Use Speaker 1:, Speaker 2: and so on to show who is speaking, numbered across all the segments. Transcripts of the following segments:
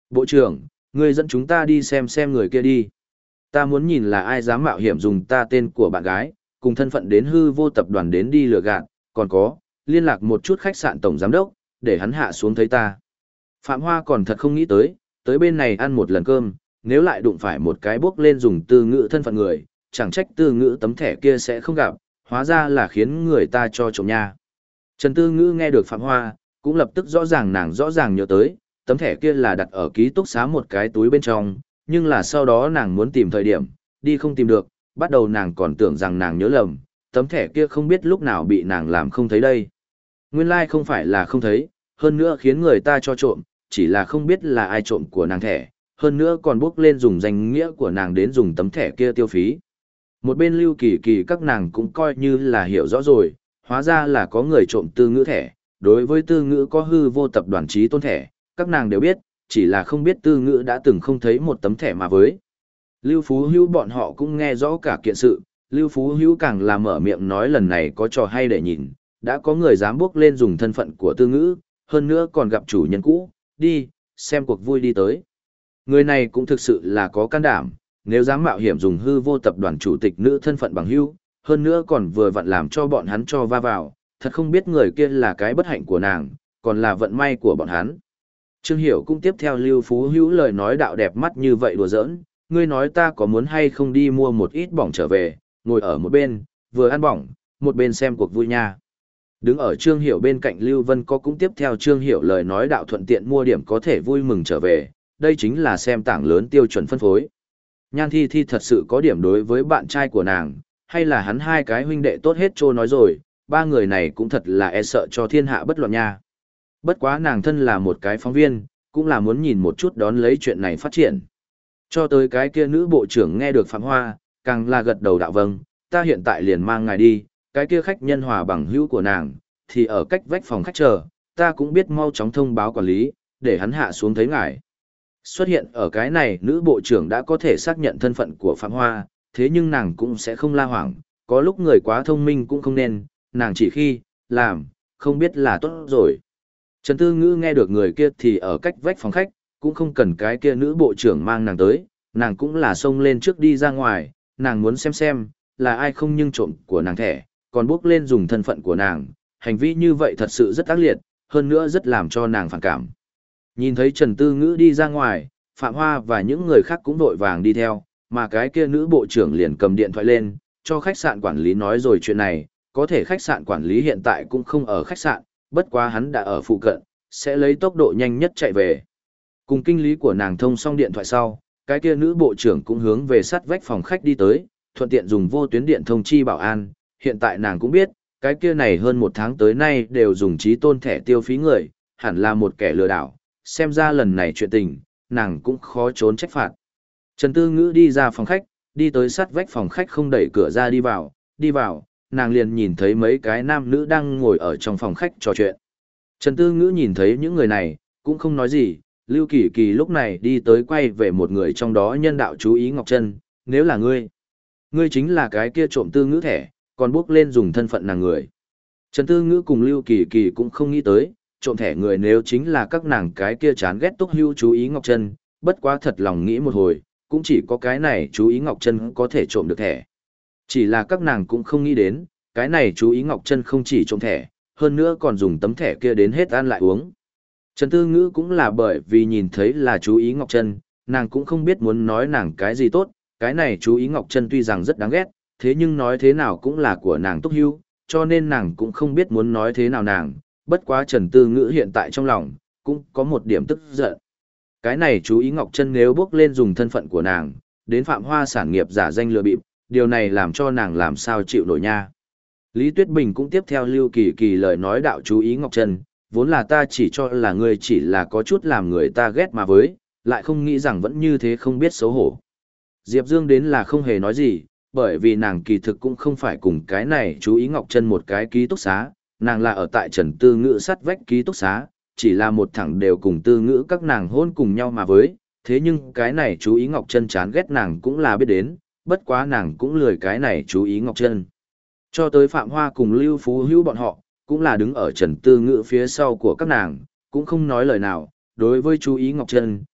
Speaker 1: Bộ trưởng, ngươi dẫn chúng ta đi xem người kia đi. Ta muốn nhìn là ai dám mạo hiểm dùng ta tên của bạn gái, cùng thân phận đến hư vô tập đoàn đến đi lừa gạt, còn có, liên lạc một chút khách sạn tổng giám đốc, để hắn hạ xuống thấy ta. Phạm Hoa còn thật không nghĩ tới bên này ăn một lần cơm, nếu lại đụng phải một cái bước lên dùng từ ngữ thân phận người, chẳng trách từ ngữ tấm thẻ kia sẽ không gặp, hóa ra là khiến người ta cho trộm nha. Trần Tư Ngữ nghe được Phạm Hoa, cũng lập tức nàng rõ ràng nhớ tới, tấm thẻ kia là đặt ở ký túc xá một cái túi bên trong, nhưng là sau đó nàng muốn tìm thời điểm, đi không tìm được, bắt đầu nàng còn tưởng rằng nàng nhớ lầm, tấm thẻ kia không biết lúc nào bị nàng làm không thấy đây. Nguyên lai không phải là không thấy, hơn nữa khiến người ta cho trộm, chỉ là không biết là ai trộm của nàng thẻ, hơn nữa còn bước lên dùng danh nghĩa của nàng đến dùng tấm thẻ kia tiêu phí. Một bên Lưu Kỳ Kỳ các nàng cũng coi như là hiểu rõ rồi, hóa ra là có người trộm Tư Ngữ thẻ, đối với Tư Ngữ có hư vô tập đoàn trí tôn thẻ, các nàng đều biết, chỉ là không biết Tư Ngữ đã từng không thấy một tấm thẻ mà với. Lưu Phú Hữu bọn họ cũng nghe rõ cả kiện sự, Lưu Phú Hữu càng là mở miệng nói lần này có trò hay để nhìn, đã có người dám bước lên dùng thân phận của Tư Ngữ, hơn nữa còn gặp chủ nhân cũ, đi, xem cuộc vui đi tới. Người này cũng thực sự là có can đảm, nếu dám mạo hiểm dùng hư vô tập đoàn chủ tịch nữ thân phận bằng hữu, hơn nữa còn vừa vặn làm cho bọn hắn cho va vào, thật không biết người kia là cái bất hạnh của nàng, còn là vận may của bọn hắn. Trương Hiểu cũng tiếp theo Lưu Phú Hữu lời nói đạo đẹp mắt như vậy đùa giỡn, ngươi nói ta có muốn hay không đi mua một ít bỏng trở về, ngồi ở một bên, vừa ăn bỏng, một bên xem cuộc vui nha. Đứng ở Trương Hiểu bên cạnh Lưu Vân có cũng tiếp theo Trương Hiểu lời nói đạo thuận tiện mua điểm có thể vui mừng trở về, đây chính là xem tảng lớn tiêu chuẩn phân phối. Nhan Thi Thi thật sự có điểm đối với bạn trai của nàng, hay là hắn hai cái huynh đệ tốt hết trô nói rồi, ba người này cũng thật là e sợ cho thiên hạ bất loạn nha. Bất quá nàng thân là một cái phóng viên, cũng là muốn nhìn một chút đón lấy chuyện này phát triển. Cho tới cái kia nữ bộ trưởng nghe được Phạm Hoa, càng là gật đầu đạo vâng, ta hiện tại liền mang ngài đi, cái kia khách nhân hòa bằng hữu của nàng, thì ở cách vách phòng khách chờ, ta cũng biết mau chóng thông báo quản lý, để hắn hạ xuống thấy ngài. Xuất hiện ở cái này nữ bộ trưởng đã có thể xác nhận thân phận của Phạm Hoa, thế nhưng nàng cũng sẽ không la hoảng, có lúc người quá thông minh cũng không nên, nàng chỉ khi, làm, không biết là tốt rồi. Trần Tư Ngữ nghe được người kia thì ở cách vách phòng khách, cũng không cần cái kia nữ bộ trưởng mang nàng tới, nàng cũng là xông lên trước đi ra ngoài, nàng muốn xem, là ai không nhưng trộm của nàng thẻ, còn bước lên dùng thân phận của nàng, hành vi như vậy thật sự rất ác liệt, hơn nữa rất làm cho nàng phản cảm. Nhìn thấy Trần Tư Ngữ đi ra ngoài, Phạm Hoa và những người khác cũng vội vàng đi theo, mà cái kia nữ bộ trưởng liền cầm điện thoại lên, cho khách sạn quản lý nói rồi chuyện này, có thể khách sạn quản lý hiện tại cũng không ở khách sạn, bất quá hắn đã ở phụ cận, sẽ lấy tốc độ nhanh nhất chạy về. Cùng kinh lý của nàng thông xong điện thoại sau, cái kia nữ bộ trưởng cũng hướng về sát vách phòng khách đi tới, thuận tiện dùng vô tuyến điện thông chi bảo an, hiện tại nàng cũng biết, cái kia này hơn một tháng tới nay đều dùng trí tôn thẻ tiêu phí người, hẳn là một kẻ lừa đảo, xem ra lần này chuyện tình, nàng cũng khó trốn trách phạt. Trần Tư Ngữ đi ra phòng khách, đi tới sát vách phòng khách không đẩy cửa ra đi vào, nàng liền nhìn thấy mấy cái nam nữ đang ngồi ở trong phòng khách trò chuyện. Trần Tư Ngữ nhìn thấy những người này, cũng không nói gì, Lưu Kỳ Kỳ lúc này đi tới quay về một người trong đó nhân đạo chú ý Ngọc Trân, nếu là ngươi chính là cái kia trộm Tư Ngữ thẻ, còn bước lên dùng thân phận nàng người. Trần Tư Ngữ cùng Lưu Kỳ Kỳ cũng không nghĩ tới, trộm thẻ người nếu chính là các nàng cái kia chán ghét Túc Hưu chú ý Ngọc Trân, bất quá thật lòng nghĩ một hồi, cũng chỉ có cái này chú ý Ngọc Trân có thể trộm được thẻ. Chỉ là các nàng cũng không nghĩ đến, cái này chú ý Ngọc Trân không chỉ trộm thẻ, hơn nữa còn dùng tấm thẻ kia đến hết ăn lại uống. Trần Tư Ngữ cũng là bởi vì nhìn thấy là chú ý Ngọc Trân, nàng cũng không biết muốn nói nàng cái gì tốt, cái này chú ý Ngọc Trân tuy rằng rất đáng ghét, thế nhưng nói thế nào cũng là của nàng Túc Hưu, cho nên nàng cũng không biết muốn nói thế nào nàng, bất quá Trần Tư Ngữ hiện tại trong lòng, cũng có một điểm tức giận. Cái này chú ý Ngọc Trân nếu bước lên dùng thân phận của nàng, đến Phạm Hoa sản nghiệp giả danh lừa bịp, điều này làm cho nàng làm sao chịu nổi nha. Lý Tuyết Bình cũng tiếp theo Lưu Kỳ Kỳ lời nói đạo chú ý Ngọc Trân, vốn là ta chỉ cho là ngươi chỉ là có chút làm người ta ghét mà với, lại không nghĩ rằng vẫn như thế không biết xấu hổ. Diệp Dương đến là không hề nói gì, bởi vì nàng kỳ thực cũng không phải cùng cái này chú ý Ngọc Trân một cái ký túc xá, nàng là ở tại Trần Tư Ngữ sát vách ký túc xá, chỉ là một thẳng đều cùng Tư Ngữ các nàng hôn cùng nhau mà với, thế nhưng cái này chú ý Ngọc Trân chán ghét nàng cũng là biết đến, bất quá nàng cũng lười cái này chú ý Ngọc Trân. Cho tới Phạm Hoa cùng Lưu Phú Hữu bọn họ, cũng là đứng ở Trần Tư Ngữ phía sau của các nàng, cũng không nói lời nào, đối với chú ý Ngọc Trân,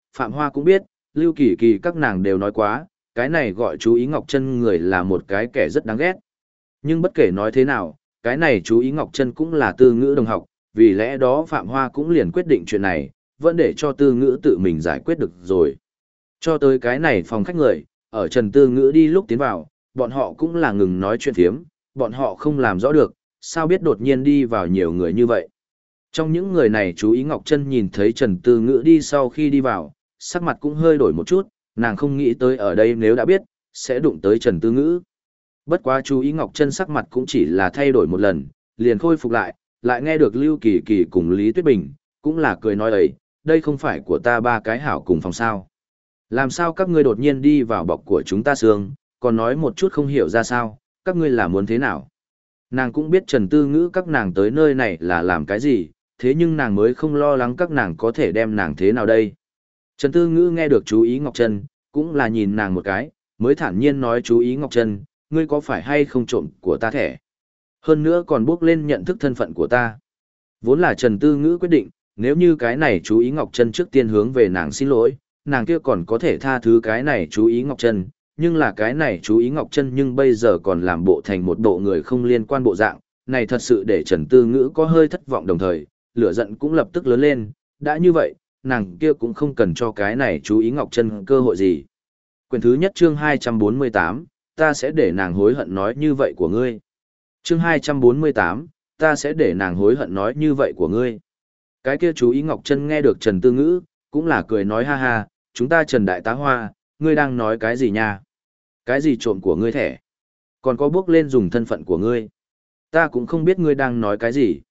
Speaker 1: Phạm Hoa cũng biết, Lưu Kỳ Kỳ các nàng đều nói quá, cái này gọi chú ý Ngọc Chân người là một cái kẻ rất đáng ghét. Nhưng bất kể nói thế nào, cái này chú ý Ngọc Chân cũng là Tư Ngữ đồng học, vì lẽ đó Phạm Hoa cũng liền quyết định chuyện này, vẫn để cho Tư Ngữ tự mình giải quyết được rồi. Cho tới cái này phòng khách người, ở Trần Tư Ngữ đi lúc tiến vào, bọn họ cũng là ngừng nói chuyện phiếm, bọn họ không làm rõ được, sao biết đột nhiên đi vào nhiều người như vậy. Trong những người này chú ý Ngọc Chân nhìn thấy Trần Tư Ngữ đi sau khi đi vào, sắc mặt cũng hơi đổi một chút, nàng không nghĩ tới ở đây nếu đã biết, sẽ đụng tới Trần Tư Ngữ. Bất quá chú ý Ngọc Chân sắc mặt cũng chỉ là thay đổi một lần, liền khôi phục lại, lại nghe được Lưu Kỳ Kỳ cùng Lý Tuyết Bình, cũng là cười nói ấy, đây không phải của ta ba cái hảo cùng phòng sao. Làm sao các ngươi đột nhiên đi vào bọc của chúng ta sương, còn nói một chút không hiểu ra sao, các ngươi là muốn thế nào. Nàng cũng biết Trần Tư Ngữ các nàng tới nơi này là làm cái gì, thế nhưng nàng mới không lo lắng các nàng có thể đem nàng thế nào đây. Trần Tư Ngữ nghe được chú ý Ngọc Chân, cũng là nhìn nàng một cái, mới thản nhiên nói chú ý Ngọc Chân, ngươi có phải hay không trộm của ta thẻ? Hơn nữa còn bước lên nhận thức thân phận của ta. Vốn là Trần Tư Ngữ quyết định, nếu như cái này chú ý Ngọc Chân trước tiên hướng về nàng xin lỗi, nàng kia còn có thể tha thứ cái này chú ý Ngọc Chân, nhưng là cái này chú ý Ngọc Chân nhưng bây giờ còn làm bộ thành một bộ người không liên quan bộ dạng, này thật sự để Trần Tư Ngữ có hơi thất vọng đồng thời, lửa giận cũng lập tức lớn lên, đã như vậy, nàng kia cũng không cần cho cái này chú ý Ngọc Chân cơ hội gì. Quyển thứ nhất chương 248, ta sẽ để nàng hối hận nói như vậy của ngươi. Chương 248, ta sẽ để nàng hối hận nói như vậy của ngươi. Cái kia chú ý Ngọc Chân nghe được Trần Tư Ngữ, cũng là cười nói ha ha, chúng ta Trần Đại Tá Hoa, ngươi đang nói cái gì nha? Cái gì trộm của ngươi thẻ? Còn có bước lên dùng thân phận của ngươi? Ta cũng không biết ngươi đang nói cái gì.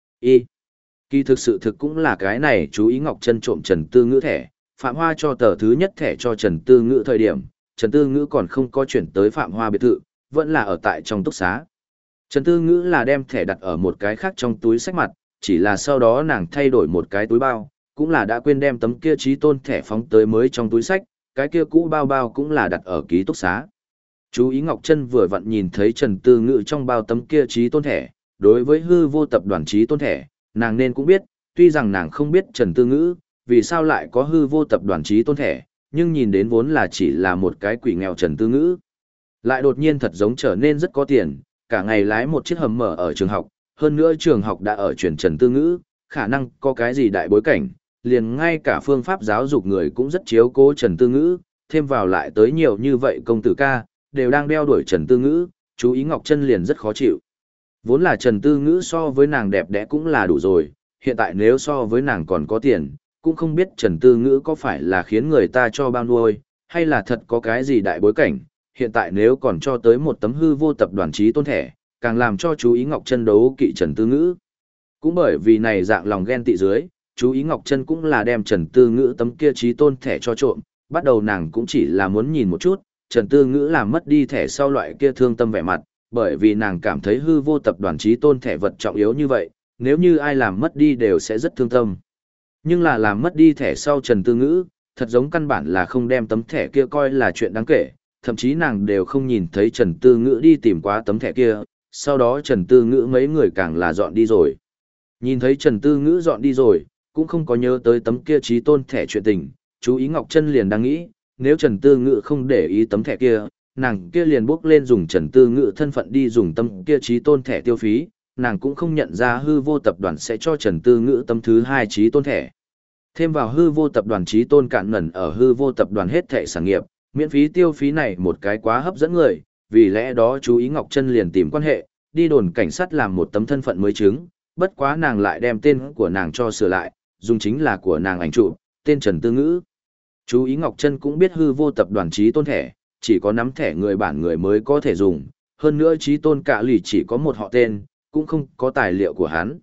Speaker 1: Kỳ thực sự thực cũng là cái này chú ý Ngọc Chân trộm Trần Tư Ngữ thẻ, Phạm Hoa cho tờ thứ nhất thẻ cho Trần Tư Ngữ thời điểm, Trần Tư Ngữ còn không có chuyển tới Phạm Hoa biệt thự, vẫn là ở tại trong túc xá. Trần Tư Ngữ là đem thẻ đặt ở một cái khác trong túi xách mặt, chỉ là sau đó nàng thay đổi một cái túi bao, cũng là đã quên đem tấm kia trí tôn thẻ phóng tới mới trong túi xách, cái kia cũ bao bao cũng là đặt ở ký túc xá. Chú ý Ngọc Chân vừa vặn nhìn thấy Trần Tư Ngữ trong bao tấm kia trí tôn thẻ, đối với hư vô tập đoàn trí tôn thẻ, nàng nên cũng biết, tuy rằng nàng không biết Trần Tư Ngữ, vì sao lại có hư vô tập đoàn trí tôn thẻ, nhưng nhìn đến vốn là chỉ là một cái quỷ nghèo Trần Tư Ngữ. Lại đột nhiên thật giống trở nên rất có tiền, cả ngày lái một chiếc hầm mở ở trường học, hơn nữa trường học đã ở chuyển Trần Tư Ngữ, khả năng có cái gì đại bối cảnh, liền ngay cả phương pháp giáo dục người cũng rất chiếu cố Trần Tư Ngữ, thêm vào lại tới nhiều như vậy công tử ca, đều đang đeo đuổi Trần Tư Ngữ, chú ý Ngọc Chân liền rất khó chịu. Vốn là Trần Tư Ngữ so với nàng đẹp đẽ cũng là đủ rồi, hiện tại nếu so với nàng còn có tiền, cũng không biết Trần Tư Ngữ có phải là khiến người ta cho bao nuôi, hay là thật có cái gì đại bối cảnh, hiện tại nếu còn cho tới một tấm hư vô tập đoàn trí tôn thẻ, càng làm cho chú ý Ngọc Chân đấu kỵ Trần Tư Ngữ. Cũng bởi vì này dạng lòng ghen tị dưới, chú ý Ngọc Chân cũng là đem Trần Tư Ngữ tấm kia trí tôn thẻ cho trộm, bắt đầu nàng cũng chỉ là muốn nhìn một chút, Trần Tư Ngữ làm mất đi thẻ sau loại kia thương tâm vẻ mặt, bởi vì nàng cảm thấy hư vô tập đoàn trí tôn thẻ vật trọng yếu như vậy, nếu như ai làm mất đi đều sẽ rất thương tâm. Nhưng là làm mất đi thẻ sau Trần Tư Ngữ, thật giống căn bản là không đem tấm thẻ kia coi là chuyện đáng kể, thậm chí nàng đều không nhìn thấy Trần Tư Ngữ đi tìm quá tấm thẻ kia, sau đó Trần Tư Ngữ mấy người càng là dọn đi rồi. Nhìn thấy Trần Tư Ngữ dọn đi rồi, cũng không có nhớ tới tấm kia trí tôn thẻ chuyện tình, chú ý Ngọc Chân liền đang nghĩ, nếu Trần Tư Ngữ không để ý tấm thẻ kia, nàng kia liền bước lên dùng Trần Tư Ngữ thân phận đi dùng tấm kia trí tôn thẻ tiêu phí, nàng cũng không nhận ra hư vô tập đoàn sẽ cho Trần Tư Ngữ tấm thứ hai trí tôn thẻ. Thêm vào hư vô tập đoàn trí tôn cạn ngẩn ở hư vô tập đoàn hết thẻ sản nghiệp, miễn phí tiêu phí này một cái quá hấp dẫn người, vì lẽ đó chú ý Ngọc Chân liền tìm quan hệ, đi đồn cảnh sát làm một tấm thân phận mới chứng, bất quá nàng lại đem tên của nàng cho sửa lại, dùng chính là của nàng ảnh chụp, tên Trần Tư Ngữ. Chú ý Ngọc Chân cũng biết hư vô tập đoàn trí tôn thẻ, chỉ có nắm thẻ người bản người mới có thể dùng, hơn nữa trí tôn cả lì chỉ có một họ tên, cũng không có tài liệu của hắn.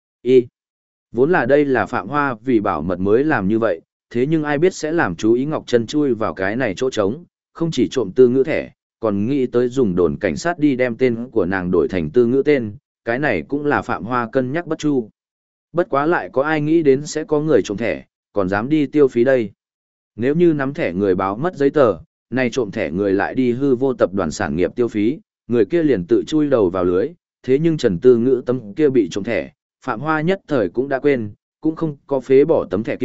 Speaker 1: Vốn là đây là Phạm Hoa vì bảo mật mới làm như vậy, thế nhưng ai biết sẽ làm chú ý Ngọc Chân chui vào cái này chỗ trống, không chỉ trộm Tư Ngữ thẻ, còn nghĩ tới dùng đồn cảnh sát đi đem tên của nàng đổi thành Tư Ngữ tên, cái này cũng là Phạm Hoa cân nhắc bất chu. Bất quá lại có ai nghĩ đến sẽ có người trộm thẻ, còn dám đi tiêu phí đây. Nếu như nắm thẻ người báo mất giấy tờ, nay trộm thẻ người lại đi hư vô tập đoàn sản nghiệp tiêu phí, người kia liền tự chui đầu vào lưới, thế nhưng Trần Tư Ngữ tấm kia bị trộm thẻ, Phạm Hoa nhất thời cũng đã quên, cũng không có phế bỏ tấm thẻ kia,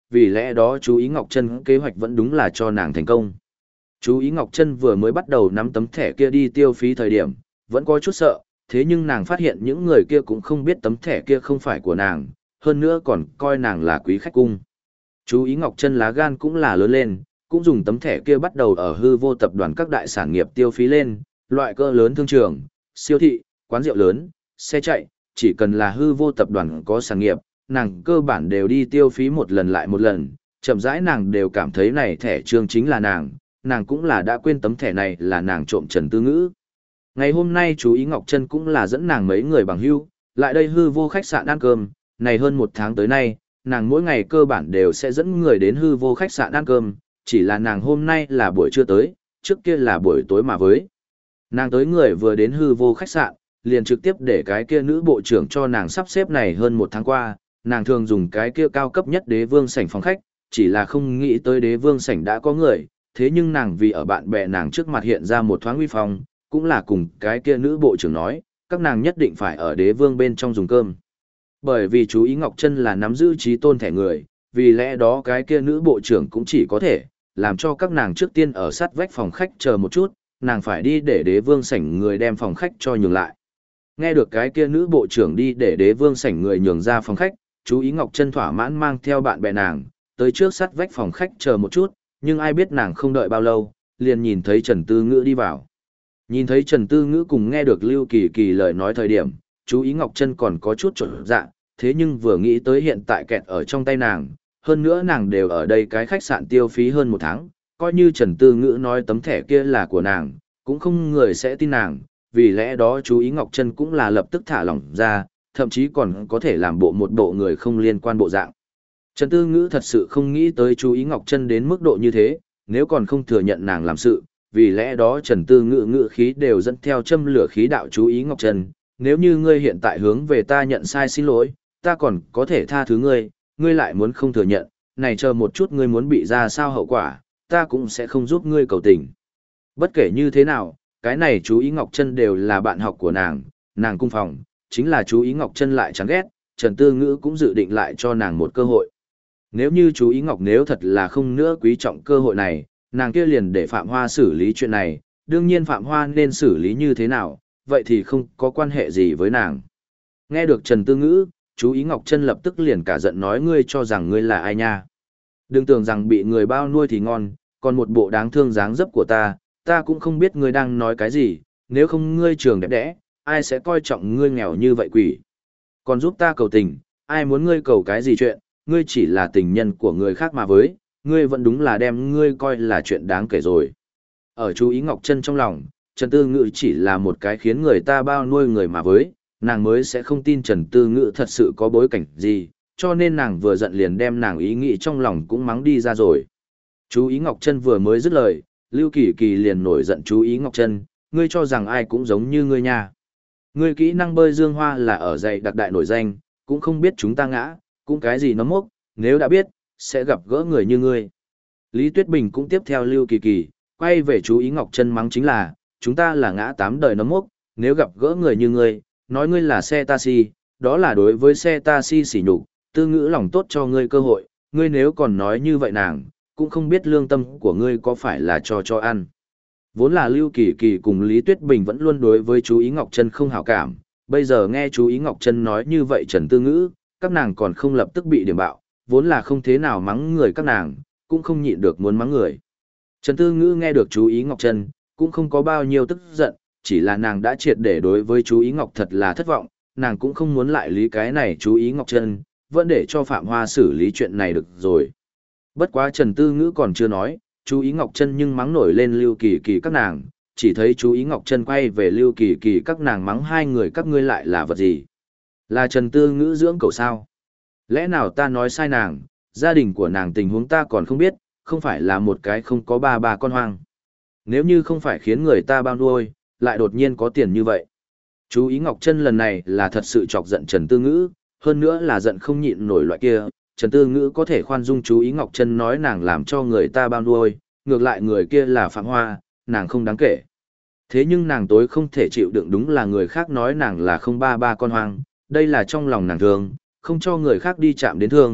Speaker 1: vì lẽ đó chú ý Ngọc Trân kế hoạch vẫn đúng là cho nàng thành công. Chú ý Ngọc Trân vừa mới bắt đầu nắm tấm thẻ kia đi tiêu phí thời điểm, vẫn có chút sợ, thế nhưng nàng phát hiện những người kia cũng không biết tấm thẻ kia không phải của nàng, hơn nữa còn coi nàng là quý khách cung. Chú ý Ngọc Trân lá gan cũng là lớn lên, cũng dùng tấm thẻ kia bắt đầu ở hư vô tập đoàn các đại sản nghiệp tiêu phí lên, loại cỡ lớn thương trường, siêu thị, quán rượu lớn, xe chạy, chỉ cần là hư vô tập đoàn có sản nghiệp, nàng cơ bản đều đi tiêu phí một lần lại một lần, chậm rãi nàng đều cảm thấy này thẻ trương chính là nàng cũng là đã quên tấm thẻ này là nàng trộm Trần Tư Ngữ. Ngày hôm nay chú ý Ngọc Trân cũng là dẫn nàng mấy người bằng hữu lại đây hư vô khách sạn ăn cơm, này hơn một tháng tới nay, nàng mỗi ngày cơ bản đều sẽ dẫn người đến hư vô khách sạn ăn cơm, chỉ là nàng hôm nay là buổi trưa tới, trước kia là buổi tối mà với. Nàng tới người vừa đến hư vô khách sạn, liền trực tiếp để cái kia nữ bộ trưởng cho nàng sắp xếp này hơn một tháng qua, nàng thường dùng cái kia cao cấp nhất đế vương sảnh phòng khách, chỉ là không nghĩ tới đế vương sảnh đã có người, thế nhưng nàng vì ở bạn bè nàng trước mặt hiện ra một thoáng uy phong, cũng là cùng cái kia nữ bộ trưởng nói, các nàng nhất định phải ở đế vương bên trong dùng cơm. Bởi vì chú ý Ngọc Trân là nắm giữ trí tôn thẻ người, vì lẽ đó cái kia nữ bộ trưởng cũng chỉ có thể làm cho các nàng trước tiên ở sát vách phòng khách chờ một chút, nàng phải đi để đế vương sảnh người đem phòng khách cho nhường lại. Nghe được cái kia nữ bộ trưởng đi để đế vương sảnh người nhường ra phòng khách, chú ý Ngọc Trân thỏa mãn mang theo bạn bè nàng, tới trước sát vách phòng khách chờ một chút, nhưng ai biết nàng không đợi bao lâu, liền nhìn thấy Trần Tư Ngữ đi vào. Nhìn thấy Trần Tư Ngữ cùng nghe được Lưu Kỳ Kỳ lời nói thời điểm, chú ý Ngọc Trân còn có chút chột dạ, thế nhưng vừa nghĩ tới hiện tại kẹt ở trong tay nàng, hơn nữa nàng đều ở đây cái khách sạn tiêu phí hơn một tháng, coi như Trần Tư Ngữ nói tấm thẻ kia là của nàng, cũng không người sẽ tin nàng, vì lẽ đó chú ý Ngọc Trân cũng là lập tức thả lỏng ra, thậm chí còn có thể làm một bộ người không liên quan bộ dạng. Trần Tư Ngữ thật sự không nghĩ tới chú ý Ngọc Trân đến mức độ như thế, nếu còn không thừa nhận nàng làm sự, vì lẽ đó Trần Tư Ngữ ngữ khí đều dẫn theo châm lửa khí đạo chú ý Ngọc Trân, nếu như ngươi hiện tại hướng về ta nhận sai xin lỗi, ta còn có thể tha thứ ngươi, ngươi lại muốn không thừa nhận, này chờ một chút ngươi muốn bị ra sao hậu quả, ta cũng sẽ không giúp ngươi cầu tình. Bất kể như thế nào, cái này chú ý Ngọc Trân đều là bạn học của nàng cung phòng, chính là chú ý Ngọc Trân lại chán ghét, Trần Tư Ngữ cũng dự định lại cho nàng một cơ hội. Nếu như chú ý Ngọc nếu thật là không nữa quý trọng cơ hội này, nàng kia liền để Phạm Hoa xử lý chuyện này, đương nhiên Phạm Hoa nên xử lý như thế nào, vậy thì không có quan hệ gì với nàng. Nghe được Trần Tư Ngữ, chú ý Ngọc Trân lập tức liền cả giận nói ngươi cho rằng ngươi là ai nha. Đừng tưởng rằng bị người bao nuôi thì ngon, còn một bộ đáng thương dáng dấp của ta cũng không biết ngươi đang nói cái gì, nếu không ngươi trường đẹp đẽ, ai sẽ coi trọng ngươi nghèo như vậy quỷ. Còn giúp ta cầu tình, ai muốn ngươi cầu cái gì chuyện, ngươi chỉ là tình nhân của người khác mà với, ngươi vẫn đúng là đem ngươi coi là chuyện đáng kể rồi. Ở chú ý Ngọc Trân trong lòng, Trần Tư Ngữ chỉ là một cái khiến người ta bao nuôi người mà với, nàng mới sẽ không tin Trần Tư Ngữ thật sự có bối cảnh gì, cho nên nàng vừa giận liền đem nàng ý nghĩ trong lòng cũng mắng đi ra rồi. Chú ý Ngọc Trân vừa mới dứt lời, Lưu Kỳ Kỳ liền nổi giận chú ý Ngọc Trân, ngươi cho rằng ai cũng giống như ngươi nha. Ngươi kỹ năng bơi dương hoa là ở dạy đặc đại nổi danh, cũng không biết chúng ta ngã, cũng cái gì nó mốc, nếu đã biết, sẽ gặp gỡ người như ngươi. Lý Tuyết Bình cũng tiếp theo Lưu Kỳ Kỳ, quay về chú ý Ngọc Trân mắng chính là, chúng ta là ngã 8 đời nấm mốc, nếu gặp gỡ người như ngươi, nói ngươi là xe taxi, đó là đối với xe taxi sỉ nhục, Tư Ngữ lòng tốt cho ngươi cơ hội, ngươi nếu còn nói như vậy nàng, cũng không biết lương tâm của ngươi có phải là cho ăn. Vốn là Lưu Kỳ Kỳ cùng Lý Tuyết Bình vẫn luôn đối với chú ý Ngọc Trân không hảo cảm, bây giờ nghe chú ý Ngọc Trân nói như vậy Trần Tư Ngữ, các nàng còn không lập tức bị điểm bạo, vốn là không thế nào mắng người các nàng, cũng không nhịn được muốn mắng người. Trần Tư Ngữ nghe được chú ý Ngọc Trân, cũng không có bao nhiêu tức giận, chỉ là nàng đã triệt để đối với chú ý Ngọc thật là thất vọng, nàng cũng không muốn lại lý cái này chú ý Ngọc Trân, vẫn để cho Phạm Hoa xử lý chuyện này được rồi. Bất quá Trần Tư Ngữ còn chưa nói, chú ý Ngọc Trân nhưng mắng nổi lên Lưu Kỳ Kỳ các nàng, chỉ thấy chú ý Ngọc Trân quay về Lưu Kỳ Kỳ các nàng mắng hai người các ngươi lại là vật gì? Là Trần Tư Ngữ dưỡng cậu sao? Lẽ nào ta nói sai nàng, gia đình của nàng tình huống ta còn không biết, không phải là một cái không có ba con hoang. Nếu như không phải khiến người ta bao nuôi, lại đột nhiên có tiền như vậy. Chú ý Ngọc Trân lần này là thật sự chọc giận Trần Tư Ngữ, hơn nữa là giận không nhịn nổi loại kia. Trần Tư Ngữ có thể khoan dung chú ý Ngọc Trân nói nàng làm cho người ta bao nuôi, ngược lại người kia là Phạm Hoa, nàng không đáng kể. Thế nhưng nàng tối không thể chịu đựng đúng là người khác nói nàng là không ba con hoang, đây là trong lòng nàng thương, không cho người khác đi chạm đến thương,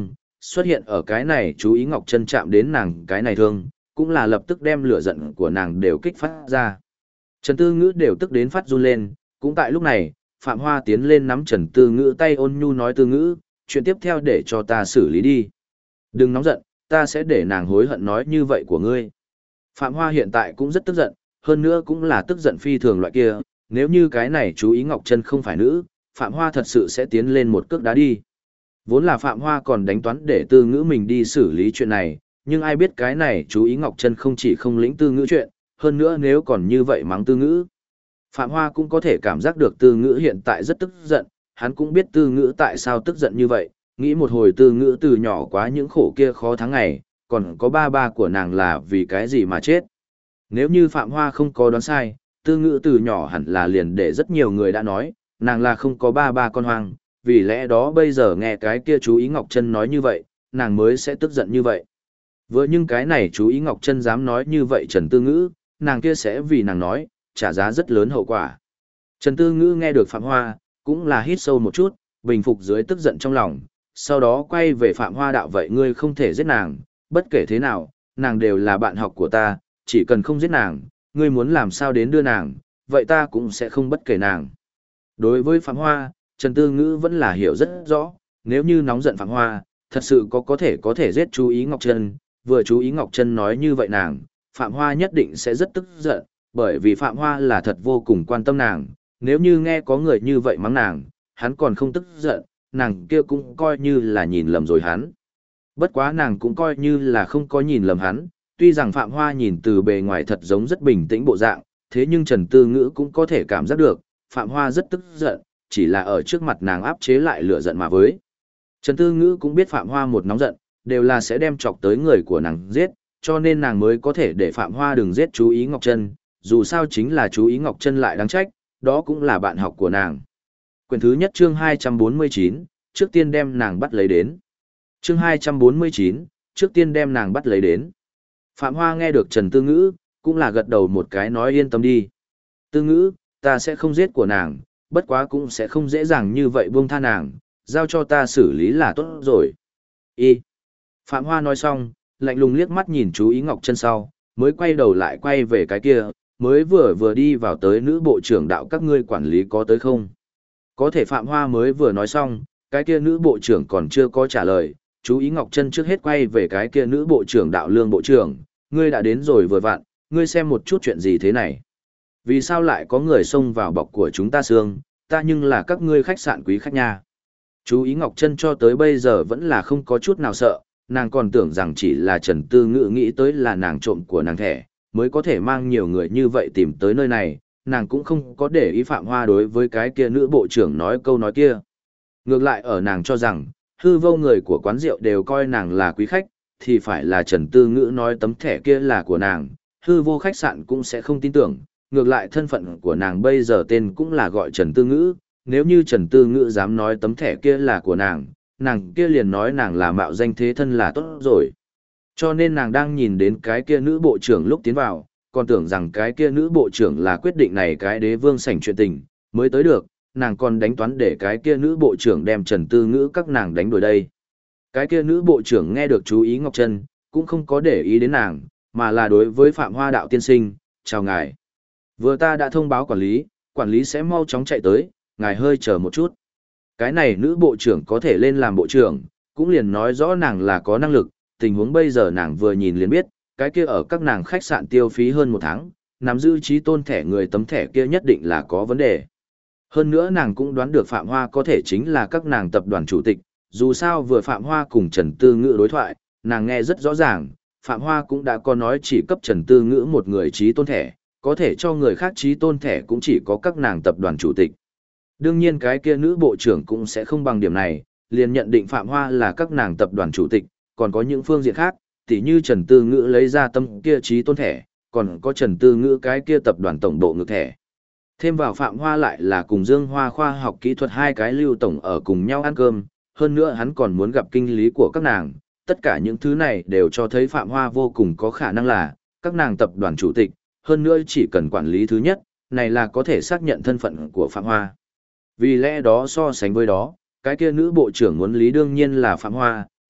Speaker 1: xuất hiện ở cái này chú ý Ngọc Chân chạm đến nàng cái này thương, cũng là lập tức đem lửa giận của nàng đều kích phát ra. Trần Tư Ngữ đều tức đến phát run lên, cũng tại lúc này, Phạm Hoa tiến lên nắm Trần Tư Ngữ tay ôn nhu nói Tư Ngữ, chuyện tiếp theo để cho ta xử lý đi. Đừng nóng giận, ta sẽ để nàng hối hận nói như vậy của ngươi. Phạm Hoa hiện tại cũng rất tức giận, hơn nữa cũng là tức giận phi thường loại kia, nếu như cái này chú ý Ngọc Chân không phải nữ, Phạm Hoa thật sự sẽ tiến lên một cước đá đi. Vốn là Phạm Hoa còn đánh toán để Tư Ngữ mình đi xử lý chuyện này, nhưng ai biết cái này chú ý Ngọc Chân không chỉ không lĩnh Tư Ngữ chuyện, hơn nữa nếu còn như vậy mắng Tư Ngữ. Phạm Hoa cũng có thể cảm giác được Tư Ngữ hiện tại rất tức giận, hắn cũng biết Tư Ngữ tại sao tức giận như vậy, nghĩ một hồi Tư Ngữ từ nhỏ quá những khổ kia khó tháng ngày, còn có ba của nàng là vì cái gì mà chết. Nếu như Phạm Hoa không có đoán sai, Tư Ngữ từ nhỏ hẳn là liền để rất nhiều người đã nói, nàng là không có ba con hoang, vì lẽ đó bây giờ nghe cái kia chú ý Ngọc Chân nói như vậy, nàng mới sẽ tức giận như vậy. Vừa nhưng cái này chú ý Ngọc Chân dám nói như vậy Trần Tư Ngữ, nàng kia sẽ vì nàng nói, trả giá rất lớn hậu quả. Trần Tư Ngữ nghe được Phạm Hoa, cũng là hít sâu một chút, bình phục dưới tức giận trong lòng, sau đó quay về Phạm Hoa đạo vậy ngươi không thể giết nàng, bất kể thế nào, nàng đều là bạn học của ta, chỉ cần không giết nàng, ngươi muốn làm sao đến đưa nàng, vậy ta cũng sẽ không bất kể nàng. Đối với Phạm Hoa, Trần Tư Ngữ vẫn là hiểu rất rõ, nếu như nóng giận Phạm Hoa, thật sự có thể giết chú ý Ngọc Chân, vừa chú ý Ngọc Chân nói như vậy nàng, Phạm Hoa nhất định sẽ rất tức giận, bởi vì Phạm Hoa là thật vô cùng quan tâm nàng, nếu như nghe có người như vậy mắng nàng, hắn còn không tức giận, nàng kia cũng coi như là nhìn lầm rồi hắn. Bất quá nàng cũng coi như là không có nhìn lầm hắn, tuy rằng Phạm Hoa nhìn từ bề ngoài thật giống rất bình tĩnh bộ dạng, thế nhưng Trần Tư Ngữ cũng có thể cảm giác được, Phạm Hoa rất tức giận, chỉ là ở trước mặt nàng áp chế lại lửa giận mà với. Trần Tư Ngữ cũng biết Phạm Hoa một nóng giận, đều là sẽ đem chọc tới người của nàng giết, cho nên nàng mới có thể để Phạm Hoa đừng giết chú ý Ngọc Chân, dù sao chính là chú ý Ngọc Chân lại đáng trách, đó cũng là bạn học của nàng. Quyển thứ nhất chương 249, trước tiên đem nàng bắt lấy đến. Chương 249, trước tiên đem nàng bắt lấy đến. Phạm Hoa nghe được Trần Tư Ngữ, cũng là gật đầu một cái nói yên tâm đi. Tư Ngữ, ta sẽ không giết của nàng, bất quá cũng sẽ không dễ dàng như vậy buông tha nàng, giao cho ta xử lý là tốt rồi. Y. Phạm Hoa nói xong, lạnh lùng liếc mắt nhìn chú ý Ngọc Chân sau, mới quay đầu lại quay về cái kia, mới vừa đi vào tới nữ bộ trưởng đạo các ngươi quản lý có tới không. Có thể Phạm Hoa mới vừa nói xong, cái kia nữ bộ trưởng còn chưa có trả lời, chú ý Ngọc Chân trước hết quay về cái kia nữ bộ trưởng đạo Lương bộ trưởng, ngươi đã đến rồi vừa vặn, ngươi xem một chút chuyện gì thế này. Vì sao lại có người xông vào bọc của chúng ta xương, ta nhưng là các ngươi khách sạn quý khách nha. Chú ý Ngọc Chân cho tới bây giờ vẫn là không có chút nào sợ, nàng còn tưởng rằng chỉ là Trần Tư Ngữ nghĩ tới là nàng trộm của nàng thẻ, mới có thể mang nhiều người như vậy tìm tới nơi này, nàng cũng không có để ý Phạm Hoa đối với cái kia nữ bộ trưởng nói câu nói kia. Ngược lại ở nàng cho rằng, hư vô người của quán rượu đều coi nàng là quý khách, thì phải là Trần Tư Ngữ nói tấm thẻ kia là của nàng, hư vô khách sạn cũng sẽ không tin tưởng, ngược lại thân phận của nàng bây giờ tên cũng là gọi Trần Tư Ngữ, nếu như Trần Tư Ngữ dám nói tấm thẻ kia là của nàng kia liền nói nàng là mạo danh thế thân là tốt rồi. Cho nên nàng đang nhìn đến cái kia nữ bộ trưởng lúc tiến vào, còn tưởng rằng cái kia nữ bộ trưởng là quyết định này cái đế vương sảnh chuyện tình, mới tới được, nàng còn đánh toán để cái kia nữ bộ trưởng đem Trần Tư Ngữ các nàng đánh đuổi đây. Cái kia nữ bộ trưởng nghe được chú ý Ngọc Chân, cũng không có để ý đến nàng, mà là đối với Phạm Hoa đạo tiên sinh, chào ngài. Vừa ta đã thông báo quản lý sẽ mau chóng chạy tới, ngài hơi chờ một chút. Cái này nữ bộ trưởng có thể lên làm bộ trưởng, cũng liền nói rõ nàng là có năng lực, tình huống bây giờ nàng vừa nhìn liền biết, cái kia ở các nàng khách sạn tiêu phí hơn một tháng, nắm giữ trí tôn thẻ người tấm thẻ kia nhất định là có vấn đề. Hơn nữa nàng cũng đoán được Phạm Hoa có thể chính là các nàng tập đoàn chủ tịch, dù sao vừa Phạm Hoa cùng Trần Tư Ngữ đối thoại, nàng nghe rất rõ ràng, Phạm Hoa cũng đã có nói chỉ cấp Trần Tư Ngữ một người trí tôn thẻ, có thể cho người khác trí tôn thẻ cũng chỉ có các nàng tập đoàn chủ tịch. Đương nhiên cái kia nữ bộ trưởng cũng sẽ không bằng điểm này, liền nhận định Phạm Hoa là các nàng tập đoàn chủ tịch, còn có những phương diện khác, tỉ như Trần Tư Ngữ lấy ra tâm kia trí tôn thẻ, còn có Trần Tư Ngữ cái kia tập đoàn tổng bộ ngược thẻ. Thêm vào Phạm Hoa lại là cùng Dương Hoa khoa học kỹ thuật hai cái lưu tổng ở cùng nhau ăn cơm, hơn nữa hắn còn muốn gặp kinh lý của các nàng, tất cả những thứ này đều cho thấy Phạm Hoa vô cùng có khả năng là các nàng tập đoàn chủ tịch, hơn nữa chỉ cần quản lý thứ nhất, này là có thể xác nhận thân phận của Phạm Hoa. Vì lẽ đó so sánh với đó, cái kia nữ bộ trưởng muốn lý đương nhiên là Phạm Hoa,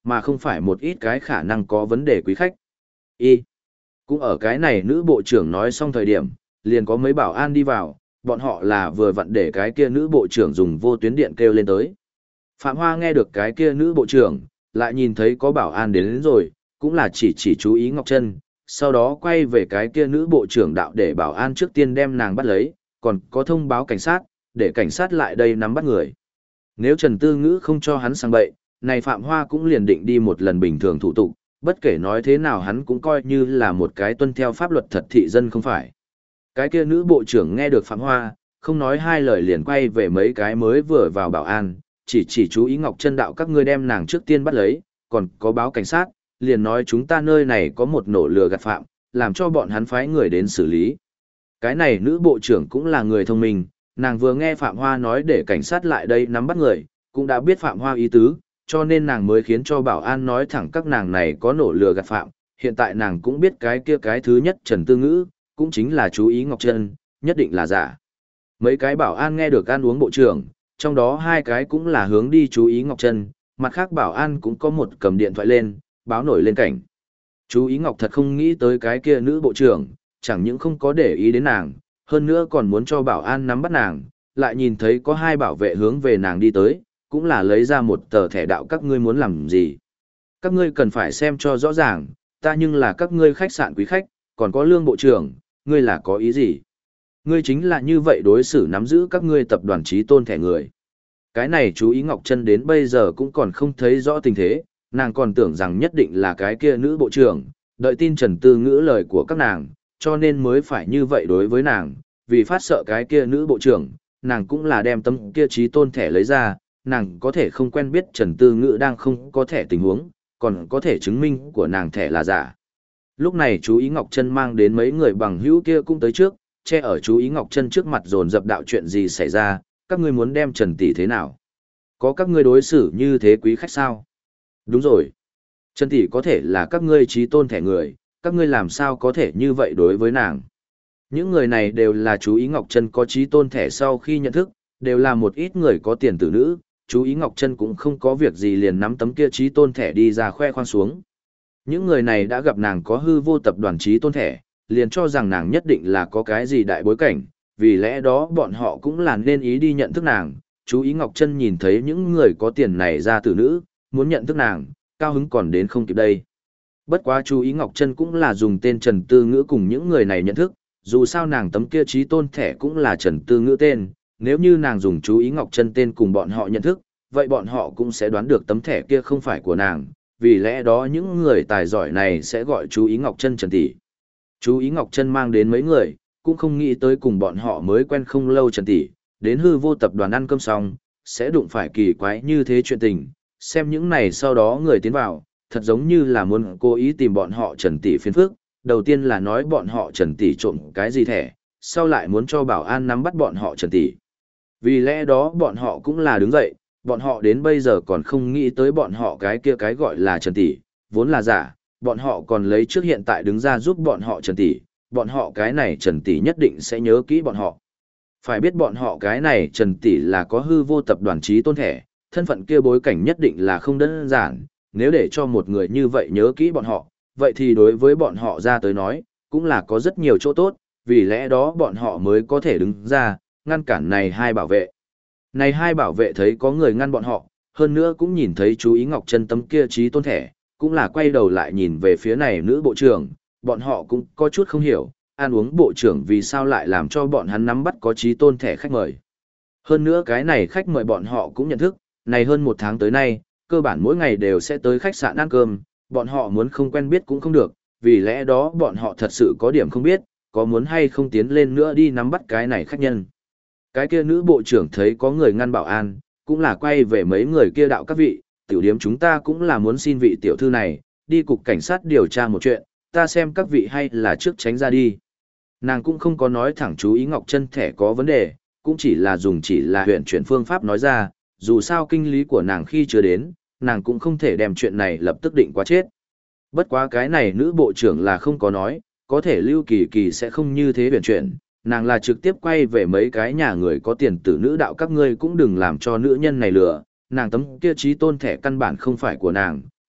Speaker 1: mà không phải một ít cái khả năng có vấn đề quý khách. Y. Cũng ở cái này nữ bộ trưởng nói xong thời điểm, liền có mấy bảo an đi vào, bọn họ là vừa vặn để cái kia nữ bộ trưởng dùng vô tuyến điện kêu lên tới. Phạm Hoa nghe được cái kia nữ bộ trưởng, lại nhìn thấy có bảo an đến rồi, cũng là chỉ chú ý Ngọc Trân, sau đó quay về cái kia nữ bộ trưởng đạo để bảo an trước tiên đem nàng bắt lấy, còn có thông báo cảnh sát, để cảnh sát lại đây nắm bắt người. Nếu Trần Tư Ngữ không cho hắn sang bậy, này Phạm Hoa cũng liền định đi một lần bình thường thủ tục, bất kể nói thế nào hắn cũng coi như là một cái tuân theo pháp luật thật thị dân không phải. Cái kia nữ bộ trưởng nghe được Phạm Hoa, không nói hai lời liền quay về mấy cái mới vừa vào bảo an, chỉ chú ý Ngọc Trân đạo các ngươi đem nàng trước tiên bắt lấy, còn có báo cảnh sát, liền nói chúng ta nơi này có một nổ lừa gạt phạm, làm cho bọn hắn phái người đến xử lý. Cái này nữ bộ trưởng cũng là người thông minh, nàng vừa nghe Phạm Hoa nói để cảnh sát lại đây nắm bắt người, cũng đã biết Phạm Hoa ý tứ, cho nên nàng mới khiến cho bảo an nói thẳng các nàng này có nổ lừa gạt phạm. Hiện tại nàng cũng biết cái kia cái thứ nhất Trần Tư Ngữ, cũng chính là chú ý Ngọc Trân, nhất định là giả. Mấy cái bảo an nghe được ăn uống bộ trưởng, trong đó hai cái cũng là hướng đi chú ý Ngọc Trân, mặt khác bảo an cũng có một cầm điện thoại lên, báo nổi lên cảnh. Chú ý Ngọc thật không nghĩ tới cái kia nữ bộ trưởng, chẳng những không có để ý đến nàng, hơn nữa còn muốn cho bảo an nắm bắt nàng, lại nhìn thấy có hai bảo vệ hướng về nàng đi tới, cũng là lấy ra một tờ thẻ đạo các ngươi muốn làm gì. Các ngươi cần phải xem cho rõ ràng, ta nhưng là các ngươi khách sạn quý khách, còn có Lương bộ trưởng, ngươi là có ý gì? Ngươi chính là như vậy đối xử nắm giữ các ngươi tập đoàn trí tôn thẻ người. Cái này chú ý Ngọc Trân đến bây giờ cũng còn không thấy rõ tình thế, nàng còn tưởng rằng nhất định là cái kia nữ bộ trưởng, đợi tin Trần Tư Ngữ lời của các nàng, cho nên mới phải như vậy đối với nàng, vì phát sợ cái kia nữ bộ trưởng, nàng cũng là đem tấm kia trí tôn thẻ lấy ra, nàng có thể không quen biết Trần Tư Ngữ đang không có thẻ tình huống, còn có thể chứng minh của nàng thẻ là giả. Lúc này chú ý Ngọc Trân mang đến mấy người bằng hữu kia cũng tới trước, che ở chú ý Ngọc Trân trước mặt dồn dập đạo chuyện gì xảy ra, các ngươi muốn đem Trần tỷ thế nào? Có các ngươi đối xử như thế quý khách sao? Đúng rồi. Trần tỷ có thể là các ngươi trí tôn thẻ người, các ngươi làm sao có thể như vậy đối với nàng? Những người này đều là chú ý Ngọc Trân có trí tôn thẻ sau khi nhận thức, đều là một ít người có tiền tử nữ, chú ý Ngọc Trân cũng không có việc gì liền nắm tấm kia trí tôn thẻ đi ra khoe khoang xuống. Những người này đã gặp nàng có hư vô tập đoàn trí tôn thẻ, liền cho rằng nàng nhất định là có cái gì đại bối cảnh, vì lẽ đó bọn họ cũng là nên ý đi nhận thức nàng. Chú ý Ngọc Trân nhìn thấy những người có tiền này ra tử nữ, muốn nhận thức nàng, cao hứng còn đến không kịp đây. Bất quá chú ý Ngọc Trân cũng là dùng tên Trần Tư Ngữ cùng những người này nhận thức, dù sao nàng tấm kia trí tôn thẻ cũng là Trần Tư Ngữ tên, nếu như nàng dùng chú ý Ngọc Trân tên cùng bọn họ nhận thức, vậy bọn họ cũng sẽ đoán được tấm thẻ kia không phải của nàng, vì lẽ đó những người tài giỏi này sẽ gọi chú ý Ngọc Trân Trần tỷ. Chú ý Ngọc Trân mang đến mấy người, cũng không nghĩ tới cùng bọn họ mới quen không lâu Trần tỷ, đến hư vô tập đoàn ăn cơm xong, sẽ đụng phải kỳ quái như thế chuyện tình, xem những này sau đó người tiến vào, thật giống như là muốn cố ý tìm bọn họ Trần tỷ phiền phức, đầu tiên là nói bọn họ Trần tỷ trộm cái gì thẻ, sau lại muốn cho bảo an nắm bắt bọn họ Trần tỷ. Vì lẽ đó bọn họ cũng là đứng dậy, bọn họ đến bây giờ còn không nghĩ tới bọn họ cái kia cái gọi là Trần tỷ, vốn là giả, bọn họ còn lấy trước hiện tại đứng ra giúp bọn họ Trần tỷ, bọn họ cái này Trần tỷ nhất định sẽ nhớ kỹ bọn họ. Phải biết bọn họ cái này Trần tỷ là có hư vô tập đoàn trí tôn thẻ, thân phận kia bối cảnh nhất định là không đơn giản, nếu để cho một người như vậy nhớ kỹ bọn họ, vậy thì đối với bọn họ ra tới nói, cũng là có rất nhiều chỗ tốt, vì lẽ đó bọn họ mới có thể đứng ra, ngăn cản này hai bảo vệ. Này hai bảo vệ thấy có người ngăn bọn họ, hơn nữa cũng nhìn thấy chú ý Ngọc Trân tấm kia trí tôn thẻ, cũng là quay đầu lại nhìn về phía này nữ bộ trưởng, bọn họ cũng có chút không hiểu, ăn uống bộ trưởng vì sao lại làm cho bọn hắn nắm bắt có trí tôn thẻ khách mời. Hơn nữa cái này khách mời bọn họ cũng nhận thức, này hơn một tháng tới nay, cơ bản mỗi ngày đều sẽ tới khách sạn ăn cơm, bọn họ muốn không quen biết cũng không được, vì lẽ đó bọn họ thật sự có điểm không biết, có muốn hay không tiến lên nữa đi nắm bắt cái này khách nhân. Cái kia nữ bộ trưởng thấy có người ngăn bảo an, cũng là quay về mấy người kia đạo các vị, tiểu điếm chúng ta cũng là muốn xin vị tiểu thư này, đi cục cảnh sát điều tra một chuyện, ta xem các vị hay là trước tránh ra đi. Nàng cũng không có nói thẳng chú ý Ngọc Trân thẻ có vấn đề, cũng chỉ là dùng chỉ là huyện chuyển phương pháp nói ra, dù sao kinh lý của nàng khi chưa đến, nàng cũng không thể đem chuyện này lập tức định quá chết. Bất quá cái này nữ bộ trưởng là không có nói, có thể Lưu Kỳ Kỳ sẽ không như thế huyện chuyển, nàng là trực tiếp quay về mấy cái nhà người có tiền tử nữ đạo các ngươi cũng đừng làm cho nữ nhân này lừa, nàng tấm kia trí tôn thẻ căn bản không phải của nàng,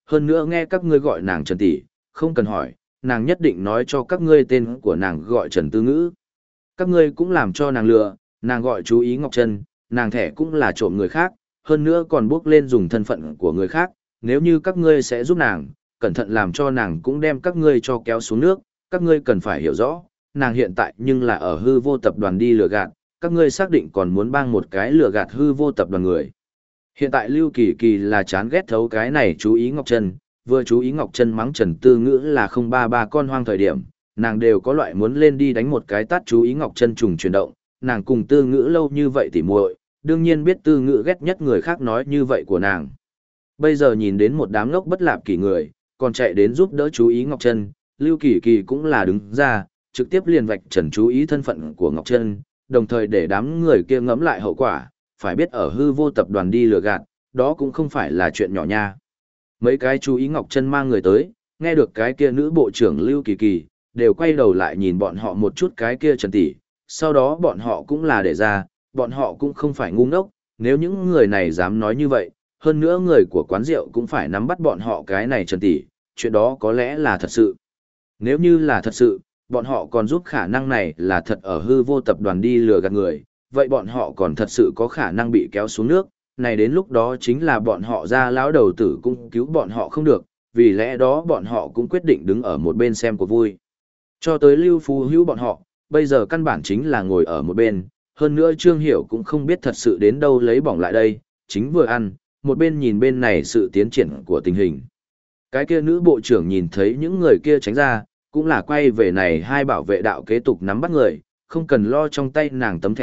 Speaker 1: Hơn nữa nghe các ngươi gọi nàng Trần tỷ, không cần hỏi, nàng nhất định nói cho các ngươi tên của nàng gọi Trần Tư Ngữ. Các ngươi cũng làm cho nàng lừa, nàng gọi chú ý Ngọc Trân, nàng thẻ cũng là trộm người khác, hơn nữa còn bước lên dùng thân phận của người khác, nếu như các ngươi sẽ giúp nàng, cẩn thận làm cho nàng cũng đem các ngươi cho kéo xuống nước, các ngươi cần phải hiểu rõ, nàng hiện tại nhưng là ở hư vô tập đoàn đi lừa gạt, các ngươi xác định còn muốn bang một cái lừa gạt hư vô tập đoàn người. Hiện tại Lưu Kỳ Kỳ là chán ghét thấu cái này chú ý Ngọc Trân, vừa chú ý Ngọc Trân mắng Trần Tư Ngữ là 033 con hoang thời điểm, nàng đều có loại muốn lên đi đánh một cái tát chú ý Ngọc Trân trùng chuyển động, nàng cùng Tư Ngữ lâu như vậy tỉ muội, đương nhiên biết Tư Ngữ ghét nhất người khác nói như vậy của nàng. Bây giờ nhìn đến một đám ngốc bất lạp kỳ người, còn chạy đến giúp đỡ chú ý Ngọc Trân, Lưu Kỳ Kỳ cũng là đứng ra, trực tiếp liền vạch trần chú ý thân phận của Ngọc Trân, đồng thời để đám người kia ngẫm lại hậu quả, phải biết ở hư vô tập đoàn đi lừa gạt, đó cũng không phải là chuyện nhỏ nha. Mấy cái chú ý Ngọc Trân mang người tới, nghe được cái kia nữ bộ trưởng Lưu Kỳ Kỳ, đều quay đầu lại nhìn bọn họ một chút cái kia Trần tỷ, sau đó bọn họ cũng là để ra, bọn họ cũng không phải ngu ngốc, nếu những người này dám nói như vậy, hơn nữa người của quán rượu cũng phải nắm bắt bọn họ cái này Trần tỷ, chuyện đó có lẽ là thật sự. Nếu như là thật sự, bọn họ còn giúp khả năng này là thật ở hư vô tập đoàn đi lừa gạt người, vậy bọn họ còn thật sự có khả năng bị kéo xuống nước, này đến lúc đó chính là bọn họ ra lão đầu tử cũng cứu bọn họ không được, vì lẽ đó bọn họ cũng quyết định đứng ở một bên xem cuộc vui. Cho tới Lưu Phú Hữu bọn họ, bây giờ căn bản chính là ngồi ở một bên, hơn nữa Trương Hiểu cũng không biết thật sự đến đâu lấy bỏng lại đây, chính vừa ăn, một bên nhìn bên này sự tiến triển của tình hình. Cái kia nữ bộ trưởng nhìn thấy những người kia tránh ra, cũng là quay về này hai bảo vệ đạo kế tục nắm bắt người, không cần lo trong tay nàng tấm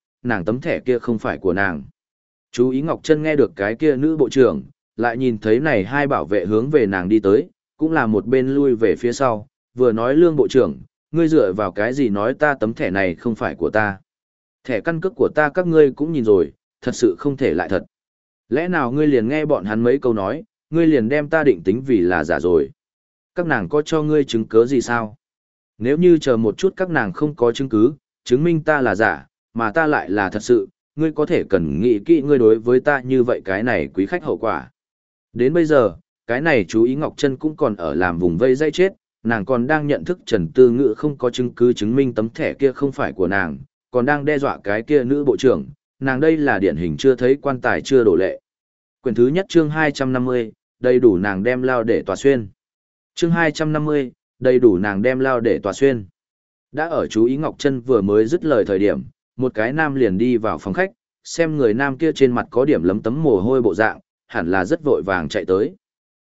Speaker 1: thẻ kia không phải của nàng. Chú ý Ngọc Trân nghe được cái kia nữ bộ trưởng, lại nhìn thấy này hai bảo vệ hướng về nàng đi tới, cũng là một bên lui về phía sau, vừa nói Lương bộ trưởng, ngươi dựa vào cái gì nói ta tấm thẻ này không phải của ta. Thẻ căn cước của ta các ngươi cũng nhìn rồi, thật sự không thể lại thật. Lẽ nào ngươi liền nghe bọn hắn mấy câu nói, ngươi liền đem ta định tính vì là giả rồi. Các nàng có cho ngươi chứng cứ gì sao? Nếu như chờ một chút các nàng không có chứng cứ, chứng minh ta là giả, mà ta lại là thật sự, ngươi có thể cần nghĩ kỹ ngươi đối với ta như vậy cái này quý khách hậu quả. Đến bây giờ, cái này chú ý Ngọc Trân cũng còn ở làm vùng vây dây chết, nàng còn đang nhận thức Trần Tư Ngữ không có chứng cứ chứng minh tấm thẻ kia không phải của nàng, còn đang đe dọa cái kia nữ bộ trưởng, nàng đây là điển hình chưa thấy quan tài chưa đổ lệ. Quyển thứ nhất chương 250, đầy đủ nàng đem lao để tòa xuyên. Chương 250, đầy đủ nàng đem lao để tòa xuyên. Đã ở chú ý Ngọc Trân vừa mới dứt lời thời điểm, một cái nam liền đi vào phòng khách, xem người nam kia trên mặt có điểm lấm tấm mồ hôi bộ dạng, hẳn là rất vội vàng chạy tới.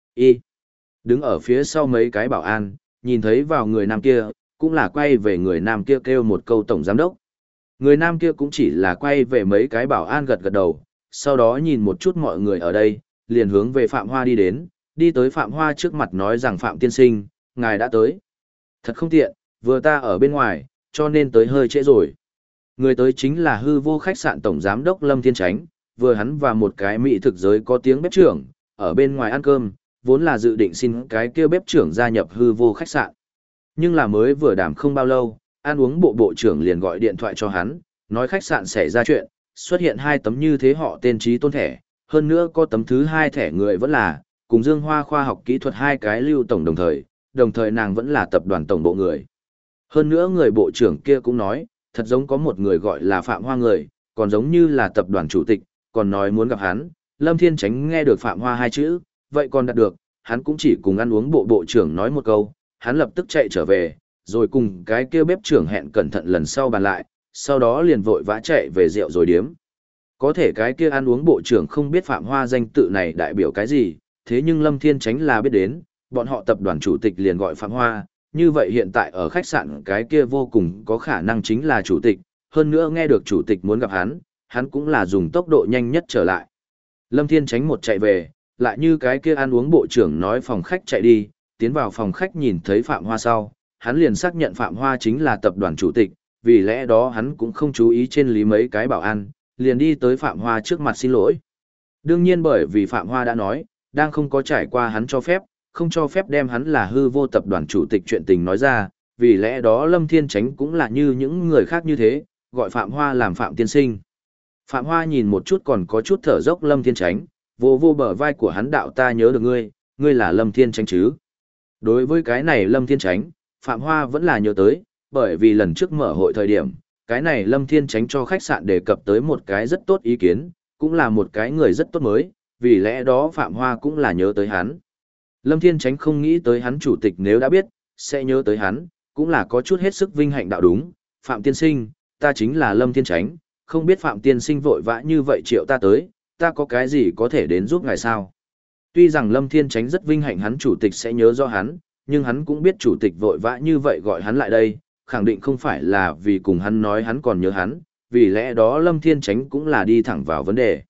Speaker 1: Đứng ở phía sau mấy cái bảo an, nhìn thấy vào người nam kia, cũng là quay về người nam kia kêu một câu tổng giám đốc. Người nam kia cũng chỉ là quay về mấy cái bảo an gật gật đầu, sau đó nhìn một chút mọi người ở đây, liền hướng về Phạm Hoa đi đến, đi tới Phạm Hoa trước mặt nói rằng Phạm tiên sinh, ngài đã tới. Thật không tiện, vừa ta ở bên ngoài, cho nên tới hơi trễ rồi. Người tới chính là hư vô khách sạn tổng giám đốc Lâm Thiên Chánh, vừa hắn và một cái mỹ thực giới có tiếng bếp trưởng, ở bên ngoài ăn cơm, vốn là dự định xin cái kia bếp trưởng gia nhập hư vô khách sạn. Nhưng là mới vừa đàm không bao lâu, ăn uống bộ trưởng liền gọi điện thoại cho hắn, nói khách sạn xảy ra chuyện, xuất hiện hai tấm như thế họ tên trí tôn thẻ, hơn nữa có tấm thứ hai thẻ người vẫn là, cùng Dương Hoa khoa học kỹ thuật hai cái Lưu tổng đồng thời nàng vẫn là tập đoàn tổng bộ người. Hơn nữa người bộ trưởng kia cũng nói, thật giống có một người gọi là Phạm Hoa người, còn giống như là tập đoàn chủ tịch, còn nói muốn gặp hắn. Lâm Thiên Chánh nghe được Phạm Hoa hai chữ, vậy còn đạt được, hắn cũng chỉ cùng ăn uống bộ trưởng nói một câu, hắn lập tức chạy trở về, rồi cùng cái kia bếp trưởng hẹn cẩn thận lần sau bàn lại, sau đó liền vội vã chạy về rượu rồi điếm. Có thể cái kia ăn uống bộ trưởng không biết Phạm Hoa danh tự này đại biểu cái gì, thế nhưng Lâm Thiên Chánh là biết đến, bọn họ tập đoàn chủ tịch liền gọi Phạm Hoa, như vậy hiện tại ở khách sạn cái kia vô cùng có khả năng chính là chủ tịch, hơn nữa nghe được chủ tịch muốn gặp hắn cũng là dùng tốc độ nhanh nhất trở lại. Lâm Thiên Chánh một chạy về, lại như cái kia ăn uống bộ trưởng nói phòng khách chạy đi, tiến vào phòng khách nhìn thấy Phạm Hoa sau, hắn liền xác nhận Phạm Hoa chính là tập đoàn chủ tịch, vì lẽ đó hắn cũng không chú ý trên lý mấy cái bảo an, liền đi tới Phạm Hoa trước mặt xin lỗi. Đương nhiên bởi vì Phạm Hoa đã nói, đang không có trải qua hắn cho phép, không cho phép đem hắn là hư vô tập đoàn chủ tịch chuyện tình nói ra, vì lẽ đó Lâm Thiên Chánh cũng là như những người khác như thế, gọi Phạm Hoa làm Phạm tiên sinh. Phạm Hoa nhìn một chút còn có chút thở dốc Lâm Thiên Chánh, vô bờ vai của hắn đạo ta nhớ được ngươi, ngươi là Lâm Thiên Chánh chứ? Đối với cái này Lâm Thiên Chánh, Phạm Hoa vẫn là nhớ tới, bởi vì lần trước mở hội thời điểm, cái này Lâm Thiên Chánh cho khách sạn đề cập tới một cái rất tốt ý kiến, cũng là một cái người rất tốt mới, vì lẽ đó Phạm Hoa cũng là nhớ tới hắn. Lâm Thiên Chánh không nghĩ tới hắn chủ tịch nếu đã biết, sẽ nhớ tới hắn, cũng là có chút hết sức vinh hạnh đạo đúng. Phạm tiên sinh, ta chính là Lâm Thiên Chánh, không biết Phạm tiên sinh vội vã như vậy triệu ta tới, ta có cái gì có thể đến giúp ngài sao? Tuy rằng Lâm Thiên Chánh rất vinh hạnh hắn chủ tịch sẽ nhớ rõ hắn, nhưng hắn cũng biết chủ tịch vội vã như vậy gọi hắn lại đây, khẳng định không phải là vì cùng hắn nói hắn còn nhớ hắn, vì lẽ đó Lâm Thiên Chánh cũng là đi thẳng vào vấn đề.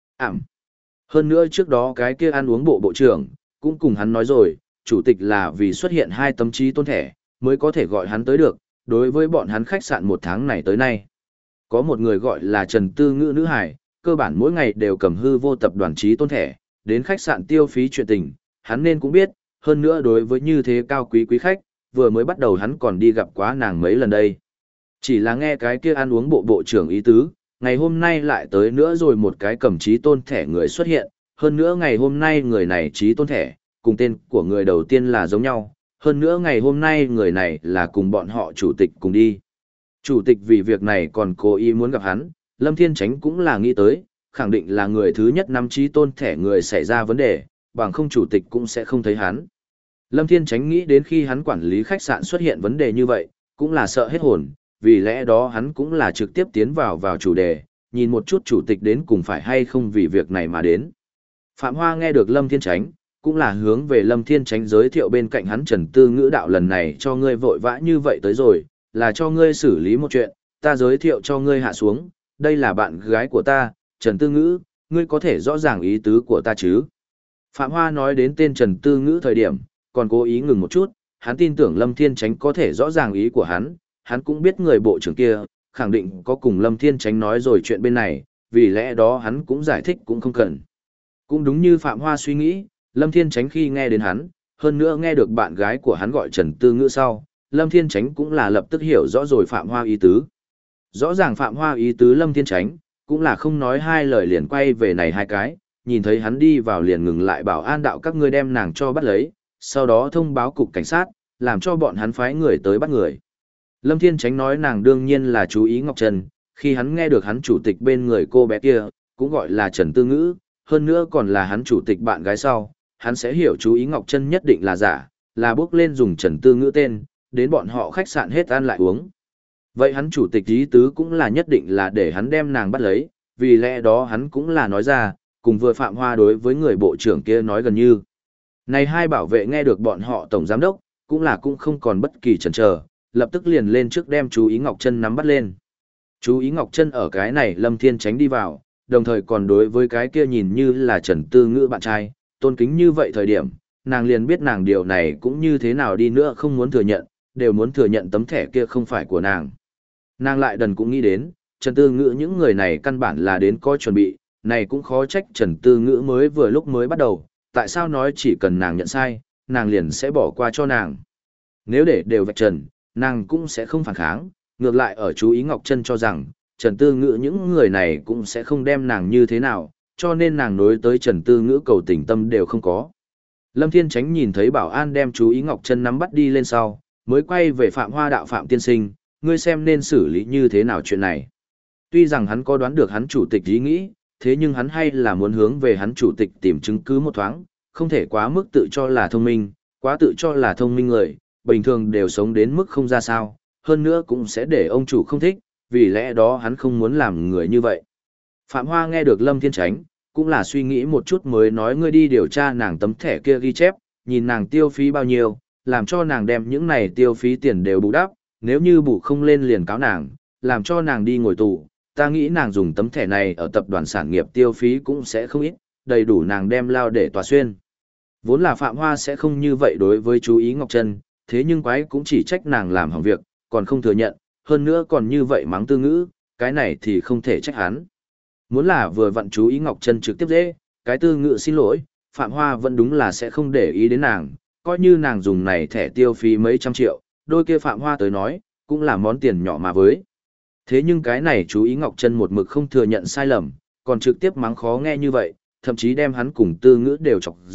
Speaker 1: Hơn nữa trước đó cái kia ăn uống bộ trưởng, cũng cùng hắn nói rồi, chủ tịch là vì xuất hiện 2 tấm chí tôn thẻ, mới có thể gọi hắn tới được, đối với bọn hắn khách sạn 1 tháng này tới nay. Có một người gọi là Trần Tư Ngữ nữ hải, cơ bản mỗi ngày đều cầm hư vô tập đoàn chí tôn thẻ, đến khách sạn tiêu phí chuyện tình, hắn nên cũng biết, hơn nữa đối với như thế cao quý khách, vừa mới bắt đầu hắn còn đi gặp quá nàng mấy lần đây. Chỉ là nghe cái kia ăn uống bộ trưởng ý tứ, ngày hôm nay lại tới nữa rồi một cái cầm chí tôn thẻ người xuất hiện, hơn nữa ngày hôm nay người này chí tôn thẻ, cùng tên của người đầu tiên là giống nhau, hơn nữa ngày hôm nay người này là cùng bọn họ chủ tịch cùng đi. Chủ tịch vì việc này còn cố ý muốn gặp hắn, Lâm Thiên Chánh cũng là nghĩ tới, khẳng định là người thứ nhất nắm chí tôn thẻ người xảy ra vấn đề, bằng không chủ tịch cũng sẽ không thấy hắn. Lâm Thiên Chánh nghĩ đến khi hắn quản lý khách sạn xuất hiện vấn đề như vậy, cũng là sợ hết hồn, vì lẽ đó hắn cũng là trực tiếp tiến vào chủ đề, nhìn một chút chủ tịch đến cùng phải hay không vì việc này mà đến. Phạm Hoa nghe được Lâm Thiên Chánh, cũng là hướng về Lâm Thiên Chánh giới thiệu bên cạnh hắn Trần Tư Ngữ đạo lần này cho ngươi vội vã như vậy tới rồi, là cho ngươi xử lý một chuyện, ta giới thiệu cho ngươi hạ xuống, đây là bạn gái của ta, Trần Tư Ngữ, ngươi có thể rõ ràng ý tứ của ta chứ. Phạm Hoa nói đến tên Trần Tư Ngữ thời điểm, còn cố ý ngừng một chút, hắn tin tưởng Lâm Thiên Chánh có thể rõ ràng ý của hắn cũng biết người bộ trưởng kia, khẳng định có cùng Lâm Thiên Chánh nói rồi chuyện bên này, vì lẽ đó hắn cũng giải thích cũng không cần. Cũng đúng như Phạm Hoa suy nghĩ, Lâm Thiên Chánh khi nghe đến hắn, hơn nữa nghe được bạn gái của hắn gọi Trần Tư Ngữ sau, Lâm Thiên Chánh cũng là lập tức hiểu rõ rồi Phạm Hoa ý tứ. Rõ ràng Phạm Hoa ý tứ Lâm Thiên Chánh, cũng là không nói 2 lời liền quay về này 2 cái, nhìn thấy hắn đi vào liền ngừng lại bảo an đạo các ngươi đem nàng cho bắt lấy, sau đó thông báo cục cảnh sát, làm cho bọn hắn phái người tới bắt người. Lâm Thiên Chánh nói nàng đương nhiên là chú ý Ngọc Trần, khi hắn nghe được hắn chủ tịch bên người cô bé kia, cũng gọi là Trần Tư Ngữ, hơn nữa còn là hắn chủ tịch bạn gái sau, hắn sẽ hiểu chú ý Ngọc Trân nhất định là giả, là bước lên dùng Trần Tư Ngữ tên, đến bọn họ khách sạn hết ăn lại uống. Vậy hắn chủ tịch ý tứ cũng là nhất định là để hắn đem nàng bắt lấy, vì lẽ đó hắn cũng là nói ra, cùng vừa Phạm Hoa đối với người bộ trưởng kia nói gần như. Này 2 bảo vệ nghe được bọn họ tổng giám đốc, cũng không còn bất kỳ chần chờ, lập tức liền lên trước đem chú ý Ngọc Trân nắm bắt lên. Chú ý Ngọc Trân ở cái này Lâm Thiên Chánh đi vào, đồng thời còn đối với cái kia nhìn như là Trần Tư Ngữ bạn trai, tôn kính như vậy thời điểm, nàng liền biết nàng điều này cũng như thế nào đi nữa không muốn thừa nhận, đều muốn thừa nhận tấm thẻ kia không phải của nàng. Nàng lại đần cũng nghĩ đến, Trần Tư Ngữ những người này căn bản là đến có chuẩn bị, này cũng khó trách Trần Tư Ngữ mới vừa lúc mới bắt đầu, tại sao nói chỉ cần nàng nhận sai, nàng liền sẽ bỏ qua cho nàng. Nếu để đều vạch trần, nàng cũng sẽ không phản kháng, ngược lại ở chú ý Ngọc Trân cho rằng, Trần Tư Ngữ những người này cũng sẽ không đem nàng như thế nào, cho nên nàng nối tới Trần Tư Ngữ cầu tình tâm đều không có. Lâm Thiên Chánh nhìn thấy bảo an đem chú ý Ngọc Trân nắm bắt đi lên sau, mới quay về Phạm Hoa đạo Phạm tiên sinh, ngươi xem nên xử lý như thế nào chuyện này. Tuy rằng hắn có đoán được hắn chủ tịch ý nghĩ, thế nhưng hắn hay là muốn hướng về hắn chủ tịch tìm chứng cứ một thoáng, không thể quá mức tự cho là thông minh, quá tự cho là thông minh người, bình thường đều sống đến mức không ra sao, hơn nữa cũng sẽ để ông chủ không thích, vì lẽ đó hắn không muốn làm người như vậy. Phạm Hoa nghe được Lâm Thiên Chánh, cũng là suy nghĩ một chút mới nói ngươi đi điều tra nàng tấm thẻ kia ghi chép, nhìn nàng tiêu phí bao nhiêu, làm cho nàng đem những này tiêu phí tiền đều bù đắp, nếu như bù không lên liền cáo nàng, làm cho nàng đi ngồi tù, ta nghĩ nàng dùng tấm thẻ này ở tập đoàn sản nghiệp tiêu phí cũng sẽ không ít, đầy đủ nàng đem lao để tòa xuyên. Vốn là Phạm Hoa sẽ không như vậy đối với chú ý Ngọc Trân, thế nhưng quái cũng chỉ trách nàng làm hỏng việc, còn không thừa nhận, hơn nữa còn như vậy mắng Tư Ngữ, cái này thì không thể trách hắn. Muốn là vừa vặn chú ý Ngọc Trân trực tiếp dễ, cái Tư Ngữ xin lỗi, Phạm Hoa vẫn đúng là sẽ không để ý đến nàng, coi như nàng dùng này thẻ tiêu phí mấy trăm triệu, đôi kia Phạm Hoa tới nói, cũng là món tiền nhỏ mà với. Thế nhưng cái này chú ý Ngọc Trân một mực không thừa nhận sai lầm, còn trực tiếp mắng khó nghe như vậy, thậm chí đem hắn cùng Tư Ngữ đều chọc giận,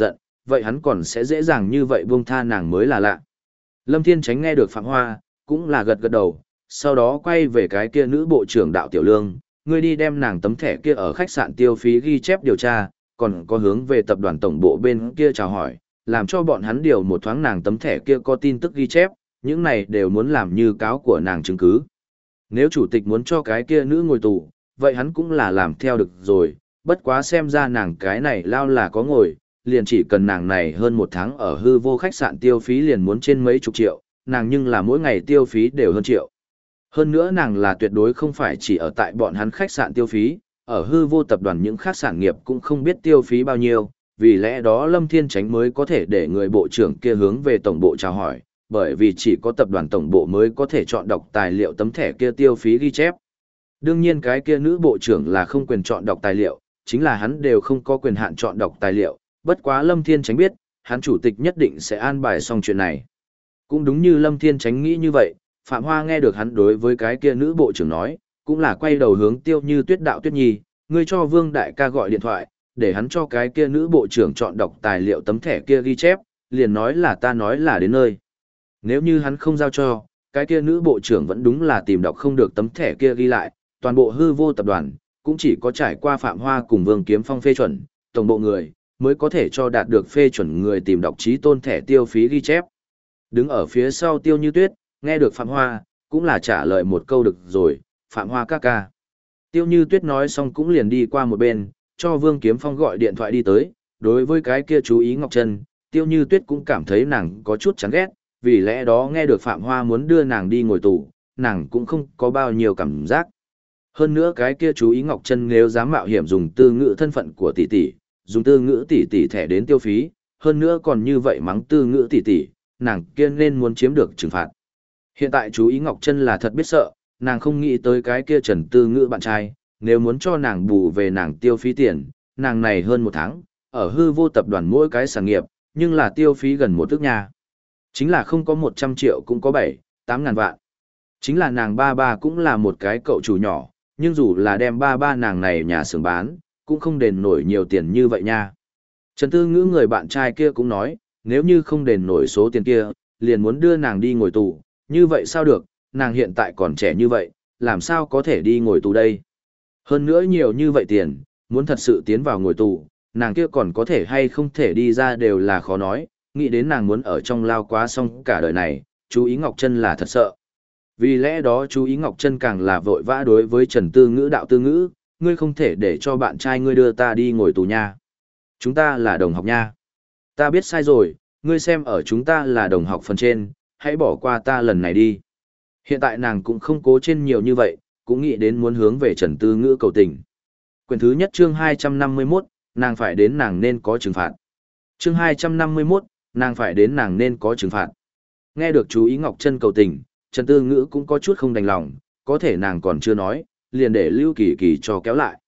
Speaker 1: vậy hắn còn sẽ dễ dàng như vậy buông tha nàng mới là lạ. Lâm Thiên Chánh nghe được Phạm Hoa, cũng là gật gật đầu, sau đó quay về cái kia nữ bộ trưởng Đạo Tiểu Lương, ngươi đi đem nàng tấm thẻ kia ở khách sạn tiêu phí ghi chép điều tra, còn có hướng về tập đoàn tổng bộ bên kia chào hỏi, làm cho bọn hắn điều một thoáng nàng tấm thẻ kia có tin tức ghi chép, những này đều muốn làm như cáo của nàng chứng cứ. Nếu chủ tịch muốn cho cái kia nữ ngồi tù, vậy hắn cũng là làm theo được rồi, bất quá xem ra nàng cái này lao là có ngồi, liền chỉ cần nàng này hơn một tháng ở hư vô khách sạn tiêu phí liền muốn trên mấy chục triệu, nàng nhưng là mỗi ngày tiêu phí đều hơn triệu. Hơn nữa nàng là tuyệt đối không phải chỉ ở tại bọn hắn khách sạn tiêu phí, ở hư vô tập đoàn những khác sản nghiệp cũng không biết tiêu phí bao nhiêu, vì lẽ đó Lâm Thiên Chánh mới có thể để người bộ trưởng kia hướng về tổng bộ chào hỏi, bởi vì chỉ có tập đoàn tổng bộ mới có thể chọn đọc tài liệu tấm thẻ kia tiêu phí ghi chép. Đương nhiên cái kia nữ bộ trưởng là không quyền chọn đọc tài liệu, chính là hắn đều không có quyền hạn chọn đọc tài liệu, bất quá Lâm Thiên Chánh biết, hắn chủ tịch nhất định sẽ an bài xong chuyện này. Cũng đúng như Lâm Thiên Chánh nghĩ như vậy, Phạm Hoa nghe được hắn đối với cái kia nữ bộ trưởng nói, cũng là quay đầu hướng Tiêu Như Tuyết Đạo Tuyết Nhi, ngươi cho Vương Đại ca gọi điện thoại, để hắn cho cái kia nữ bộ trưởng chọn đọc tài liệu tấm thẻ kia ghi chép, liền nói là ta nói là đến nơi. Nếu như hắn không giao cho, cái kia nữ bộ trưởng vẫn đúng là tìm đọc không được tấm thẻ kia ghi lại, toàn bộ hư vô tập đoàn, cũng chỉ có trải qua Phạm Hoa cùng Vương Kiếm Phong phê chuẩn, tổng bộ người, mới có thể cho đạt được phê chuẩn người tìm đọc trí tôn thẻ tiêu phí ghi chép. Đứng ở phía sau Tiêu Như Tuyết, nghe được Phạm Hoa, cũng là trả lời một câu được rồi, Phạm Hoa ca ca. Tiêu Như Tuyết nói xong cũng liền đi qua một bên, cho Vương Kiếm Phong gọi điện thoại đi tới, đối với cái kia chú ý Ngọc Trân, Tiêu Như Tuyết cũng cảm thấy nàng có chút chán ghét, vì lẽ đó nghe được Phạm Hoa muốn đưa nàng đi ngồi tù, nàng cũng không có bao nhiêu cảm giác. Hơn nữa cái kia chú ý Ngọc Trân nếu dám mạo hiểm dùng tư ngữ thân phận của tỷ tỷ, dùng tư ngữ tỷ tỷ thẻ đến tiêu phí, hơn nữa còn như vậy mắng tư ngữ tỷ tỷ, nàng kia nên muốn chiếm được trừng phạt. Hiện tại chú ý Ngọc Trân là thật biết sợ, nàng không nghĩ tới cái kia Trần Tư Ngữ bạn trai, nếu muốn cho nàng bù về nàng tiêu phí tiền, nàng này hơn một tháng, ở hư vô tập đoàn mỗi cái sản nghiệp, nhưng là tiêu phí gần một ức nhà. Chính là không có 100 triệu cũng có 7-8 ngàn vạn. Chính là nàng ba ba cũng là một cái cậu chủ nhỏ, nhưng dù là đem ba ba nàng này nhà xưởng bán, cũng không đền nổi nhiều tiền như vậy nha. Trần Tư Ngữ người bạn trai kia cũng nói, nếu như không đền nổi số tiền kia, liền muốn đưa nàng đi ngồi tù, như vậy sao được, nàng hiện tại còn trẻ như vậy, làm sao có thể đi ngồi tù đây. Hơn nữa nhiều như vậy tiền, muốn thật sự tiến vào ngồi tù, nàng kia còn có thể hay không thể đi ra đều là khó nói, nghĩ đến nàng muốn ở trong lao quá xong cả đời này, chú ý Ngọc Trân là thật sợ. Vì lẽ đó chú ý Ngọc Trân càng là vội vã đối với Trần Tư Ngữ Đạo Tư Ngữ, ngươi không thể để cho bạn trai ngươi đưa ta đi ngồi tù nha. Chúng ta là đồng học nha. Ta biết sai rồi, ngươi xem ở chúng ta là đồng học phần trên, hãy bỏ qua ta lần này đi. Hiện tại nàng cũng không cố trên nhiều như vậy, cũng nghĩ đến muốn hướng về Trần Tư Ngữ cầu tình. Quyển thứ nhất chương 251, nàng phải đến nàng nên có trừng phạt. Chương 251, nàng phải đến nàng nên có trừng phạt. Nghe được chú ý Ngọc Trân cầu tình, Trần Tư Ngữ cũng có chút không đành lòng, có thể nàng còn chưa nói, liền để Lưu Kỳ Kỳ cho kéo lại.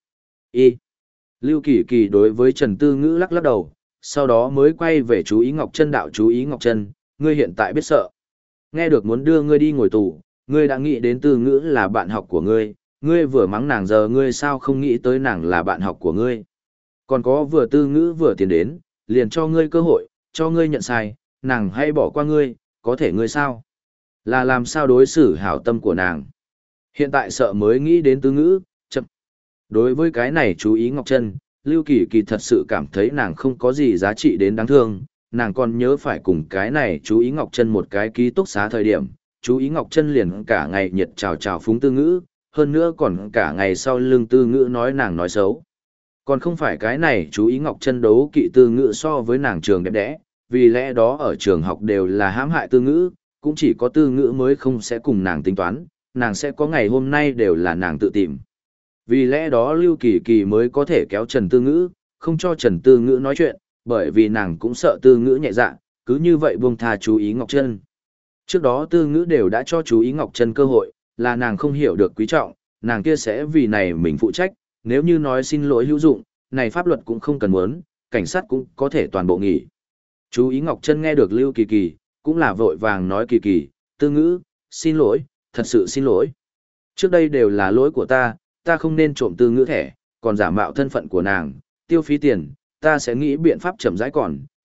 Speaker 1: Lưu Kỳ Kỳ đối với Trần Tư Ngữ lắc lắc đầu, sau đó mới quay về chú ý Ngọc Trân đạo chú ý Ngọc Trân, ngươi hiện tại biết sợ. Nghe được muốn đưa ngươi đi ngồi tù, ngươi đã nghĩ đến Tư Ngữ là bạn học của ngươi, ngươi vừa mắng nàng giờ ngươi sao không nghĩ tới nàng là bạn học của ngươi. Còn có vừa Tư Ngữ vừa tiến đến, liền cho ngươi cơ hội, cho ngươi nhận sai, nàng hay bỏ qua ngươi, có thể ngươi sao? Là làm sao đối xử hảo tâm của nàng. Hiện tại sợ mới nghĩ đến Tư Ngữ, chậm. Đối với cái này chú ý Ngọc Trân, Lưu Kỳ Kỳ thật sự cảm thấy nàng không có gì giá trị đến đáng thương, nàng còn nhớ phải cùng cái này chú ý Ngọc Trân một cái ký túc xá thời điểm, chú ý Ngọc Trân liền cả ngày nhiệt chào chào phúng Tư Ngữ, hơn nữa còn cả ngày sau lưng Tư Ngữ nói nàng nói xấu. Còn không phải cái này chú ý Ngọc Trân đấu kỵ Tư Ngữ so với nàng trường đẹp đẽ, vì lẽ đó ở trường học đều là hãm hại Tư Ngữ, cũng chỉ có Tư Ngữ mới không sẽ cùng nàng tính toán, nàng sẽ có ngày hôm nay đều là nàng tự tìm. Vì lẽ đó Lưu Kỳ Kỳ mới có thể kéo Trần Tư Ngữ, không cho Trần Tư Ngữ nói chuyện, bởi vì nàng cũng sợ Tư Ngữ nhẹ dạ, cứ như vậy buông tha chú ý Ngọc Trân. Trước đó Tư Ngữ đều đã cho chú ý Ngọc Trân cơ hội, là nàng không hiểu được quý trọng, nàng kia sẽ vì này mình phụ trách, nếu như nói xin lỗi hữu dụng, này pháp luật cũng không cần muốn, cảnh sát cũng có thể toàn bộ nghỉ. Chú ý Ngọc Trân nghe được Lưu Kỳ Kỳ, cũng là vội vàng nói Kỳ Kỳ, Tư Ngữ, xin lỗi, thật sự xin lỗi. Trước đây đều là lỗi của ta không nên trộm Tư Ngữ thẻ, còn giả mạo thân phận của nàng, tiêu phí tiền, ta sẽ nghĩ biện pháp chậm rãi còn,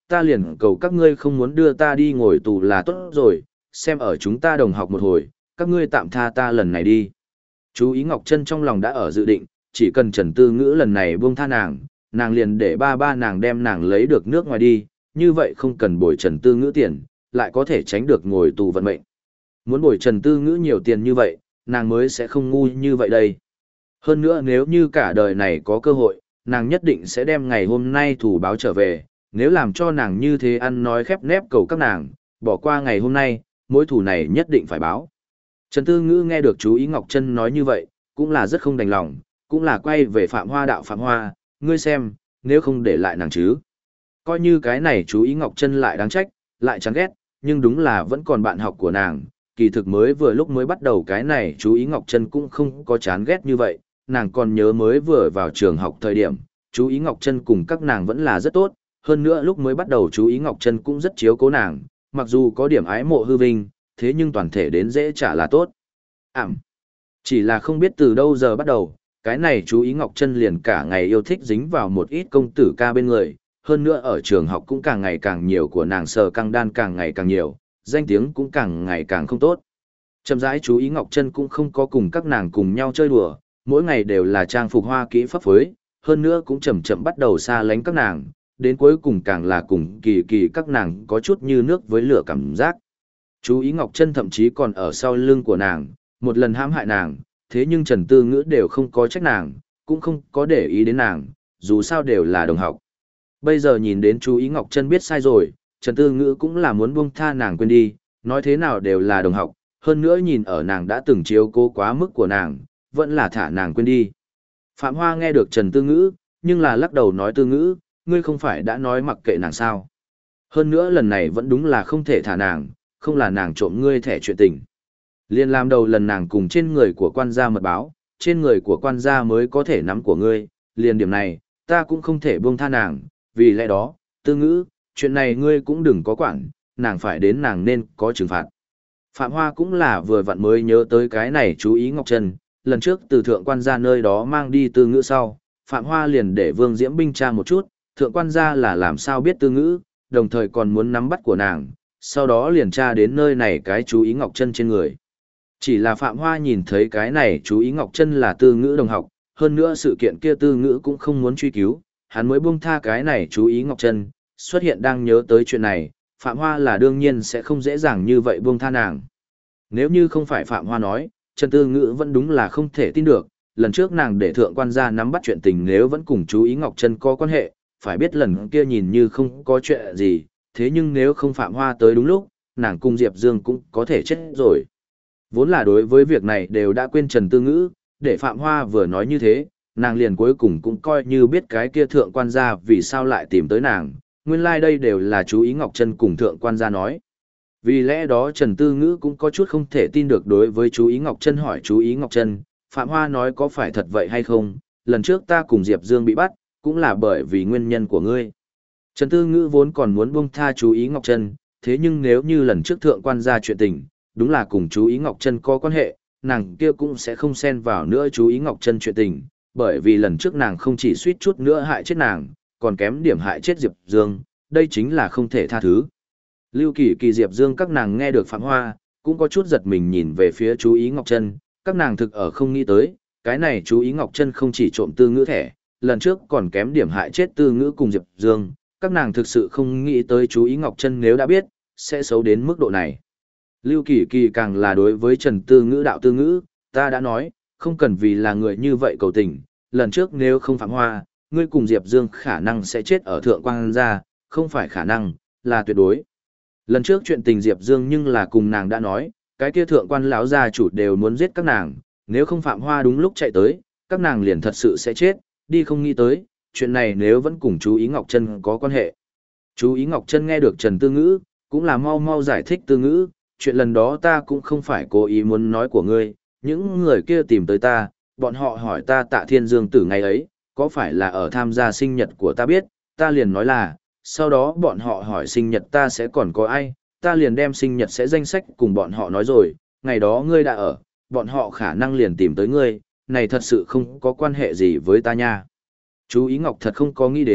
Speaker 1: ta liền cầu các ngươi không muốn đưa ta đi ngồi tù là tốt rồi, xem ở chúng ta đồng học một hồi, các ngươi tạm tha ta lần này đi. Chú ý Ngọc Trân trong lòng đã ở dự định, chỉ cần Trần Tư Ngữ lần này buông tha nàng, nàng liền để ba nàng đem nàng lấy được nước ngoài đi, như vậy không cần bồi Trần Tư Ngữ tiền, lại có thể tránh được ngồi tù vận mệnh. Muốn bồi Trần Tư Ngữ nhiều tiền như vậy, nàng mới sẽ không ngu như vậy đây. Hơn nữa nếu như cả đời này có cơ hội, nàng nhất định sẽ đem ngày hôm nay thủ báo trở về, nếu làm cho nàng như thế ăn nói khép nép cầu các nàng, bỏ qua ngày hôm nay, mối thù này nhất định phải báo. Trần Tư Ngữ nghe được chú ý Ngọc Trân nói như vậy, cũng là rất không đành lòng, cũng là quay về Phạm Hoa đạo Phạm Hoa, ngươi xem, nếu không để lại nàng chứ. Coi như cái này chú ý Ngọc Trân lại đáng trách, lại chán ghét, nhưng đúng là vẫn còn bạn học của nàng, kỳ thực mới vừa lúc mới bắt đầu cái này chú ý Ngọc Trân cũng không có chán ghét như vậy, nàng còn nhớ mới vừa vào trường học thời điểm, chú ý Ngọc Trân cùng các nàng vẫn là rất tốt, hơn nữa lúc mới bắt đầu chú ý Ngọc Trân cũng rất chiếu cố nàng, mặc dù có điểm ái mộ hư vinh, thế nhưng toàn thể đến dễ trả là tốt. Chỉ là không biết từ đâu giờ bắt đầu, cái này chú ý Ngọc Trân liền cả ngày yêu thích dính vào một ít công tử ca bên người, hơn nữa ở trường học cũng càng ngày càng nhiều của nàng sờ căng đan càng ngày càng nhiều, danh tiếng cũng càng ngày càng không tốt. Chậm rãi chú ý Ngọc Trân cũng không có cùng các nàng cùng nhau chơi đùa, mỗi ngày đều là trang phục hoa kỹ phấp phới, hơn nữa cũng chậm chậm bắt đầu xa lánh các nàng, đến cuối cùng càng là cùng kỳ kỳ các nàng có chút như nước với lửa cảm giác. Chú ý Ngọc Trân thậm chí còn ở sau lưng của nàng, một lần hãm hại nàng, thế nhưng Trần Tư Ngữ đều không có trách nàng, cũng không có để ý đến nàng, dù sao đều là đồng học. Bây giờ nhìn đến chú ý Ngọc Trân biết sai rồi, Trần Tư Ngữ cũng là muốn buông tha nàng quên đi, nói thế nào đều là đồng học, hơn nữa nhìn ở nàng đã từng chiếu cố quá mức của nàng, vẫn là thả nàng quên đi. Phạm Hoa nghe được Trần Tư Ngữ, nhưng là lắc đầu nói Tư Ngữ, ngươi không phải đã nói mặc kệ nàng sao. Hơn nữa lần này vẫn đúng là không thể thả nàng, không là nàng trộm ngươi thẻ chuyện tình. Liên làm đầu lần nàng cùng trên người của quan gia mật báo, trên người của quan gia mới có thể nắm của ngươi, liền điểm này, ta cũng không thể buông tha nàng, vì lẽ đó, Tư Ngữ, chuyện này ngươi cũng đừng có quản, nàng phải đến nàng nên có trừng phạt. Phạm Hoa cũng là vừa vặn mới nhớ tới cái này chú ý Ngọc Trân, lần trước từ thượng quan gia nơi đó mang đi Tư Ngữ sau, Phạm Hoa liền để Vương Diễm Binh tra một chút, thượng quan gia là làm sao biết Tư Ngữ, đồng thời còn muốn nắm bắt của nàng, sau đó liền tra đến nơi này cái chú ý Ngọc Trân trên người. Chỉ là Phạm Hoa nhìn thấy cái này chú ý Ngọc Trân là Tư Ngữ đồng học, hơn nữa sự kiện kia Tư Ngữ cũng không muốn truy cứu, hắn mới buông tha cái này chú ý Ngọc Trân, xuất hiện đang nhớ tới chuyện này, Phạm Hoa là đương nhiên sẽ không dễ dàng như vậy buông tha nàng. Nếu như không phải Phạm Hoa nói, Trần Tư Ngữ vẫn đúng là không thể tin được, lần trước nàng để thượng quan gia nắm bắt chuyện tình nếu vẫn cùng chú ý Ngọc Trân có quan hệ, phải biết lần kia nhìn như không có chuyện gì, thế nhưng nếu không Phạm Hoa tới đúng lúc, nàng cùng Diệp Dương cũng có thể chết rồi. Vốn là đối với việc này đều đã quên Trần Tư Ngữ, để Phạm Hoa vừa nói như thế, nàng liền cuối cùng cũng coi như biết cái kia thượng quan gia vì sao lại tìm tới nàng, nguyên lai đây đều là chú ý Ngọc Trân cùng thượng quan gia nói. Vì lẽ đó Trần Tư Ngữ cũng có chút không thể tin được đối với chú ý Ngọc Trân hỏi chú ý Ngọc Trân, Phạm Hoa nói có phải thật vậy hay không, lần trước ta cùng Diệp Dương bị bắt, cũng là bởi vì nguyên nhân của ngươi. Trần Tư Ngữ vốn còn muốn buông tha chú ý Ngọc Trân, thế nhưng nếu như lần trước thượng quan gia chuyện tình, đúng là cùng chú ý Ngọc Trân có quan hệ, nàng kia cũng sẽ không xen vào nữa chú ý Ngọc Trân chuyện tình, bởi vì lần trước nàng không chỉ suýt chút nữa hại chết nàng, còn kém điểm hại chết Diệp Dương, đây chính là không thể tha thứ. Lưu Kỳ Kỳ Diệp Dương các nàng nghe được Phạm Hoa, cũng có chút giật mình nhìn về phía chú ý Ngọc Trân, các nàng thực ở không nghĩ tới, cái này chú ý Ngọc Trân không chỉ trộm Tư Ngữ thẻ, lần trước còn kém điểm hại chết Tư Ngữ cùng Diệp Dương, các nàng thực sự không nghĩ tới chú ý Ngọc Trân nếu đã biết, sẽ xấu đến mức độ này. Lưu Kỳ Kỳ càng là đối với Trần Tư Ngữ đạo Tư Ngữ, ta đã nói, không cần vì là người như vậy cầu tình, lần trước nếu không Phạm Hoa, ngươi cùng Diệp Dương khả năng sẽ chết ở thượng quan gia, không phải khả năng, là tuyệt đối. Lần trước chuyện tình Diệp Dương nhưng là cùng nàng đã nói, cái kia thượng quan lão gia chủ đều muốn giết các nàng, nếu không Phạm Hoa đúng lúc chạy tới, các nàng liền thật sự sẽ chết, đi không nghĩ tới, chuyện này nếu vẫn cùng chú ý Ngọc Trân có quan hệ. Chú ý Ngọc Trân nghe được Trần Tư Ngữ, cũng là mau mau giải thích Tư Ngữ, chuyện lần đó ta cũng không phải cố ý muốn nói của ngươi, những người kia tìm tới ta, bọn họ hỏi ta Tạ Thiên Dương Tử ngày ấy, có phải là ở tham gia sinh nhật của ta biết, ta liền nói là, sau đó bọn họ hỏi sinh nhật ta sẽ còn có ai, ta liền đem sinh nhật sẽ danh sách cùng bọn họ nói rồi, ngày đó ngươi đã ở, bọn họ khả năng liền tìm tới ngươi, này thật sự không có quan hệ gì với ta nha. Chú ý Ngọc thật không có nghĩ đến,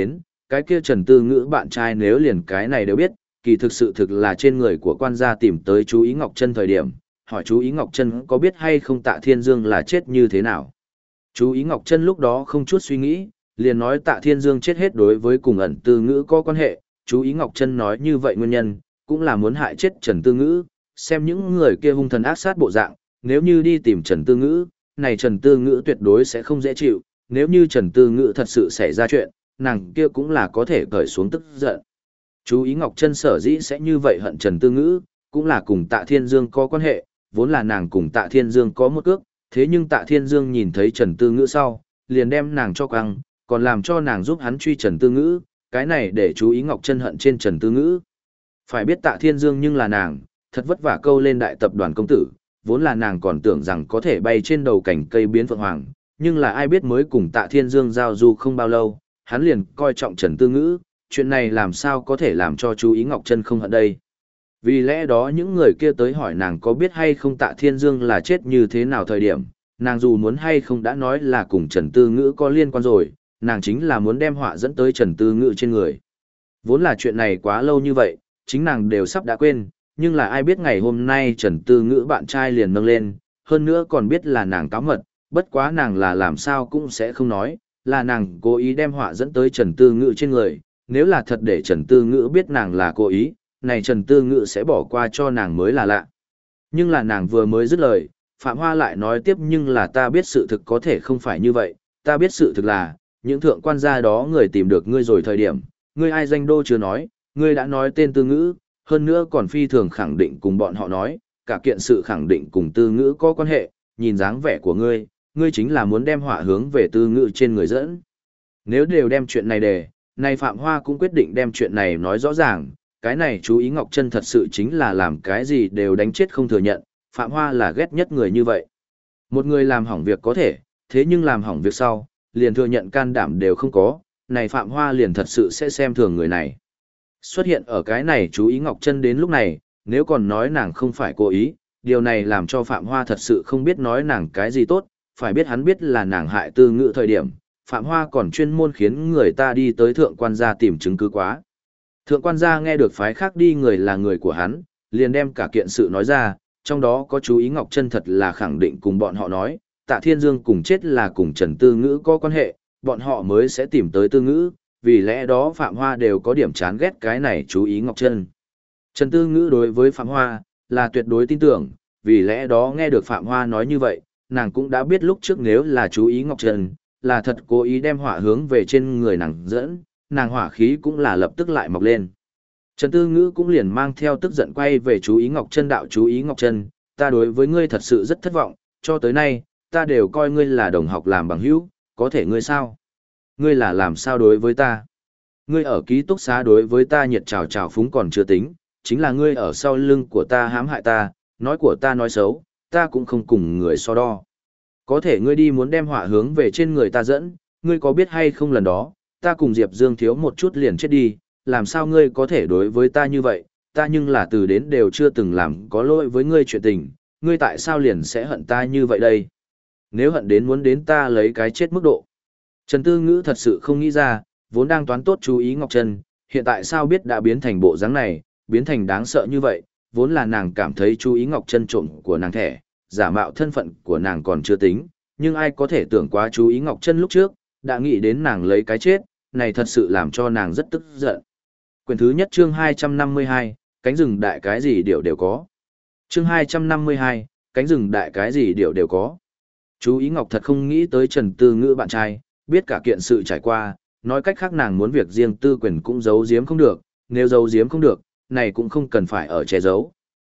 Speaker 1: cái kia Trần Tư Ngữ bạn trai nếu liền cái này đều biết, kỳ thực sự thực là trên người của quan gia tìm tới chú Ý Ngọc Trân thời điểm, hỏi chú Ý Ngọc Trân có biết hay không Tạ Thiên Dương là chết như thế nào. Chú Ý Ngọc Trân lúc đó không chút suy nghĩ, liền nói Tạ Thiên Dương chết hết đối với cùng ẩn Tư Ngữ có quan hệ, chú Ý Ngọc Trân nói như vậy nguyên nhân, cũng là muốn hại chết Trần Tư Ngữ, xem những người kia hung thần ác sát bộ dạng, nếu như đi tìm Trần Tư Ngữ, này Trần Tư Ngữ tuyệt đối sẽ không dễ chịu, nếu như Trần Tư Ngữ thật sự xảy ra chuyện, nàng kia cũng là có thể cởi xuống tức giận. Chú Ý Ngọc Trân sở dĩ sẽ như vậy hận Trần Tư Ngữ, cũng là cùng Tạ Thiên Dương có quan hệ, vốn là nàng cùng Tạ Thiên Dương có một ước, thế nhưng Tạ Thiên Dương nhìn thấy Trần Tư Ngữ sau, liền đem nàng cho quăng, còn làm cho nàng giúp hắn truy Trần Tư Ngữ, cái này để chú Ý Ngọc Trân hận trên Trần Tư Ngữ. Phải biết Tạ Thiên Dương nhưng là nàng, thật vất vả câu lên đại tập đoàn công tử, vốn là nàng còn tưởng rằng có thể bay trên đầu cành cây biến phượng hoàng, nhưng là ai biết mới cùng Tạ Thiên Dương giao du không bao lâu, hắn liền coi trọng Trần Tư Ngữ, chuyện này làm sao có thể làm cho chú Ý Ngọc Trân không hận đây. Vì lẽ đó những người kia tới hỏi nàng có biết hay không Tạ Thiên Dương là chết như thế nào thời điểm, nàng dù muốn hay không đã nói là cùng Trần Tư Ngữ có liên quan rồi, nàng chính là muốn đem họa dẫn tới Trần Tư Ngữ trên người. Vốn là chuyện này quá lâu như vậy, chính nàng đều sắp đã quên, nhưng là ai biết ngày hôm nay Trần Tư Ngữ bạn trai liền nâng lên, hơn nữa còn biết là nàng cáo mật, bất quá nàng là làm sao cũng sẽ không nói, là nàng cố ý đem họa dẫn tới Trần Tư Ngữ trên người, nếu là thật để Trần Tư Ngữ biết nàng là cố ý, này Trần Tư Ngữ sẽ bỏ qua cho nàng mới là lạ. Nhưng là nàng vừa mới dứt lời, Phạm Hoa lại nói tiếp nhưng là ta biết sự thực có thể không phải như vậy, ta biết sự thực là, những thượng quan gia đó người tìm được ngươi rồi thời điểm, ngươi ai danh đô chưa nói, ngươi đã nói tên Tư Ngữ, hơn nữa còn phi thường khẳng định cùng bọn họ nói, cả kiện sự khẳng định cùng Tư Ngữ có quan hệ, nhìn dáng vẻ của ngươi, ngươi chính là muốn đem họa hướng về Tư Ngữ trên người dẫn. Nếu đều đem chuyện này đề, nay Phạm Hoa cũng quyết định đem chuyện này nói rõ ràng, cái này chú Ý Ngọc Trân thật sự chính là làm cái gì đều đánh chết không thừa nhận, Phạm Hoa là ghét nhất người như vậy. Một người làm hỏng việc có thể, thế nhưng làm hỏng việc sau, liền thừa nhận can đảm đều không có, này Phạm Hoa liền thật sự sẽ xem thường người này. Xuất hiện ở cái này chú Ý Ngọc Trân đến lúc này, nếu còn nói nàng không phải cố ý, điều này làm cho Phạm Hoa thật sự không biết nói nàng cái gì tốt, phải biết hắn biết là nàng hại Tư Ngữ thời điểm, Phạm Hoa còn chuyên môn khiến người ta đi tới thượng quan gia tìm chứng cứ quá. Thượng quan gia nghe được phái khác đi người là người của hắn, liền đem cả kiện sự nói ra, trong đó có chú Ý Ngọc Trân thật là khẳng định cùng bọn họ nói, Tạ Thiên Dương cùng chết là cùng Trần Tư Ngữ có quan hệ, bọn họ mới sẽ tìm tới Tư Ngữ, vì lẽ đó Phạm Hoa đều có điểm chán ghét cái này chú Ý Ngọc Trân. Trần Tư Ngữ đối với Phạm Hoa là tuyệt đối tin tưởng, vì lẽ đó nghe được Phạm Hoa nói như vậy, nàng cũng đã biết lúc trước nếu là chú Ý Ngọc Trân, là thật cố ý đem họa hướng về trên người nàng dẫn, nàng hỏa khí cũng là lập tức lại mọc lên. Trần Tư Ngữ cũng liền mang theo tức giận quay về chú Ý Ngọc Trân đạo chú Ý Ngọc Trân, ta đối với ngươi thật sự rất thất vọng, cho tới nay, ta đều coi ngươi là đồng học làm bằng hữu, có thể ngươi sao? Ngươi là làm sao đối với ta? Ngươi ở ký túc xá đối với ta nhiệt trào trào phúng còn chưa tính, chính là ngươi ở sau lưng của ta hãm hại ta, nói của ta nói xấu, ta cũng không cùng người so đo. Có thể ngươi đi muốn đem họa hướng về trên người ta dẫn, ngươi có biết hay không lần đó, ta cùng Diệp Dương thiếu một chút liền chết đi, làm sao ngươi có thể đối với ta như vậy, ta nhưng là từ đến đều chưa từng làm có lỗi với ngươi chuyện tình, ngươi tại sao liền sẽ hận ta như vậy đây? Nếu hận đến muốn đến ta lấy cái chết mức độ. Trần Tư Ngữ thật sự không nghĩ ra, vốn đang toán tốt chú Ý Ngọc Trân, hiện tại sao biết đã biến thành bộ dáng này, biến thành đáng sợ như vậy, vốn là nàng cảm thấy chú Ý Ngọc Trân trộm của nàng thẻ, giả mạo thân phận của nàng còn chưa tính, nhưng ai có thể tưởng quá chú Ý Ngọc Trân lúc trước, đã nghĩ đến nàng lấy cái chết, này thật sự làm cho nàng rất tức giận. Quyển thứ nhất chương 252, cánh rừng đại cái gì điều đều có. Chương 252, cánh rừng đại cái gì điều đều có. Chú Ý Ngọc thật không nghĩ tới Trần Tư Ngữ bạn trai, biết cả kiện sự trải qua, nói cách khác nàng muốn việc riêng tư quyền cũng giấu giếm không được, nếu giấu giếm không được, này cũng không cần phải ở che giấu.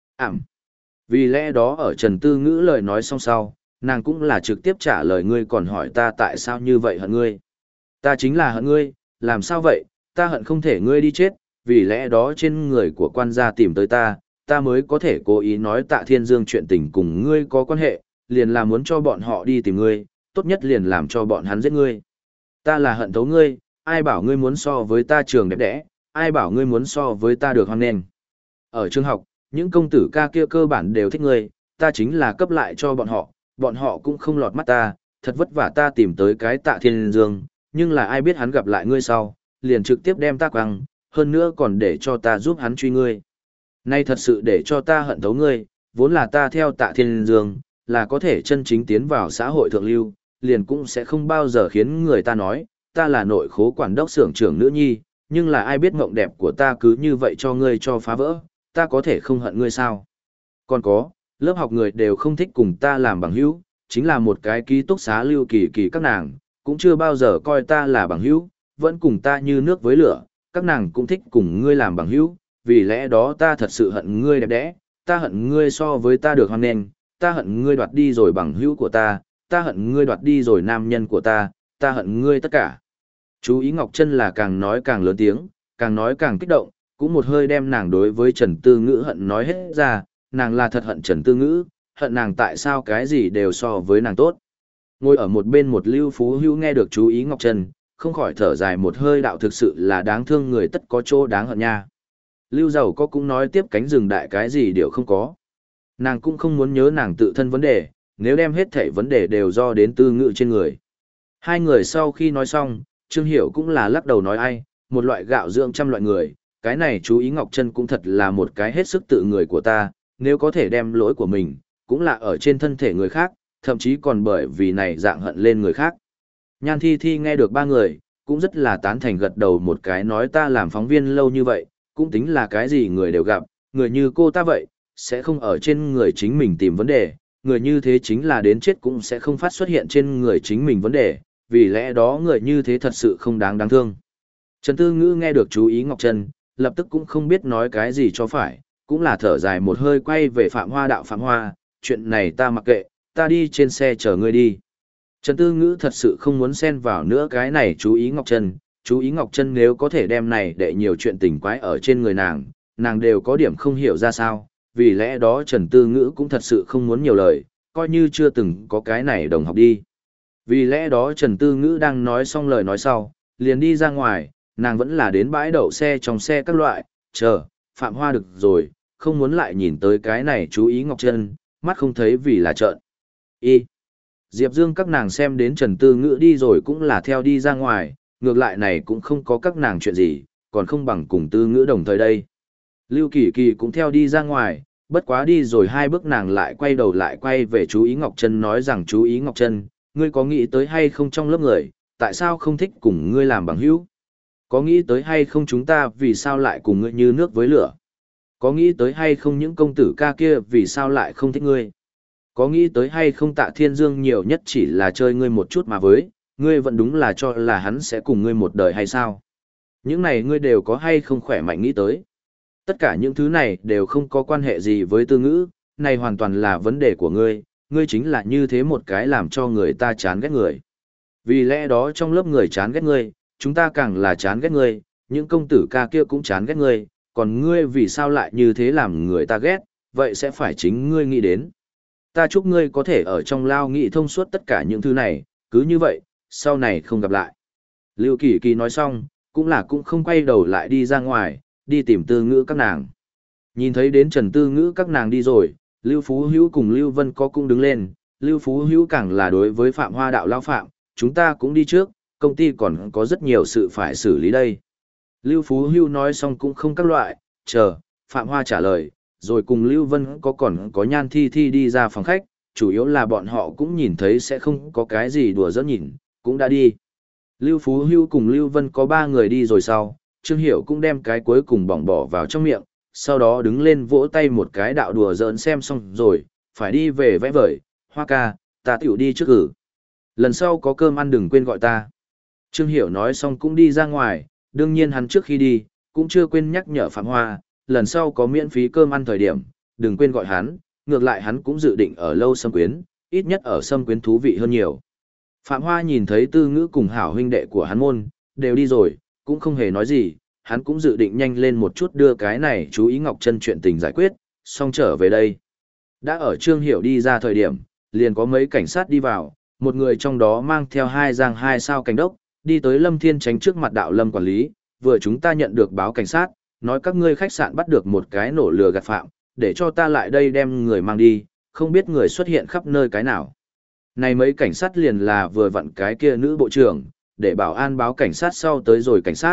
Speaker 1: Vì lẽ đó ở Trần Tư Ngữ lời nói xong sau, nàng cũng là trực tiếp trả lời ngươi còn hỏi ta tại sao như vậy hận ngươi. Ta chính là hận ngươi, làm sao vậy, ta hận không thể ngươi đi chết, vì lẽ đó trên người của quan gia tìm tới ta mới có thể cố ý nói Tạ Thiên Dương chuyện tình cùng ngươi có quan hệ, liền là muốn cho bọn họ đi tìm ngươi, tốt nhất liền làm cho bọn hắn giết ngươi. Ta là hận thấu ngươi, ai bảo ngươi muốn so với ta trường đẹp đẽ, ai bảo ngươi muốn so với ta được hoan nghênh. Ở trường học, những công tử ca kia cơ bản đều thích ngươi, ta chính là cấp lại cho bọn họ cũng không lọt mắt ta, thật vất vả ta tìm tới cái Tạ Thiên Dương, nhưng là ai biết hắn gặp lại ngươi sau, liền trực tiếp đem ta quăng, hơn nữa còn để cho ta giúp hắn truy ngươi. Nay thật sự để cho ta hận thấu ngươi, vốn là ta theo Tạ Thiên Dương, là có thể chân chính tiến vào xã hội thượng lưu, liền cũng sẽ không bao giờ khiến người ta nói, ta là nội khố quản đốc xưởng trưởng nữ nhi, nhưng là ai biết mộng đẹp của ta cứ như vậy cho ngươi cho phá vỡ, ta có thể không hận ngươi sao? Còn có, lớp học người đều không thích cùng ta làm bằng hữu, chính là một cái ký túc xá Lưu Kỳ Kỳ các nàng, cũng chưa bao giờ coi ta là bằng hữu, vẫn cùng ta như nước với lửa, các nàng cũng thích cùng ngươi làm bằng hữu, vì lẽ đó ta thật sự hận ngươi đẹp đẽ, ta hận ngươi so với ta được hoan nghênh, ta hận ngươi đoạt đi rồi bằng hữu của ta hận ngươi đoạt đi rồi nam nhân của ta hận ngươi tất cả. Chú ý Ngọc Trân là càng nói càng lớn tiếng, càng nói càng kích động, cũng một hơi đem nàng đối với Trần Tư Ngữ hận nói hết ra, nàng là thật hận Trần Tư Ngữ, hận nàng tại sao cái gì đều so với nàng tốt. Ngồi ở một bên một Lưu Phú Hữu nghe được chú ý Ngọc Trân, không khỏi thở dài một hơi đạo thực sự là đáng thương người tất có chỗ đáng hận nha. Lưu Giàu có cũng nói tiếp cánh rừng đại cái gì đều không có. Nàng cũng không muốn nhớ nàng tự thân vấn đề, nếu đem hết thảy vấn đề đều do đến Tư Ngữ trên người. Hai người sau khi nói xong, Trương Hiểu cũng là lắc đầu nói ai, một loại gạo dưỡng trăm loại người, cái này chú ý Ngọc Trân cũng thật là một cái hết sức tự người của ta, nếu có thể đem lỗi của mình, cũng là ở trên thân thể người khác, thậm chí còn bởi vì này dạng hận lên người khác. Nhan Thi Thi nghe được ba người, cũng rất là tán thành gật đầu một cái nói ta làm phóng viên lâu như vậy, cũng tính là cái gì người đều gặp, người như cô ta vậy, sẽ không ở trên người chính mình tìm vấn đề, người như thế chính là đến chết cũng sẽ không phát xuất hiện trên người chính mình vấn đề, vì lẽ đó người như thế thật sự không đáng thương. Trần Tư Ngữ nghe được chú ý Ngọc Trân, lập tức cũng không biết nói cái gì cho phải, cũng là thở dài một hơi quay về Phạm Hoa đạo Phạm Hoa, chuyện này ta mặc kệ, ta đi trên xe chờ ngươi đi. Trần Tư Ngữ thật sự không muốn xen vào nữa cái này chú ý Ngọc Trân, chú ý Ngọc Trân nếu có thể đem này để nhiều chuyện tình quái ở trên người nàng đều có điểm không hiểu ra sao, vì lẽ đó Trần Tư Ngữ cũng thật sự không muốn nhiều lời, coi như chưa từng có cái này đồng học đi. Vì lẽ đó Trần Tư Ngữ đang nói xong lời nói sau, liền đi ra ngoài, nàng vẫn là đến bãi đậu xe trong xe các loại, chờ, Phạm Hoa được rồi, không muốn lại nhìn tới cái này chú ý Ngọc Trân, mắt không thấy vì là trợn. Diệp Dương các nàng xem đến Trần Tư Ngữ đi rồi cũng là theo đi ra ngoài, ngược lại này cũng không có các nàng chuyện gì, còn không bằng cùng Tư Ngữ đồng thời đây. Lưu Kỳ Kỳ cũng theo đi ra ngoài, bất quá đi rồi hai bước nàng lại quay đầu lại quay về chú ý Ngọc Trân nói rằng chú ý Ngọc Trân, ngươi có nghĩ tới hay không trong lớp người, tại sao không thích cùng ngươi làm bằng hữu? Có nghĩ tới hay không chúng ta vì sao lại cùng ngươi như nước với lửa? Có nghĩ tới hay không những công tử ca kia vì sao lại không thích ngươi? Có nghĩ tới hay không Tạ Thiên Dương nhiều nhất chỉ là chơi ngươi một chút mà với, ngươi vẫn đúng là cho là hắn sẽ cùng ngươi một đời hay sao? Những này ngươi đều có hay không khỏe mạnh nghĩ tới? Tất cả những thứ này đều không có quan hệ gì với Tư Ngữ, này hoàn toàn là vấn đề của ngươi, ngươi chính là như thế một cái làm cho người ta chán ghét người. Vì lẽ đó trong lớp người chán ghét ngươi, chúng ta càng là chán ghét ngươi, những công tử ca kia cũng chán ghét ngươi, còn ngươi vì sao lại như thế làm người ta ghét, vậy sẽ phải chính ngươi nghĩ đến. Ta chúc ngươi có thể ở trong lao nghĩ thông suốt tất cả những thứ này, cứ như vậy, sau này không gặp lại. Lưu Kỳ Kỳ nói xong, cũng không quay đầu lại đi ra ngoài, đi tìm Tư Ngữ các nàng. Nhìn thấy đến Trần Tư Ngữ các nàng đi rồi, Lưu Phú Hữu cùng Lưu Vân có cũng đứng lên, Lưu Phú Hữu càng là đối với Phạm Hoa đạo lao phạm, chúng ta cũng đi trước, công ty còn có rất nhiều sự phải xử lý đây. Lưu Phú Hữu nói xong cũng không các loại, chờ, Phạm Hoa trả lời, rồi cùng Lưu Vân còn có Nhan Thi Thi đi ra phòng khách, chủ yếu là bọn họ cũng nhìn thấy sẽ không có cái gì đùa giỡn nhìn, cũng đã đi. Lưu Phú Hữu cùng Lưu Vân có 3 người đi rồi sau, Trương Hiểu cũng đem cái cuối cùng bỏng bỏ vào trong miệng, sau đó đứng lên vỗ tay một cái đạo đùa giỡn xem xong rồi, phải đi về vẽ vời, Hoa ca, ta tiểu đi trước cử. Lần sau có cơm ăn đừng quên gọi ta. Trương Hiểu nói xong cũng đi ra ngoài, đương nhiên hắn trước khi đi, cũng chưa quên nhắc nhở Phạm Hoa, lần sau có miễn phí cơm ăn thời điểm, đừng quên gọi hắn, ngược lại hắn cũng dự định ở lâu Sâm Quyến, ít nhất ở Sâm Quyến thú vị hơn nhiều. Phạm Hoa nhìn thấy Tư Ngữ cùng hảo huynh đệ của hắn môn, đều đi rồi, cũng không hề nói gì, hắn cũng dự định nhanh lên một chút đưa cái này chú ý Ngọc Trân chuyện tình giải quyết, xong trở về đây. Đã ở Trương Hiểu đi ra thời điểm, liền có mấy cảnh sát đi vào, một người trong đó mang theo 2 giang 2 sao cảnh đốc, đi tới Lâm Thiên Chánh trước mặt đạo Lâm quản lý, vừa chúng ta nhận được báo cảnh sát, nói các ngươi khách sạn bắt được một cái nổ lừa gạt phạm, để cho ta lại đây đem người mang đi, không biết người xuất hiện khắp nơi cái nào. Này mấy cảnh sát liền là vừa vặn cái kia nữ bộ trưởng, để bảo an báo cảnh sát sau tới rồi cảnh sát,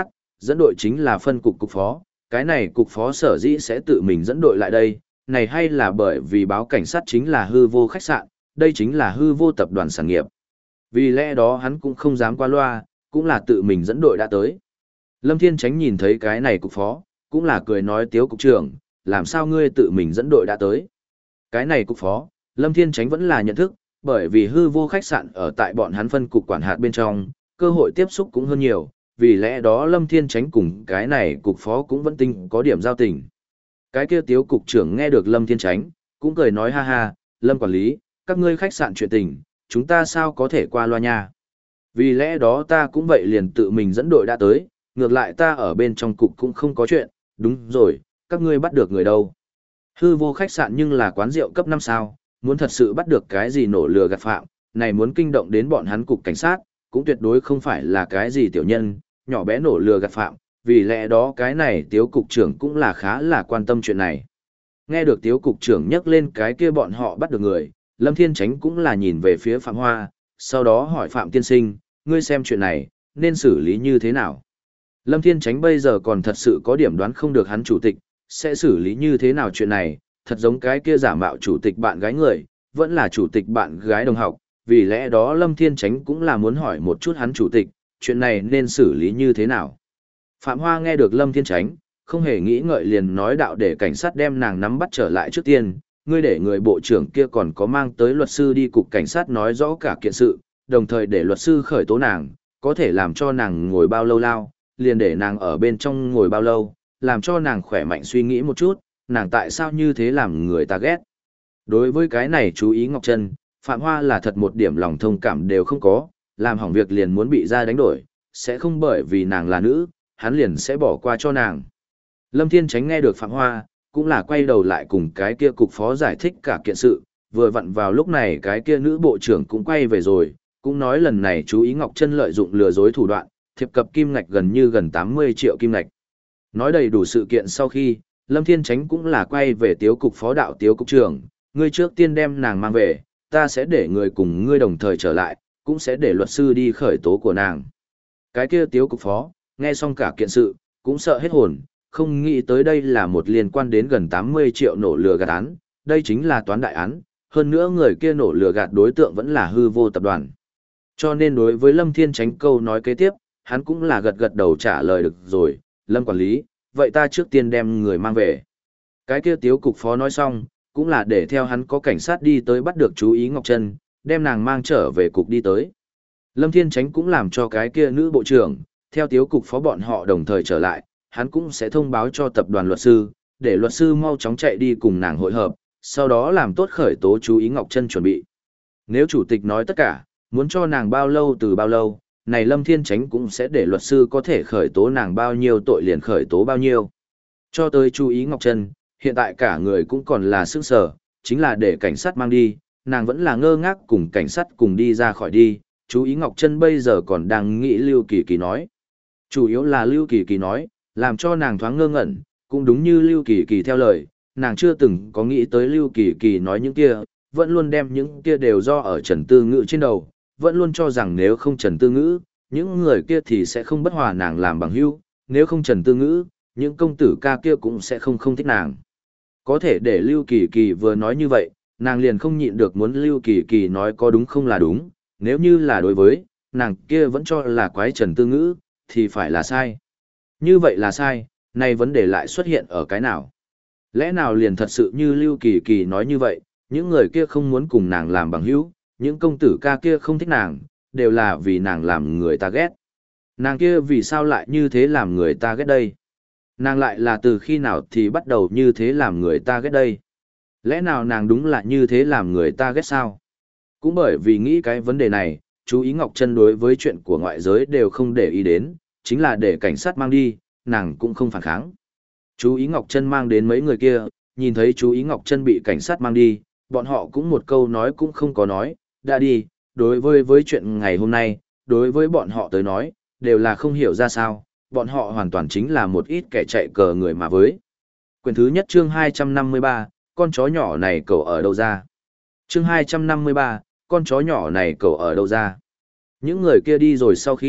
Speaker 1: dẫn đội chính là phân cục cục phó, cái này cục phó sở dĩ sẽ tự mình dẫn đội lại đây, này hay là bởi vì báo cảnh sát chính là hư vô khách sạn, đây chính là hư vô tập đoàn sản nghiệp. Vì lẽ đó hắn cũng không dám qua loa, cũng là tự mình dẫn đội đã tới. Lâm Thiên Chánh nhìn thấy cái này cục phó, cũng là cười nói Tiếu cục trưởng, làm sao ngươi tự mình dẫn đội đã tới. Cái này cục phó, Lâm Thiên Chánh vẫn là nhận thức, bởi vì hư vô khách sạn ở tại bọn hắn phân cục quản hạt bên trong, cơ hội tiếp xúc cũng hơn nhiều, vì lẽ đó Lâm Thiên Chánh cùng cái này cục phó cũng vẫn tinh có điểm giao tình. Cái kia Tiếu cục trưởng nghe được Lâm Thiên Chánh, cũng cười nói ha ha, Lâm quản lý, các ngươi khách sạn chuyện tình, chúng ta sao có thể qua loa nha. Vì lẽ đó ta cũng vậy liền tự mình dẫn đội đã tới, ngược lại ta ở bên trong cục cũng không có chuyện, đúng rồi, các ngươi bắt được người đâu. Hư vô khách sạn nhưng là quán rượu cấp 5 sao, muốn thật sự bắt được cái gì nổ lừa gạt phạm, này muốn kinh động đến bọn hắn cục cảnh sát, cũng tuyệt đối không phải là cái gì tiểu nhân, nhỏ bé nổ lừa gạt phạm, vì lẽ đó cái này Tiếu cục trưởng cũng là khá là quan tâm chuyện này. Nghe được Tiếu cục trưởng nhắc lên cái kia bọn họ bắt được người, Lâm Thiên Chánh cũng là nhìn về phía Phạm Hoa, sau đó hỏi Phạm tiên sinh, ngươi xem chuyện này, nên xử lý như thế nào? Lâm Thiên Chánh bây giờ còn thật sự có điểm đoán không được hắn chủ tịch, sẽ xử lý như thế nào chuyện này, thật giống cái kia giả mạo chủ tịch bạn gái người, vẫn là chủ tịch bạn gái đồng học, vì lẽ đó Lâm Thiên Chánh cũng là muốn hỏi một chút hắn chủ tịch, chuyện này nên xử lý như thế nào. Phạm Hoa nghe được Lâm Thiên Chánh, không hề nghĩ ngợi liền nói đạo để cảnh sát đem nàng nắm bắt trở lại trước tiên, ngươi để người bộ trưởng kia còn có mang tới luật sư đi cục cảnh sát nói rõ cả kiện sự, đồng thời để luật sư khởi tố nàng, có thể làm cho nàng ngồi bao lâu lao, liền để nàng ở bên trong ngồi bao lâu, làm cho nàng khỏe mạnh suy nghĩ một chút, nàng tại sao như thế làm người ta ghét. Đối với cái này chú ý Ngọc Trân, Phạm Hoa là thật một điểm lòng thông cảm đều không có, làm hỏng việc liền muốn bị ra đánh đổi, sẽ không bởi vì nàng là nữ, hắn liền sẽ bỏ qua cho nàng. Lâm Thiên Chánh nghe được Phạm Hoa, cũng là quay đầu lại cùng cái kia cục phó giải thích cả kiện sự, vừa vặn vào lúc này cái kia nữ bộ trưởng cũng quay về rồi, cũng nói lần này chú ý Ngọc Trân lợi dụng lừa dối thủ đoạn, thiệp cập kim ngạch gần 80 triệu kim ngạch. Nói đầy đủ sự kiện sau khi, Lâm Thiên Chánh cũng là quay về Tiếu cục phó đạo Tiếu cục trưởng, ngươi trước tiên đem nàng mang về, ta sẽ để người cùng ngươi đồng thời trở lại, cũng sẽ để luật sư đi khởi tố của nàng. Cái kia Tiếu cục phó, nghe xong cả kiện sự, cũng sợ hết hồn, không nghĩ tới đây là một liên quan đến gần 80 triệu nổ lừa gạt án, đây chính là toán đại án, hơn nữa người kia nổ lừa gạt đối tượng vẫn là hư vô tập đoàn. Cho nên đối với Lâm Thiên Chánh câu nói kế tiếp, hắn cũng là gật gật đầu trả lời được rồi, Lâm quản lý, vậy ta trước tiên đem người mang về. Cái kia Tiếu cục phó nói xong, cũng là để theo hắn có cảnh sát đi tới bắt được chú ý Ngọc Trân, đem nàng mang trở về cục đi tới. Lâm Thiên Chánh cũng làm cho cái kia nữ bộ trưởng, theo Tiếu cục phó bọn họ đồng thời trở lại, hắn cũng sẽ thông báo cho tập đoàn luật sư, để luật sư mau chóng chạy đi cùng nàng hội hợp, sau đó làm tốt khởi tố chú ý Ngọc Trân chuẩn bị. Nếu chủ tịch nói tất cả, muốn cho nàng bao lâu từ bao lâu, này Lâm Thiên Chánh cũng sẽ để luật sư có thể khởi tố nàng bao nhiêu tội liền khởi tố bao nhiêu. Cho tới chú ý Ngọc Trân, hiện tại cả người cũng còn là sức sở, chính là để cảnh sát mang đi, nàng vẫn là ngơ ngác cùng cảnh sát cùng đi ra khỏi đi, chú ý Ngọc Trân bây giờ còn đang nghĩ Lưu Kỳ Kỳ nói. Chủ yếu là Lưu Kỳ Kỳ nói, làm cho nàng thoáng ngơ ngẩn, cũng đúng như Lưu Kỳ Kỳ theo lời, nàng chưa từng có nghĩ tới Lưu Kỳ Kỳ nói những kia, vẫn luôn đem những kia đều do ở Trần Tư Ngữ trên đầu, vẫn luôn cho rằng nếu không Trần Tư Ngữ, những người kia thì sẽ không bất hòa nàng làm bằng hữu, nếu không Trần Tư Ngữ, những công tử ca kia cũng sẽ không thích nàng. Có thể để Lưu Kỳ Kỳ vừa nói như vậy, nàng liền không nhịn được muốn Lưu Kỳ Kỳ nói có đúng không là đúng, nếu như là đối với, nàng kia vẫn cho là quái Trần Tư Ngữ, thì phải là sai. Như vậy là sai, nay vấn đề lại xuất hiện ở cái nào? Lẽ nào liền thật sự như Lưu Kỳ Kỳ nói như vậy, những người kia không muốn cùng nàng làm bằng hữu, những công tử ca kia không thích nàng, đều là vì nàng làm người ta ghét. Nàng kia vì sao lại như thế làm người ta ghét đây? Nàng lại là từ khi nào thì bắt đầu như thế làm người ta ghét đây? Lẽ nào nàng đúng là như thế làm người ta ghét sao? Cũng bởi vì nghĩ cái vấn đề này, chú ý Ngọc Trân đối với chuyện của ngoại giới đều không để ý đến, chính là để cảnh sát mang đi, nàng cũng không phản kháng. Chú ý Ngọc Trân mang đến mấy người kia, nhìn thấy chú ý Ngọc Trân bị cảnh sát mang đi, bọn họ cũng một câu nói cũng không có nói, đã đi, đối với chuyện ngày hôm nay, đối với bọn họ tới nói, đều là không hiểu ra sao, bọn họ hoàn toàn chính là một ít kẻ chạy cờ người mà với. Quyển thứ nhất chương 253, con chó nhỏ này cậu ở đâu ra? Chương 253, con chó nhỏ này cậu ở đâu ra? Những người kia đi rồi sau khi,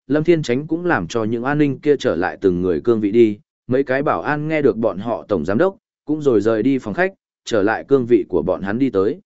Speaker 1: Lâm Thiên Chánh cũng làm cho những an ninh kia trở lại từng người cương vị đi, mấy cái bảo an nghe được bọn họ tổng giám đốc, cũng rồi rời đi phòng khách, trở lại cương vị của bọn hắn đi tới.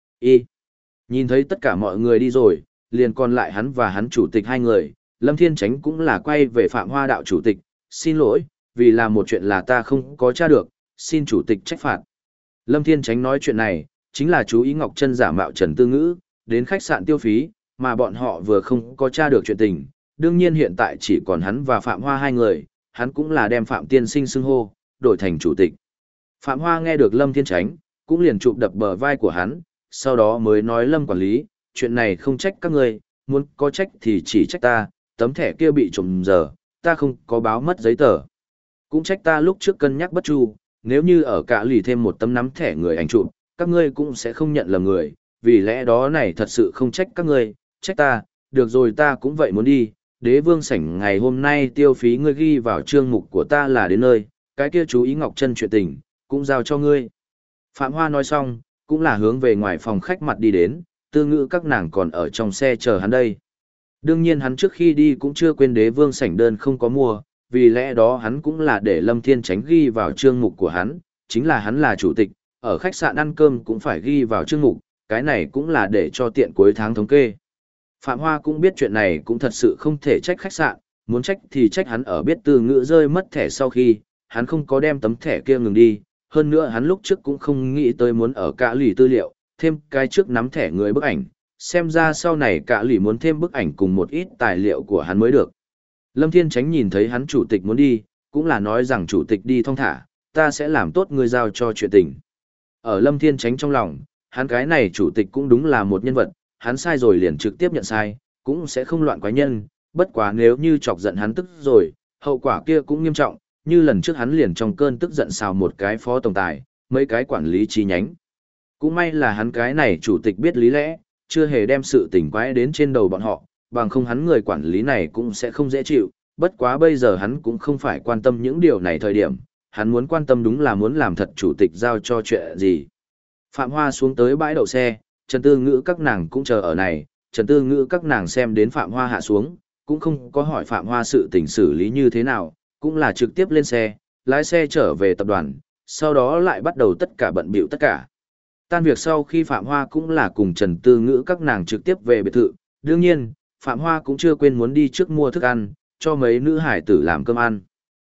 Speaker 1: Nhìn thấy tất cả mọi người đi rồi, liền còn lại hắn và hắn chủ tịch hai người, Lâm Thiên Chánh cũng là quay về Phạm Hoa đạo chủ tịch, xin lỗi, vì là một chuyện là ta không có tra được, xin chủ tịch trách phạt. Lâm Thiên Chánh nói chuyện này, chính là chú ý Ngọc Trân giả mạo Trần Tư Ngữ, đến khách sạn tiêu phí, mà bọn họ vừa không có tra được chuyện tình, đương nhiên hiện tại chỉ còn hắn và Phạm Hoa hai người, hắn cũng là đem Phạm Tiên Sinh xưng hô, đổi thành chủ tịch. Phạm Hoa nghe được Lâm Thiên Chánh, cũng liền chụp đập bờ vai của hắn, sau đó mới nói Lâm quản lý, chuyện này không trách các ngươi, muốn có trách thì chỉ trách ta, tấm thẻ kia bị trộm giờ, ta không có báo mất giấy tờ. Cũng trách ta lúc trước cân nhắc bất chu, nếu như ở cả lì thêm một tấm nắm thẻ người ảnh chụp, các ngươi cũng sẽ không nhận lầm người, vì lẽ đó này thật sự không trách các ngươi, trách ta, được rồi ta cũng vậy muốn đi, đế vương sảnh ngày hôm nay tiêu phí ngươi ghi vào chương mục của ta là đến nơi, cái kia chú ý Ngọc Trân chuyện tình, cũng giao cho ngươi. Phạm Hoa nói xong, cũng là hướng về ngoài phòng khách mặt đi đến, Tư Ngữ các nàng còn ở trong xe chờ hắn đây. Đương nhiên hắn trước khi đi cũng chưa quên đế vương sảnh đơn không có mua, vì lẽ đó hắn cũng là để Lâm Thiên Chánh ghi vào chương mục của hắn, chính là hắn là chủ tịch, ở khách sạn ăn cơm cũng phải ghi vào chương mục, cái này cũng là để cho tiện cuối tháng thống kê. Phạm Hoa cũng biết chuyện này cũng thật sự không thể trách khách sạn, muốn trách thì trách hắn ở biết Tư Ngữ rơi mất thẻ sau khi, hắn không có đem tấm thẻ kia ngừng đi, hơn nữa hắn lúc trước cũng không nghĩ tới muốn ở cả lì tư liệu, thêm cái trước nắm thẻ người bức ảnh, xem ra sau này cả lì muốn thêm bức ảnh cùng một ít tài liệu của hắn mới được. Lâm Thiên Chánh nhìn thấy hắn chủ tịch muốn đi, cũng là nói rằng chủ tịch đi thong thả, ta sẽ làm tốt người giao cho chuyện tình. Ở Lâm Thiên Chánh trong lòng, hắn cái này chủ tịch cũng đúng là một nhân vật, hắn sai rồi liền trực tiếp nhận sai, cũng sẽ không loạn quái nhân, bất quá nếu như chọc giận hắn tức rồi, hậu quả kia cũng nghiêm trọng, như lần trước hắn liền trong cơn tức giận xào một cái phó tổng tài, mấy cái quản lý chi nhánh. Cũng may là hắn cái này chủ tịch biết lý lẽ, chưa hề đem sự tình quái đến trên đầu bọn họ, bằng không hắn người quản lý này cũng sẽ không dễ chịu, bất quá bây giờ hắn cũng không phải quan tâm những điều này thời điểm, hắn muốn quan tâm đúng là muốn làm thật chủ tịch giao cho chuyện gì. Phạm Hoa xuống tới bãi đậu xe, Trần Tư Ngữ các nàng cũng chờ ở này, Trần Tư Ngữ các nàng xem đến Phạm Hoa hạ xuống, cũng không có hỏi Phạm Hoa sự tình xử lý như thế nào, cũng là trực tiếp lên xe, lái xe trở về tập đoàn, sau đó lại bắt đầu tất cả bận bịu tất cả. Tan việc sau khi Phạm Hoa cũng là cùng Trần Tư Ngữ các nàng trực tiếp về biệt thự, đương nhiên, Phạm Hoa cũng chưa quên muốn đi trước mua thức ăn, cho mấy nữ hải tử làm cơm ăn.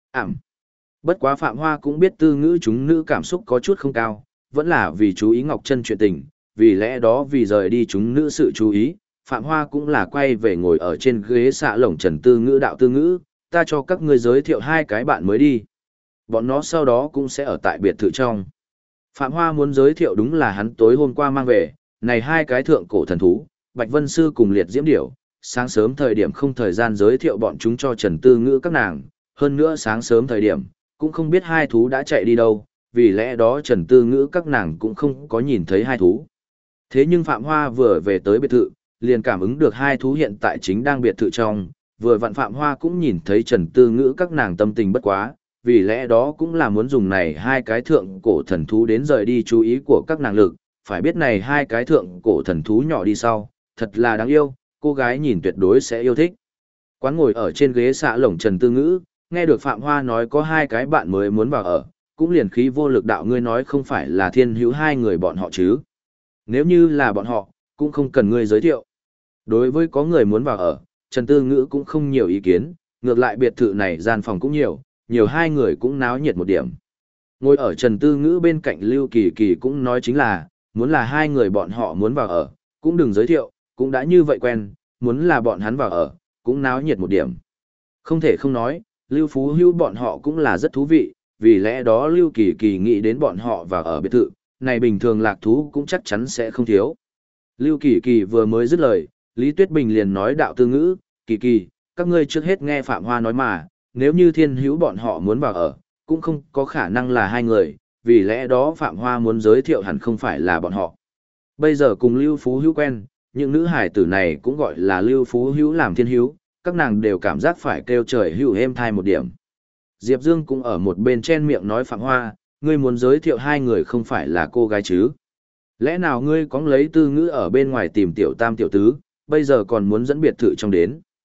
Speaker 1: Bất quá Phạm Hoa cũng biết Tư Ngữ chúng nữ cảm xúc có chút không cao, vẫn là vì chú ý Ngọc Trân chuyện tình, vì lẽ đó vì rời đi chúng nữ sự chú ý, Phạm Hoa cũng là quay về ngồi ở trên ghế xạ lồng Trần Tư Ngữ đạo Tư Ngữ, ta cho các ngươi giới thiệu hai cái bạn mới đi. Bọn nó sau đó cũng sẽ ở tại biệt thự trong. Phạm Hoa muốn giới thiệu đúng là hắn tối hôm qua mang về, này hai cái thượng cổ thần thú, Bạch Vân Sư cùng Liệt Diễm Điểu, sáng sớm thời điểm không thời gian giới thiệu bọn chúng cho Trần Tư Ngữ các nàng, hơn nữa sáng sớm thời điểm, cũng không biết hai thú đã chạy đi đâu, vì lẽ đó Trần Tư Ngữ các nàng cũng không có nhìn thấy hai thú. Thế nhưng Phạm Hoa vừa về tới biệt thự, liền cảm ứng được hai thú hiện tại chính đang biệt thự trong, vừa vặn Phạm Hoa cũng nhìn thấy Trần Tư Ngữ các nàng tâm tình bất quá, vì lẽ đó cũng là muốn dùng này hai cái thượng cổ thần thú đến rời đi chú ý của các nàng lực, phải biết này hai cái thượng cổ thần thú nhỏ đi sau, thật là đáng yêu, cô gái nhìn tuyệt đối sẽ yêu thích. Quán ngồi ở trên ghế xạ lồng Trần Tư Ngữ, nghe được Phạm Hoa nói có hai cái bạn mới muốn vào ở, cũng liền khí vô lực đạo ngươi nói không phải là Thiên Hữu hai người bọn họ chứ. Nếu như là bọn họ, cũng không cần ngươi giới thiệu. Đối với có người muốn vào ở, Trần Tư Ngữ cũng không nhiều ý kiến, ngược lại biệt thự này gian phòng cũng nhiều hai người cũng náo nhiệt một điểm. Ngồi ở Trần Tư Ngữ bên cạnh Lưu Kỳ Kỳ cũng nói chính là, muốn là hai người bọn họ muốn vào ở, cũng đừng giới thiệu, cũng đã như vậy quen, muốn là bọn hắn vào ở, cũng náo nhiệt một điểm. Không thể không nói, Lưu Phú Hữu bọn họ cũng là rất thú vị, vì lẽ đó Lưu Kỳ Kỳ nghĩ đến bọn họ vào ở biệt thự, này bình thường lạc thú cũng chắc chắn sẽ không thiếu. Lưu Kỳ Kỳ vừa mới dứt lời, Lý Tuyết Bình liền nói đạo Tư Ngữ, Kỳ Kỳ, các ngươi trước hết nghe Phạm Hoa nói mà, nếu như Thiên Hữu bọn họ muốn vào ở, cũng không có khả năng là hai người, vì lẽ đó Phạm Hoa muốn giới thiệu hẳn không phải là bọn họ. Bây giờ cùng Lưu Phú Hữu quen, những nữ hải tử này cũng gọi là Lưu Phú Hữu làm Thiên Hữu, các nàng đều cảm giác phải kêu trời hữu êm thai một điểm. Diệp Dương cũng ở một bên chen miệng nói Phạm Hoa, ngươi muốn giới thiệu hai người không phải là cô gái chứ? Lẽ nào ngươi có lấy Tư Ngữ ở bên ngoài tìm tiểu tam tiểu tứ, bây giờ còn muốn dẫn biệt thự trong đến?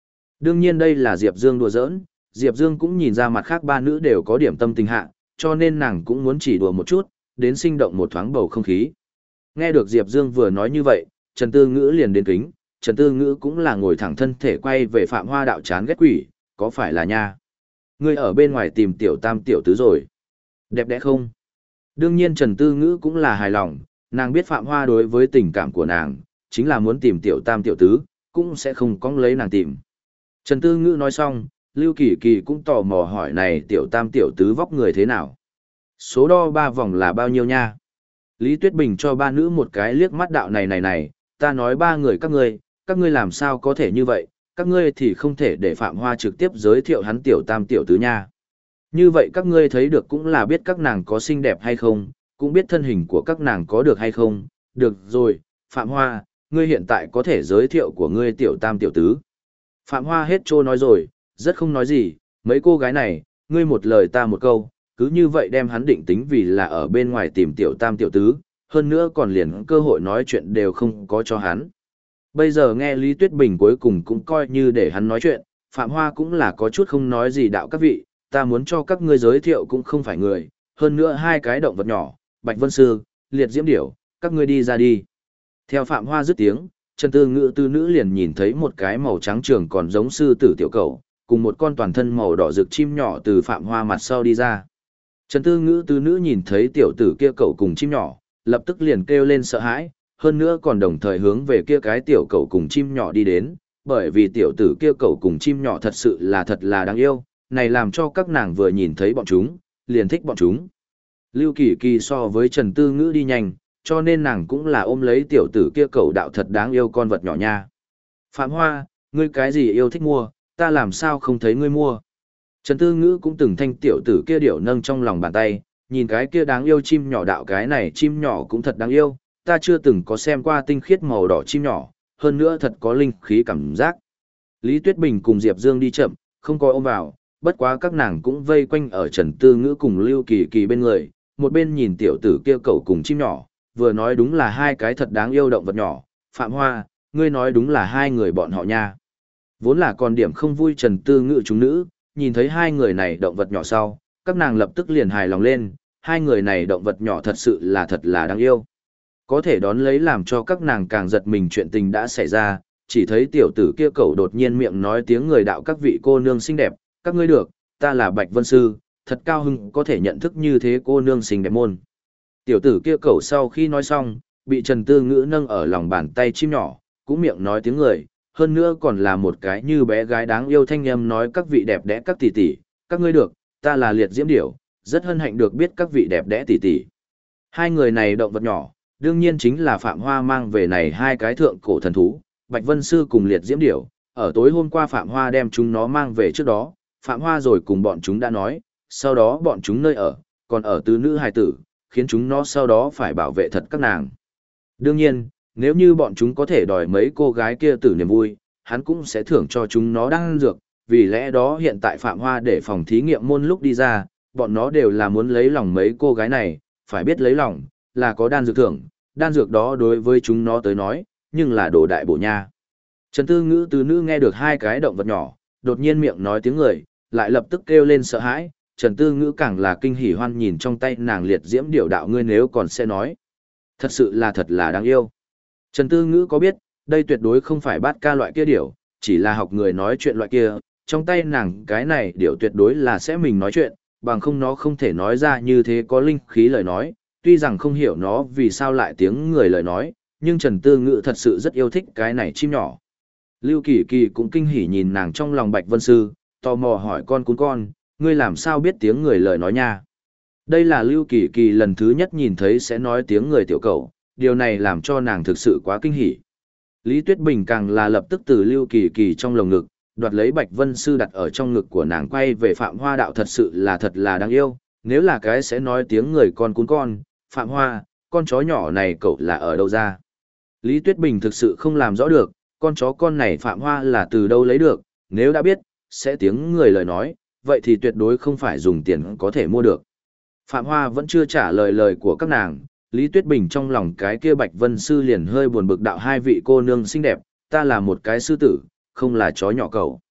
Speaker 1: Đương nhiên đây là Diệp Dương đùa giỡn, Diệp Dương cũng nhìn ra mặt khác ba nữ đều có điểm tâm tình hạ, cho nên nàng cũng muốn chỉ đùa một chút, đến sinh động một thoáng bầu không khí. Nghe được Diệp Dương vừa nói như vậy, Trần Tư Ngữ liền đến kính, Trần Tư Ngữ cũng là ngồi thẳng thân thể quay về Phạm Hoa đạo chán ghét quỷ, có phải là nha? Ngươi ở bên ngoài tìm tiểu tam tiểu tứ rồi. Đẹp đẽ không? Đương nhiên Trần Tư Ngữ cũng là hài lòng, nàng biết Phạm Hoa đối với tình cảm của nàng, chính là muốn tìm tiểu tam tiểu tứ, cũng sẽ không có lấy nàng tìm. Trần Tư Ngữ nói xong, Lưu Kỳ Kỳ cũng tò mò hỏi này tiểu tam tiểu tứ vóc người thế nào? Số đo 3 vòng là bao nhiêu nha? Lý Tuyết Bình cho ba nữ một cái liếc mắt đạo này, ta nói ba người các ngươi làm sao có thể như vậy, các ngươi thì không thể để Phạm Hoa trực tiếp giới thiệu hắn tiểu tam tiểu tứ nha. Như vậy các ngươi thấy được cũng là biết các nàng có xinh đẹp hay không, cũng biết thân hình của các nàng có được hay không. Được rồi, Phạm Hoa, ngươi hiện tại có thể giới thiệu của ngươi tiểu tam tiểu tứ. Phạm Hoa hết trô nói rồi, rất không nói gì, mấy cô gái này, ngươi một lời ta một câu, cứ như vậy đem hắn định tính vì là ở bên ngoài tìm tiểu tam tiểu tứ, hơn nữa còn liền cơ hội nói chuyện đều không có cho hắn. Bây giờ nghe Lý Tuyết Bình cuối cùng cũng coi như để hắn nói chuyện, Phạm Hoa cũng là có chút không nói gì đạo các vị, ta muốn cho các ngươi giới thiệu cũng không phải người, hơn nữa hai cái động vật nhỏ, Bạch Vân Sư, Liệt Diễm Điểu, các ngươi đi ra đi. Theo Phạm Hoa dứt tiếng, Trần Tư Ngữ tư nữ liền nhìn thấy một cái màu trắng trường còn giống sư tử tiểu cầu, cùng một con toàn thân màu đỏ rực chim nhỏ từ Phạm Hoa mặt sau đi ra. Trần Tư Ngữ tư nữ nhìn thấy tiểu tử kia cậu cùng chim nhỏ, lập tức liền kêu lên sợ hãi, hơn nữa còn đồng thời hướng về kia cái tiểu cậu cùng chim nhỏ đi đến, bởi vì tiểu tử kia cậu cùng chim nhỏ thật sự là đáng yêu, này làm cho các nàng vừa nhìn thấy bọn chúng, liền thích bọn chúng. Lưu Kỳ Kỳ so với Trần Tư Ngữ đi nhanh, cho nên nàng cũng là ôm lấy tiểu tử kia cậu đạo thật đáng yêu con vật nhỏ nha. Phạm Hoa, ngươi cái gì yêu thích mua, ta làm sao không thấy ngươi mua. Trần Tư Ngữ cũng từng thanh tiểu tử kia điểu nâng trong lòng bàn tay, nhìn cái kia đáng yêu chim nhỏ đạo cái này chim nhỏ cũng thật đáng yêu, ta chưa từng có xem qua tinh khiết màu đỏ chim nhỏ, hơn nữa thật có linh khí cảm giác. Lý Tuyết Bình cùng Diệp Dương đi chậm, không có ôm vào, bất quá các nàng cũng vây quanh ở Trần Tư Ngữ cùng Lưu Kỳ Kỳ bên người, một bên nhìn tiểu tử kia cậu cùng chim nhỏ, vừa nói đúng là hai cái thật đáng yêu động vật nhỏ, Phạm Hoa, ngươi nói đúng là hai người bọn họ nha. Vốn là còn điểm không vui Trần Tư Ngữ chúng nữ, nhìn thấy hai người này động vật nhỏ sau, các nàng lập tức liền hài lòng lên, hai người này động vật nhỏ thật là đáng yêu. Có thể đón lấy làm cho các nàng càng giật mình chuyện tình đã xảy ra, chỉ thấy tiểu tử kia cậu đột nhiên miệng nói tiếng người đạo các vị cô nương xinh đẹp, các ngươi được, ta là Bạch Vân Sư, thật cao hứng có thể nhận thức như thế cô nương xinh đẹp môn. Tiểu tử kia cậu sau khi nói xong, bị Trần Tư Ngữ nâng ở lòng bàn tay chim nhỏ, cũng miệng nói tiếng người, hơn nữa còn là một cái như bé gái đáng yêu thanh âm nói các vị đẹp đẽ các tỷ tỷ, các ngươi được, ta là Liệt Diễm Điểu, rất hân hạnh được biết các vị đẹp đẽ tỷ tỷ. Hai người này động vật nhỏ, đương nhiên chính là Phạm Hoa mang về này hai cái thượng cổ thần thú, Bạch Vân Sư cùng Liệt Diễm Điểu, ở tối hôm qua Phạm Hoa đem chúng nó mang về trước đó, Phạm Hoa rồi cùng bọn chúng đã nói, sau đó bọn chúng nơi ở, còn ở tứ nữ hài tử, khiến chúng nó sau đó phải bảo vệ thật các nàng. Đương nhiên, nếu như bọn chúng có thể đòi mấy cô gái kia tử niềm vui, hắn cũng sẽ thưởng cho chúng nó đan dược, vì lẽ đó hiện tại Phạm Hoa để phòng thí nghiệm môn lúc đi ra, bọn nó đều là muốn lấy lòng mấy cô gái này, phải biết lấy lòng, là có đan dược thưởng, đan dược đó đối với chúng nó tới nói, nhưng là đồ đại bổ nha. Trần Tư Ngữ tứ nữ nghe được hai cái động vật nhỏ, đột nhiên miệng nói tiếng người, lại lập tức kêu lên sợ hãi, Trần Tư Ngữ càng là kinh hỉ hoan nhìn trong tay nàng Liệt Diễm Điểu đạo ngươi nếu còn sẽ nói. Thật sự là thật là đáng yêu. Trần Tư Ngữ có biết, đây tuyệt đối không phải bát ca loại kia điểu, chỉ là học người nói chuyện loại kia, trong tay nàng cái này điểu tuyệt đối là sẽ mình nói chuyện, bằng không nó không thể nói ra như thế có linh khí lời nói, tuy rằng không hiểu nó vì sao lại tiếng người lời nói, nhưng Trần Tư Ngữ thật sự rất yêu thích cái này chim nhỏ. Lưu Kỳ Kỳ cũng kinh hỉ nhìn nàng trong lòng Bạch Vân Sư, tò mò hỏi con cún con, ngươi làm sao biết tiếng người lời nói nha. Đây là Lưu Kỳ Kỳ lần thứ nhất nhìn thấy sẽ nói tiếng người tiểu cầu, điều này làm cho nàng thực sự quá kinh hỉ. Lý Tuyết Bình càng là lập tức từ Lưu Kỳ Kỳ trong lồng ngực, đoạt lấy Bạch Vân Sư đặt ở trong ngực của nàng quay về Phạm Hoa đạo thật là đáng yêu, nếu là cái sẽ nói tiếng người con cún con, Phạm Hoa, con chó nhỏ này cậu là ở đâu ra. Lý Tuyết Bình thực sự không làm rõ được, con chó con này Phạm Hoa là từ đâu lấy được, nếu đã biết, sẽ tiếng người lời nói, vậy thì tuyệt đối không phải dùng tiền có thể mua được. Phạm Hoa vẫn chưa trả lời lời của các nàng, Lý Tuyết Bình trong lòng cái kia Bạch Vân Sư liền hơi buồn bực đạo hai vị cô nương xinh đẹp, ta là một cái sư tử, không là chó nhỏ cậu.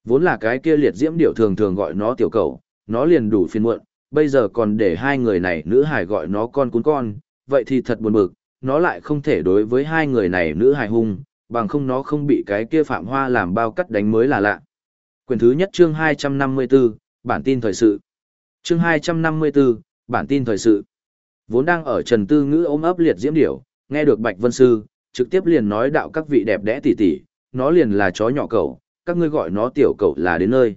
Speaker 1: Vốn là cái kia liệt diễm điểu thường thường gọi nó tiểu cẩu, nó liền đủ phiền muộn, bây giờ còn để hai người này nữ hài gọi nó con cún con, vậy thì thật buồn bực, nó lại không thể đối với hai người này nữ hài hung, bằng không nó không bị cái kia Phạm Hoa làm bao cắt đánh mới là lạ. Quyển thứ nhất chương 254, bản tin thời sự. Chương 254, bản tin thời sự. Vốn đang ở Trần Tư Ngữ ôm ấp liệt diễm điểu, nghe được Bạch Vân Sư, trực tiếp liền nói đạo các vị đẹp đẽ tỉ tỉ, nó liền là chó nhỏ cẩu, các ngươi gọi nó tiểu cẩu là đến nơi.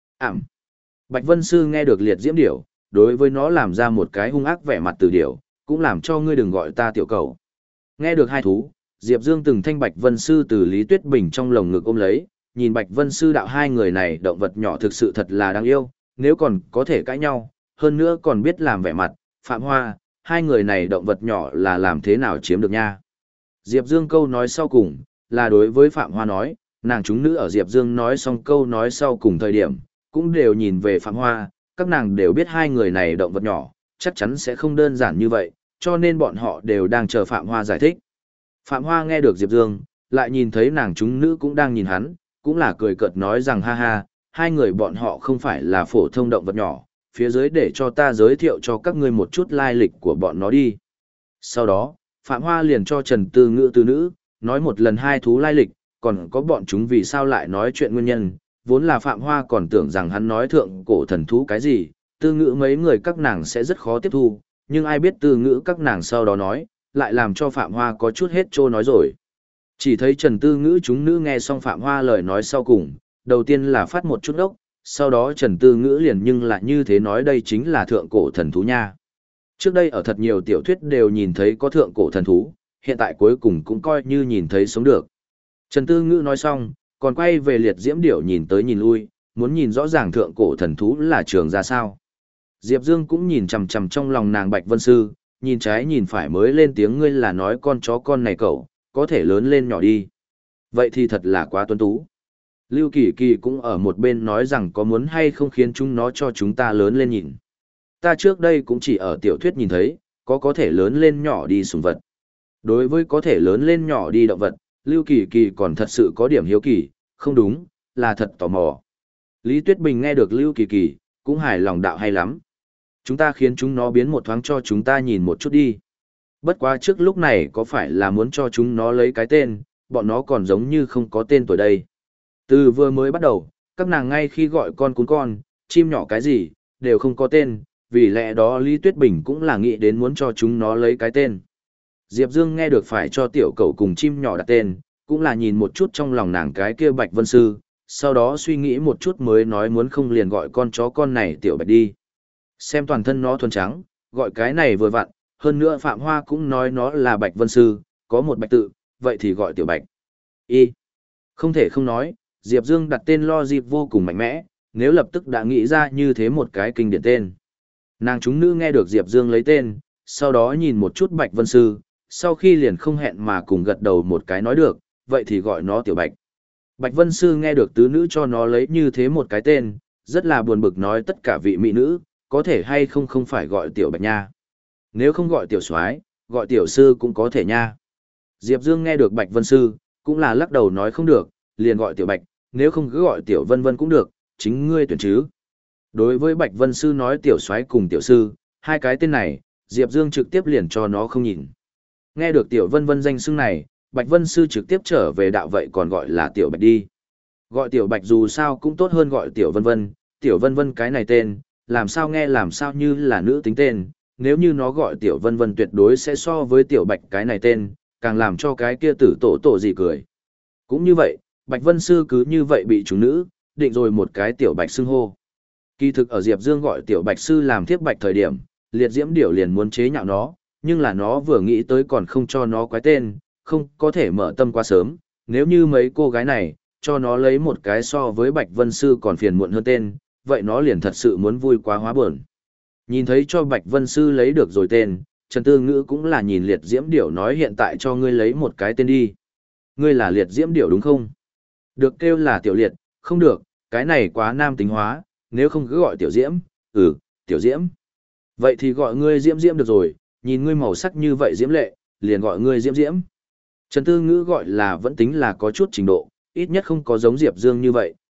Speaker 1: Bạch Vân Sư nghe được liệt diễm điểu, đối với nó làm ra một cái hung ác vẻ mặt từ điểu, cũng làm cho ngươi đừng gọi ta tiểu cẩu. Nghe được hai thú, Diệp Dương từng thanh Bạch Vân Sư từ Lý Tuyết Bình trong lồng ngực ôm lấy, nhìn Bạch Vân Sư đạo hai người này động vật nhỏ thực sự thật là đáng yêu, nếu còn có thể cãi nhau, hơn nữa còn biết làm vẻ mặt, Phạm Hoa, hai người này động vật nhỏ là làm thế nào chiếm được nha. Diệp Dương câu nói sau cùng, là đối với Phạm Hoa nói, nàng chúng nữ ở Diệp Dương nói xong câu nói sau cùng thời điểm, cũng đều nhìn về Phạm Hoa, các nàng đều biết hai người này động vật nhỏ, chắc chắn sẽ không đơn giản như vậy, cho nên bọn họ đều đang chờ Phạm Hoa giải thích. Phạm Hoa nghe được Diệp Dương, lại nhìn thấy nàng chúng nữ cũng đang nhìn hắn, cũng là cười cợt nói rằng ha ha, hai người bọn họ không phải là phổ thông động vật nhỏ, phía dưới để cho ta giới thiệu cho các ngươi một chút lai lịch của bọn nó đi. Sau đó, Phạm Hoa liền cho Trần Tư Ngữ từ nữ, nói một lần hai thú lai lịch, còn có bọn chúng vì sao lại nói chuyện nguyên nhân, vốn là Phạm Hoa còn tưởng rằng hắn nói thượng cổ thần thú cái gì, Tư Ngữ mấy người các nàng sẽ rất khó tiếp thu, nhưng ai biết Tư Ngữ các nàng sau đó nói, lại làm cho Phạm Hoa có chút hết trô nói rồi. Chỉ thấy Trần Tư Ngữ chúng nữ nghe xong Phạm Hoa lời nói sau cùng, đầu tiên là phát một chút ốc, sau đó Trần Tư Ngữ liền nhưng lại như thế nói đây chính là thượng cổ thần thú nha. Trước đây ở thật nhiều tiểu thuyết đều nhìn thấy có thượng cổ thần thú, hiện tại cuối cùng cũng coi như nhìn thấy sống được. Trần Tư Ngữ nói xong, còn quay về liệt diễm điểu nhìn tới nhìn lui, muốn nhìn rõ ràng thượng cổ thần thú là trường ra sao. Diệp Dương cũng nhìn chằm chằm trong lòng nàng Bạch Vân Sư, nhìn trái nhìn phải mới lên tiếng ngươi là nói con chó con này cậu, có thể lớn lên nhỏ đi. Vậy thì thật là quá tuấn tú. Lưu Kỳ Kỳ cũng ở một bên nói rằng có muốn hay không khiến chúng nó cho chúng ta lớn lên nhìn. Ta trước đây cũng chỉ ở tiểu thuyết nhìn thấy, có thể lớn lên nhỏ đi sủng vật. Đối với có thể lớn lên nhỏ đi động vật, Lưu Kỳ Kỳ còn thật sự có điểm hiếu kỳ, không đúng, là thật tò mò. Lý Tuyết Bình nghe được Lưu Kỳ Kỳ, cũng hài lòng đạo hay lắm. Chúng ta khiến chúng nó biến một thoáng cho chúng ta nhìn một chút đi. Bất quá trước lúc này có phải là muốn cho chúng nó lấy cái tên, bọn nó còn giống như không có tên tuổi đây. Từ vừa mới bắt đầu, các nàng ngay khi gọi con cún con, chim nhỏ cái gì, đều không có tên, vì lẽ đó Lý Tuyết Bình cũng là nghĩ đến muốn cho chúng nó lấy cái tên. Diệp Dương nghe được phải cho tiểu cẩu cùng chim nhỏ đặt tên, cũng là nhìn một chút trong lòng nàng cái kia Bạch Vân Sư, sau đó suy nghĩ một chút mới nói muốn không liền gọi con chó con này tiểu Bạch đi. Xem toàn thân nó thuần trắng, gọi cái này vừa vặn, hơn nữa Phạm Hoa cũng nói nó là Bạch Vân Sư, có một Bạch tự, vậy thì gọi tiểu Bạch. Không thể không nói, Diệp Dương đặt tên lo dịp vô cùng mạnh mẽ, nếu lập tức đã nghĩ ra như thế một cái kinh điển tên. Nàng chúng nữ nghe được Diệp Dương lấy tên, sau đó nhìn một chút Bạch Vân Sư, sau khi liền không hẹn mà cùng gật đầu một cái nói được, vậy thì gọi nó tiểu Bạch. Bạch Vân Sư nghe được tứ nữ cho nó lấy như thế một cái tên, rất là buồn bực nói tất cả vị mỹ nữ, có thể hay không không phải gọi tiểu Bạch nha. Nếu không gọi tiểu soái, gọi tiểu sư cũng có thể nha. Diệp Dương nghe được Bạch Vân Sư, cũng là lắc đầu nói không được, liền gọi tiểu Bạch, nếu không cứ gọi tiểu Vân Vân cũng được, chính ngươi tuyển chứ. Đối với Bạch Vân Sư nói tiểu soái cùng tiểu sư, hai cái tên này, Diệp Dương trực tiếp liền cho nó không nhìn. Nghe được tiểu Vân Vân danh xưng này, Bạch Vân Sư trực tiếp trở về đạo vậy còn gọi là tiểu Bạch đi. Gọi tiểu Bạch dù sao cũng tốt hơn gọi tiểu Vân Vân cái này tên, làm sao nghe làm sao như là nữ tính tên, nếu như nó gọi tiểu Vân Vân tuyệt đối sẽ so với tiểu Bạch cái này tên, càng làm cho cái kia tử tổ gì cười. Cũng như vậy, Bạch Vân Sư cứ như vậy bị chúng nữ, định rồi một cái tiểu Bạch xưng hô. Kỳ thực ở Diệp Dương gọi tiểu Bạch Sư làm thiếp Bạch thời điểm, liệt diễm điểu liền muốn chế nhạo nó, nhưng là nó vừa nghĩ tới còn không cho nó quái tên, không có thể mở tâm quá sớm, nếu như mấy cô gái này, cho nó lấy một cái so với Bạch Vân Sư còn phiền muộn hơn tên, vậy nó liền thật sự muốn vui quá hóa buồn. Nhìn thấy cho Bạch Vân Sư lấy được rồi tên, Trần Tư Ngữ cũng là nhìn liệt diễm điểu nói hiện tại cho ngươi lấy một cái tên đi. Ngươi là liệt diễm điểu đúng không? Được kêu là tiểu liệt, không được, cái này quá nam tính hóa, nếu không cứ gọi tiểu diễm, tiểu diễm. Vậy thì gọi ngươi diễm diễm được rồi, nhìn ngươi màu sắc như vậy diễm lệ, liền gọi ngươi diễm diễm. Trần Tư Ngữ gọi là vẫn tính là có chút trình độ, ít nhất không có giống Diệp Dương như vậy,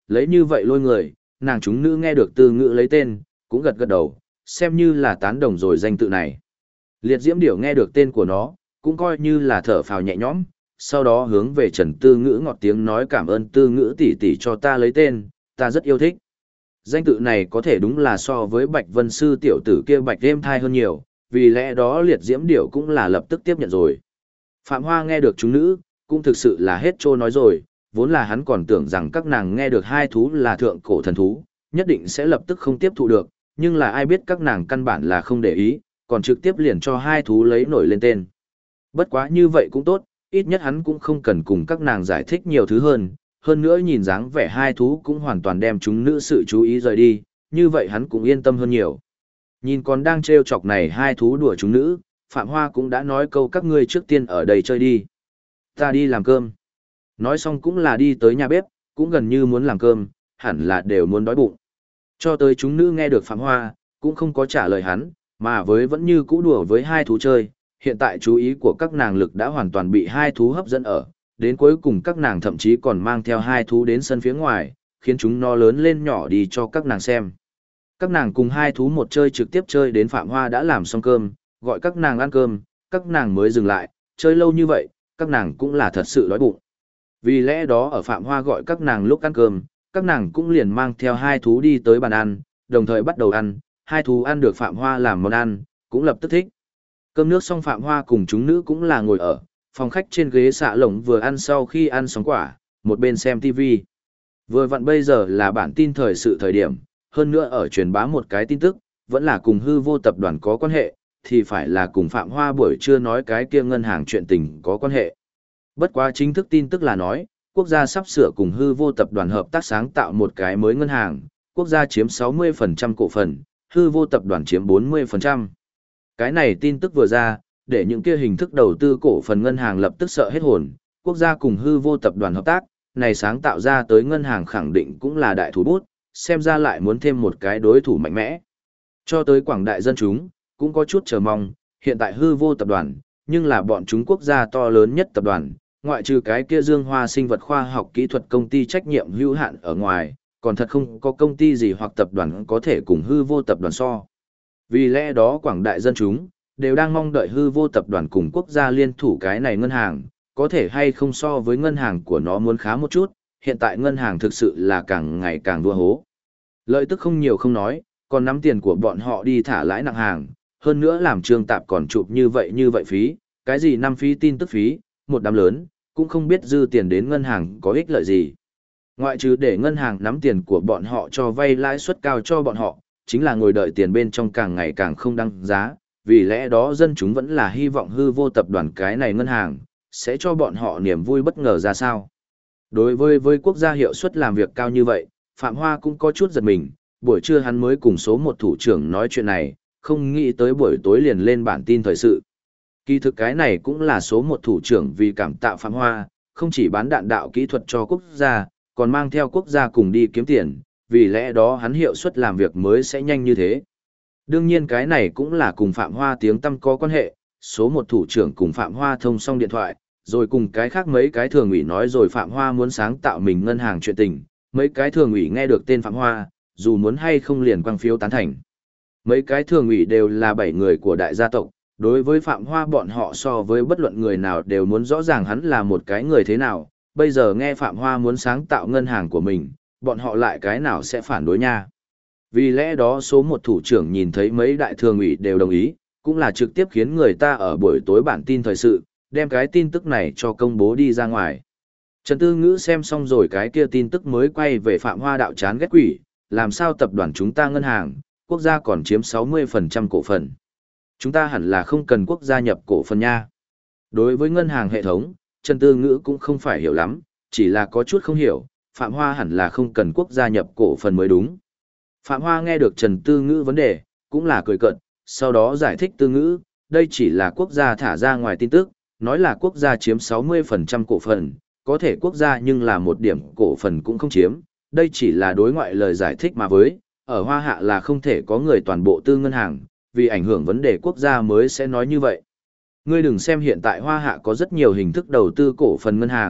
Speaker 1: lấy như vậy lôi người, nàng chúng nữ nghe được Tư Ngữ lấy tên, cũng gật gật đầu, xem như là tán đồng rồi danh tự này. Liệt Diễm Điểu nghe được tên của nó, cũng coi như là thở phào nhẹ nhõm, sau đó hướng về Trần Tư Ngữ ngọt tiếng nói cảm ơn Tư Ngữ tỷ tỷ cho ta lấy tên, ta rất yêu thích. Danh tự này có thể đúng là so với Bạch Vân Sư tiểu tử kia Bạch Đêm Thai hơn nhiều, vì lẽ đó Liệt Diễm Điểu cũng là lập tức tiếp nhận rồi. Phạm Hoa nghe được chúng nữ, cũng thực sự là hết trô nói rồi, vốn là hắn còn tưởng rằng các nàng nghe được hai thú là thượng cổ thần thú, nhất định sẽ lập tức không tiếp thụ được, nhưng là ai biết các nàng căn bản là không để ý, còn trực tiếp liền cho hai thú lấy nổi lên tên. Bất quá như vậy cũng tốt, ít nhất hắn cũng không cần cùng các nàng giải thích nhiều thứ hơn nữa nhìn dáng vẻ hai thú cũng hoàn toàn đem chúng nữ sự chú ý rời đi, như vậy hắn cũng yên tâm hơn nhiều. Nhìn còn đang trêu chọc này hai thú đùa chúng nữ, Phạm Hoa cũng đã nói câu các ngươi trước tiên ở đây chơi đi. Ta đi làm cơm. Nói xong cũng là đi tới nhà bếp, cũng gần như muốn làm cơm, hẳn là đều muốn đói bụng. Cho tới chúng nữ nghe được Phạm Hoa, cũng không có trả lời hắn, mà với vẫn như cũ đùa với hai thú chơi. Hiện tại chú ý của các nàng lực đã hoàn toàn bị hai thú hấp dẫn ở, đến cuối cùng các nàng thậm chí còn mang theo hai thú đến sân phía ngoài, khiến chúng nó lớn lên nhỏ đi cho các nàng xem. Các nàng cùng hai thú một chơi trực tiếp chơi đến Phạm Hoa đã làm xong cơm, gọi các nàng ăn cơm, các nàng mới dừng lại, chơi lâu như vậy, các nàng cũng là thật sự đói bụng. Vì lẽ đó ở Phạm Hoa gọi các nàng lúc ăn cơm, các nàng cũng liền mang theo hai thú đi tới bàn ăn, đồng thời bắt đầu ăn, hai thú ăn được Phạm Hoa làm món ăn, cũng lập tức thích. Cơm nước xong Phạm Hoa cùng chúng nữ cũng là ngồi ở phòng khách trên ghế xạ lồng vừa ăn sau khi ăn xong quả, một bên xem TV. Vừa vặn bây giờ là bản tin thời sự thời điểm, hơn nữa ở truyền bá một cái tin tức, vẫn là cùng hư vô tập đoàn có quan hệ, thì phải là cùng Phạm Hoa buổi trưa nói cái kia ngân hàng chuyện tình có quan hệ. Bất quá chính thức tin tức là nói, quốc gia sắp sửa cùng hư vô tập đoàn hợp tác sáng tạo một cái mới ngân hàng, quốc gia chiếm 60% cổ phần, hư vô tập đoàn chiếm 40%. Cái này tin tức vừa ra, để những kia hình thức đầu tư cổ phần ngân hàng lập tức sợ hết hồn, quốc gia cùng hư vô tập đoàn hợp tác, này sáng tạo ra tới ngân hàng khẳng định cũng là đại thủ bút, xem ra lại muốn thêm một cái đối thủ mạnh mẽ. Cho tới quảng đại dân chúng, cũng có chút chờ mong, hiện tại hư vô tập đoàn, nhưng là bọn chúng quốc gia to lớn nhất tập đoàn, ngoại trừ cái kia Dương Hoa sinh vật khoa học kỹ thuật công ty trách nhiệm hữu hạn ở ngoài, còn thật không có công ty gì hoặc tập đoàn có thể cùng hư vô tập đoàn so. Vì lẽ đó quảng đại dân chúng, đều đang mong đợi hư vô tập đoàn cùng quốc gia liên thủ cái này ngân hàng, có thể hay không so với ngân hàng của nó muốn khá một chút, hiện tại ngân hàng thực sự là càng ngày càng đua hố. Lợi tức không nhiều không nói, còn nắm tiền của bọn họ đi thả lãi nặng hàng, hơn nữa làm trương tạp còn chụp như vậy phí, cái gì năm phí tin tức phí, một đám lớn, cũng không biết dư tiền đến ngân hàng có ích lợi gì. Ngoại trừ để ngân hàng nắm tiền của bọn họ cho vay lãi suất cao cho bọn họ, chính là ngồi đợi tiền bên trong càng ngày càng không đăng giá, vì lẽ đó dân chúng vẫn là hy vọng hư vô tập đoàn cái này ngân hàng, sẽ cho bọn họ niềm vui bất ngờ ra sao. Đối với quốc gia hiệu suất làm việc cao như vậy, Phạm Hoa cũng có chút giật mình, buổi trưa hắn mới cùng số một thủ trưởng nói chuyện này, không nghĩ tới buổi tối liền lên bản tin thời sự. Kỳ thực cái này cũng là số một thủ trưởng vì cảm tạ Phạm Hoa, không chỉ bán đạn đạo kỹ thuật cho quốc gia, còn mang theo quốc gia cùng đi kiếm tiền, vì lẽ đó hắn hiệu suất làm việc mới sẽ nhanh như thế. Đương nhiên cái này cũng là cùng Phạm Hoa tiếng tăm có quan hệ, số một thủ trưởng cùng Phạm Hoa thông xong điện thoại, rồi cùng cái khác mấy cái thường ủy nói rồi Phạm Hoa muốn sáng tạo mình ngân hàng chuyện tình, mấy cái thường ủy nghe được tên Phạm Hoa, dù muốn hay không liền quăng phiếu tán thành. Mấy cái thường ủy đều là 7 người của đại gia tộc, đối với Phạm Hoa bọn họ so với bất luận người nào đều muốn rõ ràng hắn là một cái người thế nào, bây giờ nghe Phạm Hoa muốn sáng tạo ngân hàng của mình, bọn họ lại cái nào sẽ phản đối nha. Vì lẽ đó số một thủ trưởng nhìn thấy mấy đại thường ủy đều đồng ý, cũng là trực tiếp khiến người ta ở buổi tối bản tin thời sự, đem cái tin tức này cho công bố đi ra ngoài. Trần Tư Ngữ xem xong rồi cái kia tin tức mới quay về Phạm Hoa đạo chán ghét quỷ, làm sao tập đoàn chúng ta ngân hàng, quốc gia còn chiếm 60% cổ phần. Chúng ta hẳn là không cần quốc gia nhập cổ phần nha. Đối với ngân hàng hệ thống, Trần Tư Ngữ cũng không phải hiểu lắm, chỉ là có chút không hiểu, Phạm Hoa hẳn là không cần quốc gia nhập cổ phần mới đúng. Phạm Hoa nghe được Trần Tư Ngữ vấn đề, cũng là cười cợt, sau đó giải thích Tư Ngữ, đây chỉ là quốc gia thả ra ngoài tin tức, nói là quốc gia chiếm 60% cổ phần, có thể quốc gia nhưng là một điểm cổ phần cũng không chiếm, đây chỉ là đối ngoại lời giải thích mà với, ở Hoa Hạ là không thể có người toàn bộ tư ngân hàng, vì ảnh hưởng vấn đề quốc gia mới sẽ nói như vậy. Ngươi đừng xem hiện tại Hoa Hạ có rất nhiều hình thức đầu tư cổ phần ngân hàng,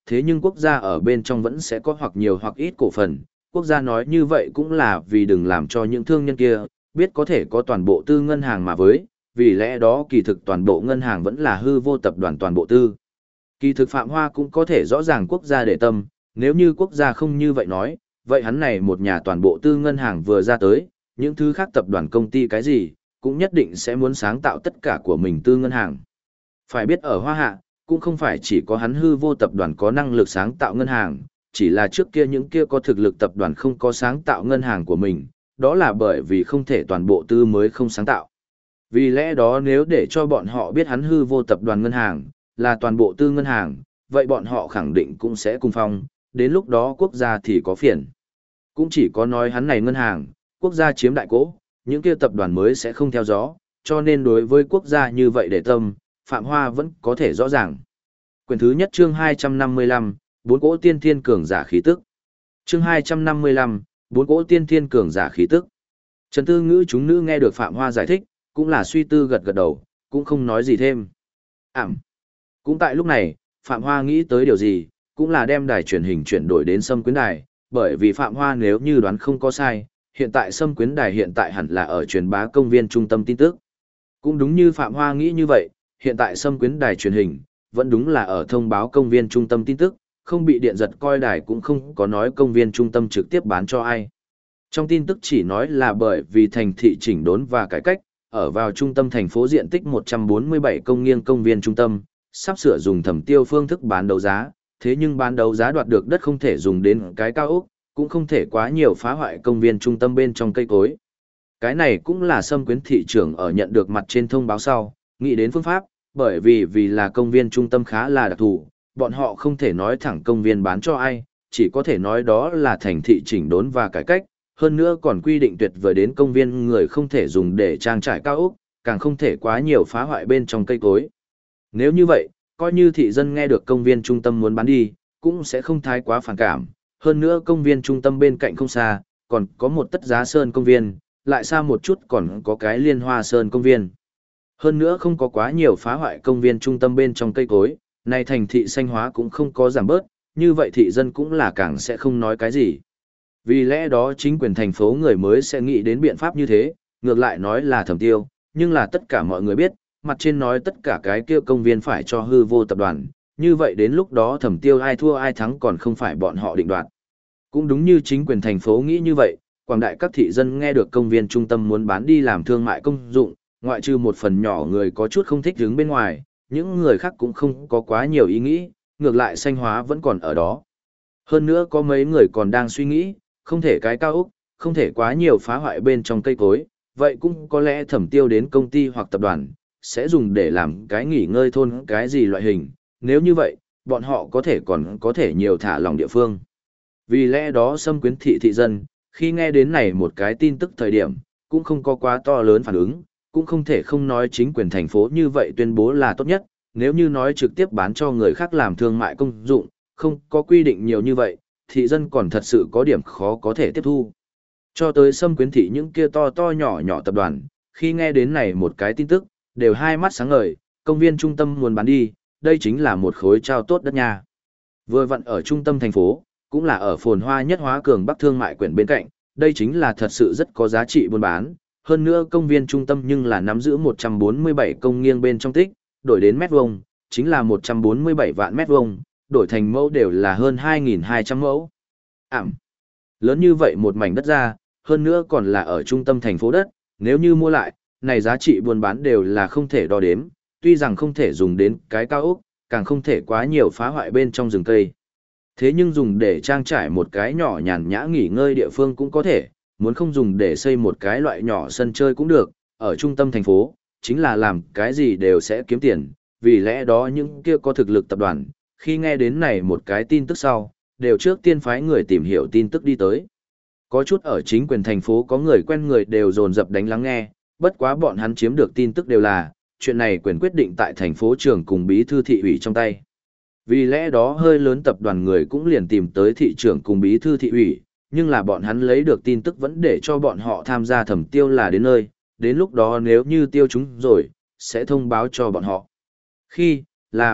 Speaker 1: thế nhưng quốc gia ở bên trong vẫn sẽ có hoặc nhiều hoặc ít cổ phần. Quốc gia nói như vậy cũng là vì đừng làm cho những thương nhân kia biết có thể có toàn bộ tư ngân hàng mà với, vì lẽ đó kỳ thực toàn bộ ngân hàng vẫn là hư vô tập đoàn toàn bộ tư. Kỳ thực Phạm Hoa cũng có thể rõ ràng quốc gia để tâm, nếu như quốc gia không như vậy nói, vậy hắn này một nhà toàn bộ tư ngân hàng vừa ra tới, những thứ khác tập đoàn công ty cái gì, cũng nhất định sẽ muốn sáng tạo tất cả của mình tư ngân hàng. Phải biết ở Hoa Hạ, cũng không phải chỉ có hắn hư vô tập đoàn có năng lực sáng tạo ngân hàng, chỉ là trước kia những kia có thực lực tập đoàn không có sáng tạo ngân hàng của mình, đó là bởi vì không thể toàn bộ tư mới không sáng tạo. Vì lẽ đó nếu để cho bọn họ biết hắn hư vô tập đoàn ngân hàng, là toàn bộ tư ngân hàng, vậy bọn họ khẳng định cũng sẽ cùng phong, đến lúc đó quốc gia thì có phiền. Cũng chỉ có nói hắn này ngân hàng, quốc gia chiếm đại cỗ, những kia tập đoàn mới sẽ không theo gió, cho nên đối với quốc gia như vậy để tâm, Phạm Hoa vẫn có thể rõ ràng. Quyển thứ nhất chương 255, bốn cỗ tiên thiên cường giả khí tức. Chương 255, bốn cỗ tiên thiên cường giả khí tức. Trần Tư Ngữ chúng nữ nghe được Phạm Hoa giải thích, cũng là suy tư gật gật đầu, cũng không nói gì thêm. Cũng tại lúc này, Phạm Hoa nghĩ tới điều gì, cũng là đem đài truyền hình chuyển đổi đến Sâm Quyến Đài, bởi vì Phạm Hoa nếu như đoán không có sai, hiện tại Sâm Quyến Đài hiện tại hẳn là ở truyền bá công viên trung tâm tin tức. Cũng đúng như Phạm Hoa nghĩ như vậy, hiện tại Sâm Quyến Đài truyền hình, vẫn đúng là ở thông báo công viên trung tâm tin tức, không bị điện giật coi đài cũng không có nói công viên trung tâm trực tiếp bán cho ai. Trong tin tức chỉ nói là bởi vì thành thị chỉnh đốn và cải cách, ở vào trung tâm thành phố diện tích 147 công nghiêng công viên trung tâm, sắp sửa dùng thẩm tiêu phương thức bán đấu giá, thế nhưng bán đấu giá đoạt được đất không thể dùng đến cái cao ốc, cũng không thể quá nhiều phá hoại công viên trung tâm bên trong cây cối. Cái này cũng là Sâm Quyến thị trưởng ở nhận được mặt trên thông báo sau, nghĩ đến phương pháp, bởi vì là công viên trung tâm khá là đặc thù, bọn họ không thể nói thẳng công viên bán cho ai, chỉ có thể nói đó là thành thị chỉnh đốn và cải cách, hơn nữa còn quy định tuyệt vời đến công viên người không thể dùng để trang trải cao ốc, càng không thể quá nhiều phá hoại bên trong cây cối. Nếu như vậy, coi như thị dân nghe được công viên trung tâm muốn bán đi, cũng sẽ không thái quá phản cảm, hơn nữa công viên trung tâm bên cạnh không xa, còn có một Tất Giá Sơn công viên, lại xa một chút còn có cái Liên Hoa Sơn công viên. Hơn nữa không có quá nhiều phá hoại công viên trung tâm bên trong cây cối, này thành thị xanh hóa cũng không có giảm bớt, như vậy thị dân cũng là càng sẽ không nói cái gì. Vì lẽ đó chính quyền thành phố người mới sẽ nghĩ đến biện pháp như thế, ngược lại nói là Thẩm Tiêu, nhưng là tất cả mọi người biết, mặt trên nói tất cả cái kia công viên phải cho hư vô tập đoàn, như vậy đến lúc đó Thẩm Tiêu ai thua ai thắng còn không phải bọn họ định đoạt. Cũng đúng như chính quyền thành phố nghĩ như vậy, quảng đại các thị dân nghe được công viên trung tâm muốn bán đi làm thương mại công dụng, ngoại trừ một phần nhỏ người có chút không thích đứng bên ngoài, những người khác cũng không có quá nhiều ý nghĩ, ngược lại xanh hóa vẫn còn ở đó. Hơn nữa có mấy người còn đang suy nghĩ, không thể cái cao ốc, không thể quá nhiều phá hoại bên trong cây cối, vậy cũng có lẽ Thẩm Tiêu đến công ty hoặc tập đoàn, sẽ dùng để làm cái nghỉ ngơi thôn cái gì loại hình, nếu như vậy, bọn họ còn có thể nhiều thả lòng địa phương. Vì lẽ đó Sâm Quyến thị thị dân, khi nghe đến này một cái tin tức thời điểm, cũng không có quá to lớn phản ứng, cũng không thể không nói chính quyền thành phố như vậy tuyên bố là tốt nhất, nếu như nói trực tiếp bán cho người khác làm thương mại công dụng, không có quy định nhiều như vậy, thị dân còn thật sự có điểm khó có thể tiếp thu. Cho tới Sâm Quyến thị những kia to to nhỏ nhỏ tập đoàn, khi nghe đến này một cái tin tức, đều hai mắt sáng ngời, công viên trung tâm muốn bán đi, đây chính là một khối trao tốt đất nha. Vừa vặn ở trung tâm thành phố, cũng là ở phồn hoa nhất Hóa Cường Bắc thương mại quyển bên cạnh, đây chính là thật sự rất có giá trị buôn bán. Hơn nữa công viên trung tâm nhưng là nắm giữ 147 công nghiêng bên trong tích, đổi đến mét vuông, chính là 147 vạn mét vuông, đổi thành mẫu đều là hơn 2.200 mẫu. Lớn như vậy một mảnh đất ra, hơn nữa còn là ở trung tâm thành phố đất, nếu như mua lại, này giá trị buôn bán đều là không thể đo đếm, tuy rằng không thể dùng đến cái cao ốc, càng không thể quá nhiều phá hoại bên trong rừng cây. Thế nhưng dùng để trang trải một cái nhỏ nhàn nhã nghỉ ngơi địa phương cũng có thể, muốn không dùng để xây một cái loại nhỏ sân chơi cũng được, ở trung tâm thành phố, chính là làm cái gì đều sẽ kiếm tiền, vì lẽ đó những kia có thực lực tập đoàn, khi nghe đến này một cái tin tức sau, đều trước tiên phái người tìm hiểu tin tức đi tới. Có chút ở chính quyền thành phố có người quen người đều dồn dập đánh lắng nghe, bất quá bọn hắn chiếm được tin tức đều là, chuyện này quyền quyết định tại thành phố trưởng cùng bí thư thị ủy trong tay. Vì lẽ đó hơi lớn tập đoàn người cũng liền tìm tới thị trưởng cùng bí thư thị ủy, nhưng là bọn hắn lấy được tin tức vẫn để cho bọn họ tham gia Thẩm Tiêu là đến nơi, đến lúc đó nếu như tiêu chúng rồi, sẽ thông báo cho bọn họ. Khi, làm,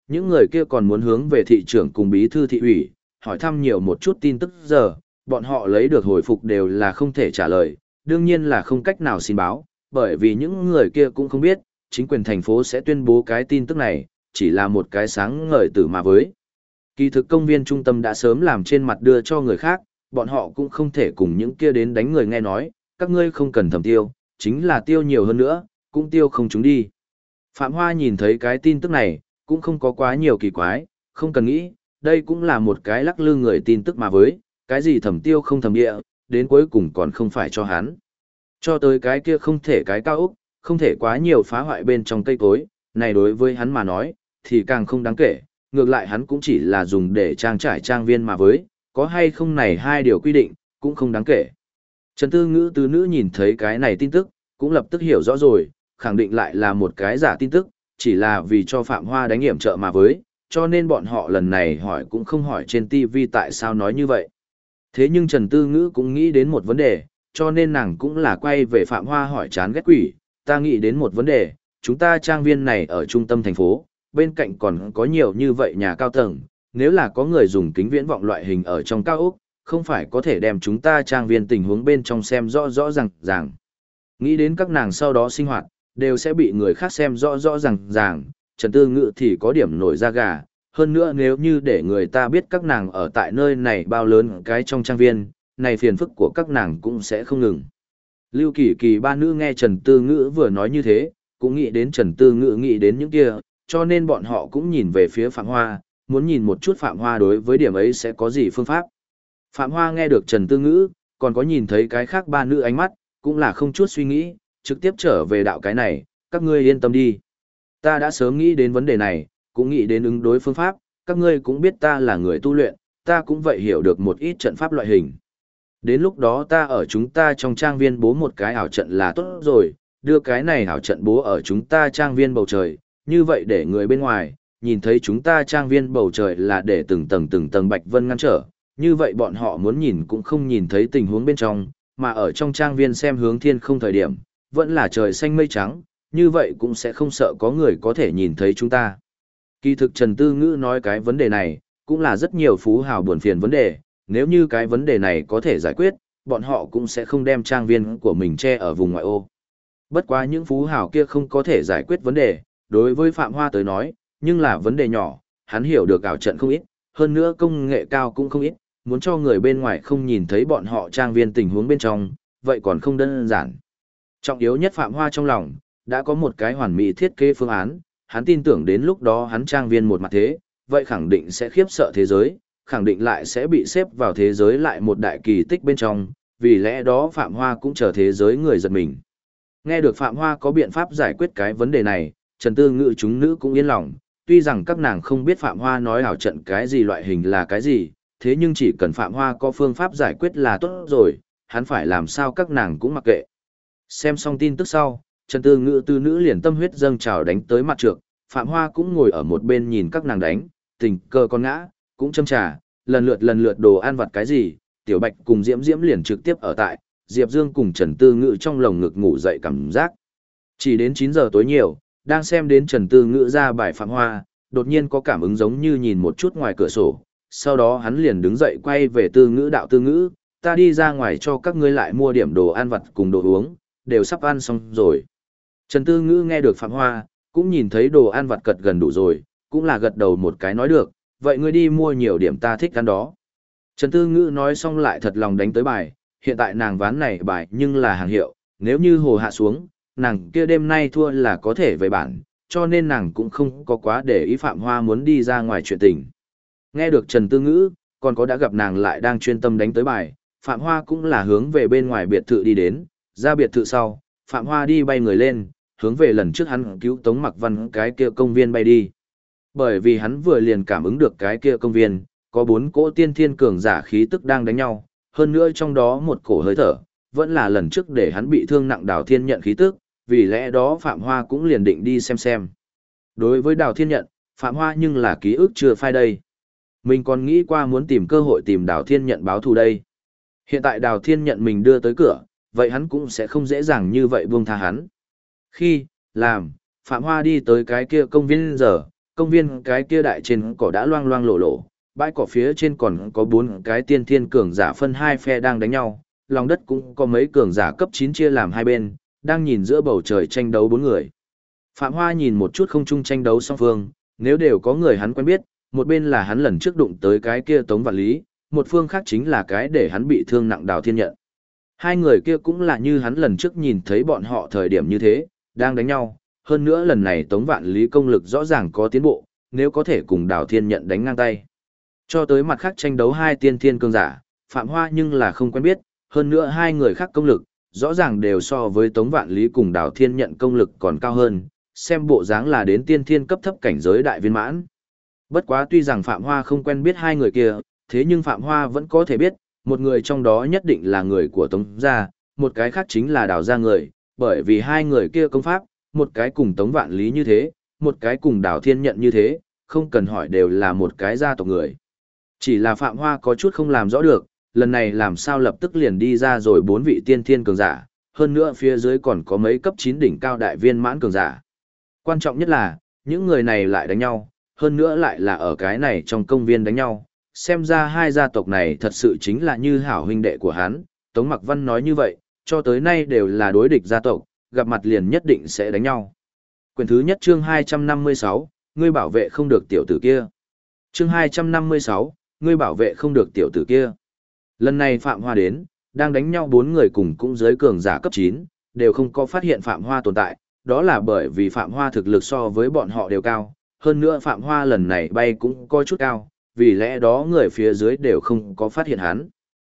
Speaker 1: Những người kia còn muốn hướng về thị trưởng cùng bí thư thị ủy, hỏi thăm nhiều một chút tin tức giờ, bọn họ lấy được hồi phục đều là không thể trả lời, đương nhiên là không cách nào xin báo, bởi vì những người kia cũng không biết, chính quyền thành phố sẽ tuyên bố cái tin tức này, chỉ là một cái sáng ngời tử mà với. Kỳ thực công viên trung tâm đã sớm làm trên mặt đưa cho người khác, bọn họ cũng không thể cùng những kia đến đánh người nghe nói, các ngươi không cần thầm tiêu, chính là tiêu nhiều hơn nữa, cũng tiêu không chúng đi. Phạm Hoa nhìn thấy cái tin tức này, cũng không có quá nhiều kỳ quái, không cần nghĩ, đây cũng là một cái lắc lư người tin tức mà với, cái gì thầm tiêu không thầm địa, đến cuối cùng còn không phải cho hắn. Cho tới cái kia không thể cái cao ốc, không thể quá nhiều phá hoại bên trong cây cối, này đối với hắn mà nói, thì càng không đáng kể, ngược lại hắn cũng chỉ là dùng để trang trải trang viên mà với, có hay không này hai điều quy định, cũng không đáng kể. Trần Tư Ngữ tứ nữ nhìn thấy cái này tin tức, cũng lập tức hiểu rõ rồi, khẳng định lại là một cái giả tin tức, chỉ là vì cho Phạm Hoa đánh hiểm trợ mà với, cho nên bọn họ lần này hỏi cũng không hỏi trên TV tại sao nói như vậy. Thế nhưng Trần Tư Ngữ cũng nghĩ đến một vấn đề, cho nên nàng cũng là quay về Phạm Hoa hỏi chán ghét quỷ, ta nghĩ đến một vấn đề, chúng ta trang viên này ở trung tâm thành phố, bên cạnh còn có nhiều như vậy nhà cao tầng, nếu là có người dùng kính viễn vọng loại hình ở trong cao ốc, không phải có thể đem chúng ta trang viên tình huống bên trong xem rõ rõ ràng. Nghĩ đến các nàng sau đó sinh hoạt, đều sẽ bị người khác xem rõ rõ ràng, Trần Tư Ngữ thì có điểm nổi da gà, hơn nữa nếu như để người ta biết các nàng ở tại nơi này bao lớn cái trong trang viên, này phiền phức của các nàng cũng sẽ không ngừng. Lưu Kỳ Kỳ ba nữ nghe Trần Tư Ngữ vừa nói như thế, cũng nghĩ đến Trần Tư Ngữ nghĩ đến những kia, cho nên bọn họ cũng nhìn về phía Phạm Hoa, muốn nhìn một chút Phạm Hoa đối với điểm ấy sẽ có gì phương pháp. Phạm Hoa nghe được Trần Tư Ngữ, còn có nhìn thấy cái khác ba nữ ánh mắt, cũng là không chút suy nghĩ, trực tiếp trở về đạo cái này, các ngươi yên tâm đi. Ta đã sớm nghĩ đến vấn đề này, cũng nghĩ đến ứng đối phương pháp, các ngươi cũng biết ta là người tu luyện, ta cũng vậy hiểu được một ít trận pháp loại hình. Đến lúc đó ta ở chúng ta trong trang viên bố một cái ảo trận là tốt rồi, đưa cái này ảo trận bố ở chúng ta trang viên bầu trời, như vậy để người bên ngoài, nhìn thấy chúng ta trang viên bầu trời là để từng tầng bạch vân ngăn trở, như vậy bọn họ muốn nhìn cũng không nhìn thấy tình huống bên trong, mà ở trong trang viên xem hướng thiên không thời điểm, vẫn là trời xanh mây trắng, như vậy cũng sẽ không sợ có người có thể nhìn thấy chúng ta. Kỳ thực Trần Tư Ngữ nói cái vấn đề này, cũng là rất nhiều phú hào buồn phiền vấn đề, nếu như cái vấn đề này có thể giải quyết, bọn họ cũng sẽ không đem trang viên của mình che ở vùng ngoại ô. Bất quá những phú hào kia không có thể giải quyết vấn đề, đối với Phạm Hoa tới nói, nhưng là vấn đề nhỏ, hắn hiểu được ảo trận không ít, hơn nữa công nghệ cao cũng không ít, muốn cho người bên ngoài không nhìn thấy bọn họ trang viên tình huống bên trong, vậy còn không đơn giản. Trọng yếu nhất Phạm Hoa trong lòng, đã có một cái hoàn mỹ thiết kế phương án, hắn tin tưởng đến lúc đó hắn trang viên một mặt thế, vậy khẳng định sẽ khiếp sợ thế giới, khẳng định lại sẽ bị xếp vào thế giới lại một đại kỳ tích bên trong, vì lẽ đó Phạm Hoa cũng chờ thế giới người giật mình. Nghe được Phạm Hoa có biện pháp giải quyết cái vấn đề này, Trần Tư Ngữ chúng nữ cũng yên lòng, tuy rằng các nàng không biết Phạm Hoa nói ảo trận cái gì loại hình là cái gì, thế nhưng chỉ cần Phạm Hoa có phương pháp giải quyết là tốt rồi, hắn phải làm sao các nàng cũng mặc kệ. Xem xong tin tức sau, Trần Tư Ngữ tư nữ liền tâm huyết dâng trào đánh tới mặt trược, Phạm Hoa cũng ngồi ở một bên nhìn các nàng đánh, tình cờ con ngã, cũng châm trà, lần lượt đồ ăn vặt cái gì, Tiểu Bạch cùng Diễm Diễm liền trực tiếp ở tại, Diệp Dương cùng Trần Tư Ngữ trong lồng ngực ngủ dậy cảm giác. Chỉ đến 9 giờ tối nhiều, đang xem đến Trần Tư Ngữ ra bài Phạm Hoa, đột nhiên có cảm ứng giống như nhìn một chút ngoài cửa sổ, sau đó hắn liền đứng dậy quay về Tư Ngữ đạo Tư Ngữ, ta đi ra ngoài cho các ngươi lại mua điểm đồ ăn vặt cùng đồ uống, đều sắp ăn xong rồi. Trần Tư Ngữ nghe được Phạm Hoa, cũng nhìn thấy đồ ăn vặt cật gần đủ rồi, cũng là gật đầu một cái nói được, vậy ngươi đi mua nhiều điểm ta thích ăn đó. Trần Tư Ngữ nói xong lại thật lòng đánh tới bài, hiện tại nàng ván này bài nhưng là hàng hiệu, nếu như hồ hạ xuống, nàng kia đêm nay thua là có thể về bản, cho nên nàng cũng không có quá để ý Phạm Hoa muốn đi ra ngoài chuyện tình. Nghe được Trần Tư Ngữ, còn có đã gặp nàng lại đang chuyên tâm đánh tới bài, Phạm Hoa cũng là hướng về bên ngoài biệt thự đi đến, ra biệt thự sau, Phạm Hoa đi bay người lên, hướng về lần trước hắn cứu Tống Mặc Văn cái kia công viên bay đi. Bởi vì hắn vừa liền cảm ứng được cái kia công viên, có 4 cỗ tiên thiên cường giả khí tức đang đánh nhau, hơn nữa trong đó một cổ hơi thở, vẫn là lần trước để hắn bị thương nặng Đào Thiên Nhận khí tức, vì lẽ đó Phạm Hoa cũng liền định đi xem. Đối với Đào Thiên Nhận, Phạm Hoa nhưng là ký ức chưa phai đây. Mình còn nghĩ qua muốn tìm cơ hội tìm Đào Thiên Nhận báo thù đây. Hiện tại Đào Thiên Nhận mình đưa tới cửa, vậy hắn cũng sẽ không dễ dàng như vậy buông tha hắn. Khi, làm, Phạm Hoa đi tới cái kia công viên giờ, Công viên cái kia đại trên cỏ đã loang loang lổ lổ, bãi cỏ phía trên còn có 4 cái tiên thiên cường giả phân hai phe đang đánh nhau, lòng đất cũng có mấy cường giả cấp 9 chia làm hai bên, đang nhìn giữa bầu trời tranh đấu 4 người. Phạm Hoa nhìn một chút không chung tranh đấu song phương, nếu đều có người hắn quen biết, một bên là hắn lần trước đụng tới cái kia Tống Vạn Lý, một phương khác chính là cái để hắn bị thương nặng Đào Thiên Nhận. Hai người kia cũng là như hắn lần trước nhìn thấy bọn họ thời điểm như thế, đang đánh nhau, hơn nữa lần này Tống Vạn Lý công lực rõ ràng có tiến bộ, nếu có thể cùng Đào Thiên Nhận đánh ngang tay. Cho tới mặt khác tranh đấu hai tiên thiên cường giả, Phạm Hoa nhưng là không quen biết, hơn nữa hai người khác công lực, rõ ràng đều so với Tống Vạn Lý cùng Đào Thiên Nhận công lực còn cao hơn, xem bộ dáng là đến tiên thiên cấp thấp cảnh giới đại viên mãn. Bất quá tuy rằng Phạm Hoa không quen biết hai người kia, thế nhưng Phạm Hoa vẫn có thể biết, một người trong đó nhất định là người của Tống gia, một cái khác chính là Đào gia người, bởi vì hai người kia công pháp, một cái cùng Tống Vạn Lý như thế, một cái cùng Đào Thiên Nhận như thế, không cần hỏi đều là một cái gia tộc người. Chỉ là Phạm Hoa có chút không làm rõ được, lần này làm sao lập tức liền đi ra rồi 4 vị tiên thiên cường giả, hơn nữa phía dưới còn có mấy cấp 9 đỉnh cao đại viên mãn cường giả. Quan trọng nhất là, những người này lại đánh nhau, hơn nữa lại là ở cái này trong công viên đánh nhau, xem ra hai gia tộc này thật sự chính là như hảo huynh đệ của hắn, Tống Mặc Văn nói như vậy, cho tới nay đều là đối địch gia tộc, gặp mặt liền nhất định sẽ đánh nhau. Quyển thứ nhất chương 256, ngươi bảo vệ không được tiểu tử kia. Chương 256, ngươi bảo vệ không được tiểu tử kia. Lần này Phạm Hoa đến, đang đánh nhau 4 người cùng cũng giới cường giả cấp 9, đều không có phát hiện Phạm Hoa tồn tại, đó là bởi vì Phạm Hoa thực lực so với bọn họ đều cao, hơn nữa Phạm Hoa lần này bay cũng có chút cao, vì lẽ đó người phía dưới đều không có phát hiện hắn.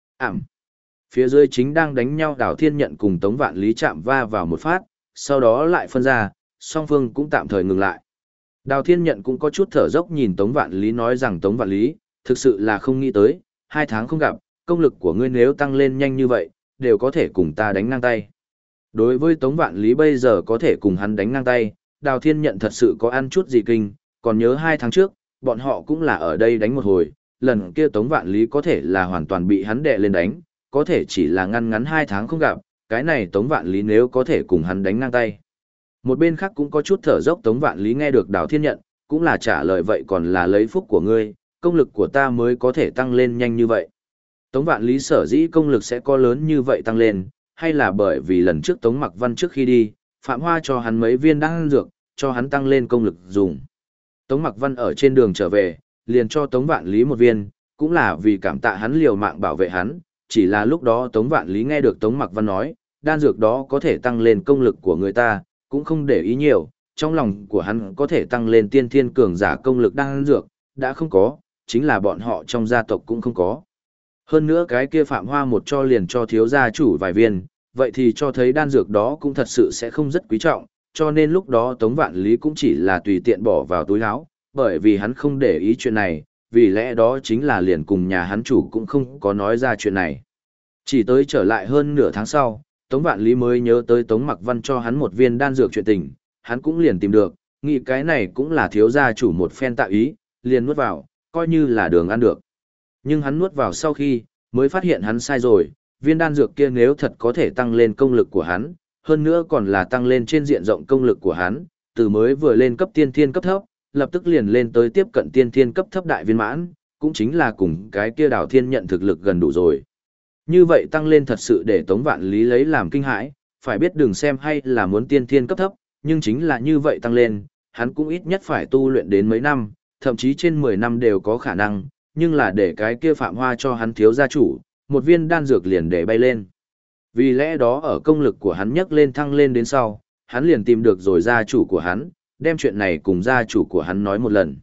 Speaker 1: Phía dưới chính đang đánh nhau Đào Thiên Nhận cùng Tống Vạn Lý chạm va vào một phát, sau đó lại phân ra, song phương cũng tạm thời ngừng lại. Đào Thiên Nhận cũng có chút thở dốc nhìn Tống Vạn Lý nói rằng Tống Vạn Lý, thực sự là không nghĩ tới, 2 tháng không gặp, công lực của ngươi nếu tăng lên nhanh như vậy, đều có thể cùng ta đánh ngang tay. Đối với Tống Vạn Lý bây giờ có thể cùng hắn đánh ngang tay, Đào Thiên Nhận thật sự có ăn chút gì kinh, còn nhớ 2 tháng trước, bọn họ cũng là ở đây đánh một hồi, lần kia Tống Vạn Lý có thể là hoàn toàn bị hắn đè lên đánh, có thể chỉ là ngăn ngắn 2 tháng không gặp, cái này Tống Vạn Lý nếu có thể cùng hắn đánh ngang tay. Một bên khác cũng có chút thở dốc Tống Vạn Lý nghe được Đào Thiên Nhận, cũng là trả lời vậy còn là lấy phúc của ngươi, công lực của ta mới có thể tăng lên nhanh như vậy. Tống Vạn Lý sở dĩ công lực sẽ có lớn như vậy tăng lên, hay là bởi vì lần trước Tống Mặc Văn trước khi đi, Phạm Hoa cho hắn mấy viên đan dược, cho hắn tăng lên công lực dùng. Tống Mặc Văn ở trên đường trở về, liền cho Tống Vạn Lý một viên, cũng là vì cảm tạ hắn liều mạng bảo vệ hắn, chỉ là lúc đó Tống Vạn Lý nghe được Tống Mặc Văn nói, đan dược đó có thể tăng lên công lực của người ta, cũng không để ý nhiều, trong lòng của hắn có thể tăng lên tiên thiên cường giả công lực đan dược, đã không có, chính là bọn họ trong gia tộc cũng không có. Hơn nữa cái kia Phạm Hoa một cho liền cho thiếu gia chủ vài viên, vậy thì cho thấy đan dược đó cũng thật sự sẽ không rất quý trọng, cho nên lúc đó Tống Vạn Lý cũng chỉ là tùy tiện bỏ vào túi áo, bởi vì hắn không để ý chuyện này, vì lẽ đó chính là liền cùng nhà hắn chủ cũng không có nói ra chuyện này. Chỉ tới trở lại hơn nửa tháng sau, Tống Vạn Lý mới nhớ tới Tống Mặc Văn cho hắn một viên đan dược chuyện tình, hắn cũng liền tìm được, nghĩ cái này cũng là thiếu gia chủ một phen tạo ý, liền nuốt vào, coi như là đường ăn được. Nhưng hắn nuốt vào sau khi, mới phát hiện hắn sai rồi, viên đan dược kia nếu thật có thể tăng lên công lực của hắn, hơn nữa còn là tăng lên trên diện rộng công lực của hắn, từ mới vừa lên cấp tiên thiên cấp thấp, lập tức liền lên tới tiếp cận tiên thiên cấp thấp đại viên mãn, cũng chính là cùng cái kia Đào Thiên Nhận thực lực gần đủ rồi. Như vậy tăng lên thật sự để Tống Vạn Lý lấy làm kinh hãi, phải biết đừng xem hay là muốn tiên thiên cấp thấp, nhưng chính là như vậy tăng lên, hắn cũng ít nhất phải tu luyện đến mấy năm, thậm chí trên 10 năm đều có khả năng, nhưng là để cái kia Phạm Hoa cho hắn thiếu gia chủ, một viên đan dược liền để bay lên. Vì lẽ đó ở công lực của hắn nhấc lên thăng lên đến sau, hắn liền tìm được rồi gia chủ của hắn, đem chuyện này cùng gia chủ của hắn nói một lần.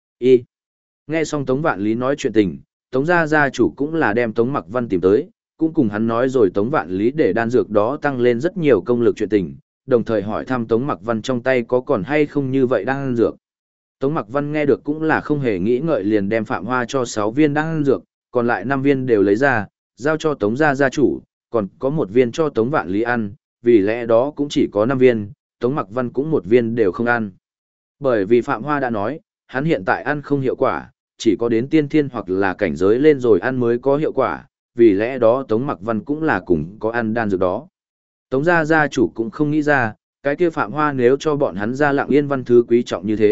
Speaker 1: Nghe xong Tống Vạn Lý nói chuyện tình, Tống gia chủ cũng là đem Tống Mặc Văn tìm tới, cũng cùng hắn nói rồi Tống Vạn Lý để đan dược đó tăng lên rất nhiều công lực chuyện tình, đồng thời hỏi thăm Tống Mặc Văn trong tay có còn hay không như vậy đan dược. Tống Mặc Văn nghe được cũng là không hề nghĩ ngợi liền đem Phạm Hoa cho 6 viên đan dược, còn lại 5 viên đều lấy ra, giao cho Tống gia chủ, còn có 1 viên cho Tống Vạn Lý ăn, vì lẽ đó cũng chỉ có 5 viên, Tống Mặc Văn cũng 1 viên đều không ăn. Bởi vì Phạm Hoa đã nói, hắn hiện tại ăn không hiệu quả, chỉ có đến tiên thiên hoặc là cảnh giới lên rồi ăn mới có hiệu quả, vì lẽ đó Tống Mặc Văn cũng là cùng có ăn đan dược đó. Tống gia chủ cũng không nghĩ ra, cái kia Phạm Hoa nếu cho bọn hắn ra Lặng Yên Văn thứ quý trọng như thế,